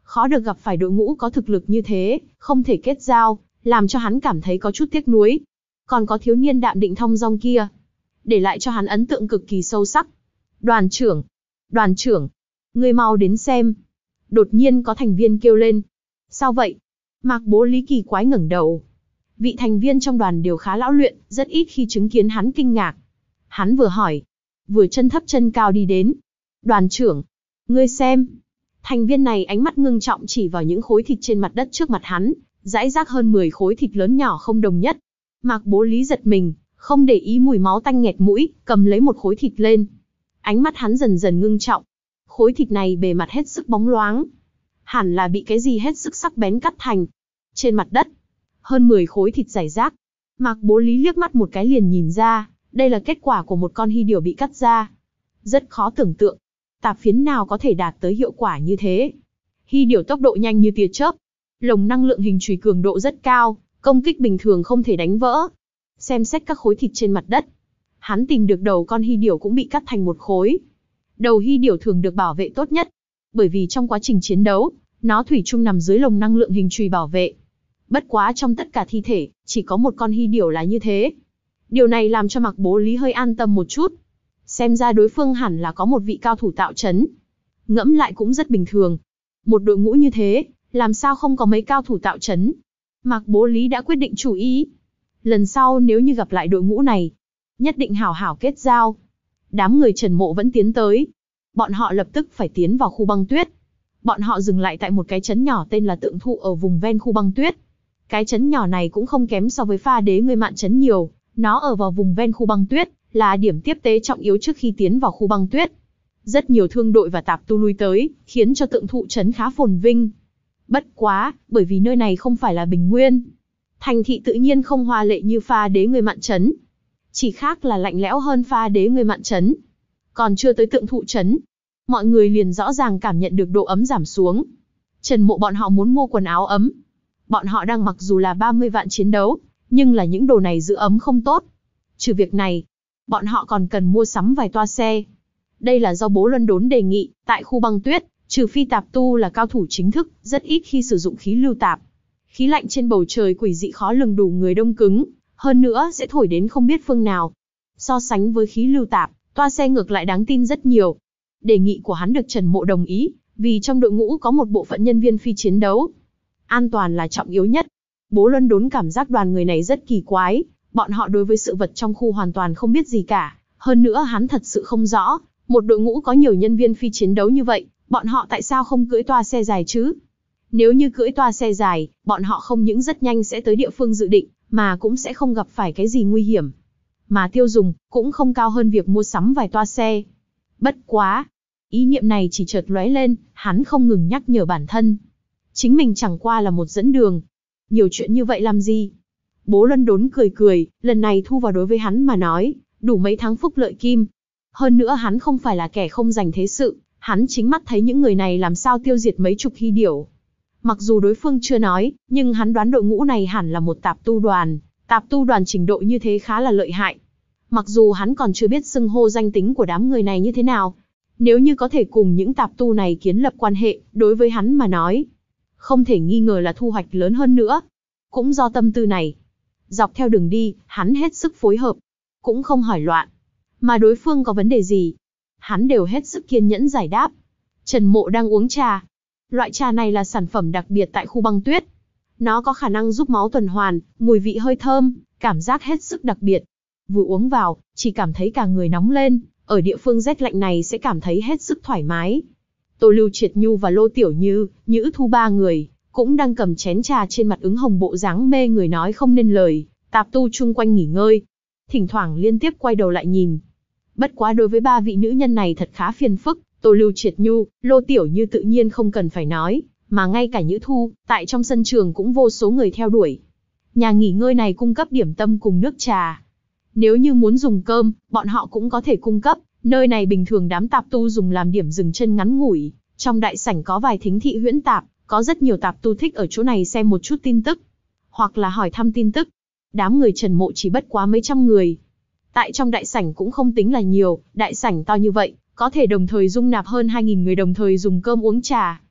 S1: Khó được gặp phải đội ngũ có thực lực như thế, không thể kết giao, làm cho hắn cảm thấy có chút tiếc nuối. Còn có thiếu niên đạm định thong dong kia, để lại cho hắn ấn tượng cực kỳ sâu sắc. Đoàn trưởng, đoàn trưởng, ngươi mau đến xem. Đột nhiên có thành viên kêu lên. Sao vậy? Mạc Bố Lý kỳ quái ngẩng đầu. Vị thành viên trong đoàn đều khá lão luyện, rất ít khi chứng kiến hắn kinh ngạc. Hắn vừa hỏi, vừa chân thấp chân cao đi đến. Đoàn trưởng, ngươi xem. Thành viên này ánh mắt ngưng trọng chỉ vào những khối thịt trên mặt đất trước mặt hắn, rải rác hơn mười khối thịt lớn nhỏ không đồng nhất. Mạc Bố Lý giật mình, không để ý mùi máu tanh nghẹt mũi, cầm lấy một khối thịt lên. Ánh mắt hắn dần dần ngưng trọng. Khối thịt này bề mặt hết sức bóng loáng. Hẳn là bị cái gì hết sức sắc bén cắt thành. Trên mặt đất, hơn mười khối thịt rải rác. Mạc Bố Lý liếc mắt một cái liền nhìn ra, đây là kết quả của một con hy điểu bị cắt ra. Rất khó tưởng tượng, tạp phiến nào có thể đạt tới hiệu quả như thế. Hy điểu tốc độ nhanh như tia chớp, lồng năng lượng hình chùy cường độ rất cao, công kích bình thường không thể đánh vỡ. Xem xét các khối thịt trên mặt đất, hắn tìm được đầu con hy điểu cũng bị cắt thành một khối. Đầu hy điểu thường được bảo vệ tốt nhất, bởi vì trong quá trình chiến đấu, nó thủy chung nằm dưới lồng năng lượng hình chùy bảo vệ. Bất quá trong tất cả thi thể, chỉ có một con hy điểu là như thế. Điều này làm cho Mạc Bố Lý hơi an tâm một chút. Xem ra đối phương hẳn là có một vị cao thủ tạo trấn. Ngẫm lại cũng rất bình thường. Một đội ngũ như thế, làm sao không có mấy cao thủ tạo trấn. Mạc Bố Lý đã quyết định chủ ý. Lần sau nếu như gặp lại đội ngũ này, nhất định hảo hảo kết giao. Đám người Trần Mộ vẫn tiến tới. Bọn họ lập tức phải tiến vào khu băng tuyết. Bọn họ dừng lại tại một cái trấn nhỏ tên là Tượng Thụ ở vùng ven khu băng tuyết. Cái trấn nhỏ này cũng không kém so với Pha Đế Người Mạn trấn nhiều. Nó ở vào vùng ven khu băng tuyết, là điểm tiếp tế trọng yếu trước khi tiến vào khu băng tuyết. Rất nhiều thương đội và tạp tu lui tới, khiến cho Tượng Thụ trấn khá phồn vinh. Bất quá, bởi vì nơi này không phải là bình nguyên, thành thị tự nhiên không hoa lệ như Pha Đế Người Mạn trấn. Chỉ khác là lạnh lẽo hơn Pha Đế Người Mạn trấn. Còn chưa tới Tượng Thụ trấn, mọi người liền rõ ràng cảm nhận được độ ấm giảm xuống. Trần Mộ bọn họ muốn mua quần áo ấm. Bọn họ đang mặc dù là ba mươi vạn chiến đấu, nhưng là những đồ này giữ ấm không tốt. Trừ việc này, bọn họ còn cần mua sắm vài toa xe. Đây là do Bố Luân Đốn đề nghị, tại khu băng tuyết, trừ phi tạp tu là cao thủ chính thức, rất ít khi sử dụng khí lưu tạp. Khí lạnh trên bầu trời quỷ dị khó lường đủ người đông cứng, hơn nữa sẽ thổi đến không biết phương nào. So sánh với khí lưu tạp, toa xe ngược lại đáng tin rất nhiều. Đề nghị của hắn được Trần Mộ đồng ý, vì trong đội ngũ có một bộ phận nhân viên phi chiến đấu. An toàn là trọng yếu nhất. Bố Luân Đốn cảm giác đoàn người này rất kỳ quái, bọn họ đối với sự vật trong khu hoàn toàn không biết gì cả. Hơn nữa hắn thật sự không rõ, một đội ngũ có nhiều nhân viên phi chiến đấu như vậy, bọn họ tại sao không cưỡi toa xe dài chứ? Nếu như cưỡi toa xe dài, bọn họ không những rất nhanh sẽ tới địa phương dự định, mà cũng sẽ không gặp phải cái gì nguy hiểm. Mà tiêu dùng, cũng không cao hơn việc mua sắm vài toa xe. Bất quá, ý niệm này chỉ chợt lóe lên, hắn không ngừng nhắc nhở bản thân. Chính mình chẳng qua là một dẫn đường. Nhiều chuyện như vậy làm gì? Bố Luân Đốn cười cười, lần này thu vào đối với hắn mà nói, đủ mấy tháng phúc lợi kim. Hơn nữa hắn không phải là kẻ không dành thế sự, hắn chính mắt thấy những người này làm sao tiêu diệt mấy chục hy điểu. Mặc dù đối phương chưa nói, nhưng hắn đoán đội ngũ này hẳn là một tạp tu đoàn, tạp tu đoàn trình độ như thế khá là lợi hại. Mặc dù hắn còn chưa biết xưng hô danh tính của đám người này như thế nào, nếu như có thể cùng những tạp tu này kiến lập quan hệ, đối với hắn mà nói, không thể nghi ngờ là thu hoạch lớn hơn nữa. Cũng do tâm tư này, dọc theo đường đi, hắn hết sức phối hợp, cũng không hỏi loạn. Mà đối phương có vấn đề gì, hắn đều hết sức kiên nhẫn giải đáp. Trần Mộ đang uống trà. Loại trà này là sản phẩm đặc biệt tại khu băng tuyết. Nó có khả năng giúp máu tuần hoàn, mùi vị hơi thơm, cảm giác hết sức đặc biệt. Vừa uống vào, chỉ cảm thấy cả người nóng lên, ở địa phương rét lạnh này sẽ cảm thấy hết sức thoải mái. Tô Lưu Triệt Nhu và Lô Tiểu Như, Nhữ Thu ba người, cũng đang cầm chén trà trên mặt ứng hồng bộ dáng mê người nói không nên lời, tạp tu chung quanh nghỉ ngơi. Thỉnh thoảng liên tiếp quay đầu lại nhìn. Bất quá đối với ba vị nữ nhân này thật khá phiền phức, Tô Lưu Triệt Nhu, Lô Tiểu Như tự nhiên không cần phải nói, mà ngay cả Nhữ Thu, tại trong sân trường cũng vô số người theo đuổi. Nhà nghỉ ngơi này cung cấp điểm tâm cùng nước trà. Nếu như muốn dùng cơm, bọn họ cũng có thể cung cấp, nơi này bình thường đám tạp tu dùng làm điểm dừng chân ngắn ngủi. Trong đại sảnh có vài thính thị huyễn tạp, có rất nhiều tạp tu thích ở chỗ này xem một chút tin tức, hoặc là hỏi thăm tin tức. Đám người Trần Mộ chỉ bất quá mấy trăm người. Tại trong đại sảnh cũng không tính là nhiều, đại sảnh to như vậy, có thể đồng thời dung nạp hơn hai nghìn người đồng thời dùng cơm uống trà.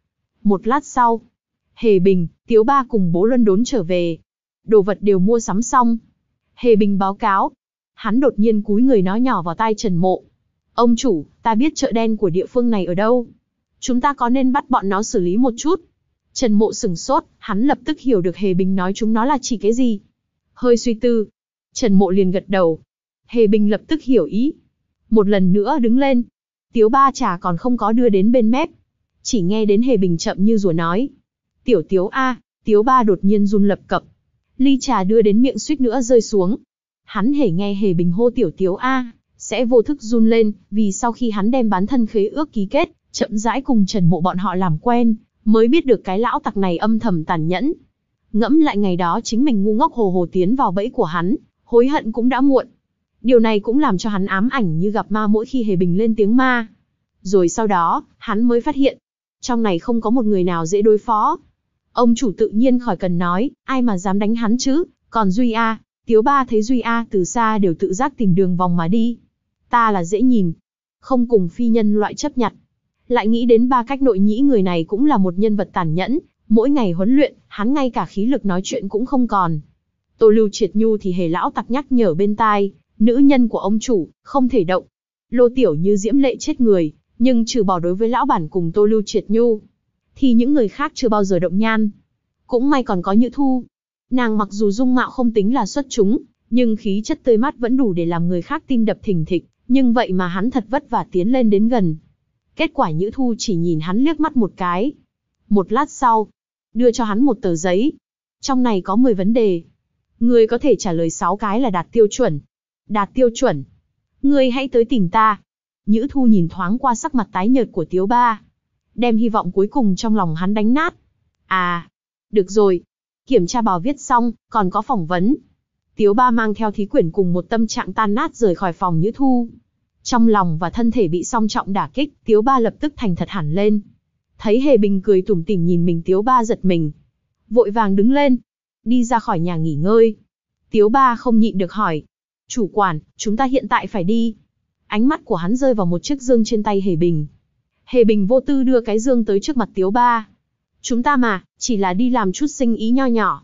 S1: Một lát sau, Hề Bình, Tiếu Ba cùng bố Luân đốn trở về. Đồ vật đều mua sắm xong. Hề Bình báo cáo. Hắn đột nhiên cúi người nói nhỏ vào tai Trần Mộ. Ông chủ, ta biết chợ đen của địa phương này ở đâu. Chúng ta có nên bắt bọn nó xử lý một chút? Trần Mộ sửng sốt, hắn lập tức hiểu được Hề Bình nói chúng nó là chỉ cái gì. Hơi suy tư, Trần Mộ liền gật đầu. Hề Bình lập tức hiểu ý. Một lần nữa đứng lên. Tiếu Ba trà còn không có đưa đến bên mép. Chỉ nghe đến Hề Bình chậm như rùa nói. Tiểu Tiếu A, Tiếu Ba đột nhiên run lập cập. Ly trà đưa đến miệng suýt nữa rơi xuống. Hắn hề nghe Hề Bình hô Tiểu Tiếu A, sẽ vô thức run lên, vì sau khi hắn đem bán thân khế ước ký kết, chậm rãi cùng Trần Mộ bọn họ làm quen, mới biết được cái lão tặc này âm thầm tàn nhẫn. Ngẫm lại ngày đó chính mình ngu ngốc hồ hồ tiến vào bẫy của hắn, hối hận cũng đã muộn. Điều này cũng làm cho hắn ám ảnh như gặp ma mỗi khi Hề Bình lên tiếng ma. Rồi sau đó, hắn mới phát hiện, trong này không có một người nào dễ đối phó. Ông chủ tự nhiên khỏi cần nói, ai mà dám đánh hắn chứ, còn Duy A, Tiếu Ba thấy Duy A từ xa đều tự giác tìm đường vòng mà đi. Ta là dễ nhìn, không cùng phi nhân loại chấp nhặt. Lại nghĩ đến Ba Cách Nội Nhĩ, người này cũng là một nhân vật tàn nhẫn, mỗi ngày huấn luyện, hắn ngay cả khí lực nói chuyện cũng không còn. Tô Lưu Triệt Nhu thì Hề lão tặc nhắc nhở bên tai, nữ nhân của ông chủ, không thể động. Lô Tiểu Như diễm lệ chết người, nhưng trừ bỏ đối với lão bản cùng Tô Lưu Triệt Nhu, thì những người khác chưa bao giờ động nhan. Cũng may còn có Nhữ Thu. Nàng mặc dù dung mạo không tính là xuất chúng, nhưng khí chất tươi mát vẫn đủ để làm người khác tim đập thình thịch, nhưng vậy mà hắn thật vất vả tiến lên đến gần. Kết quả Nhữ Thu chỉ nhìn hắn liếc mắt một cái. Một lát sau, đưa cho hắn một tờ giấy. Trong này có mười vấn đề. Ngươi có thể trả lời sáu cái là đạt tiêu chuẩn. Đạt tiêu chuẩn. Ngươi hãy tới tìm ta. Nhữ Thu nhìn thoáng qua sắc mặt tái nhợt của Tiếu Ba, đem hy vọng cuối cùng trong lòng hắn đánh nát. À, được rồi. Kiểm tra bài viết xong, còn có phỏng vấn. Tiếu Ba mang theo thí quyển cùng một tâm trạng tan nát rời khỏi phòng Nhữ Thu. Trong lòng và thân thể bị song trọng đả kích, Tiếu Ba lập tức thành thật hẳn lên. Thấy Hề Bình cười tủm tỉm nhìn mình, Tiếu Ba giật mình. Vội vàng đứng lên, đi ra khỏi nhà nghỉ ngơi. Tiếu Ba không nhịn được hỏi. Chủ quản, chúng ta hiện tại phải đi. Ánh mắt của hắn rơi vào một chiếc dương trên tay Hề Bình. Hề Bình vô tư đưa cái dương tới trước mặt Tiếu Ba. Chúng ta mà, chỉ là đi làm chút sinh ý nho nhỏ.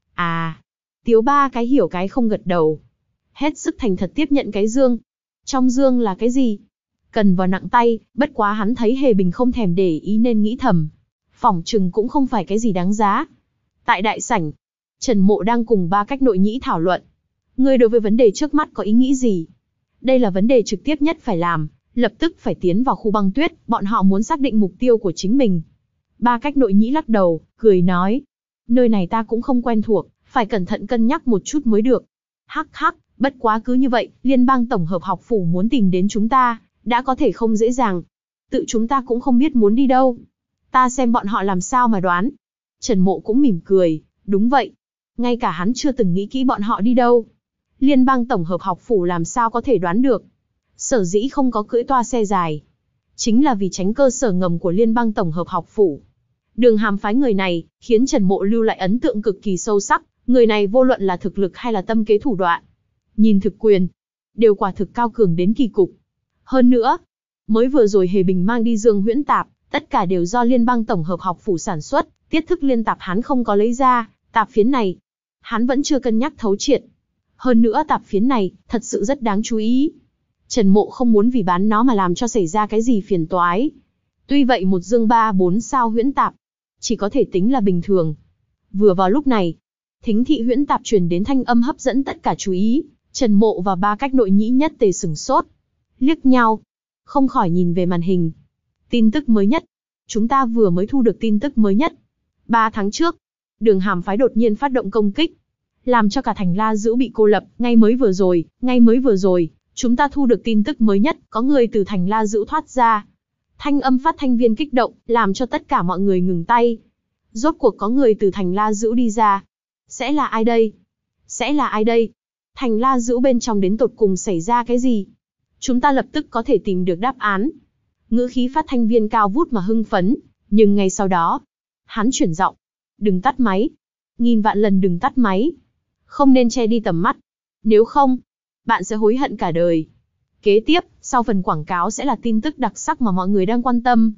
S1: À, Tiếu Ba cái hiểu cái không gật đầu. Hết sức thành thật tiếp nhận cái dương. Trong dương là cái gì? Cần vào nặng tay, bất quá hắn thấy Hề Bình không thèm để ý nên nghĩ thầm. Phỏng chừng cũng không phải cái gì đáng giá. Tại đại sảnh, Trần Mộ đang cùng Ba Cách Nội Nhĩ thảo luận. Ngươi đối với vấn đề trước mắt có ý nghĩ gì? Đây là vấn đề trực tiếp nhất phải làm, lập tức phải tiến vào khu băng tuyết, bọn họ muốn xác định mục tiêu của chính mình. Ba Cách Nội Nhĩ lắc đầu, cười nói. Nơi này ta cũng không quen thuộc, phải cẩn thận cân nhắc một chút mới được. Hắc hắc, bất quá cứ như vậy, Liên bang Tổng hợp học phủ muốn tìm đến chúng ta, đã có thể không dễ dàng. Tự chúng ta cũng không biết muốn đi đâu. Ta xem bọn họ làm sao mà đoán. Trần Mộ cũng mỉm cười, đúng vậy. Ngay cả hắn chưa từng nghĩ kỹ bọn họ đi đâu. Liên bang Tổng hợp học phủ làm sao có thể đoán được. Sở dĩ không có cưỡi toa xe dài, chính là vì tránh cơ sở ngầm của Liên bang Tổng hợp học phủ. Đường Hàm phái người này, khiến Trần Mộ lưu lại ấn tượng cực kỳ sâu sắc. Người này vô luận là thực lực hay là tâm kế thủ đoạn, nhìn thực quyền, đều quả thực cao cường đến kỳ cục. Hơn nữa, mới vừa rồi Hề Bình mang đi dương huyễn tạp, tất cả đều do Liên bang Tổng hợp học phủ sản xuất, tiết thức liên tạp hắn không có lấy ra, tạp phiến này, hắn vẫn chưa cân nhắc thấu triệt. Hơn nữa tạp phiến này, thật sự rất đáng chú ý. Trần Mộ không muốn vì bán nó mà làm cho xảy ra cái gì phiền toái. Tuy vậy một dương ba bốn sao huyễn tạp, chỉ có thể tính là bình thường. Vừa vào lúc này, thính thị huyễn tạp truyền đến thanh âm hấp dẫn tất cả chú ý. Trần Mộ và Ba Cách Nội Nhĩ nhất tề sửng sốt, liếc nhau, không khỏi nhìn về màn hình. Tin tức mới nhất. Chúng ta vừa mới thu được tin tức mới nhất. Ba tháng trước, Đường Hàm phái đột nhiên phát động công kích, làm cho cả thành La Dữ bị cô lập. Ngay mới vừa rồi, ngay mới vừa rồi, chúng ta thu được tin tức mới nhất, có người từ thành La Dữ thoát ra. Thanh âm phát thanh viên kích động, làm cho tất cả mọi người ngừng tay. Rốt cuộc có người từ thành La Dữ đi ra. Sẽ là ai đây? Sẽ là ai đây? Thành La Dữ bên trong đến tột cùng xảy ra cái gì? Chúng ta lập tức có thể tìm được đáp án. Ngữ khí phát thanh viên cao vút mà hưng phấn, nhưng ngay sau đó, hắn chuyển giọng. Đừng tắt máy. Nghìn vạn lần đừng tắt máy. Không nên che đi tầm mắt. Nếu không, bạn sẽ hối hận cả đời. Kế tiếp, sau phần quảng cáo sẽ là tin tức đặc sắc mà mọi người đang quan tâm.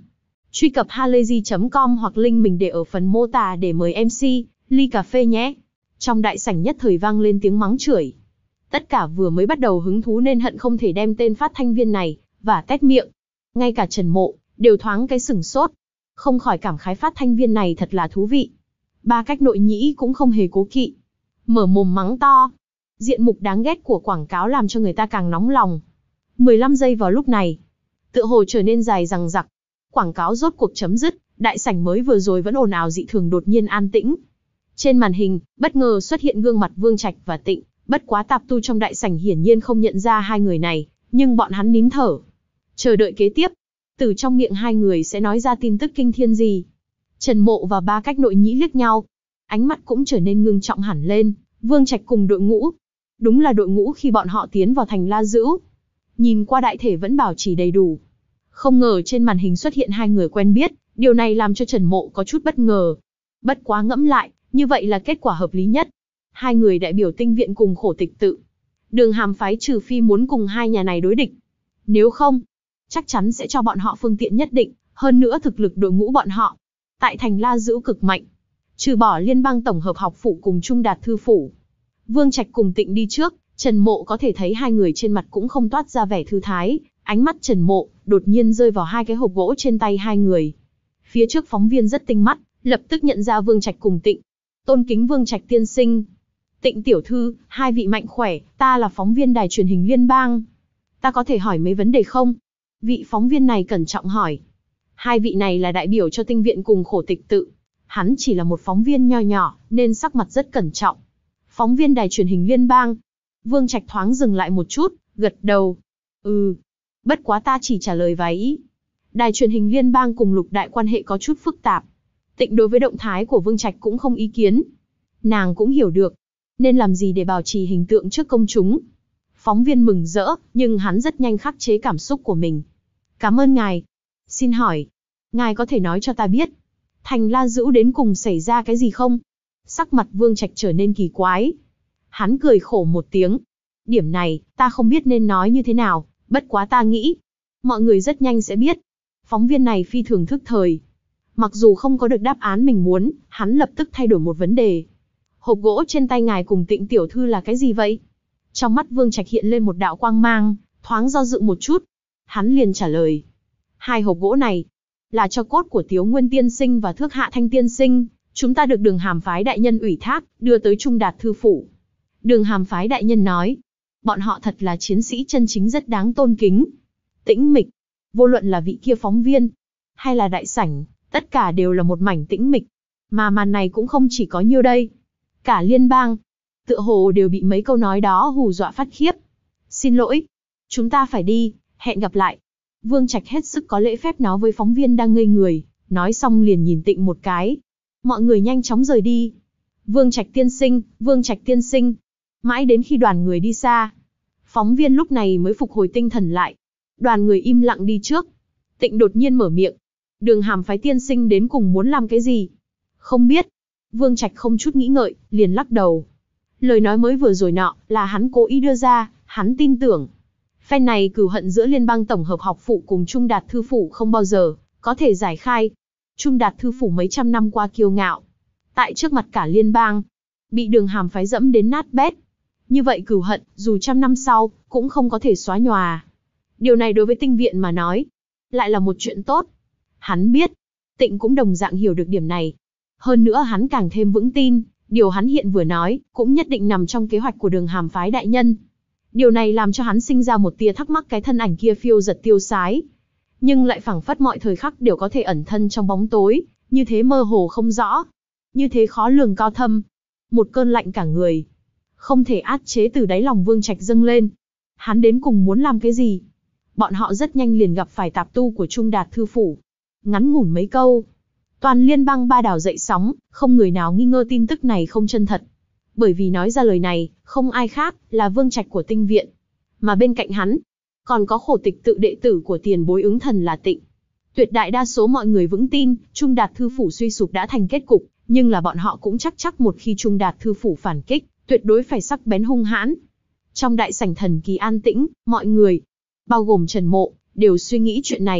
S1: Truy cập halayzi chấm com hoặc link mình để ở phần mô tả để mời em xê, ly cà phê nhé. Trong đại sảnh nhất thời vang lên tiếng mắng chửi. Tất cả vừa mới bắt đầu hứng thú nên hận không thể đem tên phát thanh viên này và tét miệng. Ngay cả Trần Mộ đều thoáng cái sửng sốt, không khỏi cảm khái phát thanh viên này thật là thú vị. Ba Cách Nội Nhĩ cũng không hề cố kỵ, mở mồm mắng to. Diện mục đáng ghét của quảng cáo làm cho người ta càng nóng lòng. mười lăm giây vào lúc này, tựa hồ trở nên dài dằng dặc. Quảng cáo rốt cuộc chấm dứt, đại sảnh mới vừa rồi vẫn ồn ào dị thường đột nhiên an tĩnh. Trên màn hình, bất ngờ xuất hiện gương mặt Vương Trạch và Tịnh, bất quá tạp tu trong đại sảnh hiển nhiên không nhận ra hai người này, nhưng bọn hắn nín thở, chờ đợi kế tiếp. Từ trong miệng hai người sẽ nói ra tin tức kinh thiên gì. Trần Mộ và Ba Cách Nội Nhĩ liếc nhau, ánh mắt cũng trở nên ngưng trọng hẳn lên. Vương Trạch cùng đội ngũ, đúng là đội ngũ khi bọn họ tiến vào thành La Dữ. Nhìn qua đại thể vẫn bảo trì đầy đủ. Không ngờ trên màn hình xuất hiện hai người quen biết, điều này làm cho Trần Mộ có chút bất ngờ. Bất quá ngẫm lại, như vậy là kết quả hợp lý nhất. Hai người đại biểu tinh viện cùng khổ tịch tự. Đường Hàm phái trừ phi muốn cùng hai nhà này đối địch. Nếu không, chắc chắn sẽ cho bọn họ phương tiện nhất định, hơn nữa thực lực đội ngũ bọn họ tại thành La Dữ cực mạnh. Trừ bỏ Liên bang tổng hợp học phủ cùng Trung Đạt thư phủ, Vương Trạch cùng Tịnh đi trước, Trần Mộ có thể thấy hai người trên mặt cũng không toát ra vẻ thư thái. Ánh mắt Trần Mộ đột nhiên rơi vào hai cái hộp gỗ trên tay hai người. Phía trước phóng viên rất tinh mắt, lập tức nhận ra Vương Trạch cùng Tịnh. Tôn kính Vương Trạch tiên sinh, Tịnh tiểu thư, hai vị mạnh khỏe, ta là phóng viên đài truyền hình Liên bang. Ta có thể hỏi mấy vấn đề không? Vị phóng viên này cẩn trọng hỏi. Hai vị này là đại biểu cho tinh viện cùng khổ tịch tự. Hắn chỉ là một phóng viên nho nhỏ, nên sắc mặt rất cẩn trọng. Phóng viên đài truyền hình Liên bang. Vương Trạch thoáng dừng lại một chút, gật đầu. Ừ, bất quá ta chỉ trả lời vài ý. Đài truyền hình Liên bang cùng Lục đại quan hệ có chút phức tạp. Tịnh đối với động thái của Vương Trạch cũng không ý kiến. Nàng cũng hiểu được, nên làm gì để bảo trì hình tượng trước công chúng. Phóng viên mừng rỡ, nhưng hắn rất nhanh khắc chế cảm xúc của mình. Cảm ơn ngài. Xin hỏi, ngài có thể nói cho ta biết, thành La Dữ đến cùng xảy ra cái gì không? Sắc mặt Vương Trạch trở nên kỳ quái. Hắn cười khổ một tiếng. Điểm này, ta không biết nên nói như thế nào, bất quá ta nghĩ, mọi người rất nhanh sẽ biết. Phóng viên này phi thường thức thời. Mặc dù không có được đáp án mình muốn, hắn lập tức thay đổi một vấn đề. Hộp gỗ trên tay ngài cùng Tịnh tiểu thư là cái gì vậy? Trong mắt Vương Trạch hiện lên một đạo quang mang, thoáng do dự một chút. Hắn liền trả lời. Hai hộp gỗ này là cho cốt của Tiếu Nguyên tiên sinh và Thước Hạ Thanh tiên sinh. Chúng ta được Đường Hàm phái đại nhân ủy thác, đưa tới Trung Đạt thư phủ. Đường Hàm phái đại nhân nói, bọn họ thật là chiến sĩ chân chính rất đáng tôn kính. Tĩnh mịch, vô luận là vị kia phóng viên, hay là đại sảnh, tất cả đều là một mảnh tĩnh mịch. Mà màn này cũng không chỉ có nhiêu đây. Cả liên bang, tựa hồ đều bị mấy câu nói đó hù dọa phát khiếp. Xin lỗi, chúng ta phải đi, hẹn gặp lại. Vương Trạch hết sức có lễ phép nói với phóng viên đang ngây người, nói xong liền nhìn Tịnh một cái. Mọi người nhanh chóng rời đi. Vương Trạch tiên sinh, Vương Trạch tiên sinh. Mãi đến khi đoàn người đi xa, phóng viên lúc này mới phục hồi tinh thần lại. Đoàn người im lặng đi trước. Tịnh đột nhiên mở miệng. Đường Hàm phái tiên sinh đến cùng muốn làm cái gì? Không biết. Vương Trạch không chút nghĩ ngợi, liền lắc đầu. Lời nói mới vừa rồi nọ, là hắn cố ý đưa ra, hắn tin tưởng. Phen này cừu hận giữa Liên bang tổng hợp học phụ cùng Trung Đạt thư phủ không bao giờ có thể giải khai. Trung Đạt thư phủ mấy trăm năm qua kiêu ngạo, tại trước mặt cả liên bang, bị Đường Hàm phái dẫm đến nát bét. Như vậy cừu hận, dù trăm năm sau, cũng không có thể xóa nhòa. Điều này đối với tinh viện mà nói, lại là một chuyện tốt. Hắn biết, Tịnh cũng đồng dạng hiểu được điểm này. Hơn nữa hắn càng thêm vững tin, điều hắn hiện vừa nói, cũng nhất định nằm trong kế hoạch của Đường Hàm phái đại nhân. Điều này làm cho hắn sinh ra một tia thắc mắc cái thân ảnh kia phiêu giật tiêu sái, nhưng lại phảng phất mọi thời khắc đều có thể ẩn thân trong bóng tối, như thế mơ hồ không rõ, như thế khó lường cao thâm. Một cơn lạnh cả người, không thể át chế từ đáy lòng Vương Trạch dâng lên. Hắn đến cùng muốn làm cái gì? Bọn họ rất nhanh liền gặp phải tạp tu của Trung Đạt thư phủ. Ngắn ngủn mấy câu, toàn liên bang ba đảo dậy sóng, không người nào nghi ngờ tin tức này không chân thật. Bởi vì nói ra lời này, không ai khác, là Vương Trạch của tinh viện. Mà bên cạnh hắn, còn có khổ tịch tự đệ tử của tiền bối ứng thần là Tịnh. Tuyệt đại đa số mọi người vững tin, Trung Đạt thư phủ suy sụp đã thành kết cục, nhưng là bọn họ cũng chắc chắc một khi Trung Đạt thư phủ phản kích, tuyệt đối phải sắc bén hung hãn. Trong đại sảnh thần kỳ an tĩnh, mọi người, bao gồm Trần Mộ, đều suy nghĩ chuyện này.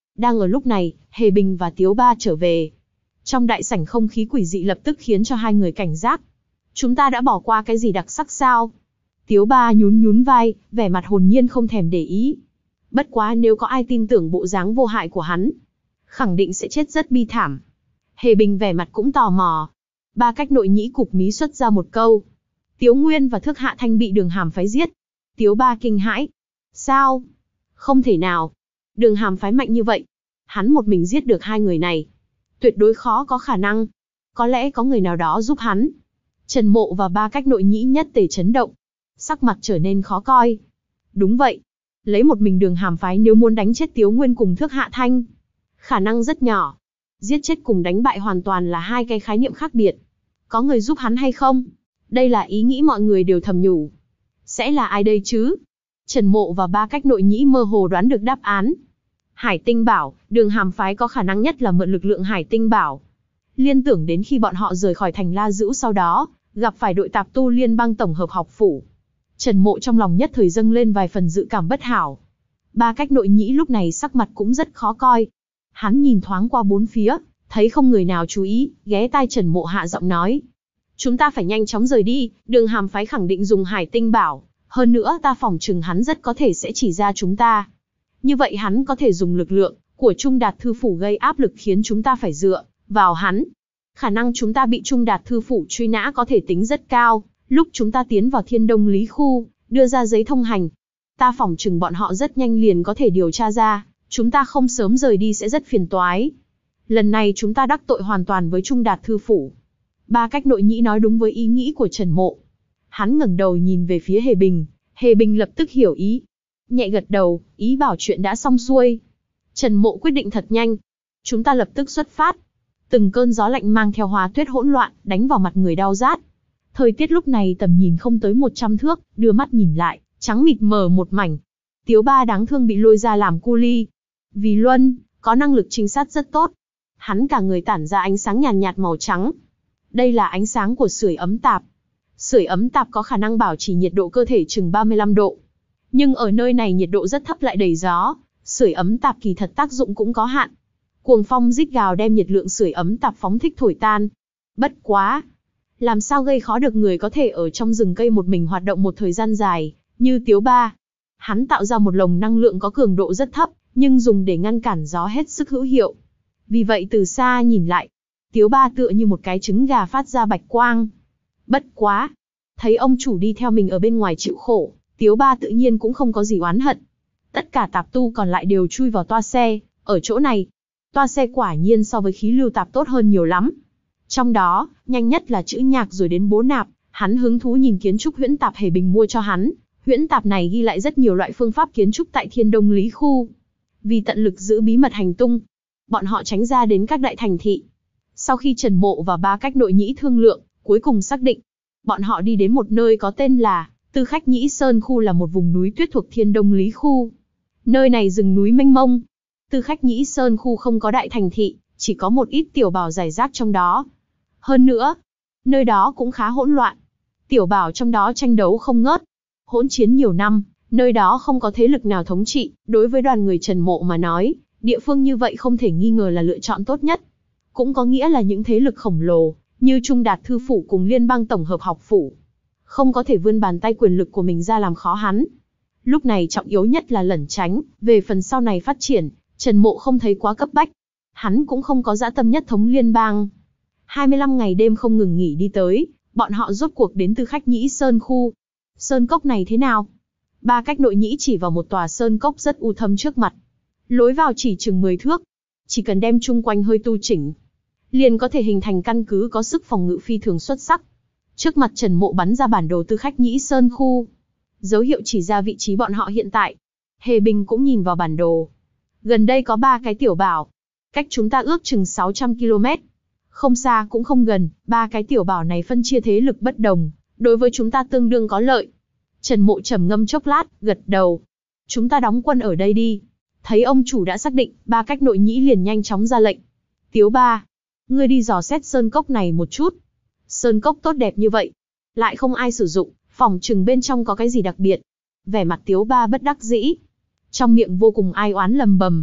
S1: Đang ở lúc này, Hề Bình và Tiếu Ba trở về. Trong đại sảnh không khí quỷ dị lập tức khiến cho hai người cảnh giác. Chúng ta đã bỏ qua cái gì đặc sắc sao? Tiếu Ba nhún nhún vai, vẻ mặt hồn nhiên không thèm để ý. Bất quá nếu có ai tin tưởng bộ dáng vô hại của hắn, khẳng định sẽ chết rất bi thảm. Hề Bình vẻ mặt cũng tò mò. Ba Cách Nội Nhĩ cụp mí xuất ra một câu. Tiếu Nguyên và Thước Hạ Thanh bị Đường Hàm phái giết. Tiếu Ba kinh hãi. Sao? Không thể nào. Đường Hàm phái mạnh như vậy. Hắn một mình giết được hai người này. Tuyệt đối khó có khả năng. Có lẽ có người nào đó giúp hắn. Trần Mộ và Ba Cách Nội Nhĩ nhất tề chấn động. Sắc mặt trở nên khó coi. Đúng vậy. Lấy một mình Đường Hàm phái nếu muốn đánh chết Tiếu Nguyên cùng Thước Hạ Thanh, khả năng rất nhỏ. Giết chết cùng đánh bại hoàn toàn là hai cái khái niệm khác biệt. Có người giúp hắn hay không? Đây là ý nghĩ mọi người đều thầm nhủ. Sẽ là ai đây chứ? Trần Mộ và Ba Cách Nội Nhĩ mơ hồ đoán được đáp án. Hải Tinh Bảo, Đường Hàm phái có khả năng nhất là mượn lực lượng Hải Tinh Bảo. Liên tưởng đến khi bọn họ rời khỏi thành La Dữu sau đó, gặp phải đội tạp tu Liên bang tổng hợp học phủ. Trần Mộ trong lòng nhất thời dâng lên vài phần dự cảm bất hảo. Ba Cách Nội Nhĩ lúc này sắc mặt cũng rất khó coi. Hắn nhìn thoáng qua bốn phía, thấy không người nào chú ý, ghé tai Trần Mộ hạ giọng nói. Chúng ta phải nhanh chóng rời đi, Đường Hàm phái khẳng định dùng Hải Tinh Bảo. Hơn nữa ta phỏng chừng hắn rất có thể sẽ chỉ ra chúng ta. Như vậy hắn có thể dùng lực lượng của Trung Đạt Thư Phủ gây áp lực khiến chúng ta phải dựa vào hắn. Khả năng chúng ta bị Trung Đạt Thư Phủ truy nã có thể tính rất cao. Lúc chúng ta tiến vào Thiên Đông Lý Khu, đưa ra giấy thông hành, ta phỏng chừng bọn họ rất nhanh liền có thể điều tra ra, chúng ta không sớm rời đi sẽ rất phiền toái. Lần này chúng ta đắc tội hoàn toàn với Trung Đạt Thư Phủ. Ba Cách Nội Nhĩ nói đúng với ý nghĩ của Trần Mộ. Hắn ngẩng đầu nhìn về phía Hề Bình, Hề Bình lập tức hiểu ý. Nhẹ gật đầu, ý bảo chuyện đã xong xuôi. Trần Mộ quyết định thật nhanh. Chúng ta lập tức xuất phát. Từng cơn gió lạnh mang theo hóa tuyết hỗn loạn, đánh vào mặt người đau rát. Thời tiết lúc này tầm nhìn không tới một trăm thước, đưa mắt nhìn lại, trắng mịt mờ một mảnh. Tiếu Ba đáng thương bị lôi ra làm cu li. Vì Luân, có năng lực trinh sát rất tốt. Hắn cả người tản ra ánh sáng nhàn nhạt, nhạt màu trắng. Đây là ánh sáng của sưởi ấm tạp. Sưởi ấm tạp có khả năng bảo trì nhiệt độ cơ thể chừng ba mươi lăm độ. Nhưng ở nơi này nhiệt độ rất thấp lại đầy gió, sưởi ấm tạp kỳ thật tác dụng cũng có hạn. Cuồng phong rít gào đem nhiệt lượng sưởi ấm tạp phóng thích thổi tan. Bất quá, làm sao gây khó được người có thể ở trong rừng cây một mình hoạt động một thời gian dài, như Tiếu Ba. Hắn tạo ra một lồng năng lượng có cường độ rất thấp, nhưng dùng để ngăn cản gió hết sức hữu hiệu. Vì vậy từ xa nhìn lại, Tiếu Ba tựa như một cái trứng gà phát ra bạch quang. Bất quá, thấy ông chủ đi theo mình ở bên ngoài chịu khổ, Tiếu Ba tự nhiên cũng không có gì oán hận. Tất cả tạp tu còn lại đều chui vào toa xe, ở chỗ này. Toa xe quả nhiên so với khí lưu tạp tốt hơn nhiều lắm. Trong đó, nhanh nhất là chữ nhạc rồi đến bố nạp, hắn hứng thú nhìn kiến trúc huyễn tạp Hề Bình mua cho hắn. Huyễn tạp này ghi lại rất nhiều loại phương pháp kiến trúc tại Thiên Đông Lý Khu. Vì tận lực giữ bí mật hành tung, bọn họ tránh ra đến các đại thành thị. Sau khi Trần Mộ và Ba Cách Nội Nhĩ thương lượng, cuối cùng xác định, bọn họ đi đến một nơi có tên là Tư Khách Nhĩ Sơn Khu, là một vùng núi tuyết thuộc Thiên Đông Lý Khu. Nơi này rừng núi mênh mông. Tư Khách Nhĩ Sơn Khu không có đại thành thị, chỉ có một ít tiểu bảo rải rác trong đó. Hơn nữa, nơi đó cũng khá hỗn loạn. Tiểu bảo trong đó tranh đấu không ngớt, hỗn chiến nhiều năm, nơi đó không có thế lực nào thống trị. Đối với đoàn người Trần Mộ mà nói, địa phương như vậy không thể nghi ngờ là lựa chọn tốt nhất. Cũng có nghĩa là những thế lực khổng lồ, như Trung Đạt Thư Phủ cùng Liên bang tổng hợp học phủ, không có thể vươn bàn tay quyền lực của mình ra làm khó hắn. Lúc này trọng yếu nhất là lẩn tránh, về phần sau này phát triển, Trần Mộ không thấy quá cấp bách. Hắn cũng không có dã tâm nhất thống liên bang. hai mươi lăm ngày đêm không ngừng nghỉ đi tới, bọn họ rốt cuộc đến Tư Khách Nhĩ Sơn Khu. Sơn cốc này thế nào? Ba Cách Nội Nhĩ chỉ vào một tòa sơn cốc rất u thâm trước mặt. Lối vào chỉ chừng mười thước. Chỉ cần đem chung quanh hơi tu chỉnh, liền có thể hình thành căn cứ có sức phòng ngự phi thường xuất sắc. Trước mặt Trần Mộ bắn ra bản đồ Tư Khách Nhĩ Sơn Khu, dấu hiệu chỉ ra vị trí bọn họ hiện tại. Hề Bình cũng nhìn vào bản đồ. Gần đây có ba cái tiểu bảo, cách chúng ta ước chừng sáu trăm ki lô mét. Không xa cũng không gần, ba cái tiểu bảo này phân chia thế lực bất đồng, đối với chúng ta tương đương có lợi. Trần Mộ trầm ngâm chốc lát, gật đầu. Chúng ta đóng quân ở đây đi. Thấy ông chủ đã xác định, Ba Cách Nội Nhĩ liền nhanh chóng ra lệnh. Tiếu Ba, ngươi đi dò xét sơn cốc này một chút. Sơn cốc tốt đẹp như vậy, lại không ai sử dụng, phỏng chừng bên trong có cái gì đặc biệt. Vẻ mặt Tiếu Ba bất đắc dĩ, trong miệng vô cùng ai oán lầm bầm.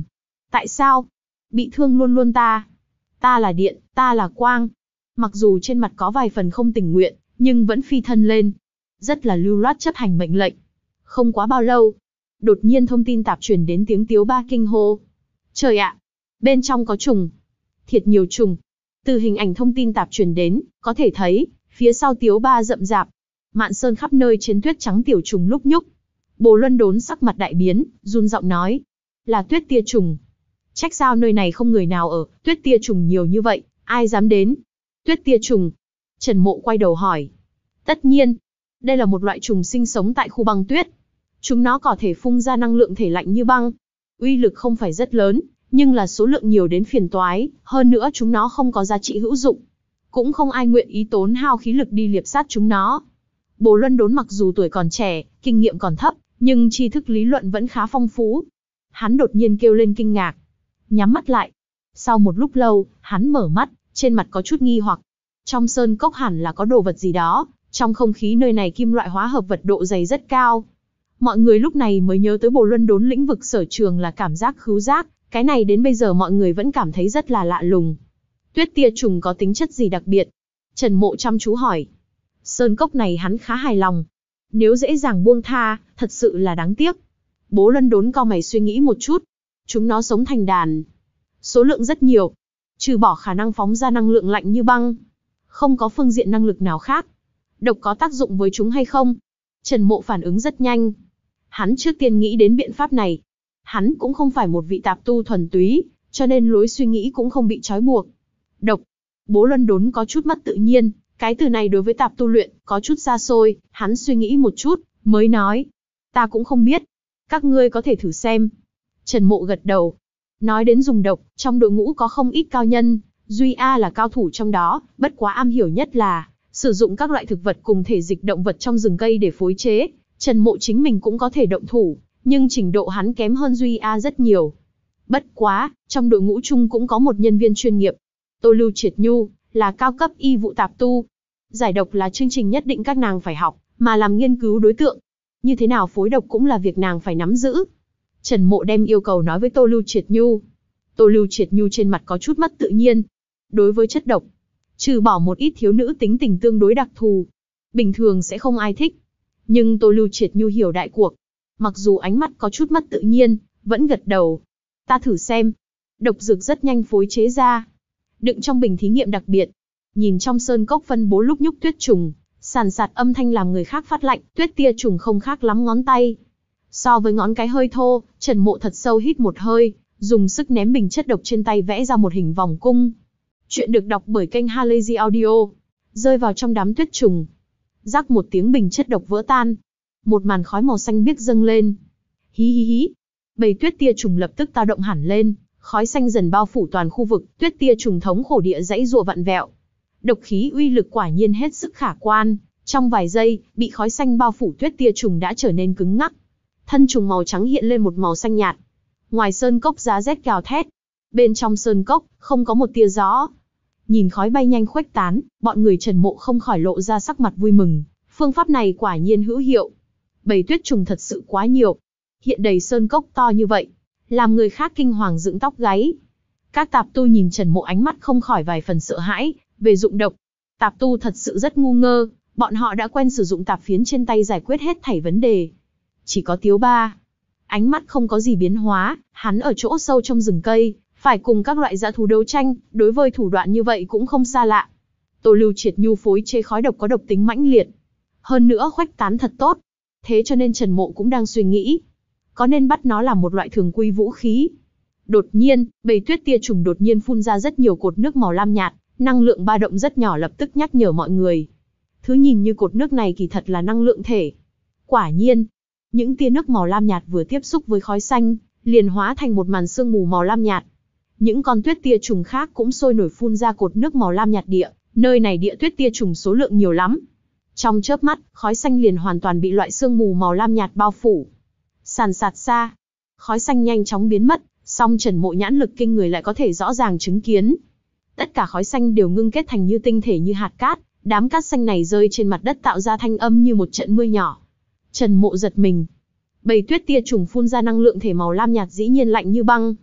S1: Tại sao? Bị thương luôn luôn ta. Ta là điện, ta là quang. Mặc dù trên mặt có vài phần không tình nguyện, nhưng vẫn phi thân lên. Rất là lưu loát chấp hành mệnh lệnh. Không quá bao lâu, đột nhiên thông tin tạp truyền đến tiếng Tiếu Ba kinh hô. Trời ạ! Bên trong có trùng. Thiệt nhiều trùng. Từ hình ảnh thông tin tạp truyền đến, có thể thấy, phía sau Tiếu Ba rậm rạp. Mạn sơn khắp nơi trên tuyết trắng tiểu trùng lúc nhúc. Bồ Luân Đốn sắc mặt đại biến, run giọng nói. Là tuyết tia trùng. Trách sao nơi này không người nào ở, tuyết tia trùng nhiều như vậy, ai dám đến? Tuyết tia trùng. Trần Mộ quay đầu hỏi. Tất nhiên, đây là một loại trùng sinh sống tại khu băng tuyết. Chúng nó có thể phun ra năng lượng thể lạnh như băng. Uy lực không phải rất lớn, nhưng là số lượng nhiều đến phiền toái, hơn nữa chúng nó không có giá trị hữu dụng. Cũng không ai nguyện ý tốn hao khí lực đi liệp sát chúng nó. Bồ Luân Đốn mặc dù tuổi còn trẻ, kinh nghiệm còn thấp, nhưng tri thức lý luận vẫn khá phong phú. Hắn đột nhiên kêu lên kinh ngạc. Nhắm mắt lại. Sau một lúc lâu, hắn mở mắt, trên mặt có chút nghi hoặc. Trong sơn cốc hẳn là có đồ vật gì đó, trong không khí nơi này kim loại hóa hợp vật độ dày rất cao. Mọi người lúc này mới nhớ tới Bồ Luân Đốn lĩnh vực sở trường là cảm giác khứu giác, cái này đến bây giờ mọi người vẫn cảm thấy rất là lạ lùng. Tuyết tia trùng có tính chất gì đặc biệt? Trần Mộ chăm chú hỏi. Sơn cốc này hắn khá hài lòng. Nếu dễ dàng buông tha, thật sự là đáng tiếc. Bố Luân Đốn cau mày suy nghĩ một chút. Chúng nó sống thành đàn. Số lượng rất nhiều. Trừ bỏ khả năng phóng ra năng lượng lạnh như băng. Không có phương diện năng lực nào khác. Độc có tác dụng với chúng hay không? Trần Mộ phản ứng rất nhanh. Hắn trước tiên nghĩ đến biện pháp này. Hắn cũng không phải một vị tạp tu thuần túy, cho nên lối suy nghĩ cũng không bị trói buộc. Độc. Bố Luân Đốn có chút mất tự nhiên. Cái từ này đối với tạp tu luyện, có chút xa xôi, hắn suy nghĩ một chút, mới nói. Ta cũng không biết. Các ngươi có thể thử xem. Trần Mộ gật đầu. Nói đến dùng độc, trong đội ngũ có không ít cao nhân, Duy A là cao thủ trong đó, bất quá am hiểu nhất là sử dụng các loại thực vật cùng thể dịch động vật trong rừng cây để phối chế. Trần Mộ chính mình cũng có thể động thủ, nhưng trình độ hắn kém hơn Duy A rất nhiều. Bất quá, trong đội ngũ chung cũng có một nhân viên chuyên nghiệp. Tô Lưu Triệt Nhu, là cao cấp y vụ tạp tu. Giải độc là chương trình nhất định các nàng phải học, mà làm nghiên cứu đối tượng. Như thế nào phối độc cũng là việc nàng phải nắm giữ. Trần Mộ đem yêu cầu nói với Tô Lưu Triệt Nhu. Tô Lưu Triệt Nhu trên mặt có chút mất tự nhiên. Đối với chất độc, trừ bỏ một ít thiếu nữ tính tình tương đối đặc thù, bình thường sẽ không ai thích. Nhưng Tô Lưu Triệt Nhu hiểu đại cuộc. Mặc dù ánh mắt có chút mất tự nhiên, vẫn gật đầu. Ta thử xem. Độc dược rất nhanh phối chế ra. Đựng trong bình thí nghiệm đặc biệt. Nhìn trong sơn cốc phân bố lúc nhúc tuyết trùng, sàn sạt âm thanh làm người khác phát lạnh, tuyết tia trùng không khác lắm ngón tay. So với ngón cái hơi thô, Trần Mộ thật sâu hít một hơi, dùng sức ném bình chất độc trên tay vẽ ra một hình vòng cung. Chuyện được đọc bởi kênh Halazy Audio. Rơi vào trong đám tuyết trùng. Rắc một tiếng bình chất độc vỡ tan. Một màn khói màu xanh biếc dâng lên. Hí hí hí. Bầy tuyết tia trùng lập tức tao động hẳn lên. Khói xanh dần bao phủ toàn khu vực, tuyết tia trùng thống khổ địa dãy rụa vặn vẹo. Độc khí uy lực quả nhiên hết sức khả quan. Trong vài giây, bị khói xanh bao phủ tuyết tia trùng đã trở nên cứng ngắc. Thân trùng màu trắng hiện lên một màu xanh nhạt. Ngoài sơn cốc giá rét gào thét. Bên trong sơn cốc, không có một tia gió. Nhìn khói bay nhanh khuếch tán, bọn người Trần Mộ không khỏi lộ ra sắc mặt vui mừng. Phương pháp này quả nhiên hữu hiệu. Bầy tuyết trùng thật sự quá nhiều. Hiện đầy sơn cốc to như vậy, làm người khác kinh hoàng dựng tóc gáy. Các tạp tu nhìn Trần Mộ ánh mắt không khỏi vài phần sợ hãi, về dụng độc. Tạp tu thật sự rất ngu ngơ, bọn họ đã quen sử dụng tạp phiến trên tay giải quyết hết thảy vấn đề. Chỉ có Tiếu Ba, ánh mắt không có gì biến hóa, hắn ở chỗ sâu trong rừng cây, phải cùng các loại dã thú đấu tranh, đối với thủ đoạn như vậy cũng không xa lạ. Tô Lưu Triệt Nhu phối chế khói độc có độc tính mãnh liệt, hơn nữa khuếch tán thật tốt. Thế cho nên Trần Mộ cũng đang suy nghĩ, có nên bắt nó làm một loại thường quy vũ khí. Đột nhiên, bầy tuyết tia trùng đột nhiên phun ra rất nhiều cột nước màu lam nhạt, năng lượng ba động rất nhỏ lập tức nhắc nhở mọi người. Thứ nhìn như cột nước này kỳ thật là năng lượng thể. Quả nhiên, những tia nước màu lam nhạt vừa tiếp xúc với khói xanh, liền hóa thành một màn sương mù màu lam nhạt. Những con tuyết tia trùng khác cũng sôi nổi phun ra cột nước màu lam nhạt địa, nơi này địa tuyết tia trùng số lượng nhiều lắm. Trong chớp mắt, khói xanh liền hoàn toàn bị loại sương mù màu lam nhạt bao phủ. Sàn sạt xa, khói xanh nhanh chóng biến mất, song Trần Mộ nhãn lực kinh người lại có thể rõ ràng chứng kiến. Tất cả khói xanh đều ngưng kết thành như tinh thể như hạt cát, đám cát xanh này rơi trên mặt đất tạo ra thanh âm như một trận mưa nhỏ. Trần Mộ giật mình. Bầy tuyết tia trùng phun ra năng lượng thể màu lam nhạt dĩ nhiên lạnh như băng.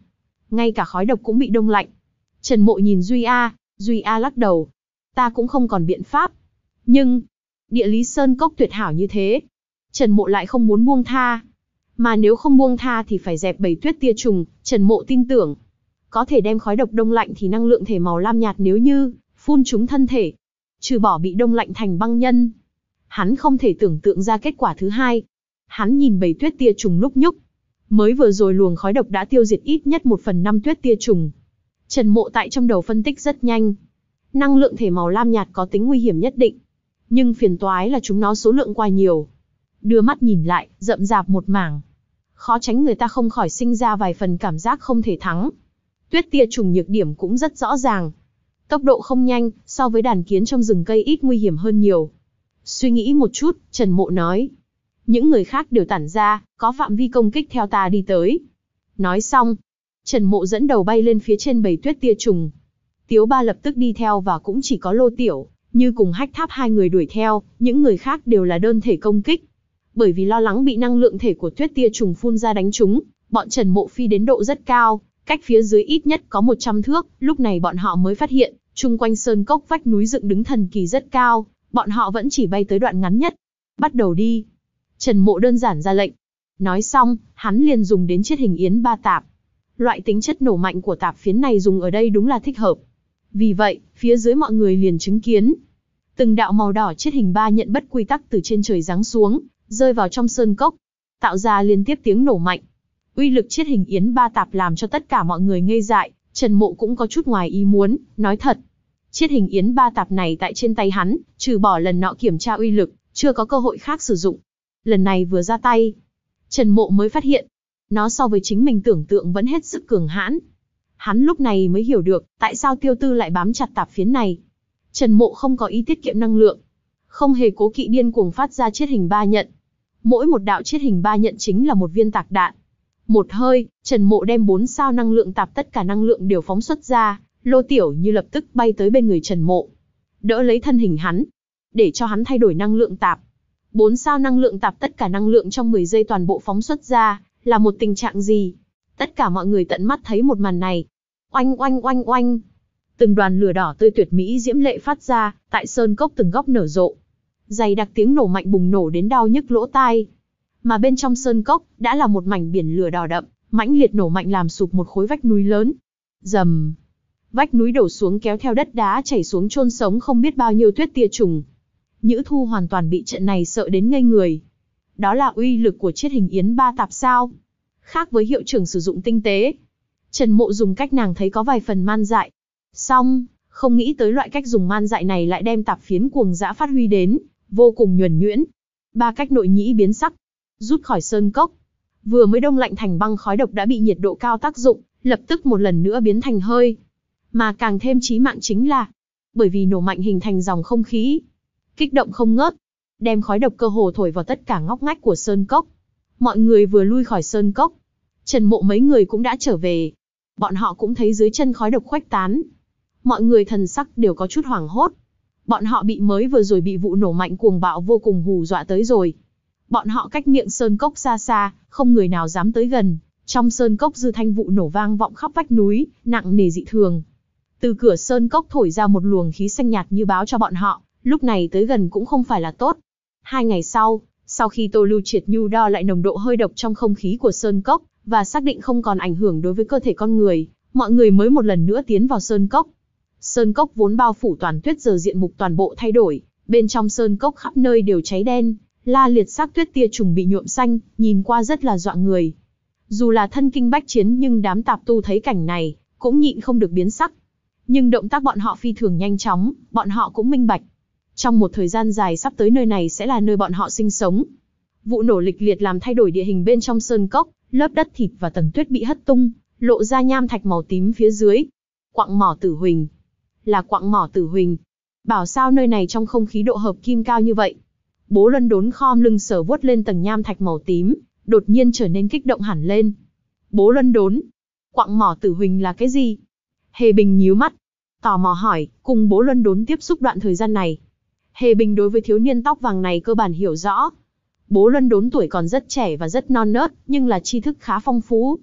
S1: Ngay cả khói độc cũng bị đông lạnh. Trần Mộ nhìn Duy A, Duy A lắc đầu. Ta cũng không còn biện pháp. Nhưng, địa lý sơn cốc tuyệt hảo như thế. Trần Mộ lại không muốn buông tha. Mà nếu không buông tha thì phải dẹp bầy tuyết tia trùng, Trần Mộ tin tưởng. Có thể đem khói độc đông lạnh thì năng lượng thể màu lam nhạt nếu như phun trúng thân thể, trừ bỏ bị đông lạnh thành băng nhân. Hắn không thể tưởng tượng ra kết quả thứ hai. Hắn nhìn bầy tuyết tia trùng lúc nhúc. Mới vừa rồi luồng khói độc đã tiêu diệt ít nhất một phần năm tuyết tia trùng. Trần Mộ tại trong đầu phân tích rất nhanh. Năng lượng thể màu lam nhạt có tính nguy hiểm nhất định. Nhưng phiền toái là chúng nó số lượng quá nhiều. Đưa mắt nhìn lại, rậm rạp một mảng. Khó tránh người ta không khỏi sinh ra vài phần cảm giác không thể thắng. Tuyết tia trùng nhược điểm cũng rất rõ ràng. Tốc độ không nhanh, so với đàn kiến trong rừng cây ít nguy hiểm hơn nhiều. Suy nghĩ một chút, Trần Mộ nói. Những người khác đều tản ra, có phạm vi công kích theo ta đi tới. Nói xong, Trần Mộ dẫn đầu bay lên phía trên bầy tuyết tia trùng. Tiếu Ba lập tức đi theo và cũng chỉ có Lô Tiểu, Như cùng Hách Tháp hai người đuổi theo, những người khác đều là đơn thể công kích. Bởi vì lo lắng bị năng lượng thể của tuyết tia trùng phun ra đánh trúng, bọn Trần Mộ phi đến độ rất cao, cách phía dưới ít nhất có một trăm thước, lúc này bọn họ mới phát hiện, chung quanh sơn cốc vách núi dựng đứng thần kỳ rất cao, bọn họ vẫn chỉ bay tới đoạn ngắn nhất. Bắt đầu đi. Trần Mộ đơn giản ra lệnh. Nói xong, hắn liền dùng đến chiết hình yến ba tạp. Loại tính chất nổ mạnh của tạp phiến này dùng ở đây đúng là thích hợp. Vì vậy, phía dưới mọi người liền chứng kiến. Từng đạo màu đỏ chiết hình ba nhận bất quy tắc từ trên trời giáng xuống, rơi vào trong sơn cốc, tạo ra liên tiếp tiếng nổ mạnh. Uy lực chiết hình yến ba tạp làm cho tất cả mọi người ngây dại, Trần Mộ cũng có chút ngoài ý muốn, nói thật. Chiết hình yến ba tạp này tại trên tay hắn, trừ bỏ lần nọ kiểm tra uy lực, chưa có cơ hội khác sử dụng. Lần này vừa ra tay, Trần Mộ mới phát hiện, nó so với chính mình tưởng tượng vẫn hết sức cường hãn. Hắn lúc này mới hiểu được, tại sao Tiêu Tư lại bám chặt tạp phiến này. Trần Mộ không có ý tiết kiệm năng lượng, không hề cố kỵ điên cuồng phát ra chiết hình ba nhận. Mỗi một đạo chiết hình ba nhận chính là một viên tạc đạn. Một hơi, Trần Mộ đem bốn sao năng lượng tạp tất cả năng lượng đều phóng xuất ra, Lô Tiểu Như lập tức bay tới bên người Trần Mộ, đỡ lấy thân hình hắn, để cho hắn thay đổi năng lượng tạp. Bốn sao năng lượng tạp tất cả năng lượng trong mười giây toàn bộ phóng xuất ra, là một tình trạng gì? Tất cả mọi người tận mắt thấy một màn này. Oanh oanh oanh oanh. Từng đoàn lửa đỏ tươi tuyệt mỹ diễm lệ phát ra, tại sơn cốc từng góc nở rộ. Dày đặc tiếng nổ mạnh bùng nổ đến đau nhức lỗ tai. Mà bên trong sơn cốc, đã là một mảnh biển lửa đỏ đậm, mãnh liệt nổ mạnh làm sụp một khối vách núi lớn. Rầm. Vách núi đổ xuống kéo theo đất đá chảy xuống chôn sống không biết bao nhiêu tuyết tia trùng. Nhữ Thu hoàn toàn bị trận này sợ đến ngây người. Đó là uy lực của chiết hình yến ba tạp sao? Khác với hiệu trưởng sử dụng tinh tế. Trần Mộ dùng cách nàng thấy có vài phần man dại. Xong, không nghĩ tới loại cách dùng man dại này lại đem tạp phiến cuồng dã phát huy đến, vô cùng nhuần nhuyễn. Ba cách nội nhĩ biến sắc, rút khỏi sơn cốc. Vừa mới đông lạnh thành băng khói độc đã bị nhiệt độ cao tác dụng, lập tức một lần nữa biến thành hơi. Mà càng thêm chí mạng chính là, bởi vì nổ mạnh hình thành dòng không khí, kích động không ngớt, đem khói độc cơ hồ thổi vào tất cả ngóc ngách của sơn cốc. Mọi người vừa lui khỏi sơn cốc, Trần Mộ mấy người cũng đã trở về. Bọn họ cũng thấy dưới chân khói độc khuếch tán. Mọi người thần sắc đều có chút hoảng hốt. Bọn họ bị mới vừa rồi bị vụ nổ mạnh cuồng bạo vô cùng hù dọa tới rồi. Bọn họ cách miệng sơn cốc xa xa, không người nào dám tới gần. Trong sơn cốc dư thanh vụ nổ vang vọng khắp vách núi, nặng nề dị thường. Từ cửa sơn cốc thổi ra một luồng khí xanh nhạt như báo cho bọn họ, lúc này tới gần cũng không phải là tốt. Hai ngày sau, sau khi Tô Lưu Triệt Nhu đo lại nồng độ hơi độc trong không khí của sơn cốc, và xác định không còn ảnh hưởng đối với cơ thể con người, mọi người mới một lần nữa tiến vào sơn cốc. Sơn cốc vốn bao phủ toàn tuyết giờ diện mục toàn bộ thay đổi, bên trong sơn cốc khắp nơi đều cháy đen, la liệt xác tuyết tia trùng bị nhuộm xanh, nhìn qua rất là dọa người. Dù là thân kinh bách chiến nhưng đám tạp tu thấy cảnh này, cũng nhịn không được biến sắc. Nhưng động tác bọn họ phi thường nhanh chóng, bọn họ cũng minh bạch. Trong một thời gian dài sắp tới nơi này sẽ là nơi bọn họ sinh sống. Vụ nổ lịch liệt làm thay đổi địa hình bên trong sơn cốc, lớp đất thịt và tầng tuyết bị hất tung, lộ ra nham thạch màu tím phía dưới. Quặng mỏ Tử Huỳnh. Là quặng mỏ Tử Huỳnh. Bảo sao nơi này trong không khí độ hợp kim cao như vậy. Bố Luân Đốn khom lưng sờ vuốt lên tầng nham thạch màu tím, đột nhiên trở nên kích động hẳn lên. Bố Luân Đốn, quặng mỏ Tử Huỳnh là cái gì? Hề Bình nhíu mắt, tò mò hỏi, cùng Bố Luân Đốn tiếp xúc đoạn thời gian này. Hề Bình đối với thiếu niên tóc vàng này cơ bản hiểu rõ. Bố Luân Đốn tuổi còn rất trẻ và rất non nớt, nhưng là tri thức khá phong phú.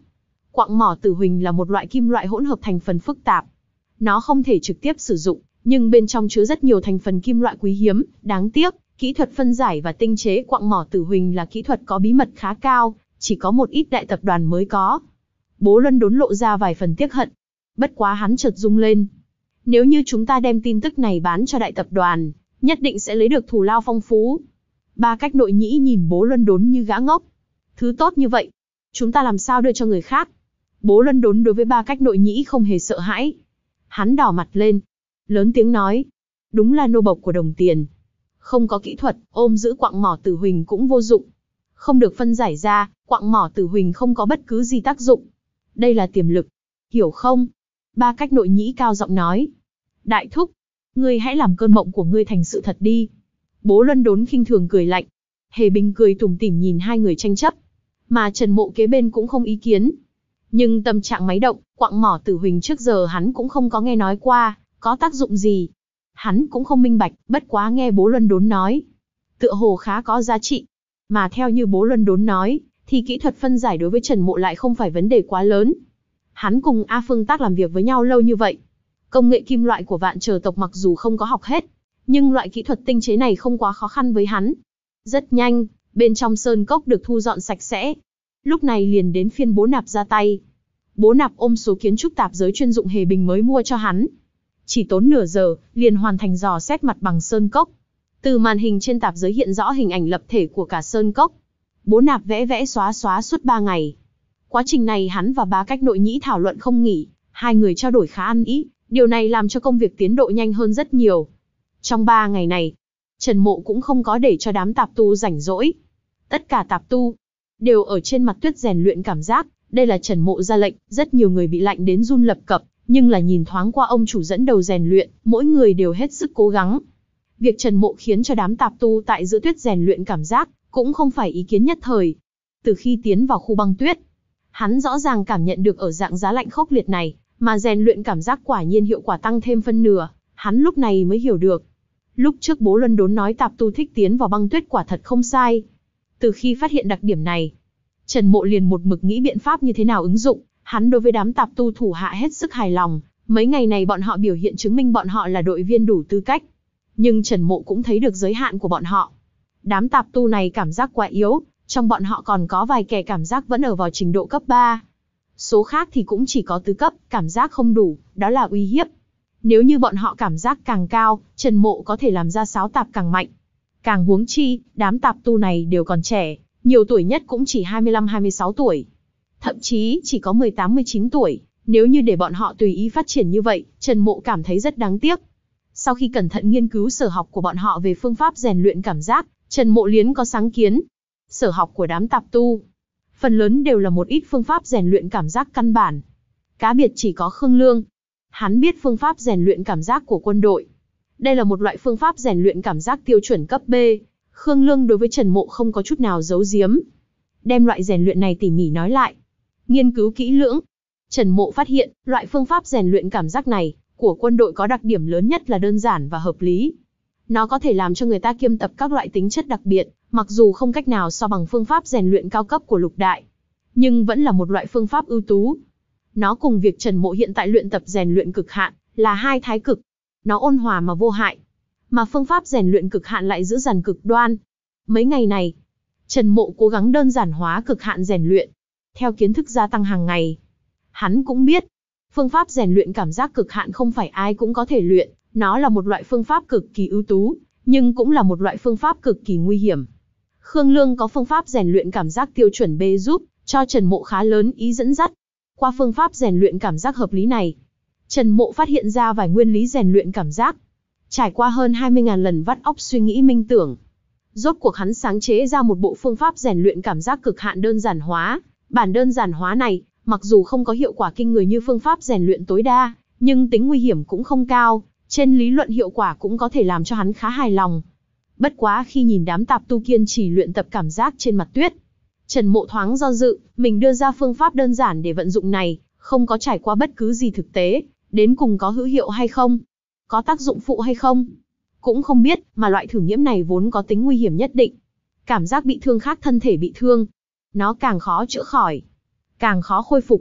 S1: Quặng mỏ tử huỳnh là một loại kim loại hỗn hợp thành phần phức tạp. Nó không thể trực tiếp sử dụng, nhưng bên trong chứa rất nhiều thành phần kim loại quý hiếm. Đáng tiếc, kỹ thuật phân giải và tinh chế quặng mỏ tử huỳnh là kỹ thuật có bí mật khá cao, chỉ có một ít đại tập đoàn mới có. Bố Luân Đốn lộ ra vài phần tiếc hận. Bất quá hắn chợt rung lên. Nếu như chúng ta đem tin tức này bán cho đại tập đoàn, nhất định sẽ lấy được thù lao phong phú. Ba Cách Nội Nhĩ nhìn Bố Luân Đốn như gã ngốc. Thứ tốt như vậy, chúng ta làm sao đưa cho người khác? Bố Luân Đốn đối với Ba Cách Nội Nhĩ không hề sợ hãi. Hắn đỏ mặt lên, lớn tiếng nói, đúng là nô bộc của đồng tiền. Không có kỹ thuật, ôm giữ quặng mỏ tử huỳnh cũng vô dụng. Không được phân giải ra, quặng mỏ tử huỳnh không có bất cứ gì tác dụng. Đây là tiềm lực, hiểu không? Ba Cách Nội Nhĩ cao giọng nói. Đại thúc, ngươi hãy làm cơn mộng của ngươi thành sự thật đi. Bố Luân Đốn khinh thường cười lạnh. Hề Bình cười tủm tỉm nhìn hai người tranh chấp. Mà Trần Mộ kế bên cũng không ý kiến. Nhưng tâm trạng máy động, quặng mỏ tử huỳnh trước giờ hắn cũng không có nghe nói qua, có tác dụng gì. Hắn cũng không minh bạch, bất quá nghe Bố Luân Đốn nói. Tựa hồ khá có giá trị. Mà theo như Bố Luân Đốn nói, thì kỹ thuật phân giải đối với Trần Mộ lại không phải vấn đề quá lớn. Hắn cùng A Phương Tác làm việc với nhau lâu như vậy. Công nghệ kim loại của Vạn Trờ tộc mặc dù không có học hết, nhưng loại kỹ thuật tinh chế này không quá khó khăn với hắn. Rất nhanh, bên trong sơn cốc được thu dọn sạch sẽ. Lúc này liền đến phiên Bố Nạp ra tay. Bố Nạp ôm số kiến trúc tạp giới chuyên dụng Hề Bình mới mua cho hắn. Chỉ tốn nửa giờ, liền hoàn thành dò xét mặt bằng sơn cốc. Từ màn hình trên tạp giới hiện rõ hình ảnh lập thể của cả sơn cốc. Bố Nạp vẽ vẽ xóa xóa suốt ba ngày. Quá trình này hắn và Ba Cách Nội Nhĩ thảo luận không nghỉ, hai người trao đổi khá ăn ý, điều này làm cho công việc tiến độ nhanh hơn rất nhiều. Trong ba ngày này, Trần Mộ cũng không có để cho đám tạp tu rảnh rỗi. Tất cả tạp tu đều ở trên mặt tuyết rèn luyện cảm giác, đây là Trần Mộ ra lệnh, rất nhiều người bị lạnh đến run lập cập, nhưng là nhìn thoáng qua ông chủ dẫn đầu rèn luyện, mỗi người đều hết sức cố gắng. Việc Trần Mộ khiến cho đám tạp tu tại giữa tuyết rèn luyện cảm giác, cũng không phải ý kiến nhất thời. Từ khi tiến vào khu băng tuyết, hắn rõ ràng cảm nhận được ở dạng giá lạnh khốc liệt này, mà rèn luyện cảm giác quả nhiên hiệu quả tăng thêm phân nửa, hắn lúc này mới hiểu được. Lúc trước Bố Luân Đốn nói tạp tu thích tiến vào băng tuyết quả thật không sai. Từ khi phát hiện đặc điểm này, Trần Mộ liền một mực nghĩ biện pháp như thế nào ứng dụng, hắn đối với đám tạp tu thủ hạ hết sức hài lòng, mấy ngày này bọn họ biểu hiện chứng minh bọn họ là đội viên đủ tư cách. Nhưng Trần Mộ cũng thấy được giới hạn của bọn họ. Đám tạp tu này cảm giác quá yếu, trong bọn họ còn có vài kẻ cảm giác vẫn ở vào trình độ cấp ba. Số khác thì cũng chỉ có tứ cấp, cảm giác không đủ, đó là uy hiếp. Nếu như bọn họ cảm giác càng cao, Trần Mộ có thể làm ra sáo tạp càng mạnh. Càng huống chi, đám tạp tu này đều còn trẻ, nhiều tuổi nhất cũng chỉ hai mươi lăm hai mươi sáu tuổi. Thậm chí chỉ có mười tám mười chín tuổi, nếu như để bọn họ tùy ý phát triển như vậy, Trần Mộ cảm thấy rất đáng tiếc. Sau khi cẩn thận nghiên cứu sở học của bọn họ về phương pháp rèn luyện cảm giác, Trần Mộ liến có sáng kiến. Sở học của đám tạp tu, phần lớn đều là một ít phương pháp rèn luyện cảm giác căn bản. Cá biệt chỉ có Khương Lương. Hắn biết phương pháp rèn luyện cảm giác của quân đội. Đây là một loại phương pháp rèn luyện cảm giác tiêu chuẩn cấp B. Khương Lương đối với Trần Mộ không có chút nào giấu giếm. Đem loại rèn luyện này tỉ mỉ nói lại. Nghiên cứu kỹ lưỡng. Trần Mộ phát hiện, loại phương pháp rèn luyện cảm giác này, của quân đội có đặc điểm lớn nhất là đơn giản và hợp lý. Nó có thể làm cho người ta kiêm tập các loại tính chất đặc biệt, mặc dù không cách nào so bằng phương pháp rèn luyện cao cấp của lục đại, nhưng vẫn là một loại phương pháp ưu tú. Nó cùng việc Trần Mộ hiện tại luyện tập rèn luyện cực hạn, là hai thái cực. Nó ôn hòa mà vô hại, mà phương pháp rèn luyện cực hạn lại giữ dằn cực đoan. Mấy ngày này, Trần Mộ cố gắng đơn giản hóa cực hạn rèn luyện, theo kiến thức gia tăng hàng ngày. Hắn cũng biết, phương pháp rèn luyện cảm giác cực hạn không phải ai cũng có thể luyện, nó là một loại phương pháp cực kỳ ưu tú, nhưng cũng là một loại phương pháp cực kỳ nguy hiểm. Khương Lương có phương pháp rèn luyện cảm giác tiêu chuẩn B giúp cho Trần Mộ khá lớn ý dẫn dắt. Qua phương pháp rèn luyện cảm giác hợp lý này, Trần Mộ phát hiện ra vài nguyên lý rèn luyện cảm giác. Trải qua hơn hai mươi nghìn lần vắt óc suy nghĩ minh tưởng, rốt cuộc hắn sáng chế ra một bộ phương pháp rèn luyện cảm giác cực hạn đơn giản hóa. Bản đơn giản hóa này, mặc dù không có hiệu quả kinh người như phương pháp rèn luyện tối đa, nhưng tính nguy hiểm cũng không cao, trên lý luận hiệu quả cũng có thể làm cho hắn khá hài lòng. Bất quá khi nhìn đám tạp tu kiên trì luyện tập cảm giác trên mặt tuyết, Trần Mộ thoáng do dự, mình đưa ra phương pháp đơn giản để vận dụng này, không có trải qua bất cứ gì thực tế, đến cùng có hữu hiệu hay không, có tác dụng phụ hay không, cũng không biết, mà loại thử nghiệm này vốn có tính nguy hiểm nhất định. Cảm giác bị thương khác thân thể bị thương, nó càng khó chữa khỏi, càng khó khôi phục.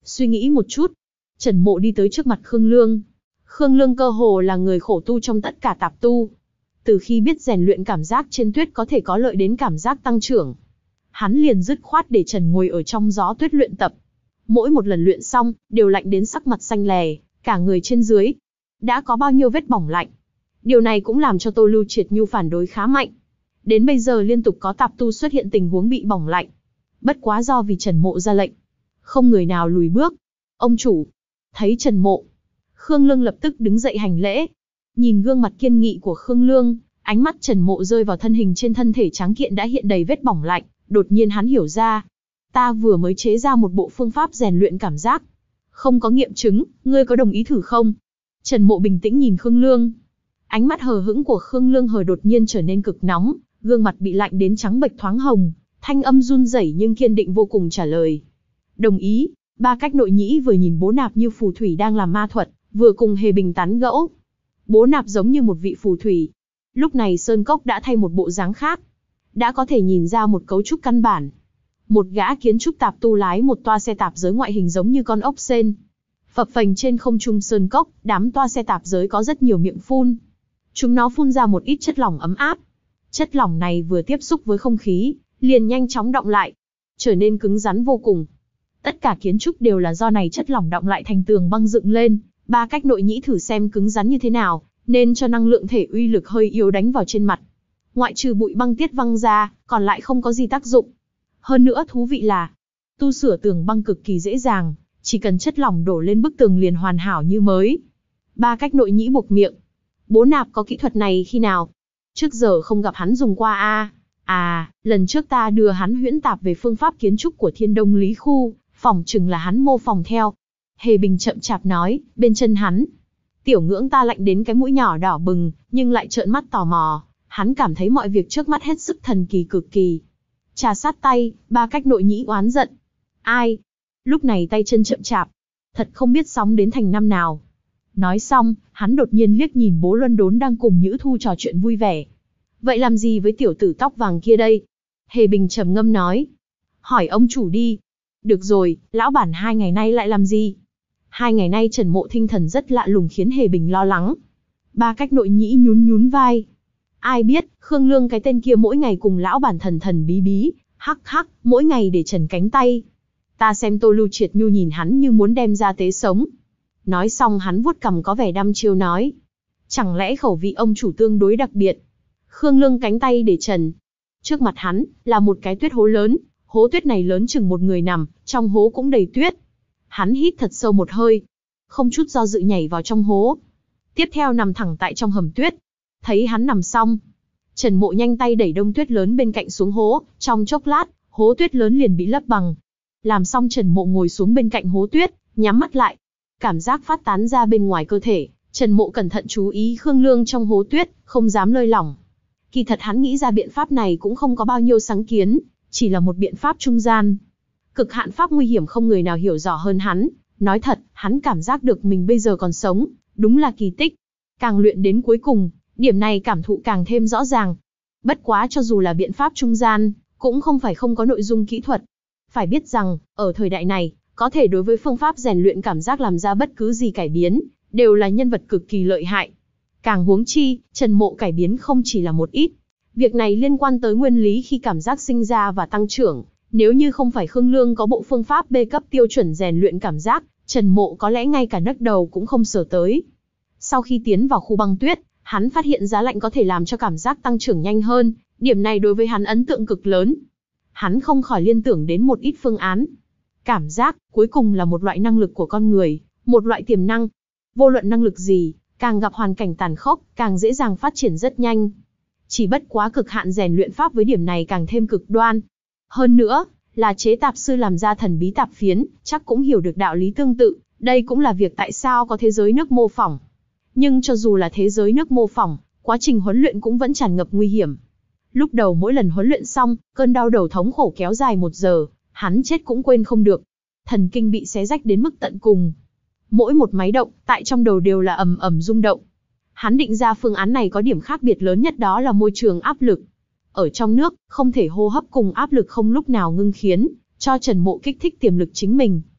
S1: Suy nghĩ một chút, Trần Mộ đi tới trước mặt Khương Lương. Khương Lương cơ hồ là người khổ tu trong tất cả tạp tu. Từ khi biết rèn luyện cảm giác trên tuyết có thể có lợi đến cảm giác tăng trưởng, hắn liền dứt khoát để Trần ngồi ở trong gió tuyết luyện tập. Mỗi một lần luyện xong, đều lạnh đến sắc mặt xanh lè, cả người trên dưới đã có bao nhiêu vết bỏng lạnh. Điều này cũng làm cho Tô Lưu Triệt Nhu phản đối khá mạnh. Đến bây giờ liên tục có tạp tu xuất hiện tình huống bị bỏng lạnh. Bất quá do vì Trần Mộ ra lệnh, không người nào lùi bước. Ông chủ, thấy Trần Mộ, Khương Lương lập tức đứng dậy hành lễ. Nhìn gương mặt kiên nghị của Khương Lương, ánh mắt Trần Mộ rơi vào thân hình trên thân thể trắng kiện đã hiện đầy vết bỏng lạnh. Đột nhiên hắn hiểu ra, ta vừa mới chế ra một bộ phương pháp rèn luyện cảm giác, không có nghiệm chứng, ngươi có đồng ý thử không? Trần Mộ bình tĩnh nhìn Khương Lương. Ánh mắt hờ hững của Khương Lương hờ đột nhiên trở nên cực nóng, gương mặt bị lạnh đến trắng bệch thoáng hồng, thanh âm run rẩy nhưng kiên định vô cùng trả lời. Đồng ý. Ba Cách Nội Nhĩ vừa nhìn Bố Nạp như phù thủy đang làm ma thuật, vừa cùng Hề Bình tán gẫu. Bố Nạp giống như một vị phù thủy. Lúc này Sơn Cốc đã thay một bộ dáng khác, đã có thể nhìn ra một cấu trúc căn bản. Một gã kiến trúc tạp tu lái một toa xe tạp giới ngoại hình giống như con ốc sên, phập phềnh trên không trung Sơn Cốc. Đám toa xe tạp giới có rất nhiều miệng phun, chúng nó phun ra một ít chất lỏng ấm áp. Chất lỏng này vừa tiếp xúc với không khí, liền nhanh chóng đọng lại, trở nên cứng rắn vô cùng. Tất cả kiến trúc đều là do này chất lỏng đọng lại thành tường băng dựng lên. Ba Cách Nội Nhĩ thử xem cứng rắn như thế nào, nên cho năng lượng thể uy lực hơi yếu đánh vào trên mặt. Ngoại trừ bụi băng tiết văng ra, còn lại không có gì tác dụng. Hơn nữa thú vị là, tu sửa tường băng cực kỳ dễ dàng, chỉ cần chất lỏng đổ lên bức tường liền hoàn hảo như mới. Ba Cách Nội Nhĩ buộc miệng. Bố Nạp có kỹ thuật này khi nào? Trước giờ không gặp hắn dùng qua a. À, à, lần trước ta đưa hắn huyễn tạp về phương pháp kiến trúc của Thiên Đông Lý Khu, phỏng chừng là hắn mô phỏng theo. Hề Bình chậm chạp nói, bên chân hắn, Tiểu Ngưỡng ta lạnh đến cái mũi nhỏ đỏ bừng, nhưng lại trợn mắt tò mò. Hắn cảm thấy mọi việc trước mắt hết sức thần kỳ cực kỳ. Trà sát tay, Ba Cách Nội Nhĩ oán giận. Ai? Lúc này tay chân chậm chạp, thật không biết sóng đến thành năm nào. Nói xong, hắn đột nhiên liếc nhìn Bố Luân Đốn đang cùng Nhữ Thu trò chuyện vui vẻ. Vậy làm gì với tiểu tử tóc vàng kia đây? Hề Bình trầm ngâm nói. Hỏi ông chủ đi. Được rồi, lão bản hai ngày nay lại làm gì? Hai ngày nay Trần Mộ tinh thần rất lạ lùng khiến Hề Bình lo lắng. Ba Cách Nội Nhĩ nhún nhún vai. Ai biết, Khương Lương cái tên kia mỗi ngày cùng lão bản thần thần bí bí, hắc hắc, mỗi ngày để trần cánh tay. Ta xem Tô Lưu Triệt Nhu nhìn hắn như muốn đem ra tế sống. Nói xong hắn vuốt cằm có vẻ đăm chiêu nói. Chẳng lẽ khẩu vị ông chủ tương đối đặc biệt? Khương Lương cánh tay để trần. Trước mặt hắn, là một cái tuyết hố lớn. Hố tuyết này lớn chừng một người nằm, trong hố cũng đầy tuyết. Hắn hít thật sâu một hơi, không chút do dự nhảy vào trong hố. Tiếp theo nằm thẳng tại trong hầm tuyết. Thấy hắn nằm xong, Trần Mộ nhanh tay đẩy đông tuyết lớn bên cạnh xuống hố. Trong chốc lát, hố tuyết lớn liền bị lấp bằng. Làm xong Trần Mộ ngồi xuống bên cạnh hố tuyết, nhắm mắt lại. Cảm giác phát tán ra bên ngoài cơ thể, Trần Mộ cẩn thận chú ý Khương Lương trong hố tuyết, không dám lơi lỏng. Kỳ thật hắn nghĩ ra biện pháp này cũng không có bao nhiêu sáng kiến, chỉ là một biện pháp trung gian. Cực hạn pháp nguy hiểm không người nào hiểu rõ hơn hắn. Nói thật, hắn cảm giác được mình bây giờ còn sống, đúng là kỳ tích. Càng luyện đến cuối cùng, điểm này cảm thụ càng thêm rõ ràng. Bất quá cho dù là biện pháp trung gian, cũng không phải không có nội dung kỹ thuật. Phải biết rằng, ở thời đại này, có thể đối với phương pháp rèn luyện cảm giác làm ra bất cứ gì cải biến, đều là nhân vật cực kỳ lợi hại. Càng huống chi, Trần Mộ cải biến không chỉ là một ít. Việc này liên quan tới nguyên lý khi cảm giác sinh ra và tăng trưởng. Nếu như không phải Khương Lương có bộ phương pháp B cấp tiêu chuẩn rèn luyện cảm giác, Trần Mộ có lẽ ngay cả nấc đầu cũng không sờ tới. Sau khi tiến vào khu băng tuyết, hắn phát hiện giá lạnh có thể làm cho cảm giác tăng trưởng nhanh hơn. Điểm này đối với hắn ấn tượng cực lớn. Hắn không khỏi liên tưởng đến một ít phương án. Cảm giác, cuối cùng là một loại năng lực của con người, một loại tiềm năng. Vô luận năng lực gì, càng gặp hoàn cảnh tàn khốc, càng dễ dàng phát triển rất nhanh. Chỉ bất quá cực hạn rèn luyện pháp với điểm này càng thêm cực đoan. Hơn nữa, là chế tạp sư làm ra thần bí tạp phiến, chắc cũng hiểu được đạo lý tương tự. Đây cũng là việc tại sao có thế giới nước mô phỏng. Nhưng cho dù là thế giới nước mô phỏng, quá trình huấn luyện cũng vẫn tràn ngập nguy hiểm. Lúc đầu mỗi lần huấn luyện xong, cơn đau đầu thống khổ kéo dài một giờ, hắn chết cũng quên không được. Thần kinh bị xé rách đến mức tận cùng. Mỗi một máy động, tại trong đầu đều là ầm ầm rung động. Hắn định ra phương án này có điểm khác biệt lớn nhất đó là môi trường áp lực. Ở trong nước, không thể hô hấp cùng áp lực không lúc nào ngưng khiến cho Trần Mộ kích thích tiềm lực chính mình.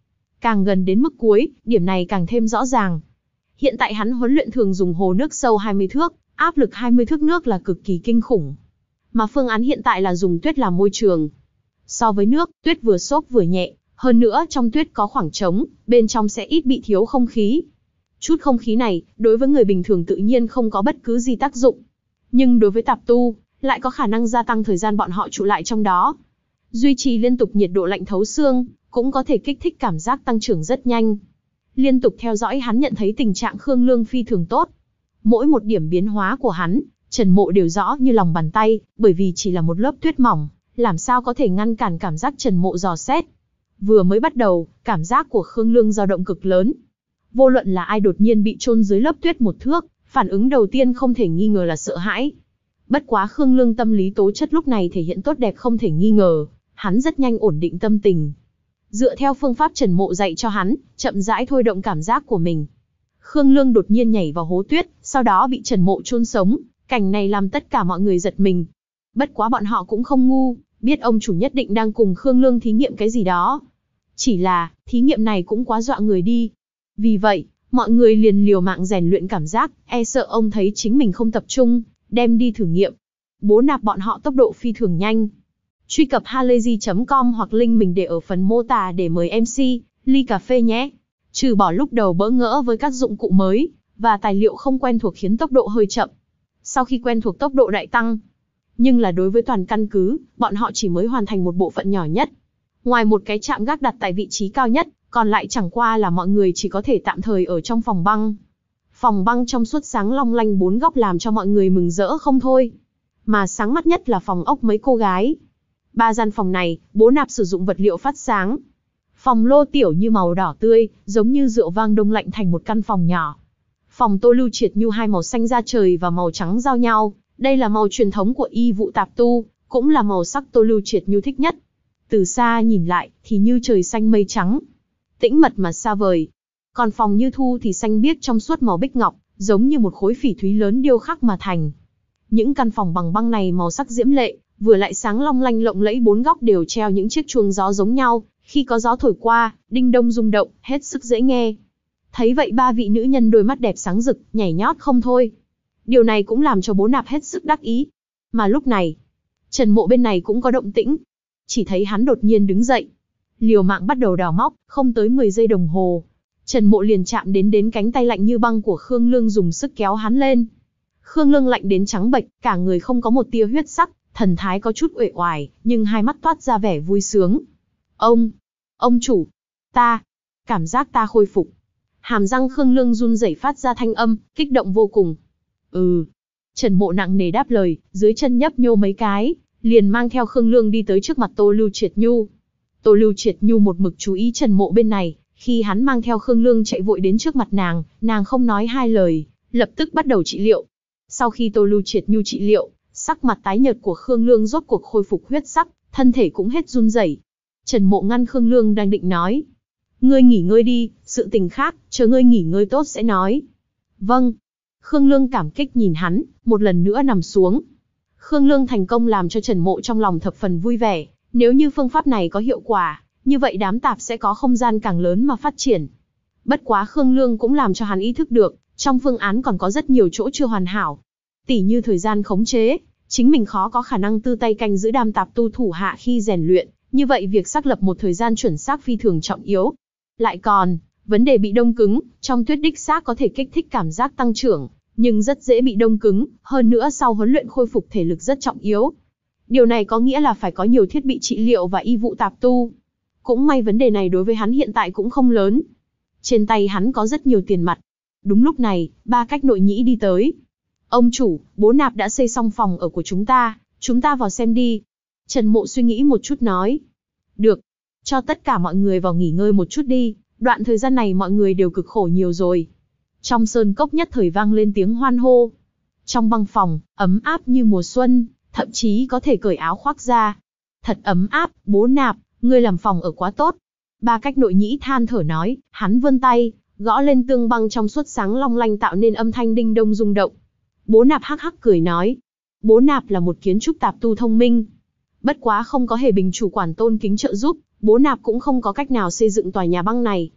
S1: Càng gần đến mức cuối, điểm này càng thêm rõ ràng. Hiện tại hắn huấn luyện thường dùng hồ nước sâu hai mươi thước, áp lực hai mươi thước nước là cực kỳ kinh khủng. Mà phương án hiện tại là dùng tuyết làm môi trường. So với nước, tuyết vừa xốp vừa nhẹ, hơn nữa trong tuyết có khoảng trống, bên trong sẽ ít bị thiếu không khí. Chút không khí này, đối với người bình thường tự nhiên không có bất cứ gì tác dụng. Nhưng đối với tạp tu, lại có khả năng gia tăng thời gian bọn họ trụ lại trong đó. Duy trì liên tục nhiệt độ lạnh thấu xương, cũng có thể kích thích cảm giác tăng trưởng rất nhanh. Liên tục theo dõi hắn nhận thấy tình trạng Khương Lương phi thường tốt. Mỗi một điểm biến hóa của hắn, Trần Mộ đều rõ như lòng bàn tay, bởi vì chỉ là một lớp tuyết mỏng, làm sao có thể ngăn cản cảm giác Trần Mộ dò xét. Vừa mới bắt đầu, cảm giác của Khương Lương dao động cực lớn. Vô luận là ai đột nhiên bị chôn dưới lớp tuyết một thước, phản ứng đầu tiên không thể nghi ngờ là sợ hãi. Bất quá Khương Lương tâm lý tố chất lúc này thể hiện tốt đẹp không thể nghi ngờ, hắn rất nhanh ổn định tâm tình. Dựa theo phương pháp Trần Mộ dạy cho hắn, chậm rãi thôi động cảm giác của mình. Khương Lương đột nhiên nhảy vào hố tuyết, sau đó bị Trần Mộ chôn sống, cảnh này làm tất cả mọi người giật mình. Bất quá bọn họ cũng không ngu, biết ông chủ nhất định đang cùng Khương Lương thí nghiệm cái gì đó. Chỉ là, thí nghiệm này cũng quá dọa người đi. Vì vậy, mọi người liền liều mạng rèn luyện cảm giác, e sợ ông thấy chính mình không tập trung, đem đi thử nghiệm. Bố nạp bọn họ tốc độ phi thường nhanh. Truy cập halayzi chấm com hoặc link mình để ở phần mô tả để mời em xê, ly cà phê nhé. Trừ bỏ lúc đầu bỡ ngỡ với các dụng cụ mới, và tài liệu không quen thuộc khiến tốc độ hơi chậm. Sau khi quen thuộc tốc độ đại tăng. Nhưng là đối với toàn căn cứ, bọn họ chỉ mới hoàn thành một bộ phận nhỏ nhất. Ngoài một cái trạm gác đặt tại vị trí cao nhất, còn lại chẳng qua là mọi người chỉ có thể tạm thời ở trong phòng băng. Phòng băng trong suốt sáng long lanh bốn góc làm cho mọi người mừng rỡ không thôi. Mà sáng mắt nhất là phòng ốc mấy cô gái. Ba gian phòng này, bố nạp sử dụng vật liệu phát sáng. Phòng lô tiểu như màu đỏ tươi, giống như rượu vang đông lạnh thành một căn phòng nhỏ. Phòng tô lưu triệt nhu hai màu xanh da trời và màu trắng giao nhau. Đây là màu truyền thống của y vụ tạp tu, cũng là màu sắc tô lưu triệt nhu thích nhất. Từ xa nhìn lại, thì như trời xanh mây trắng. Tĩnh mật mà xa vời. Còn phòng như thu thì xanh biếc trong suốt màu bích ngọc, giống như một khối phỉ thúy lớn điêu khắc mà thành. Những căn phòng bằng băng này màu sắc diễm lệ, vừa lại sáng long lanh lộng lẫy, bốn góc đều treo những chiếc chuông gió giống nhau, khi có gió thổi qua, đinh đông rung động, hết sức dễ nghe. Thấy vậy ba vị nữ nhân đôi mắt đẹp sáng rực, nhảy nhót không thôi. Điều này cũng làm cho bố nạp hết sức đắc ý. Mà lúc này, Trần Mộ bên này cũng có động tĩnh. Chỉ thấy hắn đột nhiên đứng dậy, liều mạng bắt đầu đào móc, không tới mười giây đồng hồ. Trần Mộ liền chạm đến đến cánh tay lạnh như băng của Khương Lương, dùng sức kéo hắn lên. Khương Lương lạnh đến trắng bệch, cả người không có một tia huyết sắc, thần thái có chút uể oải, nhưng hai mắt toát ra vẻ vui sướng. Ông, ông chủ, ta, cảm giác ta khôi phục. Hàm răng Khương Lương run rẩy phát ra thanh âm, kích động vô cùng. Ừ. Trần Mộ nặng nề đáp lời, dưới chân nhấp nhô mấy cái, liền mang theo Khương Lương đi tới trước mặt Tô Lưu Triệt Nhu. Tô Lưu Triệt Nhu một mực chú ý Trần Mộ bên này, khi hắn mang theo Khương Lương chạy vội đến trước mặt nàng, nàng không nói hai lời, lập tức bắt đầu trị liệu. Sau khi Tô Lưu Triệt Nhu trị liệu, sắc mặt tái nhợt của Khương Lương rốt cuộc khôi phục huyết sắc, thân thể cũng hết run rẩy. Trần Mộ ngăn Khương Lương đang định nói. Ngươi nghỉ ngơi đi, sự tình khác, chờ ngươi nghỉ ngơi tốt sẽ nói. Vâng. Khương Lương cảm kích nhìn hắn, một lần nữa nằm xuống. Khương Lương thành công làm cho Trần Mộ trong lòng thập phần vui vẻ. Nếu như phương pháp này có hiệu quả, như vậy đám tạp sẽ có không gian càng lớn mà phát triển. Bất quá Khương Lương cũng làm cho hắn ý thức được, trong phương án còn có rất nhiều chỗ chưa hoàn hảo. Tỉ như thời gian khống chế, chính mình khó có khả năng tư tay canh giữ đám tạp tu thủ hạ khi rèn luyện, như vậy việc xác lập một thời gian chuẩn xác phi thường trọng yếu. Lại còn, vấn đề bị đông cứng, trong tuyết đích xác có thể kích thích cảm giác tăng trưởng, nhưng rất dễ bị đông cứng, hơn nữa sau huấn luyện khôi phục thể lực rất trọng yếu. Điều này có nghĩa là phải có nhiều thiết bị trị liệu và y vụ tạp tu. Cũng may vấn đề này đối với hắn hiện tại cũng không lớn. Trên tay hắn có rất nhiều tiền mặt. Đúng lúc này, ba cách nội nhĩ đi tới. Ông chủ, bố nạp đã xây xong phòng ở của chúng ta, chúng ta vào xem đi. Trần Mộ suy nghĩ một chút nói. Được, cho tất cả mọi người vào nghỉ ngơi một chút đi, đoạn thời gian này mọi người đều cực khổ nhiều rồi. Trong sơn cốc nhất thời vang lên tiếng hoan hô. Trong băng phòng, ấm áp như mùa xuân, thậm chí có thể cởi áo khoác ra. Thật ấm áp, bố nạp, ngươi làm phòng ở quá tốt. Ba cách nội nhĩ than thở nói, hắn vươn tay, gõ lên tường băng trong suốt sáng long lanh tạo nên âm thanh đinh đông rung động. Bố nạp hắc hắc cười nói. Bố nạp là một kiến trúc tạp tu thông minh. Bất quá không có hề bình chủ quản tôn kính trợ giúp, bố nạp cũng không có cách nào xây dựng tòa nhà băng này.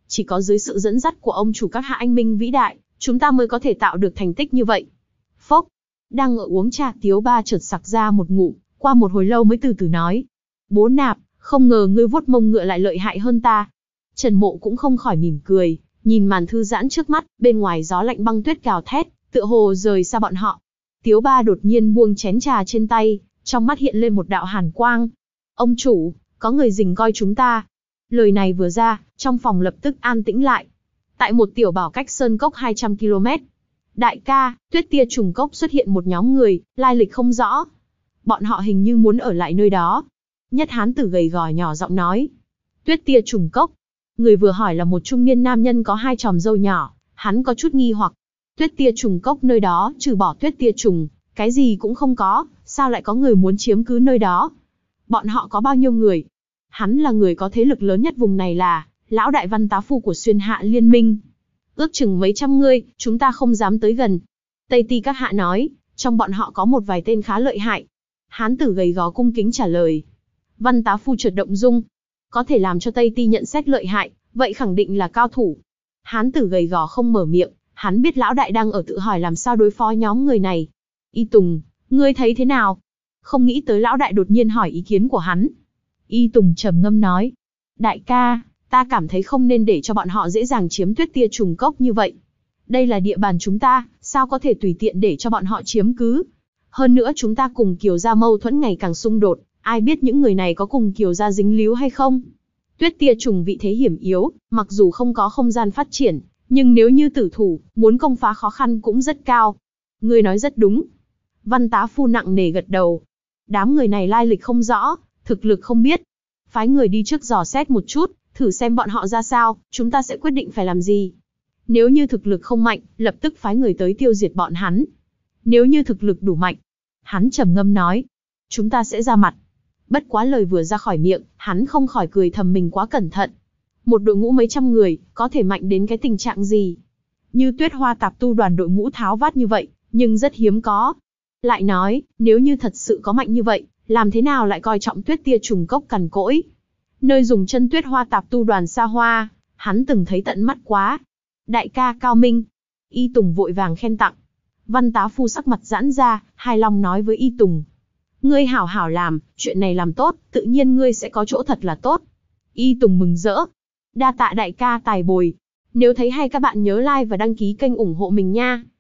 S1: chỉ có dưới sự dẫn dắt của ông chủ các hạ anh minh vĩ đại, chúng ta mới có thể tạo được thành tích như vậy. Phốc, đang ngồi uống trà Tiếu Ba chợt sặc ra một ngụm, qua một hồi lâu mới từ từ nói. Bố Nạp, không ngờ ngươi vuốt mông ngựa lại lợi hại hơn ta. Trần Mộ cũng không khỏi mỉm cười, nhìn màn thư giãn trước mắt, bên ngoài gió lạnh băng tuyết gào thét, tựa hồ rời xa bọn họ. Tiếu Ba đột nhiên buông chén trà trên tay, trong mắt hiện lên một đạo hàn quang. Ông chủ, có người rình coi chúng ta. Lời này vừa ra, trong phòng lập tức an tĩnh lại. Tại một tiểu bảo cách Sơn Cốc hai trăm ki lô mét. Đại ca, Tuyết Tia Trùng Cốc xuất hiện một nhóm người, lai lịch không rõ. Bọn họ hình như muốn ở lại nơi đó. Nhất hán tử gầy gò nhỏ giọng nói. Tuyết Tia Trùng Cốc. Người vừa hỏi là một trung niên nam nhân có hai chòm râu nhỏ, hắn có chút nghi hoặc. Tuyết Tia Trùng Cốc nơi đó, trừ bỏ tuyết tia trùng, cái gì cũng không có, sao lại có người muốn chiếm cứ nơi đó? Bọn họ có bao nhiêu người? Hắn là người có thế lực lớn nhất vùng này là, lão đại văn tá phu của xuyên hạ liên minh. Ước chừng mấy trăm người, chúng ta không dám tới gần. Tây Ti các hạ nói, trong bọn họ có một vài tên khá lợi hại. Hán tử gầy gò cung kính trả lời. Văn tá phu chợt động dung. Có thể làm cho Tây Ti nhận xét lợi hại, vậy khẳng định là cao thủ. Hán tử gầy gò không mở miệng, hắn biết lão đại đang ở tự hỏi làm sao đối phó nhóm người này. Y Tùng, ngươi thấy thế nào? Không nghĩ tới lão đại đột nhiên hỏi ý kiến của hắn. Y Tùng trầm ngâm nói. Đại ca, ta cảm thấy không nên để cho bọn họ dễ dàng chiếm Tuyết Tia Trùng Cốc như vậy. Đây là địa bàn chúng ta, sao có thể tùy tiện để cho bọn họ chiếm cứ? Hơn nữa chúng ta cùng Kiều gia mâu thuẫn ngày càng xung đột, ai biết những người này có cùng Kiều gia dính líu hay không? Tuyết Tia Trùng vị thế hiểm yếu, mặc dù không có không gian phát triển, nhưng nếu như tử thủ, muốn công phá khó khăn cũng rất cao. Ngươi nói rất đúng. Văn tá phu nặng nề gật đầu. Đám người này lai lịch không rõ, thực lực không biết. Phái người đi trước dò xét một chút, thử xem bọn họ ra sao, chúng ta sẽ quyết định phải làm gì. Nếu như thực lực không mạnh, lập tức phái người tới tiêu diệt bọn hắn. Nếu như thực lực đủ mạnh, hắn trầm ngâm nói, chúng ta sẽ ra mặt. Bất quá lời vừa ra khỏi miệng, hắn không khỏi cười thầm mình quá cẩn thận. Một đội ngũ mấy trăm người, có thể mạnh đến cái tình trạng gì? Như Tuyết Hoa Tạp Tu đoàn đội ngũ tháo vát như vậy, nhưng rất hiếm có. Lại nói, nếu như thật sự có mạnh như vậy, làm thế nào lại coi trọng Tuyết Tia Trùng Cốc cằn cỗi? Nơi dùng chân Tuyết Hoa Tạp Tu đoàn xa hoa, hắn từng thấy tận mắt quá. Đại ca cao minh. Y Tùng vội vàng khen tặng. Văn tá phu sắc mặt giãn ra, hài lòng nói với Y Tùng. Ngươi hảo hảo làm, chuyện này làm tốt, tự nhiên ngươi sẽ có chỗ thật là tốt. Y Tùng mừng rỡ. Đa tạ đại ca tài bồi. Nếu thấy hay các bạn nhớ like và đăng ký kênh ủng hộ mình nha.